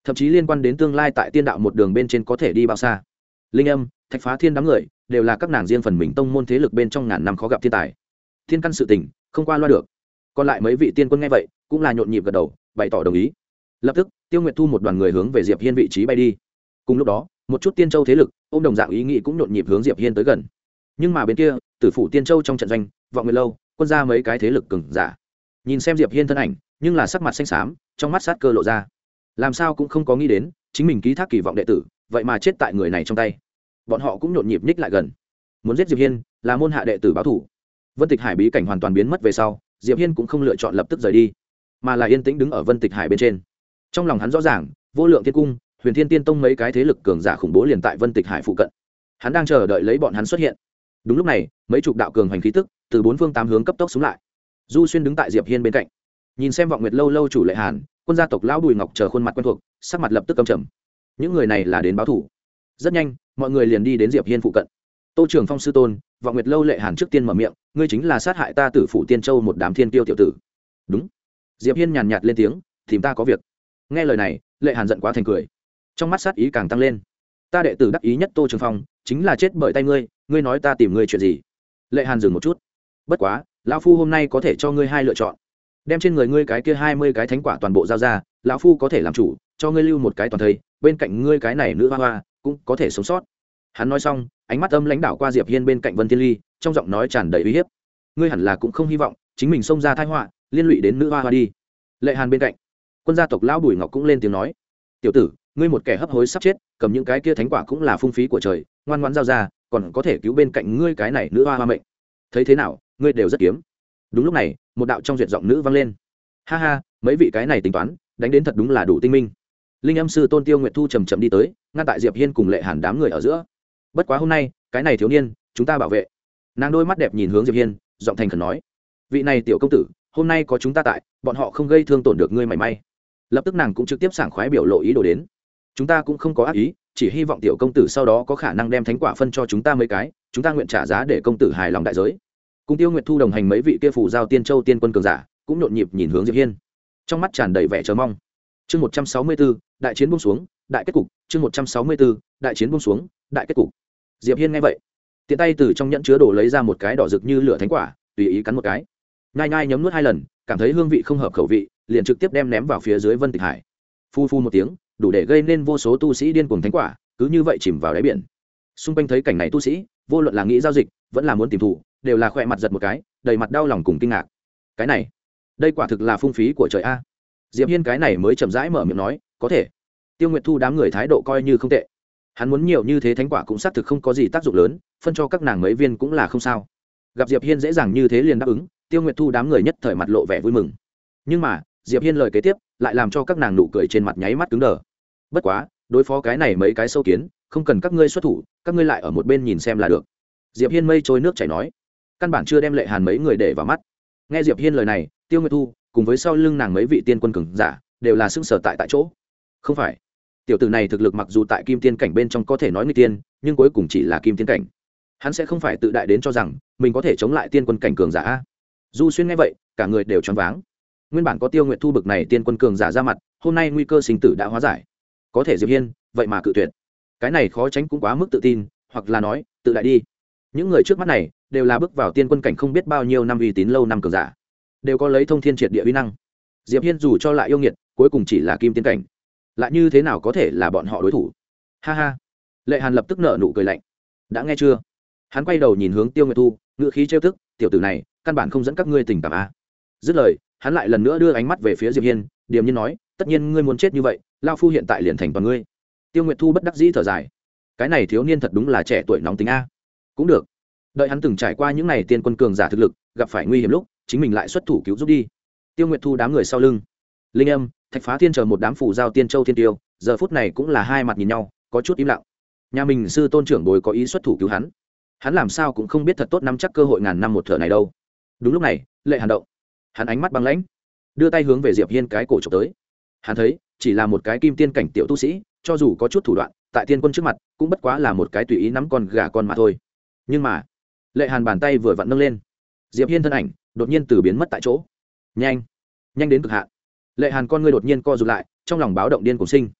thậm chí liên quan đến tương lai tại tiên đạo một đường bên trên có thể đi bao xa. Linh Âm, Thạch Phá Thiên đám người đều là các nàng riêng phần mình tông môn thế lực bên trong ngàn năm khó gặp thiên tài, thiên căn sự tình không qua loa được. Còn lại mấy vị tiên quân nghe vậy cũng là nhộn nhịp gật đầu bày tỏ đồng ý. Lập tức Tiêu Nguyệt Thu một đoàn người hướng về Diệp Hiên vị trí bay đi. Cùng lúc đó một chút tiên châu thế lực ôm đồng dạng ý nghĩ cũng nhộn nhịp hướng Diệp Hiên tới gần. Nhưng mà bên kia Tử phủ tiên châu trong trận doanh Vọng Nguyệt lâu quân ra mấy cái thế lực cường giả nhìn xem Diệp Hiên thân ảnh nhưng là sắc mặt xanh xám, trong mắt sát cơ lộ ra. Làm sao cũng không có nghĩ đến chính mình ký thác kỳ vọng đệ tử vậy mà chết tại người này trong tay. Bọn họ cũng nhộn nhịp nhích lại gần, muốn giết Diệp Hiên là môn hạ đệ tử báo thủ. Vân Tịch Hải bí cảnh hoàn toàn biến mất về sau, Diệp Hiên cũng không lựa chọn lập tức rời đi, mà là yên tĩnh đứng ở Vân Tịch Hải bên trên. Trong lòng hắn rõ ràng, Vô Lượng Thiên Cung, Huyền Thiên Tiên Tông mấy cái thế lực cường giả khủng bố liền tại Vân Tịch Hải phụ cận. Hắn đang chờ đợi lấy bọn hắn xuất hiện. Đúng lúc này, mấy chục đạo cường hành khí tức từ bốn phương tám hướng cấp tốc xuống lại. Du Xuyên đứng tại Diệp Hiên bên cạnh, nhìn xem Vọng Nguyệt lâu lâu chủ Lệ Hàn, quân gia tộc lão Bùi Ngọc chờ khuôn mặt quen thuộc, sắc mặt lập tức căm trầm. Những người này là đến báo thủ. Rất nhanh, mọi người liền đi đến Diệp Hiên phụ cận. Tô Trường Phong sư tôn, Vọng Nguyệt lâu Lệ Hàn trước tiên mở miệng, ngươi chính là sát hại ta Tử phủ Tiên Châu một đám thiên tiêu tiểu tử. Đúng. Diệp Hiên nhàn nhạt lên tiếng, tìm ta có việc. Nghe lời này, Lệ Hàn giận quá thành cười, trong mắt sát ý càng tăng lên. Ta đệ tử đắc ý nhất Tô Trường Phong chính là chết bởi tay ngươi, ngươi nói ta tìm ngươi chuyện gì? Lệ Hàn dừng một chút, bất quá lão phu hôm nay có thể cho ngươi hai lựa chọn, đem trên người ngươi cái kia hai mươi cái thánh quả toàn bộ giao ra, lão phu có thể làm chủ cho ngươi lưu một cái toàn thây, bên cạnh ngươi cái này nữ hoa hoa cũng có thể sống sót. Hắn nói xong, ánh mắt âm lãnh đảo qua Diệp Hiên bên cạnh Vân Thiên Ly, trong giọng nói tràn đầy uy hiếp. Ngươi hẳn là cũng không hy vọng chính mình xông ra tai họa, liên lụy đến nữ hoa hoa đi. Lệ Hàn bên cạnh, quân gia tộc lão Bùi Ngọc cũng lên tiếng nói, tiểu tử, ngươi một kẻ hấp hối sắp chết, cầm những cái kia thánh quả cũng là phung phí của trời, ngoan ngoãn giao ra, còn có thể cứu bên cạnh ngươi cái này nữ hoa hoa mệnh. Thấy thế nào, ngươi đều rất kiếm. Đúng lúc này, một đạo trong duyệt giọng nữ vang lên, ha ha, mấy vị cái này tính toán đánh đến thật đúng là đủ tinh minh. Linh Âm sư tôn Tiêu Nguyệt Thu chầm chậm đi tới, ngăn tại Diệp Hiên cùng Lệ Hàn đám người ở giữa. Bất quá hôm nay cái này thiếu niên chúng ta bảo vệ. Nàng đôi mắt đẹp nhìn hướng Diệp Hiên, giọng thành khẩn nói, vị này tiểu công tử hôm nay có chúng ta tại, bọn họ không gây thương tổn được ngươi mảy may. Lập tức nàng cũng trực tiếp sảng khoái biểu lộ ý đồ đến, chúng ta cũng không có ác ý, chỉ hy vọng tiểu công tử sau đó có khả năng đem thánh quả phân cho chúng ta mấy cái, chúng ta nguyện trả giá để công tử hài lòng đại giới. Cùng Tiêu Nguyệt Thu đồng hành mấy vị kia phủ giao Tiên Châu tiên quân cường giả cũng nhộn nhịp nhìn hướng Diệp Hiên, trong mắt tràn đầy vẻ chờ mong. Chương một trăm sáu mươi tư, đại chiến buông xuống, đại kết cục. Chương một trăm sáu mươi tư, đại chiến buông xuống, đại kết cục. Diệp Hiên nghe vậy, tiện tay từ trong nhẫn chứa đồ lấy ra một cái đỏ rực như lửa thánh quả, tùy ý cắn một cái, nhai nhai nhấm nuốt hai lần, cảm thấy hương vị không hợp khẩu vị, liền trực tiếp đem ném vào phía dưới Vân Tịch Hải. Phu phu một tiếng, đủ để gây nên vô số tu sĩ điên cuồng thánh quả, cứ như vậy chìm vào đáy biển. Xung quanh thấy cảnh này tu sĩ, vô luận là nghĩ giao dịch, vẫn là muốn tìm thủ, đều là khỏe mặt giật một cái, đầy mặt đau lòng cùng kinh ngạc. Cái này, đây quả thực là phung phí của trời a. Diệp Hiên cái này mới chậm rãi mở miệng nói, có thể. Tiêu Nguyệt Thu đám người thái độ coi như không tệ. Hắn muốn nhiều như thế thánh quả cũng xác thực không có gì tác dụng lớn, phân cho các nàng mấy viên cũng là không sao. Gặp Diệp Hiên dễ dàng như thế liền đáp ứng, Tiêu Nguyệt Thu đám người nhất thời mặt lộ vẻ vui mừng. Nhưng mà, Diệp Hiên lời kế tiếp lại làm cho các nàng nụ cười trên mặt nháy mắt cứng đờ. Bất quá, đối phó cái này mấy cái sâu kiến, không cần các ngươi xuất thủ, các ngươi lại ở một bên nhìn xem là được. Diệp Hiên mây trôi nước chảy nói, căn bản chưa đem Lệ Hàn mấy người để vào mắt. Nghe Diệp Hiên lời này, Tiêu Nguyệt Thu cùng với sau lưng nàng mấy vị tiên quân cường giả đều là sững sờ tại tại chỗ. Không phải, tiểu tử này thực lực mặc dù tại kim tiên cảnh bên trong có thể nói nguy tiên, nhưng cuối cùng chỉ là kim tiên cảnh. Hắn sẽ không phải tự đại đến cho rằng mình có thể chống lại tiên quân cảnh cường giả a. Du Xuyên nghe vậy, cả người đều choáng váng. Nguyên bản có Tiêu Nguyệt Thu bực này tiên quân cường giả ra mặt, hôm nay nguy cơ sinh tử đã hóa giải. Có thể Diệp Hiên, vậy mà cự tuyệt. Cái này khó tránh cũng quá mức tự tin, hoặc là nói, tự đại đi. Những người trước mắt này đều là bước vào tiên quân cảnh không biết bao nhiêu năm uy tín lâu năm cường giả, đều có lấy thông thiên triệt địa uy năng. Diệp Hiên dù cho lại yêu nghiệt, cuối cùng chỉ là kim tiên cảnh, lại như thế nào có thể là bọn họ đối thủ? Ha ha. Lệ Hàn lập tức nở nụ cười lạnh. Đã nghe chưa? Hắn quay đầu nhìn hướng Tiêu Nguyệt Thu, ngựa khí trêu tức, tiểu tử này, căn bản không dẫn các ngươi tình cảm a. Dứt lời, hắn lại lần nữa đưa ánh mắt về phía Diệp Hiên, điềm nhiên nói, tất nhiên ngươi muốn chết như vậy, lão phu hiện tại liền thành toàn ngươi. Tiêu Nguyệt Thu bất đắc dĩ thở dài, cái này thiếu niên thật đúng là trẻ tuổi nóng tính a. Cũng được, đợi hắn từng trải qua những này tiên quân cường giả thực lực, gặp phải nguy hiểm lúc, chính mình lại xuất thủ cứu giúp đi. Tiêu Nguyệt Thu đám người sau lưng, Linh Âm, Thạch Phá Thiên chờ một đám phủ giao Tiên Châu Thiên Tiêu, giờ phút này cũng là hai mặt nhìn nhau, có chút im lặng. Nhà mình sư tôn trưởng bối có ý xuất thủ cứu hắn, hắn làm sao cũng không biết thật tốt nắm chắc cơ hội ngàn năm một thở này đâu. Đúng lúc này, Lệ Hàn động, hắn ánh mắt băng lãnh, đưa tay hướng về Diệp Hiên cái cổ chụp tới. Hắn thấy, chỉ là một cái kim tiên cảnh tiểu tu sĩ, cho dù có chút thủ đoạn, tại tiên quân trước mặt, cũng bất quá là một cái tùy ý nắm con gà con mà thôi. Nhưng mà, Lệ Hàn bàn tay vừa vặn nâng lên, Diệp Hiên thân ảnh đột nhiên từ biến mất tại chỗ. Nhanh, nhanh đến cực hạn. Lệ Hàn con ngươi đột nhiên co rụt lại, trong lòng báo động điên cuồng sinh.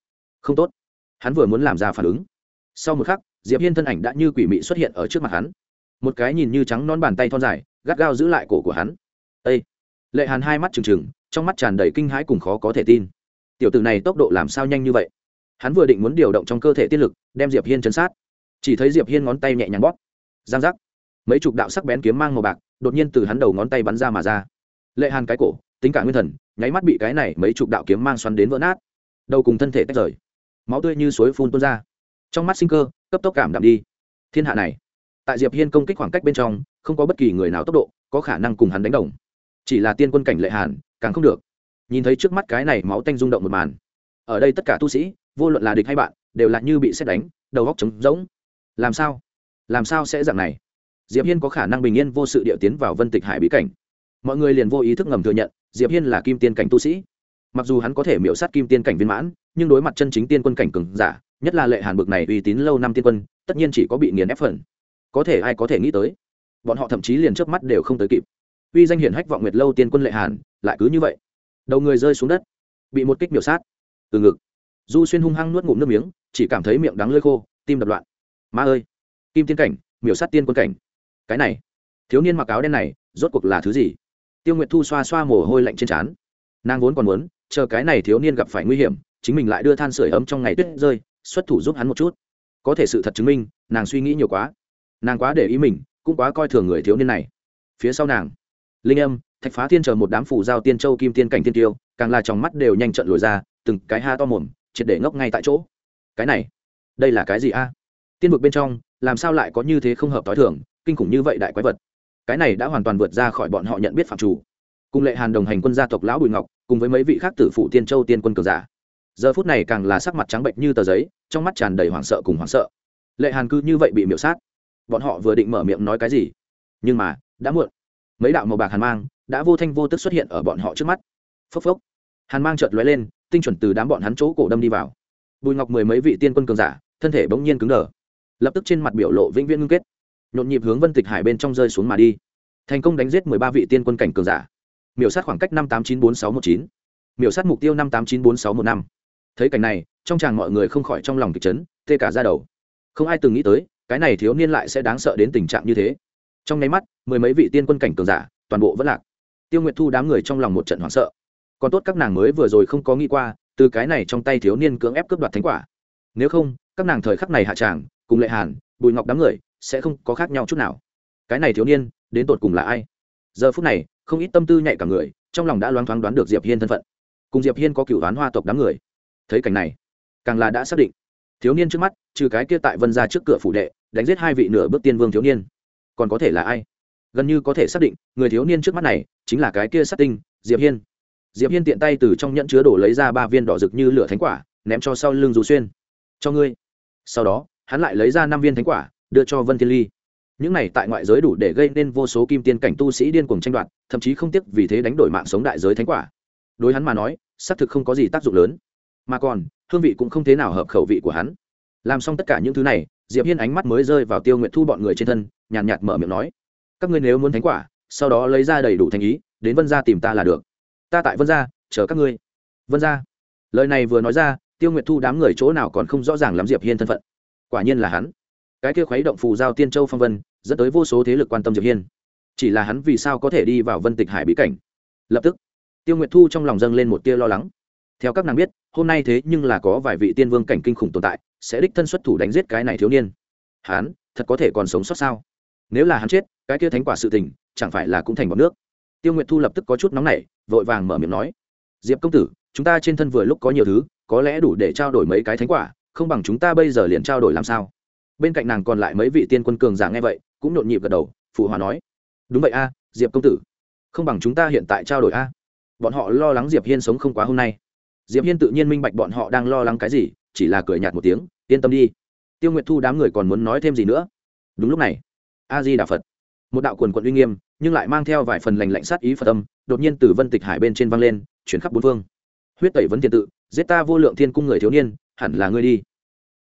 không tốt. Hắn vừa muốn làm ra phản ứng, sau một khắc Diệp Hiên thân ảnh đã như quỷ mị xuất hiện ở trước mặt hắn, một cái nhìn như trắng non bàn tay thon dài gắt gao giữ lại cổ của hắn. Ê! Lệ Hàn hai mắt trừng trừng, trong mắt tràn đầy kinh hãi cùng khó có thể tin. Tiểu tử này tốc độ làm sao nhanh như vậy? Hắn vừa định muốn điều động trong cơ thể tiên lực đem Diệp Hiên chấn sát, chỉ thấy Diệp Hiên ngón tay nhẹ nhàng bóp, giang giác, mấy chục đạo sắc bén kiếm mang màu bạc đột nhiên từ hắn đầu ngón tay bắn ra mà ra. Lệ Hàn cái cổ tính cả nguyên thần nháy mắt bị cái này mấy chục đạo kiếm mang xoắn đến vỡ nát, đầu cùng thân thể tách rời, máu tươi như suối phun tuôn ra, trong mắt sinh cơ cấp tốc cảm đạm đi. Thiên hạ này, tại Diệp Hiên công kích khoảng cách bên trong không có bất kỳ người nào tốc độ có khả năng cùng hắn đánh đồng, chỉ là tiên quân cảnh Lệ Hàn càng không được. Nhìn thấy trước mắt cái này máu tanh rung động một màn, ở đây tất cả tu sĩ vô luận là địch hay bạn đều là như bị sét đánh, đầu óc trống rỗng. Làm sao làm sao sẽ dạng này? Diệp Hiên có khả năng bình yên vô sự địa tiến vào Vân Tịch Hải bí cảnh. Mọi người liền vô ý thức ngầm thừa nhận Diệp Hiên là kim tiên cảnh tu sĩ. Mặc dù hắn có thể miểu sát kim tiên cảnh viên mãn, nhưng đối mặt chân chính tiên quân cảnh cường giả, nhất là Lệ Hàn bực này uy tín lâu năm tiên quân, tất nhiên chỉ có bị nghiền ép phần. Có thể ai có thể nghĩ tới, bọn họ thậm chí liền chớp mắt đều không tới kịp. Uy danh hiển hách vọng nguyệt lâu tiên quân Lệ Hàn, lại cứ như vậy, đầu người rơi xuống đất, bị một kích miểu sát. Từ ngực, Du Xuyên hung hăng nuốt ngụm nước miếng, chỉ cảm thấy miệng đắng lưỡi khô, tim đập loạn. Má ơi, kim tiên cảnh, miểu sát tiên quân cảnh. Cái này, thiếu niên mặc áo đen này, rốt cuộc là thứ gì? Tiêu Nguyệt Thu xoa xoa mồ hôi lạnh trên trán. Nàng vốn còn muốn chờ cái này thiếu niên gặp phải nguy hiểm, chính mình lại đưa than sưởi ấm trong ngày tuyết rơi, xuất thủ giúp hắn một chút. Có thể sự thật chứng minh, nàng suy nghĩ nhiều quá. Nàng quá để ý mình, cũng quá coi thường người thiếu niên này. Phía sau nàng, Linh Âm, Thạch Phá Thiên chờ một đám phủ giao tiên châu kim tiên cảnh tiên tiêu, càng là trong mắt đều nhanh trận lồi ra, từng cái ha to mồm, triệt để ngốc ngay tại chỗ. Cái này, đây là cái gì a? Tiên vực bên trong, làm sao lại có như thế không hợp tối thường, kinh khủng như vậy đại quái vật? Cái này đã hoàn toàn vượt ra khỏi bọn họ nhận biết phạm chủ. Cùng Lệ Hàn đồng hành quân gia tộc lão Bùi Ngọc, cùng với mấy vị khác tử phụ tiên châu tiên quân cường giả, giờ phút này càng là sắc mặt trắng bệnh như tờ giấy, trong mắt tràn đầy hoảng sợ cùng hoảng sợ. Lệ Hàn cứ như vậy bị miểu sát, bọn họ vừa định mở miệng nói cái gì, nhưng mà đã muộn. Mấy đạo màu bạc hàn mang đã vô thanh vô tức xuất hiện ở bọn họ trước mắt. Phốc phốc, hàn mang chợt lóe lên, tinh chuẩn từ đám bọn hắn chỗ cổ đâm đi vào. Bùi Ngọc mười mấy vị tiên quân cường giả, thân thể bỗng nhiên cứng đờ, lập tức trên mặt biểu lộ vĩnh viễn ngưng kết, nhộn nhịp hướng Vân Tịch Hải bên trong rơi xuống mà đi. Thành công đánh giết mười ba vị tiên quân cảnh cường giả, miểu sát khoảng cách năm tám chín bốn sáu một chín, miểu sát mục tiêu năm tám chín bốn sáu một năm. Thấy cảnh này, trong tràng mọi người không khỏi trong lòng kịch chấn, tê cả da đầu. Không ai từng nghĩ tới, cái này thiếu niên lại sẽ đáng sợ đến tình trạng như thế. Trong nháy mắt, mười mấy vị tiên quân cảnh cường giả, toàn bộ vẫn lạc. Tiêu Nguyệt Thu đám người trong lòng một trận hoảng sợ. Còn tốt các nàng mới vừa rồi không có nghĩ qua, từ cái này trong tay thiếu niên cưỡng ép cướp đoạt thánh quả. Nếu không, các nàng thời khắc này hạ tràng, cùng Lệ Hàn, Bùi Ngọc đám người sẽ không có khác nhau chút nào. Cái này thiếu niên, đến tột cùng là ai? Giờ phút này, không ít tâm tư nhạy cả người, trong lòng đã loáng thoáng đoán được Diệp Hiên thân phận. Cùng Diệp Hiên có cửu đoán hoa tộc đám người. Thấy cảnh này, càng là đã xác định, thiếu niên trước mắt, trừ cái kia tại Vân gia trước cửa phủ đệ, đánh giết hai vị nửa bước tiên vương thiếu niên, còn có thể là ai? Gần như có thể xác định, người thiếu niên trước mắt này chính là cái kia sát tinh, Diệp Hiên. Diệp Hiên tiện tay từ trong nhẫn chứa đồ lấy ra ba viên đỏ rực như lửa thánh quả, ném cho sau lưng Du Xuyên. Cho ngươi. Sau đó, hắn lại lấy ra năm viên thánh quả, đưa cho Vân Thiên Ly. Những này tại ngoại giới đủ để gây nên vô số kim tiên cảnh tu sĩ điên cuồng tranh đoạt, thậm chí không tiếc vì thế đánh đổi mạng sống đại giới thánh quả. Đối hắn mà nói, xác thực không có gì tác dụng lớn, mà còn hương vị cũng không thế nào hợp khẩu vị của hắn. Làm xong tất cả những thứ này, Diệp Hiên ánh mắt mới rơi vào Tiêu Nguyệt Thu bọn người trên thân, nhàn nhạt mở miệng nói: các ngươi nếu muốn thánh quả, sau đó lấy ra đầy đủ thành ý, đến Vân gia tìm ta là được. Ta tại Vân gia chờ các ngươi. Vân gia. Lời này vừa nói ra, Tiêu Nguyệt Thu đám người chỗ nào còn không rõ ràng lắm Diệp Hiên thân phận. Quả nhiên là hắn, cái kia khuấy động phù giao tiên châu phong vân, dẫn tới vô số thế lực quan tâm Diệp Hiên. Chỉ là hắn vì sao có thể đi vào Vân Tịch Hải bí cảnh? Lập tức, Tiêu Nguyệt Thu trong lòng dâng lên một tia lo lắng. Theo các nàng biết, hôm nay thế nhưng là có vài vị tiên vương cảnh kinh khủng tồn tại, sẽ đích thân xuất thủ đánh giết cái này thiếu niên. Hắn thật có thể còn sống sót sao? Nếu là hắn chết, cái kia thánh quả sự tình chẳng phải là cũng thành bọt nước? Tiêu Nguyệt Thu lập tức có chút nóng nảy, vội vàng mở miệng nói: Diệp công tử, chúng ta trên thân vừa lúc có nhiều thứ, có lẽ đủ để trao đổi mấy cái thánh quả, không bằng chúng ta bây giờ liền trao đổi làm sao? Bên cạnh nàng còn lại mấy vị tiên quân cường giả nghe vậy, cũng nhộn nhịp gật đầu, phụ hòa nói: đúng vậy a, Diệp công tử, không bằng chúng ta hiện tại trao đổi a. Bọn họ lo lắng Diệp Hiên sống không quá hôm nay. Diệp Hiên tự nhiên minh bạch bọn họ đang lo lắng cái gì, chỉ là cười nhạt một tiếng, yên tâm đi. Tiêu Nguyệt Thu đám người còn muốn nói thêm gì nữa. Đúng lúc này, A Di Đà Phật, một đạo quần quần uy nghiêm, nhưng lại mang theo vài phần lạnh lạnh sát ý Phật âm, đột nhiên từ Vân Tịch Hải bên trên vang lên, chuyển khắp bốn phương. Huyết tẩy vấn thiên tự, giết ta vô lượng thiên cung người thiếu niên, hẳn là ngươi đi.